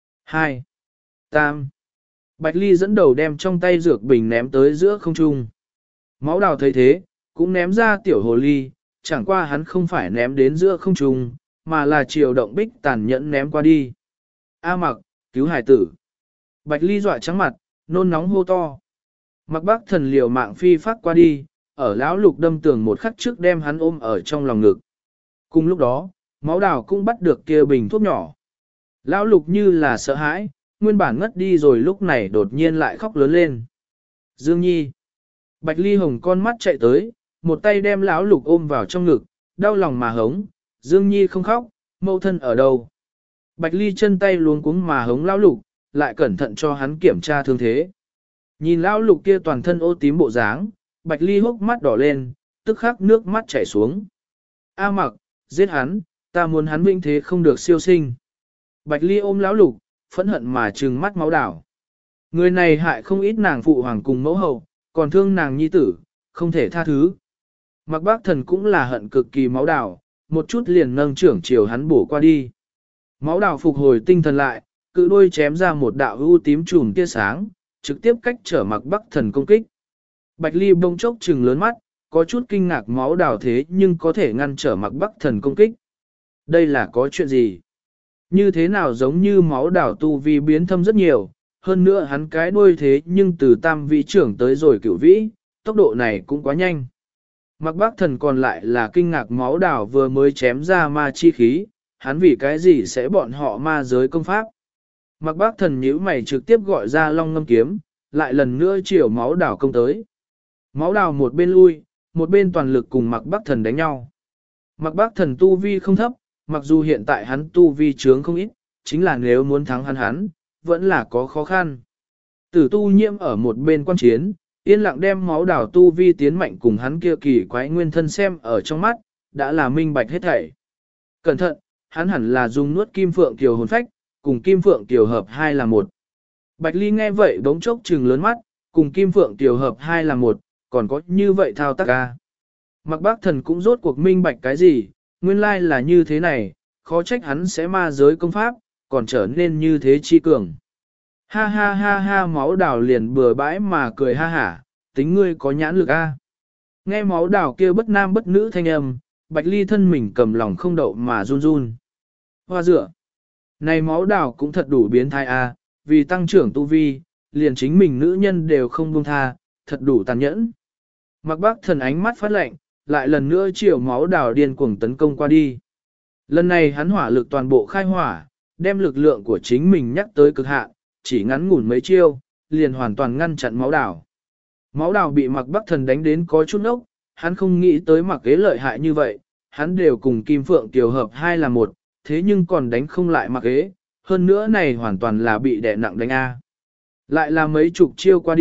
2, tam. Bạch Ly dẫn đầu đem trong tay dược bình ném tới giữa không trung. Máu đào thấy thế, cũng ném ra tiểu hồ ly, chẳng qua hắn không phải ném đến giữa không trung, mà là chiều động bích tàn nhẫn ném qua đi. A Mặc, cứu hải tử. Bạch Ly dọa trắng mặt, nôn nóng hô to. Mặc Bác Thần liều mạng phi phát qua đi, ở lão lục đâm tường một khắc trước đem hắn ôm ở trong lòng ngực. Cùng lúc đó, máu đào cũng bắt được kia bình thuốc nhỏ. Lão lục như là sợ hãi, nguyên bản ngất đi rồi lúc này đột nhiên lại khóc lớn lên. Dương Nhi. Bạch Ly hồng con mắt chạy tới, một tay đem lão lục ôm vào trong ngực, đau lòng mà hống. Dương Nhi không khóc, mẫu thân ở đâu? Bạch Ly chân tay luống cuống mà hống lão lục, lại cẩn thận cho hắn kiểm tra thương thế. Nhìn lão lục kia toàn thân ô tím bộ dáng, Bạch Ly hốc mắt đỏ lên, tức khắc nước mắt chảy xuống. A Mặc, giết hắn, ta muốn hắn vinh thế không được siêu sinh. Bạch Ly ôm lão lục, phẫn hận mà trừng mắt máu đảo. Người này hại không ít nàng phụ hoàng cùng mẫu hậu, còn thương nàng nhi tử, không thể tha thứ. Mặc Bác Thần cũng là hận cực kỳ máu đảo, một chút liền nâng trưởng chiều hắn bổ qua đi. Máu đảo phục hồi tinh thần lại, cự đôi chém ra một đạo ưu tím chùm tia sáng, trực tiếp cách trở Mặc Bác Thần công kích. Bạch Ly bỗng chốc trừng lớn mắt, có chút kinh ngạc máu đảo thế nhưng có thể ngăn trở Mặc Bác Thần công kích. Đây là có chuyện gì? Như thế nào giống như máu đảo tu vi biến thâm rất nhiều, hơn nữa hắn cái đuôi thế nhưng từ tam vị trưởng tới rồi cửu vĩ, tốc độ này cũng quá nhanh. Mặc Bác Thần còn lại là kinh ngạc máu đảo vừa mới chém ra ma chi khí, hắn vì cái gì sẽ bọn họ ma giới công pháp. Mặc Bác Thần nhíu mày trực tiếp gọi ra long ngâm kiếm, lại lần nữa chiều máu đảo công tới. Máu đảo một bên lui, một bên toàn lực cùng Mặc Bác Thần đánh nhau. Mặc Bác Thần tu vi không thấp, mặc dù hiện tại hắn tu vi trướng không ít, chính là nếu muốn thắng hắn, vẫn là có khó khăn. Tử tu nhiễm ở một bên quan chiến, yên lặng đem máu đảo tu vi tiến mạnh cùng hắn kia kỳ quái nguyên thân xem ở trong mắt, đã là minh bạch hết thảy. Cẩn thận, hắn hẳn là dùng nuốt kim phượng kiều hồn phách, cùng kim phượng kiều hợp hai là một. Bạch Ly nghe vậy bỗng chốc trừng lớn mắt, cùng kim phượng kiều hợp hai là một, còn có như vậy thao tác ca. Mặc Bác Thần cũng rốt cuộc minh bạch cái gì, nguyên lai là như thế này, khó trách hắn sẽ ma giới công pháp, còn trở nên như thế chi cường. Ha ha ha ha máu đào liền bừa bãi mà cười ha hả, tính ngươi có nhãn lực a. Nghe máu đào kia bất nam bất nữ thanh âm, Bạch Ly thân mình cầm lòng không đậu mà run run. Hoa dựa. Này máu đào cũng thật đủ biến thái a, vì tăng trưởng tu vi, liền chính mình nữ nhân đều không buông tha, thật đủ tàn nhẫn. Mặc Bác Thần ánh mắt phát lạnh, lại lần nữa chiều máu đào điên cuồng tấn công qua đi. Lần này hắn hỏa lực toàn bộ khai hỏa, đem lực lượng của chính mình nhắc tới cực hạn, chỉ ngắn ngủn mấy chiêu, liền hoàn toàn ngăn chặn máu đào. Máu đào bị Mặc Bác Thần đánh đến có chút ốc, hắn không nghĩ tới Mặc Kế lợi hại như vậy, hắn đều cùng Kim Phượng Kiều hợp hai là một, thế nhưng còn đánh không lại Mặc Kế, hơn nữa này hoàn toàn là bị đè nặng đánh A. Lại là mấy chục chiêu qua đi,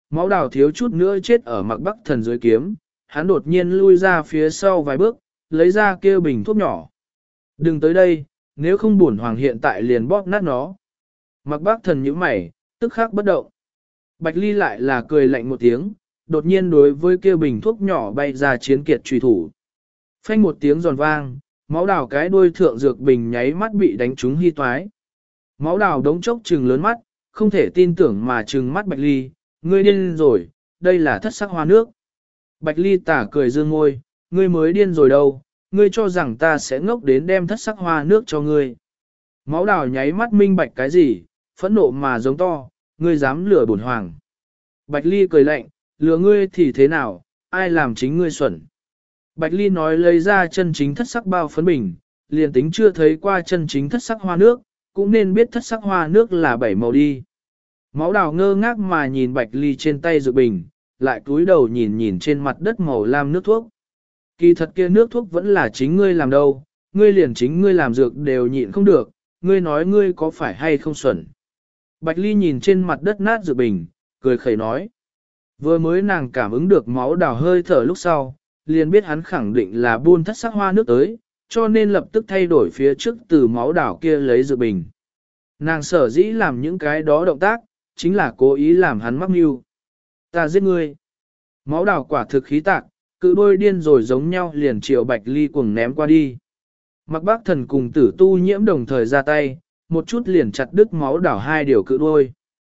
máu đào thiếu chút nữa chết ở Mạc Bắc Thần dưới kiếm, hắn đột nhiên lui ra phía sau vài bước, lấy ra kia bình thuốc nhỏ. Đừng tới đây, nếu không bổn hoàng hiện tại liền bóp nát nó. Mạc Bắc Thần nhíu mày, tức khắc bất động. Bạch Ly lại là cười lạnh một tiếng, đột nhiên đối với kia bình thuốc nhỏ bay ra chiến kiệt truy thủ. Phanh một tiếng giòn vang, máu đào cái đuôi thượng dược bình nháy mắt bị đánh trúng hy toái. Máu đào đống chốc trừng lớn mắt, không thể tin tưởng mà trừng mắt Bạch Ly, ngươi điên rồi, đây là thất sắc hoa nước. Bạch Ly tả cười dương ngôi, ngươi mới điên rồi đâu, ngươi cho rằng ta sẽ ngốc đến đem thất sắc hoa nước cho ngươi. Máu đào nháy mắt minh bạch cái gì, phẫn nộ mà giống to, ngươi dám lừa bổn hoàng. Bạch Ly cười lạnh, lừa ngươi thì thế nào, ai làm chính ngươi xuẩn. Bạch Ly nói lấy ra chân chính thất sắc bao phấn bình, liền tính chưa thấy qua chân chính thất sắc hoa nước, cũng nên biết thất sắc hoa nước là 7 màu đi. Máu đào ngơ ngác mà nhìn Bạch Ly trên tay dược bình, lại cúi đầu nhìn nhìn trên mặt đất màu lam nước thuốc. Kỳ thật kia nước thuốc vẫn là chính ngươi làm đâu, ngươi liền chính ngươi làm dược đều nhịn không được, ngươi nói ngươi có phải hay không xuẩn. Bạch Ly nhìn trên mặt đất nát dược bình, cười khẩy nói. Vừa mới nàng cảm ứng được máu đào hơi thở lúc sau, liền biết hắn khẳng định là buôn thất sắc hoa nước tới, cho nên lập tức thay đổi phía trước từ máu đào kia lấy dược bình. Nàng sở dĩ làm những cái đó động tác, chính là cố ý làm hắn mắc mưu. Ta giết ngươi. Máu đào quả thực khí tạc, cự đôi điên rồi giống nhau liền chiều Bạch Ly cuồng ném qua đi. Mạc Bắc Thần cùng Tử Tu Nhiễm đồng thời ra tay, một chút liền chặt đứt máu đào hai điều cự đôi.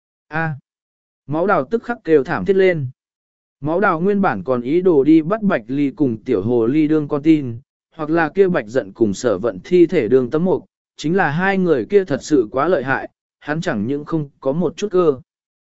A. Máu đào tức khắc kêu thảm thiết lên. Máu đào nguyên bản còn ý đồ đi bắt Bạch Ly cùng tiểu hồ ly đương con tin, hoặc là kia Bạch giận cùng Sở Vận thi thể đương tấm mục, chính là hai người kia thật sự quá lợi hại, hắn chẳng những không có một chút cơ.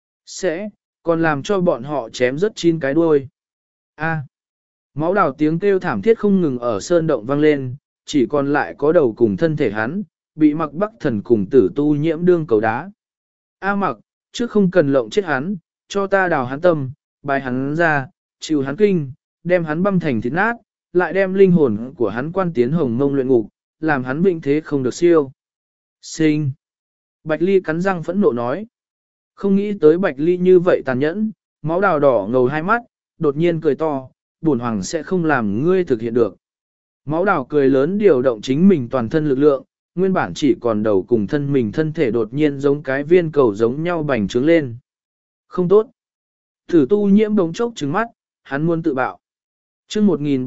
Sẽ, còn làm cho bọn họ chém rất 9 cái đuôi. A. Máu đào tiếng kêu thảm thiết không ngừng ở sơn động vang lên, chỉ còn lại có đầu cùng thân thể hắn, bị Mạc Bắc Thần cùng Tử Tu Nhiễm đương cầu đá. A Mặc, trước không cần lộng chết hắn, cho ta đào hắn tâm, bài hắn ra, chịu hắn kinh, đem hắn băm thành thịt nát, lại đem linh hồn của hắn quan tiến hồng mông luyện ngục, làm hắn vĩnh thế không được siêu. Sinh. Bạch Ly cắn răng phẫn nộ nói. Không nghĩ tới Bạch Ly như vậy tàn nhẫn, máu đào đỏ ngầu hai mắt, đột nhiên cười to, bổn hoàng sẽ không làm ngươi thực hiện được. Máu đào cười lớn điều động chính mình toàn thân lực lượng, nguyên bản chỉ còn đầu cùng thân mình thân thể đột nhiên giống cái viên cầu giống nhau bành trướng lên. Không tốt. Tử Tu Nhiễm bỗng chốc trừng mắt, hắn muốn tự bạo. Chương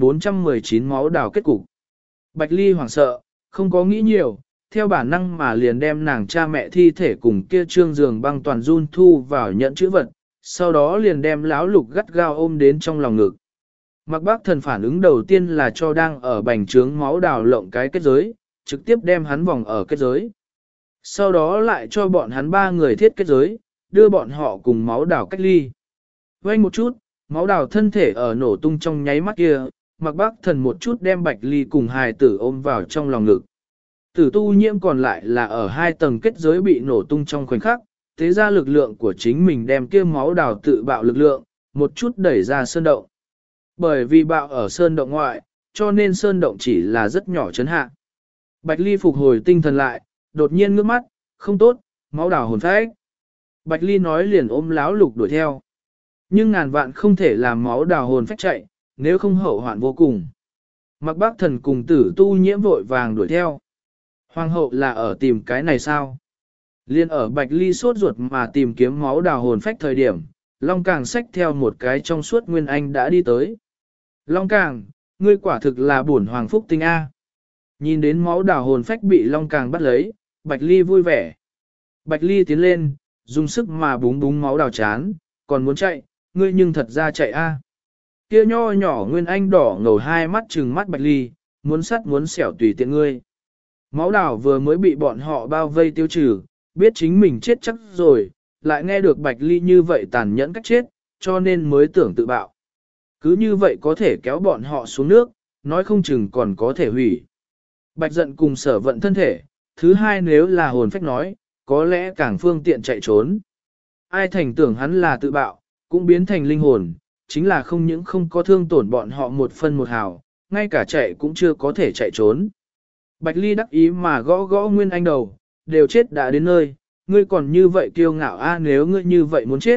1419 máu đào kết cục. Bạch Ly hoảng sợ, không có nghĩ nhiều, theo bản năng mà liền đem nàng cha mẹ thi thể cùng kia trương giường băng toàn run thu vào nhận chữ vật, sau đó liền đem Lão Lục gắt gao ôm đến trong lòng ngực. Mạc Bắc Thần phản ứng đầu tiên là cho đang ở bành trướng máu đào lộng cái kết giới, trực tiếp đem hắn vòng ở kết giới. Sau đó lại cho bọn hắn 3 người thiết kết giới, đưa bọn họ cùng máu đào cách ly. Vây một chút, máu đào thân thể ở nổ tung trong nháy mắt kia, Mạc Bắc Thần một chút đem Bạch Ly cùng hài tử ôm vào trong lòng ngực. Tử Tu Nhiễm còn lại là ở 2 tầng kết giới bị nổ tung trong khoảnh khắc, thế ra lực lượng của chính mình đem kia máu đào tự bạo lực lượng, một chút đẩy ra sơn động. Bởi vì bạo ở sơn động ngoại, cho nên sơn động chỉ là rất nhỏ chấn hạ. Bạch Ly phục hồi tinh thần lại, đột nhiên ngước mắt, không tốt, máu đào hồn phách. Bạch Ly nói liền ôm Lão Lục đuổi theo. Nhưng ngàn vạn không thể làm máu đào hồn phách chạy, nếu không hậu hoạn vô cùng. Mạc Bắc Thần cùng Tử Tu Nhiễm vội vàng đuổi theo. Hoàng hậu là ở tìm cái này sao? Liên ở Bạch Ly sốt ruột mà tìm kiếm máu đào hồn phách thời điểm, Long Càng xách theo một cái trong suốt nguyên anh đã đi tới. Long Càng, ngươi quả thực là bổn hoàng phúc tinh A. Nhìn đến máu đào hồn phách bị Long Càng bắt lấy, Bạch Ly vui vẻ. Bạch Ly tiến lên, dùng sức mà búng búng máu đào chán, còn muốn chạy, ngươi nhưng thật ra chạy A. Kia nho nhỏ nguyên anh đỏ ngầu hai mắt trừng mắt Bạch Ly, muốn sắt muốn xẻo tùy tiện ngươi. Máu đào vừa mới bị bọn họ bao vây tiêu trừ, biết chính mình chết chắc rồi, lại nghe được Bạch Ly như vậy tàn nhẫn cách chết, cho nên mới tưởng tự bạo. Cứ như vậy có thể kéo bọn họ xuống nước, nói không chừng còn có thể hủy. Bạch giận cùng Sở Vận thân thể, thứ hai nếu là hồn phách nói, có lẽ càng phương tiện chạy trốn. Ai thành tưởng hắn là tự bạo, cũng biến thành linh hồn, chính là không những không có thương tổn bọn họ một phân một hào, ngay cả chạy cũng chưa có thể chạy trốn. Bạch Ly đắc ý mà gõ gõ Nguyên Anh đầu, đều chết đã đến nơi, ngươi còn như vậy kiêu ngạo a, nếu ngươi như vậy muốn chết,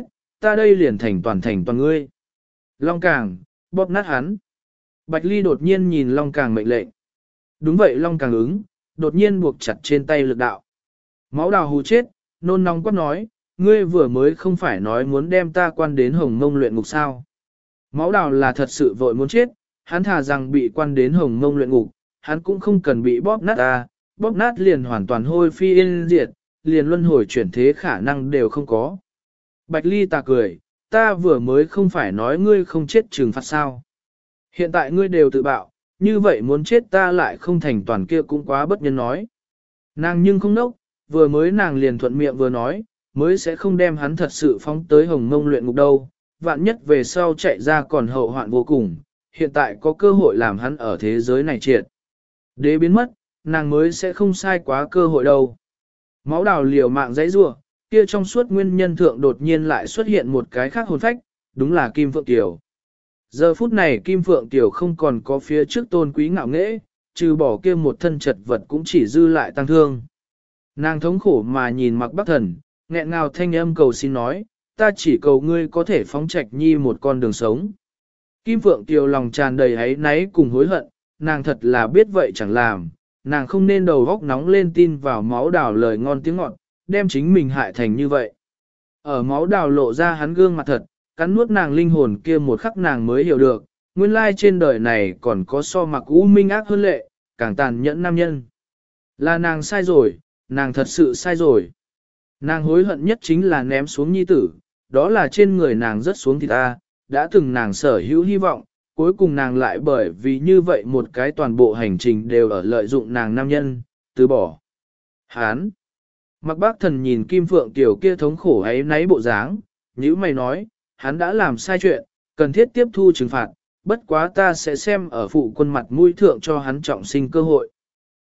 ta đây liền thành toàn ngươi. Long Càng, bóp nát hắn. Bạch Ly đột nhiên nhìn Long Càng mệnh lệnh. Đúng vậy Long Càng ứng, đột nhiên buộc chặt trên tay lực đạo. Máu đào hù chết, nôn nóng quát nói, ngươi vừa mới không phải nói muốn đem ta quan đến Hồng Mông luyện ngục sao. Máu đào là thật sự vội muốn chết, hắn thà rằng bị quan đến Hồng Mông luyện ngục, hắn cũng không cần bị bóp nát ta, bóp nát liền hoàn toàn hôi phi yên diệt, liền luân hồi chuyển thế khả năng đều không có. Bạch Ly ta cười, ta vừa mới không phải nói ngươi không chết trừng phạt sao. Hiện tại ngươi đều tự bạo, như vậy muốn chết ta lại không thành toàn kia cũng quá bất nhân nói. Nàng nhưng không nốc, vừa mới nàng liền thuận miệng vừa nói, mới sẽ không đem hắn thật sự phóng tới Hồng Mông luyện ngục đâu, vạn nhất về sau chạy ra còn hậu hoạn vô cùng, hiện tại có cơ hội làm hắn ở thế giới này triệt. Đế biến mất, nàng mới sẽ không sai quá cơ hội đâu. Máu đào liều mạng dãy rua, kia trong suốt nguyên nhân thượng đột nhiên lại xuất hiện một cái khác hồn phách, đúng là Kim Phượng Tiểu. Giờ phút này Kim Phượng Tiểu không còn có phía trước tôn quý ngạo nghễ, trừ bỏ kia một thân chật vật cũng chỉ dư lại tăng thương. Nàng thống khổ mà nhìn Mạc Bắc Thần, nghẹn ngào thanh âm cầu xin nói, ta chỉ cầu ngươi có thể phóng Trạch Nhi một con đường sống. Kim Phượng Tiểu lòng tràn đầy áy náy cùng hối hận, nàng thật là biết vậy chẳng làm, nàng không nên đầu góc nóng lên tin vào máu đào lời ngon tiếng ngọt, đem chính mình hại thành như vậy. Ở máu đào lộ ra hắn gương mặt thật, cắn nuốt nàng linh hồn kia một khắc nàng mới hiểu được, nguyên lai trên đời này còn có so Mặc U Minh ác hơn lệ, càng tàn nhẫn nam nhân. Là nàng sai rồi, nàng thật sự sai rồi. Nàng hối hận nhất chính là ném xuống nhi tử, đó là trên người nàng rất xuống thì ta, đã từng nàng sở hữu hy vọng, cuối cùng nàng lại bởi vì như vậy một cái toàn bộ hành trình đều ở lợi dụng nàng nam nhân, từ bỏ. Hán! Mặc Bác Thần nhìn Kim Phượng Tiểu kia thống khổ ấy náy bộ dáng, như mày nói, hắn đã làm sai chuyện, cần thiết tiếp thu trừng phạt, bất quá ta sẽ xem ở phụ quân mặt mũi thượng cho hắn trọng sinh cơ hội.